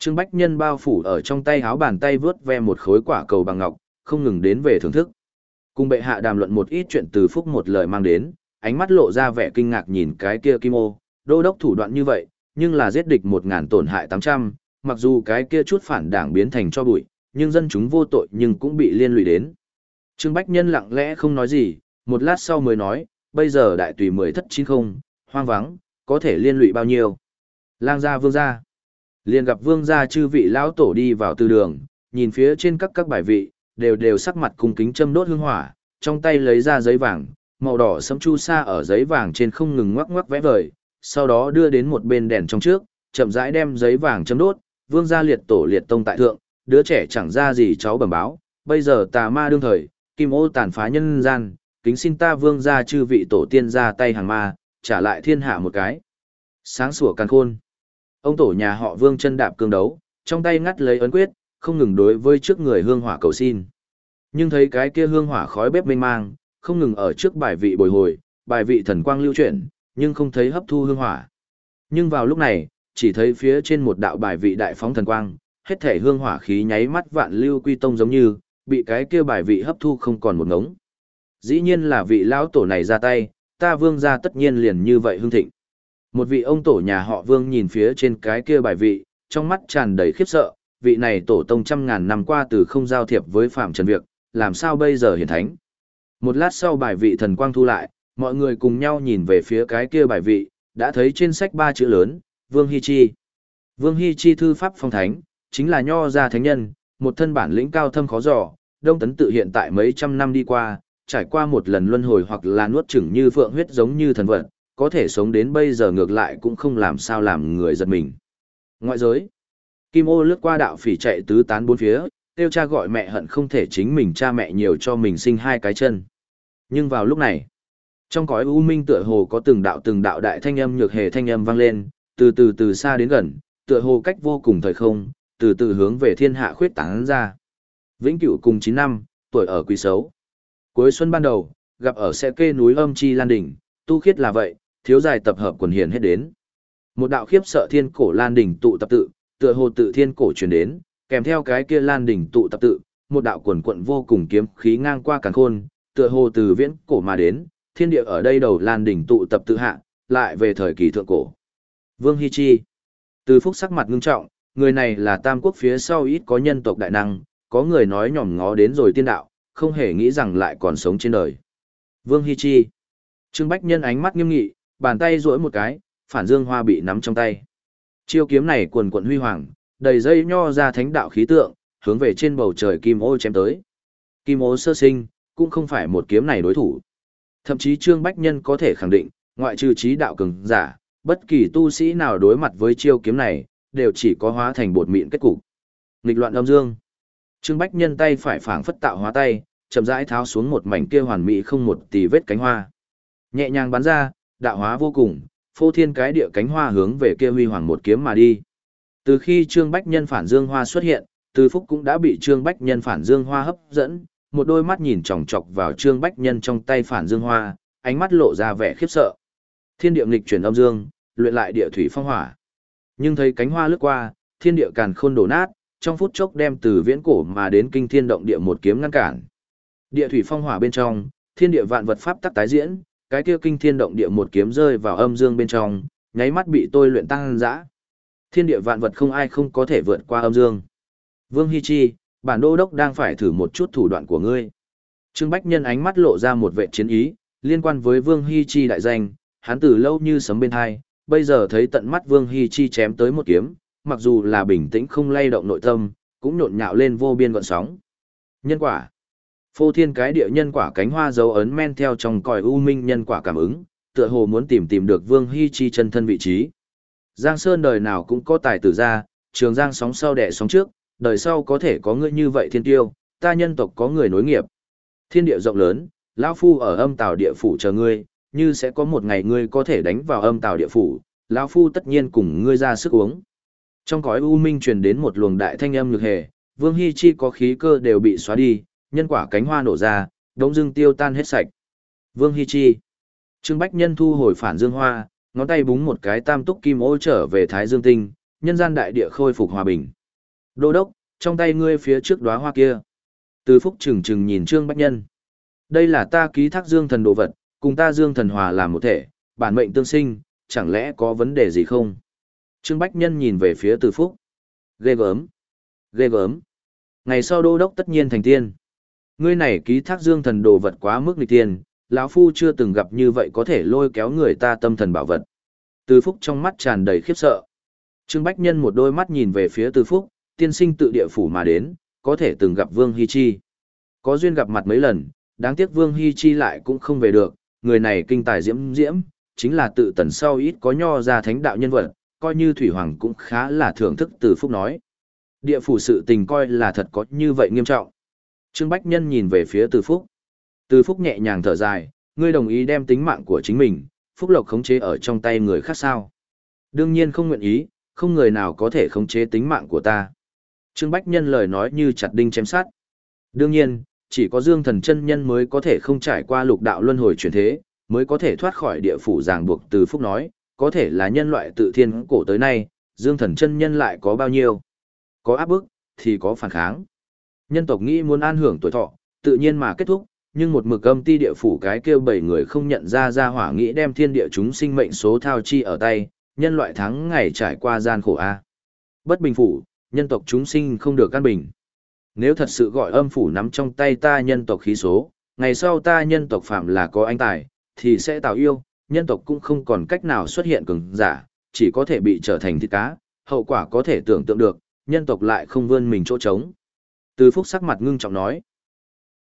Trương Bách Nhân bao phủ ở trong tay háo bàn tay vướt ve một khối quả cầu bằng ngọc, không ngừng đến về thưởng thức. Cùng bệ hạ đàm luận một ít chuyện từ phúc một lời mang đến, ánh mắt lộ ra vẻ kinh ngạc nhìn cái kia Kim Ô, đô đốc thủ đoạn như vậy, nhưng là giết địch một ngàn tổn hại tám trăm, mặc dù cái kia chút phản đảng biến thành cho bụi, nhưng dân chúng vô tội nhưng cũng bị liên lụy đến. Trương Bách Nhân lặng lẽ không nói gì, một lát sau mới nói, bây giờ đại tùy mười thất chín không, hoang vắng, có thể liên lụy bao nhiêu. Lang gia vương gia. Liền gặp vương gia chư vị lão tổ đi vào từ đường, nhìn phía trên các các bài vị, đều đều sắc mặt cung kính châm đốt hương hỏa, trong tay lấy ra giấy vàng, màu đỏ sẫm chu sa ở giấy vàng trên không ngừng ngoắc ngoắc vẽ vời, sau đó đưa đến một bên đèn trong trước, chậm rãi đem giấy vàng châm đốt, vương gia liệt tổ liệt tông tại thượng, đứa trẻ chẳng ra gì cháu bẩm báo, bây giờ tà ma đương thời, Kim Ô tàn phá nhân gian, kính xin ta vương gia chư vị tổ tiên ra tay hàng ma, trả lại thiên hạ một cái. Sáng sủa càn khôn. Ông tổ nhà họ Vương chân đạp cương đấu, trong tay ngắt lấy ấn quyết, không ngừng đối với trước người hương hỏa cầu xin. Nhưng thấy cái kia hương hỏa khói bếp mênh mang, không ngừng ở trước bài vị bồi hồi, bài vị thần quang lưu chuyển, nhưng không thấy hấp thu hương hỏa. Nhưng vào lúc này, chỉ thấy phía trên một đạo bài vị đại phóng thần quang, hết thể hương hỏa khí nháy mắt vạn lưu quy tông giống như, bị cái kia bài vị hấp thu không còn một ngống. Dĩ nhiên là vị lão tổ này ra tay, ta vương gia tất nhiên liền như vậy hương thịnh. Một vị ông tổ nhà họ Vương nhìn phía trên cái kia bài vị, trong mắt tràn đầy khiếp sợ, vị này tổ tông trăm ngàn năm qua từ không giao thiệp với phạm trần việc, làm sao bây giờ hiển thánh. Một lát sau bài vị thần quang thu lại, mọi người cùng nhau nhìn về phía cái kia bài vị, đã thấy trên sách ba chữ lớn, Vương Hy Chi. Vương Hy Chi thư pháp phong thánh, chính là nho gia thánh nhân, một thân bản lĩnh cao thâm khó dò, Đông Tấn tự hiện tại mấy trăm năm đi qua, trải qua một lần luân hồi hoặc là nuốt chửng như phượng huyết giống như thần vật, có thể sống đến bây giờ ngược lại cũng không làm sao làm người giật mình. Ngoại giới, Kim Ô lướt qua đạo phỉ chạy tứ tán bốn phía, kêu cha gọi mẹ hận không thể chính mình cha mẹ nhiều cho mình sinh hai cái chân. Nhưng vào lúc này, trong cõi u minh tựa hồ có từng đạo từng đạo đại thanh âm nhược hề thanh âm vang lên, từ từ từ xa đến gần, tựa hồ cách vô cùng thời không, từ từ hướng về thiên hạ khuyết tán ra. Vĩnh Cửu cùng chín năm, tuổi ở quý xấu. Cuối xuân ban đầu, gặp ở sẽ kê núi âm chi lan đỉnh, tu khiết là vậy, thiếu dài tập hợp quần hiền hết đến. Một đạo khiếp sợ thiên cổ lan đỉnh tụ tập tự, tựa hồ tự thiên cổ truyền đến, kèm theo cái kia lan đỉnh tụ tập tự, một đạo quần quận vô cùng kiếm khí ngang qua càn khôn, tựa hồ từ viễn cổ mà đến, thiên địa ở đây đầu lan đỉnh tụ tập tự hạ, lại về thời kỳ thượng cổ. Vương Hy Chi. Từ Phúc sắc mặt ngưng trọng, người này là Tam Quốc phía sau ít có nhân tộc đại năng, có người nói nhòm ngó đến rồi tiên đạo, không hề nghĩ rằng lại còn sống trên đời. Vương Hy Chi. Trương Bách Nhân ánh mắt nghiêm nghị, bàn tay duỗi một cái, phản dương hoa bị nắm trong tay. Chiêu kiếm này quần quận huy hoàng, đầy dây nho ra thánh đạo khí tượng, hướng về trên bầu trời Kim Ô chém tới. Kim Ô sơ sinh, cũng không phải một kiếm này đối thủ. Thậm chí Trương Bách Nhân có thể khẳng định, ngoại trừ trí đạo cường giả, bất kỳ tu sĩ nào đối mặt với chiêu kiếm này, đều chỉ có hóa thành bột mịn kết cục. Nghịch loạn âm dương. Trương Bách Nhân tay phải phảng phất tạo hóa tay, chậm rãi tháo xuống một mảnh kia hoàn mỹ không một tì vết cánh hoa. Nhẹ nhàng bắn ra, đạo hóa vô cùng, phô thiên cái địa cánh hoa hướng về kia huy hoàng một kiếm mà đi. Từ khi Trương Bách Nhân phản dương hoa xuất hiện, Từ Phúc cũng đã bị Trương Bách Nhân phản dương hoa hấp dẫn, một đôi mắt nhìn chòng chọc vào Trương Bách Nhân trong tay phản dương hoa, ánh mắt lộ ra vẻ khiếp sợ. Thiên địa nghịch chuyển âm dương, luyện lại địa thủy phong hỏa. Nhưng thấy cánh hoa lướt qua, thiên địa càn khôn đổ nát, trong phút chốc đem từ viễn cổ mà đến kinh thiên động địa một kiếm ngăn cản. Địa thủy phong hỏa bên trong, thiên địa vạn vật pháp tắc tái diễn, cái kia kinh thiên động địa một kiếm rơi vào âm dương bên trong, nháy mắt bị tôi luyện tăng dã. Thiên địa vạn vật không ai không có thể vượt qua âm dương. Vương Hy Chi, bản đô đốc đang phải thử một chút thủ đoạn của ngươi. Trương Bách Nhân ánh mắt lộ ra một vẻ chiến ý, liên quan với Vương Hy Chi đại danh, hắn từ lâu như sấm bên hai, bây giờ thấy tận mắt Vương Hy Chi chém tới một kiếm, mặc dù là bình tĩnh không lay động nội tâm, cũng nhộn nhạo lên vô biên gợn sóng. Nhân quả. Phô thiên cái địa nhân quả cánh hoa dấu ấn men theo trong còi u minh nhân quả cảm ứng, tựa hồ muốn tìm tìm được Vương Hy Chi chân thân vị trí. Giang Sơn đời nào cũng có tài tử ra, Trường Giang sóng sau đẻ sóng trước, đời sau có thể có ngươi như vậy thiên tiêu, ta nhân tộc có người nối nghiệp. Thiên địa rộng lớn, lão phu ở âm tào địa phủ chờ ngươi, như sẽ có một ngày ngươi có thể đánh vào âm tào địa phủ, lão phu tất nhiên cùng ngươi ra sức uống. Trong cõi u minh truyền đến một luồng đại thanh âm nhược hề, Vương Hy Chi có khí cơ đều bị xóa đi, nhân quả cánh hoa nổ ra, đống dưng tiêu tan hết sạch. Vương Hy Chi. Trương Bách Nhân thu hồi phản dương hoa, ngón tay búng một cái tam túc kim ô trở về Thái Dương Tinh, nhân gian đại địa khôi phục hòa bình. Đô đốc, trong tay ngươi phía trước đóa hoa kia. Từ Phúc trừng trừng nhìn Trương Bách Nhân. Đây là ta ký thác dương thần đồ vật, cùng ta dương thần hòa làm một thể, bản mệnh tương sinh, chẳng lẽ có vấn đề gì không? Trương Bách Nhân nhìn về phía Từ Phúc. Ghê gớm, ghê gớm. Ngày sau đô đốc tất nhiên thành tiên. Ngươi này ký thác dương thần đồ vật quá mức nghịch tiên, lão phu chưa từng gặp như vậy có thể lôi kéo người ta tâm thần bảo vật. Từ Phúc trong mắt tràn đầy khiếp sợ. Trương Bách Nhân một đôi mắt nhìn về phía Từ Phúc, tiên sinh tự địa phủ mà đến, có thể từng gặp Vương Hy Chi. Có duyên gặp mặt mấy lần, đáng tiếc Vương Hy Chi lại cũng không về được, người này kinh tài diễm diễm, chính là tự tần sau ít có nho ra thánh đạo nhân vật, coi như Thủy Hoàng cũng khá là thưởng thức. Từ Phúc nói. Địa phủ sự tình coi là thật có như vậy nghiêm trọng. Trương Bách Nhân nhìn về phía Từ Phúc. Từ Phúc nhẹ nhàng thở dài, ngươi đồng ý đem tính mạng của chính mình, phúc lộc khống chế ở trong tay người khác sao? Đương nhiên không nguyện ý, không người nào có thể khống chế tính mạng của ta. Trương Bách Nhân lời nói như chặt đinh chém sắt. Đương nhiên, chỉ có Dương Thần chân nhân mới có thể không trải qua lục đạo luân hồi chuyển thế, mới có thể thoát khỏi địa phủ ràng buộc. Từ Phúc nói, có thể là nhân loại tự thiên cổ tới nay, Dương Thần chân nhân lại có bao nhiêu? Có áp bức, thì có phản kháng. Nhân tộc nghĩ muốn an hưởng tuổi thọ, tự nhiên mà kết thúc, nhưng một mực âm ti địa phủ cái kêu bảy người không nhận ra ra hỏa nghĩ đem thiên địa chúng sinh mệnh số thao chi ở tay, nhân loại tháng ngày trải qua gian khổ a. Bất bình phủ, nhân tộc chúng sinh không được an bình. Nếu thật sự gọi âm phủ nắm trong tay ta nhân tộc khí số, ngày sau ta nhân tộc phạm là có anh tài, thì sẽ tạo yêu, nhân tộc cũng không còn cách nào xuất hiện cường giả, chỉ có thể bị trở thành thịt cá, hậu quả có thể tưởng tượng được, nhân tộc lại không vươn mình chỗ trống. Từ Phúc sắc mặt ngưng trọng nói.